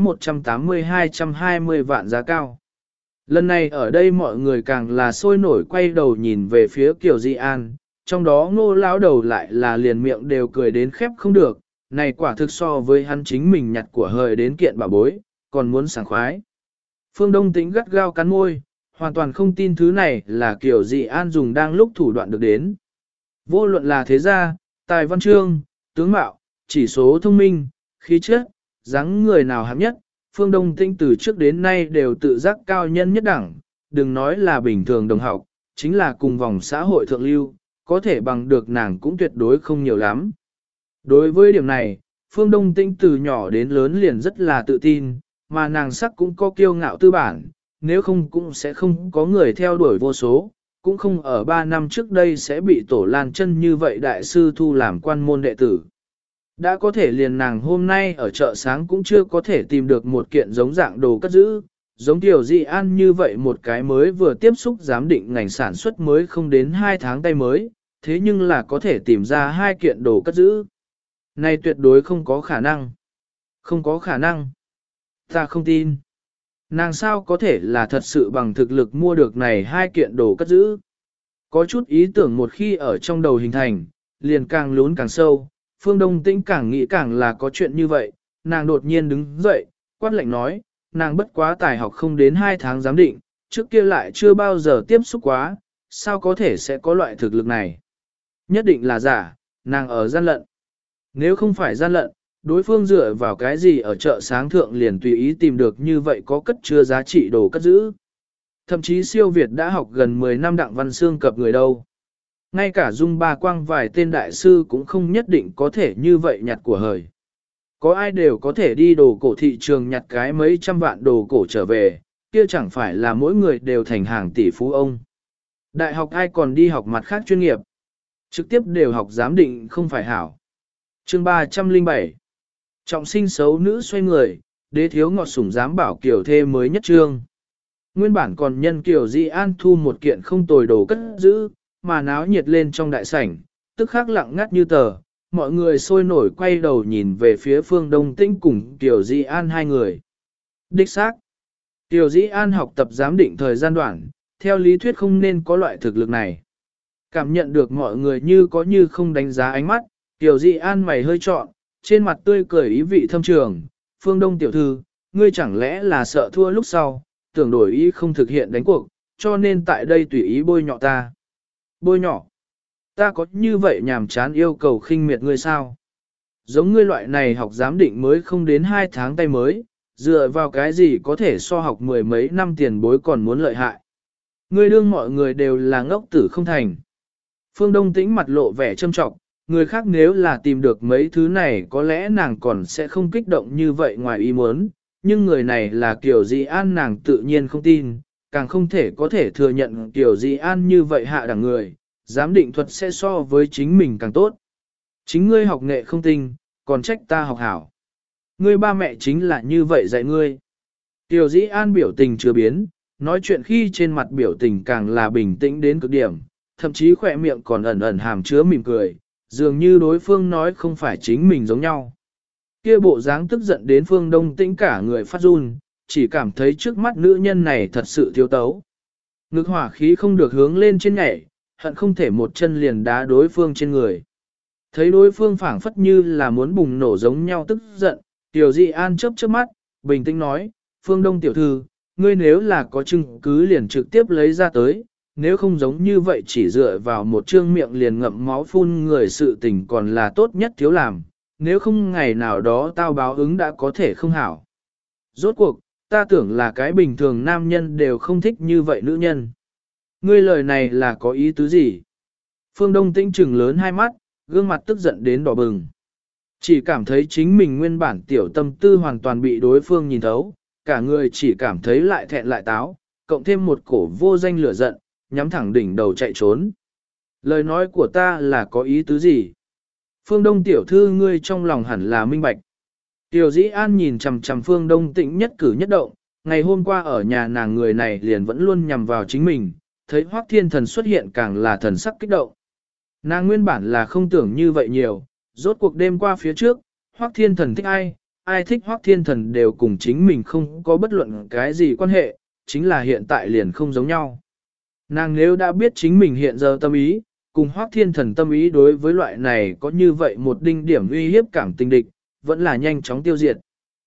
180-220 vạn giá cao. Lần này ở đây mọi người càng là sôi nổi quay đầu nhìn về phía kiểu Dị An, trong đó Ngô lão đầu lại là liền miệng đều cười đến khép không được, này quả thực so với hắn chính mình nhặt của hời đến kiện bà bối, còn muốn sảng khoái. Phương Đông Tĩnh gắt gao cắn môi, hoàn toàn không tin thứ này là kiểu Dị An dùng đang lúc thủ đoạn được đến. Vô luận là thế gia, tài văn chương, tướng mạo, chỉ số thông minh, khí chất, dáng người nào hạng nhất, Phương Đông Tĩnh từ trước đến nay đều tự giác cao nhân nhất đẳng, đừng nói là bình thường đồng học, chính là cùng vòng xã hội thượng lưu, có thể bằng được nàng cũng tuyệt đối không nhiều lắm. Đối với điểm này, Phương Đông Tĩnh từ nhỏ đến lớn liền rất là tự tin, mà nàng sắc cũng có kiêu ngạo tư bản, nếu không cũng sẽ không có người theo đuổi vô số, cũng không ở 3 năm trước đây sẽ bị Tổ Lan Chân như vậy đại sư thu làm quan môn đệ tử. Đã có thể liền nàng hôm nay ở chợ sáng cũng chưa có thể tìm được một kiện giống dạng đồ cất giữ, giống Tiểu Dị An như vậy một cái mới vừa tiếp xúc giám định ngành sản xuất mới không đến 2 tháng tay mới, thế nhưng là có thể tìm ra 2 kiện đồ cất giữ. Này tuyệt đối không có khả năng. Không có khả năng. Ta không tin. Nàng sao có thể là thật sự bằng thực lực mua được này 2 kiện đồ cất giữ. Có chút ý tưởng một khi ở trong đầu hình thành, liền càng lún càng sâu, Phương Đông Tĩnh càng nghĩ càng là có chuyện như vậy, nàng đột nhiên đứng dậy, quát lệnh nói, nàng bất quá tài học không đến 2 tháng giám định, trước kia lại chưa bao giờ tiếp xúc quá, sao có thể sẽ có loại thực lực này. Nhất định là giả, nàng ở gian lận. Nếu không phải gian lận, đối phương dựa vào cái gì ở chợ sáng thượng liền tùy ý tìm được như vậy có cất chứa giá trị đồ cất giữ. Thậm chí siêu Việt đã học gần 10 năm Đặng Văn Xương cập người đâu. Ngay cả Dung Ba Quang vài tên đại sư cũng không nhất định có thể như vậy nhặt của hời. Có ai đều có thể đi đồ cổ thị trường nhặt cái mấy trăm vạn đồ cổ trở về, kia chẳng phải là mỗi người đều thành hàng tỷ phú ông. Đại học ai còn đi học mặt khác chuyên nghiệp, trực tiếp đều học giám định không phải hảo. Chương 307 Trọng sinh xấu nữ xoay người, đế thiếu ngọt sủng dám bảo kiểu thê mới nhất trương. Nguyên bản còn nhân kiểu Dị An thu một kiện không tồi đồ cất giữ, mà náo nhiệt lên trong đại sảnh, tức khắc lặng ngắt như tờ, mọi người sôi nổi quay đầu nhìn về phía Phương Đông Tĩnh cùng Tiểu Dị An hai người. Đích xác, Tiểu Dị An học tập giám định thời gian đoạn, theo lý thuyết không nên có loại thực lực này. Cảm nhận được mọi người như có như không đánh giá ánh mắt, Tiểu Dị An mày hơi trọn, trên mặt tươi cười ý vị thâm trường, Phương Đông tiểu thư, ngươi chẳng lẽ là sợ thua lúc sau, tưởng đổi ý không thực hiện đánh cuộc, cho nên tại đây tùy ý bôi nhọ ta. Bôi nhọ? Ta có như vậy nhàm chán yêu cầu khinh miệt ngươi sao? Giống ngươi loại này học giám định mới không đến 2 tháng tay mới, dựa vào cái gì có thể so học 10 mấy năm tiền bối còn muốn lợi hại. Ngươi đương mọi người đều là ngốc tử không thành. Phương Đông Tĩnh mặt lộ vẻ châm trọng, người khác nếu là tìm được mấy thứ này có lẽ nàng còn sẽ không kích động như vậy ngoài ý muốn, nhưng người này là Kiều Dị An nàng tự nhiên không tin, càng không thể có thể thừa nhận Kiều Dị An như vậy hạ đẳng người, giám định thuật sẽ so với chính mình càng tốt. Chính ngươi học nghệ không tinh, còn trách ta học hảo. Ngươi ba mẹ chính là như vậy dạy ngươi. Kiều Dị An biểu tình chưa biến, nói chuyện khi trên mặt biểu tình càng là bình tĩnh đến cực điểm, thậm chí khỏe miệng còn ẩn ẩn hàm chứa mỉm cười, dường như đối phương nói không phải chính mình giống nhau. Kia bộ dáng tức giận đến Phương Đông Tĩnh cả người phát run, chỉ cảm thấy trước mắt nữ nhân này thật sự thiếu tấu. Ngực hỏa khí không được hướng lên trên nhảy, hận không thể một chân liền đá đối phương trên người. Thấy đối phương phảng phất như là muốn bùng nổ giống nhau tức giận, Tiểu Dị An chớp chớp mắt, bình tĩnh nói, Phương Đông tiểu thư, ngươi nếu là có chứng cứ liền trực tiếp lấy ra tới, nếu không giống như vậy chỉ dựa vào một trương miệng liền ngậm máu phun người sự tình còn là tốt nhất thiếu làm, nếu không ngày nào đó tao báo ứng đã có thể không hảo. Rốt cuộc, ta tưởng là cái bình thường nam nhân đều không thích như vậy nữ nhân. Ngươi lời này là có ý tứ gì? Phương Đông Tĩnh trừng lớn hai mắt, gương mặt tức giận đến đỏ bừng. Chỉ cảm thấy chính mình nguyên bản tiểu tâm tư hoàn toàn bị đối phương nhìn thấu, cả người chỉ cảm thấy lại thẹn lại táo, cộng thêm một cổ vô danh lửa giận, nhắm thẳng đỉnh đầu chạy trốn. Lời nói của ta là có ý tứ gì? Phương Đông tiểu thư ngươi trong lòng hẳn là minh bạch. Tiểu Dĩ An nhìn chằm chằm Phương Đông Tĩnh nhất cử nhất động, ngày hôm qua ở nhà nàng người này liền vẫn luôn nhằm vào chính mình, thấy Hoắc Thiên Thần xuất hiện càng là thần sắc kích động. Nàng nguyên bản là không tưởng như vậy nhiều, rốt cuộc đêm qua phía trước, Hoắc Thiên Thần thích ai, ai thích Hoắc Thiên Thần đều cùng chính mình không có bất luận cái gì quan hệ, chính là hiện tại liền không giống nhau. Nàng nếu đã biết chính mình hiện giờ tâm ý, cùng Hoắc Thiên Thần tâm ý đối với loại này có như vậy một đinh điểm uy hiếp cảm tình địch, vẫn là nhanh chóng tiêu diệt.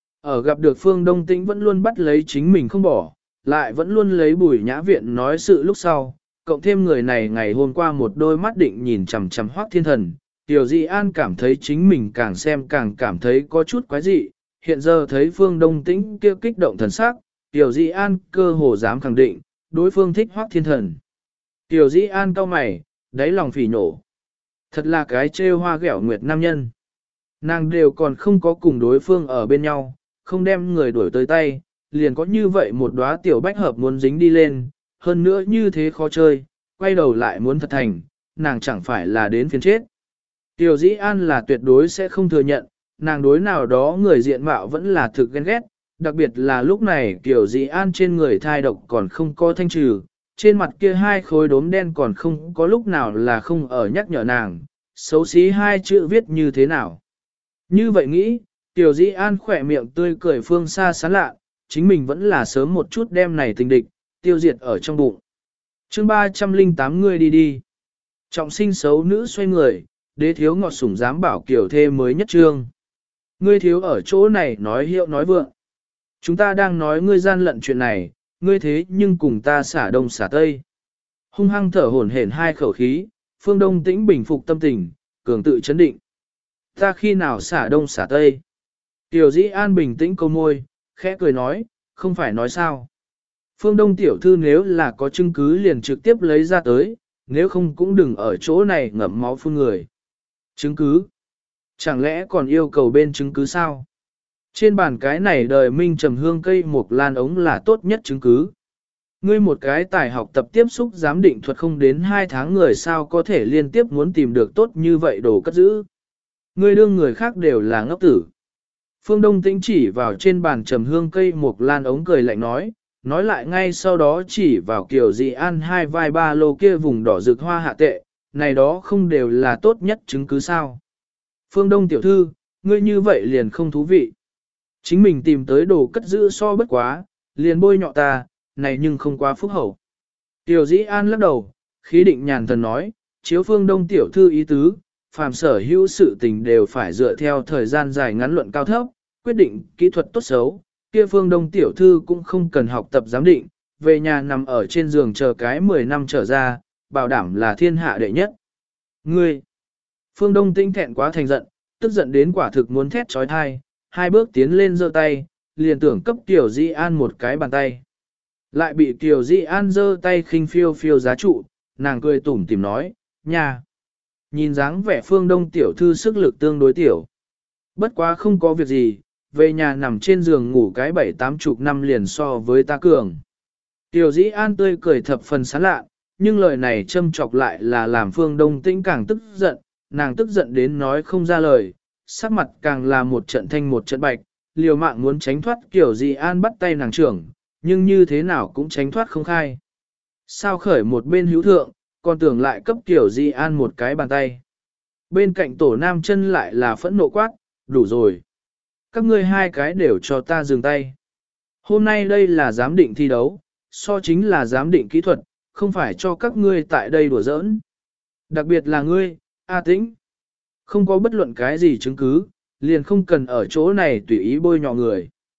Ở gặp được Phương Đông Tĩnh vẫn luôn bắt lấy chính mình không bỏ, lại vẫn luôn lấy Bùi Nhã Viện nói sự lúc sau, cộng thêm người này ngày hôm qua một đôi mắt định nhìn chằm chằm Hoắc Thiên Thần, Tiểu Dị An cảm thấy chính mình càng xem càng cảm thấy có chút quái dị, hiện giờ thấy Phương Đông Tĩnh kia kích động thần sắc, Tiểu Dị An cơ hồ dám khẳng định, đối phương thích Hoắc Thiên Thần. Tiểu Dị An cau mày, đáy lòng phỉ nổ. Thật là cái trêu hoa ghẹo nguyệt nam nhân. Nàng đều còn không có cùng đối phương ở bên nhau, không đem người đuổi tới tay, liền có như vậy một đóa tiểu bách hợp muốn dính đi lên, hơn nữa như thế khó chơi, quay đầu lại muốn thật thành, nàng chẳng phải là đến phiền chết. Tiểu Dĩ An là tuyệt đối sẽ không thừa nhận, nàng đối nào đó người diện mạo vẫn là thực ghen ghét, đặc biệt là lúc này Tiểu Dĩ An trên người thai độc còn không có thanh trừ, trên mặt kia hai khối đốm đen còn không có lúc nào là không ở nhắc nhở nàng, xấu xí hai chữ viết như thế nào. Như vậy nghĩ, Tiểu Dĩ An khỏe miệng tươi cười phương xa sán lạ, chính mình vẫn là sớm một chút đem này tình địch, tiêu diệt ở trong bụng. chương 308 người đi đi. Trọng sinh xấu nữ xoay người, đế thiếu ngọt sủng dám bảo kiểu thê mới nhất trương. Ngươi thiếu ở chỗ này nói hiệu nói vượng. Chúng ta đang nói ngươi gian lận chuyện này, ngươi thế nhưng cùng ta xả đông xả tây. Hung hăng thở hổn hển hai khẩu khí, Phương Đông Tĩnh bình phục tâm tình, cường tự chấn định. Ta khi nào xả đông xả tây? Tiểu Dĩ An bình tĩnh câu môi, khẽ cười nói, không phải nói sao. Phương Đông tiểu thư nếu là có chứng cứ liền trực tiếp lấy ra tới, nếu không cũng đừng ở chỗ này ngậm máu phun người. Chứng cứ? Chẳng lẽ còn yêu cầu bên chứng cứ sao? Trên bàn cái này đời minh trầm hương cây mộc lan ống là tốt nhất chứng cứ. Ngươi một cái tài học tập tiếp xúc giám định thuật không đến 2 tháng người sao có thể liên tiếp muốn tìm được tốt như vậy đồ cất giữ. Ngươi đương người khác đều là ngốc tử. Phương Đông Tĩnh chỉ vào trên bàn trầm hương cây mộc lan ống cười lạnh nói lại ngay sau đó chỉ vào Kiều Dị An hai vai ba lô kia vùng đỏ rực hoa hạ tệ, này đó không đều là tốt nhất chứng cứ sao. Phương Đông tiểu thư, ngươi như vậy liền không thú vị. Chính mình tìm tới đồ cất giữ so bất quá, liền bôi nhọ ta, này nhưng không quá phúc hậu. Tiểu Dĩ An lắc đầu, khí định nhàn thần nói, chiếu Phương Đông tiểu thư ý tứ, phàm sở hữu sự tình đều phải dựa theo thời gian dài ngắn luận cao thấp, quyết định kỹ thuật tốt xấu, kia Phương Đông tiểu thư cũng không cần học tập giám định, về nhà nằm ở trên giường chờ cái 10 năm trở ra, bảo đảm là thiên hạ đệ nhất. Ngươi! Phương Đông Tĩnh thẹn quá thành giận, tức giận đến quả thực muốn thét trói thai, hai bước tiến lên giơ tay, liền tưởng cấp Tiểu Dĩ An một cái bàn tay. Lại bị Tiểu Dĩ An giơ tay khinh phiêu phiêu giá trụ, nàng cười tủm tỉm nói, nhà. Nhìn dáng vẻ Phương Đông tiểu thư sức lực tương đối tiểu. Bất quá không có việc gì, về nhà nằm trên giường ngủ cái 7-80 năm liền so với ta cường. Tiểu Dĩ An tươi cười thập phần sán lạ, nhưng lời này châm chọc lại là làm Phương Đông Tĩnh càng tức giận, nàng tức giận đến nói không ra lời, sắc mặt càng là một trận thanh một trận bạch, liều mạng muốn tránh thoát Tiểu Dĩ An bắt tay nàng trưởng, nhưng như thế nào cũng tránh thoát không khai. Sao khởi một bên hữu thượng, còn tưởng lại cấp Tiểu Dĩ An một cái bàn tay. Bên cạnh tổ nam chân lại là phẫn nộ quát, đủ rồi. Các ngươi hai cái đều cho ta dừng tay. Hôm nay đây là giám định thi đấu, so chính là giám định kỹ thuật, không phải cho các ngươi tại đây đùa giỡn. Đặc biệt là ngươi, A Tĩnh. Không có bất luận cái gì chứng cứ, liền không cần ở chỗ này tùy ý bôi nhọ người.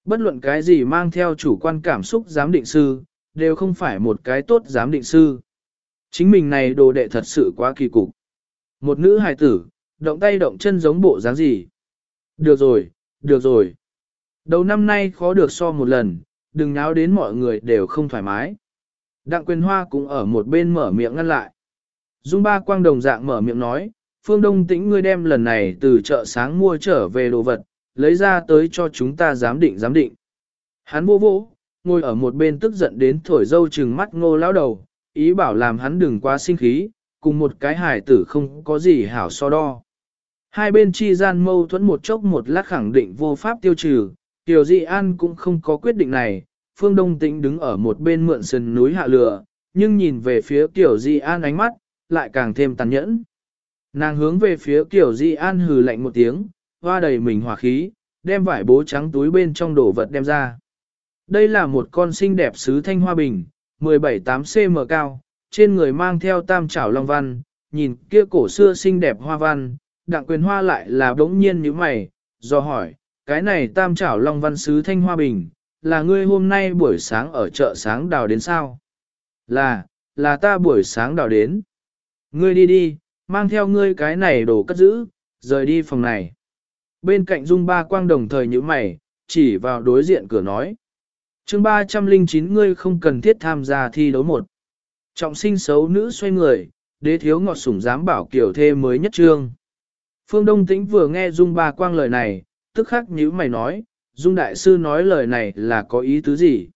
Bất luận cái gì mang theo chủ quan cảm xúc giám định sư, đều không phải một cái tốt giám định sư. Chính mình này đồ đệ thật sự quá kỳ cục. Một nữ hài tử, động tay động chân giống bộ dáng gì. Được rồi, được rồi. Đầu năm nay khó được so một lần, đừng náo đến mọi người đều không thoải mái. Đặng Quyền Hoa cũng ở một bên mở miệng ngăn lại. Dung Ba Quang đồng dạng mở miệng nói, Phương Đông Tĩnh ngươi đem lần này từ chợ sáng mua trở về đồ vật, lấy ra tới cho chúng ta giám định giám định. Hắn vô vỗ, ngồi ở một bên tức giận đến thổi dâu trừng mắt Ngô lão đầu, ý bảo làm hắn đừng quá sinh khí, cùng một cái hài tử không có gì hảo so đo. Hai bên chi gian mâu thuẫn một chốc một lát khẳng định vô pháp tiêu trừ, Tiểu Dị An cũng không có quyết định này, Phương Đông Tĩnh đứng ở một bên mượn sườn núi hạ lửa, nhưng nhìn về phía Tiểu Dị An ánh mắt, lại càng thêm tàn nhẫn. Nàng hướng về phía Tiểu Dị An hừ lạnh một tiếng, hoa đầy mình hỏa khí, đem vải bố trắng túi bên trong đổ vật đem ra. Đây là một con xinh đẹp sứ thanh hoa bình, 17-8 cm cao, trên người mang theo tam trảo long văn, nhìn kia cổ xưa xinh đẹp hoa văn, Đặng Quyền Hoa lại là đống nhiên như mày, do hỏi, cái này tam trảo long văn sứ thanh hoa bình, là ngươi hôm nay buổi sáng ở chợ sáng đào đến sao? Là ta buổi sáng đào đến. Ngươi đi đi, mang theo ngươi cái này đồ cất giữ, rời đi phòng này. Bên cạnh Dung Ba Quang đồng thời như mày, chỉ vào đối diện cửa nói. Chương 309 ngươi không cần thiết tham gia thi đấu một. Trọng sinh xấu nữ xoay người, đế thiếu ngọt sủng dám bảo kiểu thê mới nhất trương. Phương Đông Tĩnh vừa nghe Dung Ba Quang lời này, tức khắc nhíu mày nói, Dung Đại Sư nói lời này là có ý tứ gì?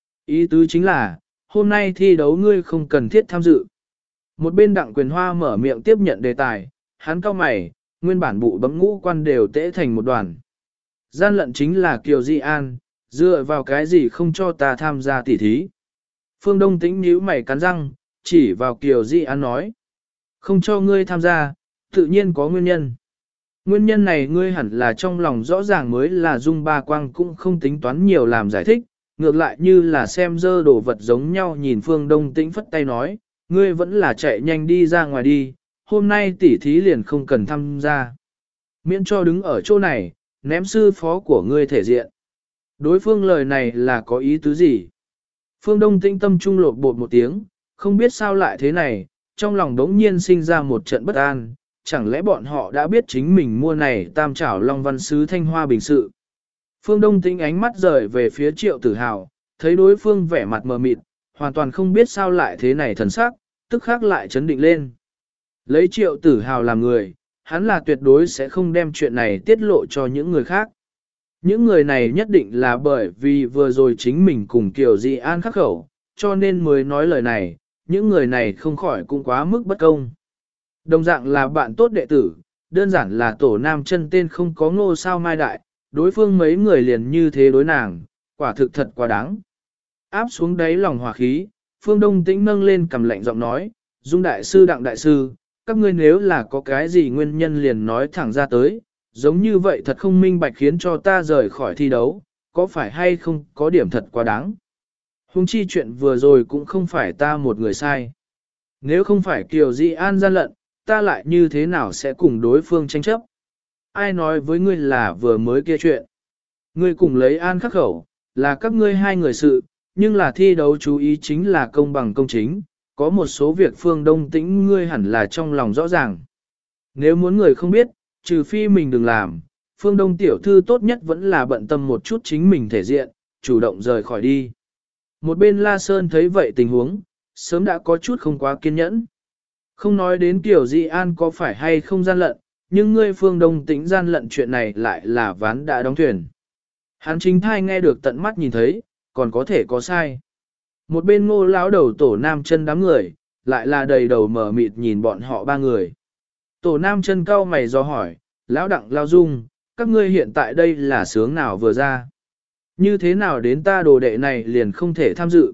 Ý tứ chính là, hôm nay thi đấu ngươi không cần thiết tham dự. Một bên Đặng Quyền Hoa mở miệng tiếp nhận đề tài, hắn cau mày, nguyên bản bụ bấm ngũ quan đều tễ thành một đoàn. Gian lận chính là Kiều Di An, dựa vào cái gì không cho ta tham gia tỉ thí. Phương Đông Tĩnh nhíu mày cắn răng, chỉ vào Kiều Di An nói. Không cho ngươi tham gia, tự nhiên có nguyên nhân. Nguyên nhân này ngươi hẳn là trong lòng rõ ràng mới là Dung Ba Quang cũng không tính toán nhiều làm giải thích, ngược lại như là xem dơ đồ vật giống nhau nhìn Phương Đông Tĩnh phất tay nói, ngươi vẫn là chạy nhanh đi ra ngoài đi, hôm nay tỉ thí liền không cần tham gia. Miễn cho đứng ở chỗ này, ném sư phó của ngươi thể diện. Đối phương lời này là có ý tứ gì? Phương Đông Tĩnh tâm trung lột bột một tiếng, không biết sao lại thế này, trong lòng đống nhiên sinh ra một trận bất an, chẳng lẽ bọn họ đã biết chính mình mua này tam trảo long văn sứ thanh hoa bình sự. Phương Đông Tĩnh ánh mắt rời về phía Triệu Tử Hào, thấy đối phương vẻ mặt mờ mịt, hoàn toàn không biết sao lại thế này thần sắc, tức khắc lại chấn định lên. Lấy Triệu Tử Hào làm người, hắn là tuyệt đối sẽ không đem chuyện này tiết lộ cho những người khác. Những người này nhất định là bởi vì vừa rồi chính mình cùng Kiều Di An khắc khẩu, cho nên mới nói lời này, những người này không khỏi cũng quá mức bất công. Đồng dạng là bạn tốt đệ tử, đơn giản là tổ nam chân tên không có Ngô Sao Mai Đại, đối phương mấy người liền như thế đối nàng, quả thực thật quá đáng. Áp xuống đáy lòng hỏa khí, Phương Đông Tĩnh nâng lên cầm lạnh giọng nói, Dung Đại Sư Đặng Đại Sư, các ngươi nếu là có cái gì nguyên nhân liền nói thẳng ra tới, giống như vậy thật không minh bạch khiến cho ta rời khỏi thi đấu, có phải hay không có điểm thật quá đáng. Hùng chi chuyện vừa rồi cũng không phải ta một người sai. Nếu không phải Kiều Di An gian lận, ta lại như thế nào sẽ cùng đối phương tranh chấp? Ai nói với ngươi là vừa mới kia chuyện? Ngươi cùng lấy An khắc khẩu, là các ngươi hai người sự, nhưng là thi đấu chú ý chính là công bằng công chính, có một số việc Phương Đông Tĩnh ngươi hẳn là trong lòng rõ ràng. Nếu muốn người không biết, trừ phi mình đừng làm, Phương Đông tiểu thư tốt nhất vẫn là bận tâm một chút chính mình thể diện, chủ động rời khỏi đi. Một bên La Sơn thấy vậy tình huống, sớm đã có chút không quá kiên nhẫn. Không nói đến Kiều Di An có phải hay không gian lận, nhưng ngươi Phương Đông Tĩnh gian lận chuyện này lại là ván đã đóng thuyền. Hắn chính thai nghe được tận mắt nhìn thấy, còn có thể có sai. Một bên Ngô lão đầu tổ nam chân đám người, lại là đầy đầu mở mịt nhìn bọn họ ba người. Tổ nam chân cau mày do hỏi, lão Đặng Lao Dung, các ngươi hiện tại đây là sướng nào vừa ra? Như thế nào đến ta đồ đệ này liền không thể tham dự?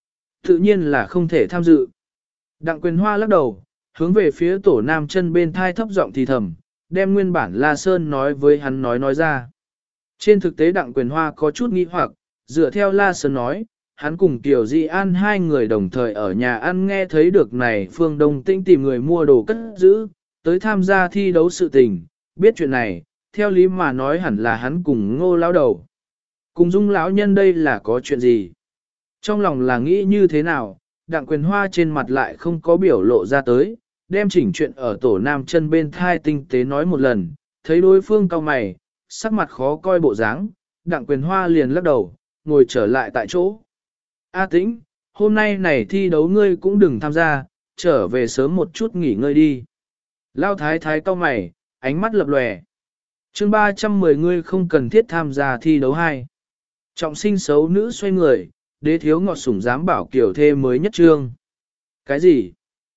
Tự nhiên là không thể tham dự. Đặng Quyền Hoa lắc đầu, hướng về phía tổ nam chân bên thai thấp giọng thì thầm, đem nguyên bản La Sơn nói với hắn nói ra. Trên thực tế Đặng Quyền Hoa có chút nghi hoặc, dựa theo La Sơn nói, hắn cùng Kiều Di An hai người đồng thời ở nhà ăn nghe thấy được này Phương Đông Tĩnh tìm người mua đồ cất giữ, tới tham gia thi đấu sự tình, biết chuyện này, theo lý mà nói hẳn là hắn cùng Ngô lão đầu. Cùng Dung lão nhân đây là có chuyện gì? Trong lòng là nghĩ như thế nào, Đặng Quyền Hoa trên mặt lại không có biểu lộ ra tới, đem chỉnh chuyện ở tổ nam chân bên thai tinh tế nói một lần, thấy đối phương cau mày, sắc mặt khó coi bộ dáng, Đặng Quyền Hoa liền lắc đầu, ngồi trở lại tại chỗ. A Tĩnh, hôm nay này thi đấu ngươi cũng đừng tham gia, trở về sớm một chút nghỉ ngơi đi. Lao thái thái cau mày, ánh mắt lập lòe. Chương 310 ngươi không cần thiết tham gia thi đấu 2. Trọng sinh xấu nữ xoay người, đế thiếu ngọt sủng dám bảo kiểu thê mới nhất trương. Cái gì?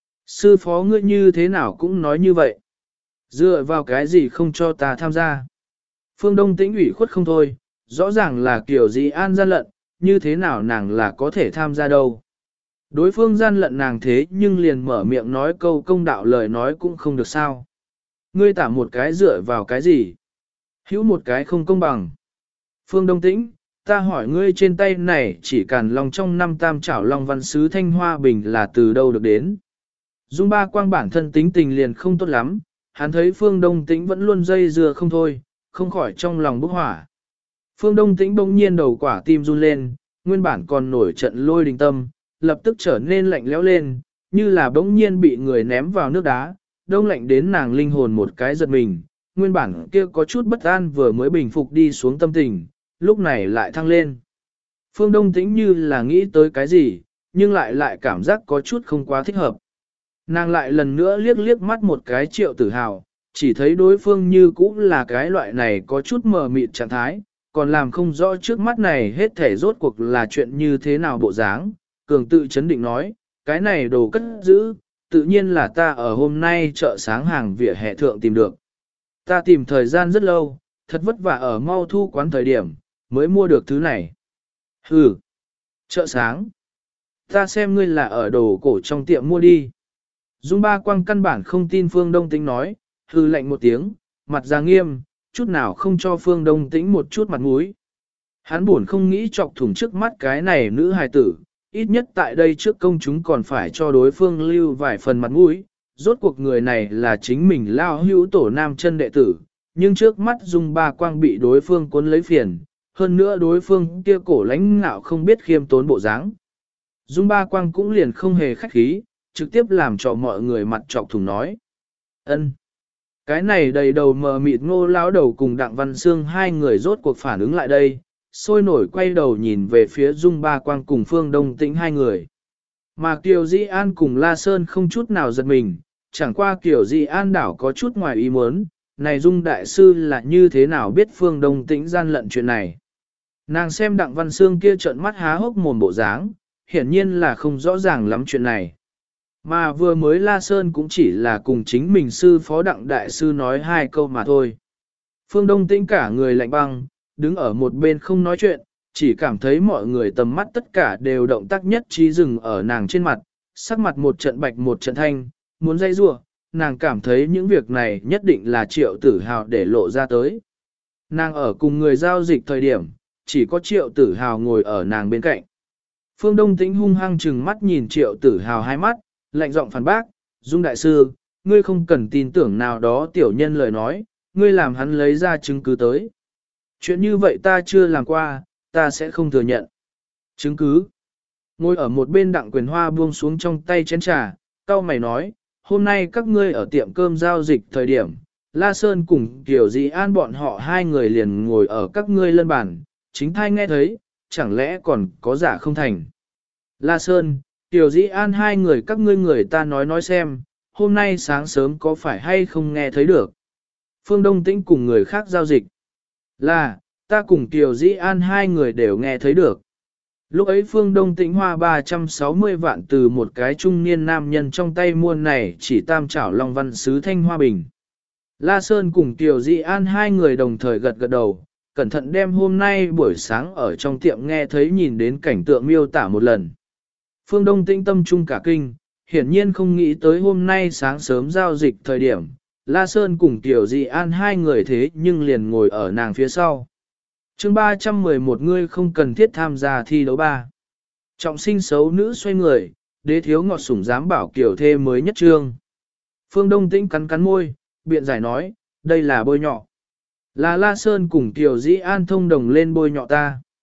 Sư phó ngươi như thế nào cũng nói như vậy. Dựa vào cái gì không cho ta tham gia? Phương Đông Tĩnh ủy khuất không thôi, rõ ràng là kiểu gì an gian lận, như thế nào nàng là có thể tham gia đâu. Đối phương gian lận nàng thế nhưng liền mở miệng nói câu công đạo lời nói cũng không được sao. Ngươi tả một cái dựa vào cái gì? Hữu một cái không công bằng. Phương Đông Tĩnh, ta hỏi ngươi trên tay này chỉ càn long trong năm tam chảo long văn sứ thanh hoa bình là từ đâu được đến. Dung Ba Quang bản thân tính tình liền không tốt lắm, hắn thấy Phương Đông Tĩnh vẫn luôn dây dưa không thôi, không khỏi trong lòng bốc hỏa. Phương Đông Tĩnh bỗng nhiên đầu quả tim run lên, nguyên bản còn nổi trận lôi đình tâm, lập tức trở nên lạnh lẽo lên, như là bỗng nhiên bị người ném vào nước đá, đông lạnh đến nàng linh hồn một cái giật mình, nguyên bản kia có chút bất an vừa mới bình phục đi xuống tâm tình, lúc này lại thăng lên. Phương Đông Tĩnh như là nghĩ tới cái gì, nhưng lại cảm giác có chút không quá thích hợp. Nàng lại lần nữa liếc mắt một cái Triệu Tử Hào, chỉ thấy đối phương như cũng là cái loại này có chút mờ mịt trạng thái, còn làm không rõ trước mắt này hết thể rốt cuộc là chuyện như thế nào bộ dáng. Cường tự chấn định nói, cái này đồ cất giữ, tự nhiên là ta ở hôm nay chợ sáng hàng vỉa hè thượng tìm được. Ta tìm thời gian rất lâu, thật vất vả ở mau thu quán thời điểm, mới mua được thứ này. Hừ, chợ sáng. Ta xem ngươi là ở đồ cổ trong tiệm mua đi. Dung Ba Quang căn bản không tin Phương Đông Tĩnh nói, hừ lạnh một tiếng, mặt ra nghiêm, chút nào không cho Phương Đông Tĩnh một chút mặt mũi. Hắn buồn không nghĩ chọc thủng trước mắt cái này nữ hài tử, ít nhất tại đây trước công chúng còn phải cho đối phương lưu vài phần mặt mũi. Rốt cuộc người này là chính mình lao hữu tổ nam chân đệ tử, nhưng trước mắt Dung Ba Quang bị đối phương cuốn lấy phiền, hơn nữa đối phương kia cổ lãnh ngạo không biết khiêm tốn bộ dáng. Dung Ba Quang cũng liền không hề khách khí, trực tiếp làm cho mọi người mặt trọc thủng nói. Ân. Cái này đầy đầu mờ mịt Ngô lão đầu cùng Đặng Văn Xương hai người rốt cuộc phản ứng lại đây, sôi nổi quay đầu nhìn về phía Dung Ba Quang cùng Phương Đông Tĩnh hai người. Mà Kiều Di An cùng La Sơn không chút nào giật mình, chẳng qua Kiều Di An đảo có chút ngoài ý muốn, này Dung Đại Sư là như thế nào biết Phương Đông Tĩnh gian lận chuyện này. Nàng xem Đặng Văn Xương kia trợn mắt há hốc mồm bộ dáng, hiển nhiên là không rõ ràng lắm chuyện này. Mà vừa mới La Sơn cũng chỉ là cùng chính mình sư phó Đặng Đại Sư nói hai câu mà thôi. Phương Đông Tĩnh cả người lạnh băng, đứng ở một bên không nói chuyện, chỉ cảm thấy mọi người tầm mắt tất cả đều động tác nhất trí dừng ở nàng trên mặt, sắc mặt một trận bạch một trận thanh, muốn dây rua, nàng cảm thấy những việc này nhất định là Triệu Tử Hào để lộ ra tới. Nàng ở cùng người giao dịch thời điểm, chỉ có Triệu Tử Hào ngồi ở nàng bên cạnh. Phương Đông Tĩnh hung hăng chừng mắt nhìn Triệu Tử Hào hai mắt, lạnh giọng phản bác, Dung Đại Sư, ngươi không cần tin tưởng nào đó tiểu nhân lời nói, ngươi làm hắn lấy ra chứng cứ tới. Chuyện như vậy ta chưa làm qua, ta sẽ không thừa nhận. Chứng cứ. Ngồi ở một bên Đặng Quyền Hoa buông xuống trong tay chén trà, cau mày nói, hôm nay các ngươi ở tiệm cơm giao dịch thời điểm, La Sơn cùng Kiều Di An bọn họ hai người liền ngồi ở các ngươi lân bàn, chính thai nghe thấy, chẳng lẽ còn có giả không thành. La Sơn, Kiều Di An hai người các ngươi người ta nói xem, hôm nay sáng sớm có phải hay không nghe thấy được. Phương Đông Tĩnh cùng người khác giao dịch. Là, ta cùng Kiều Di An hai người đều nghe thấy được. Lúc ấy Phương Đông Tĩnh hoa 360 vạn từ một cái trung niên nam nhân trong tay muôn này chỉ tam trảo long văn sứ thanh hoa bình. La Sơn cùng Kiều Di An hai người đồng thời gật gật đầu, cẩn thận đem hôm nay buổi sáng ở trong tiệm nghe thấy nhìn đến cảnh tượng miêu tả một lần. Phương Đông Tĩnh tâm trung cả kinh, hiển nhiên không nghĩ tới hôm nay sáng sớm giao dịch thời điểm, La Sơn cùng Tiểu Di An hai người thế nhưng liền ngồi ở nàng phía sau. Chương 311 ngươi không cần thiết tham gia thi đấu 3. Trọng sinh xấu nữ xoay người, đế thiếu ngọt sủng dám bảo kiểu thê mới nhất trương. Phương Đông Tĩnh cắn cắn môi, biện giải nói, đây là bôi nhọ. Là La Sơn cùng Tiểu Di An thông đồng lên bôi nhọ ta.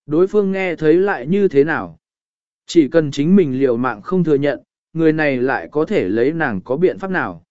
Đối phương nghe thấy lại như thế nào? Chỉ cần chính mình liều mạng không thừa nhận, người này lại có thể lấy nàng có biện pháp nào?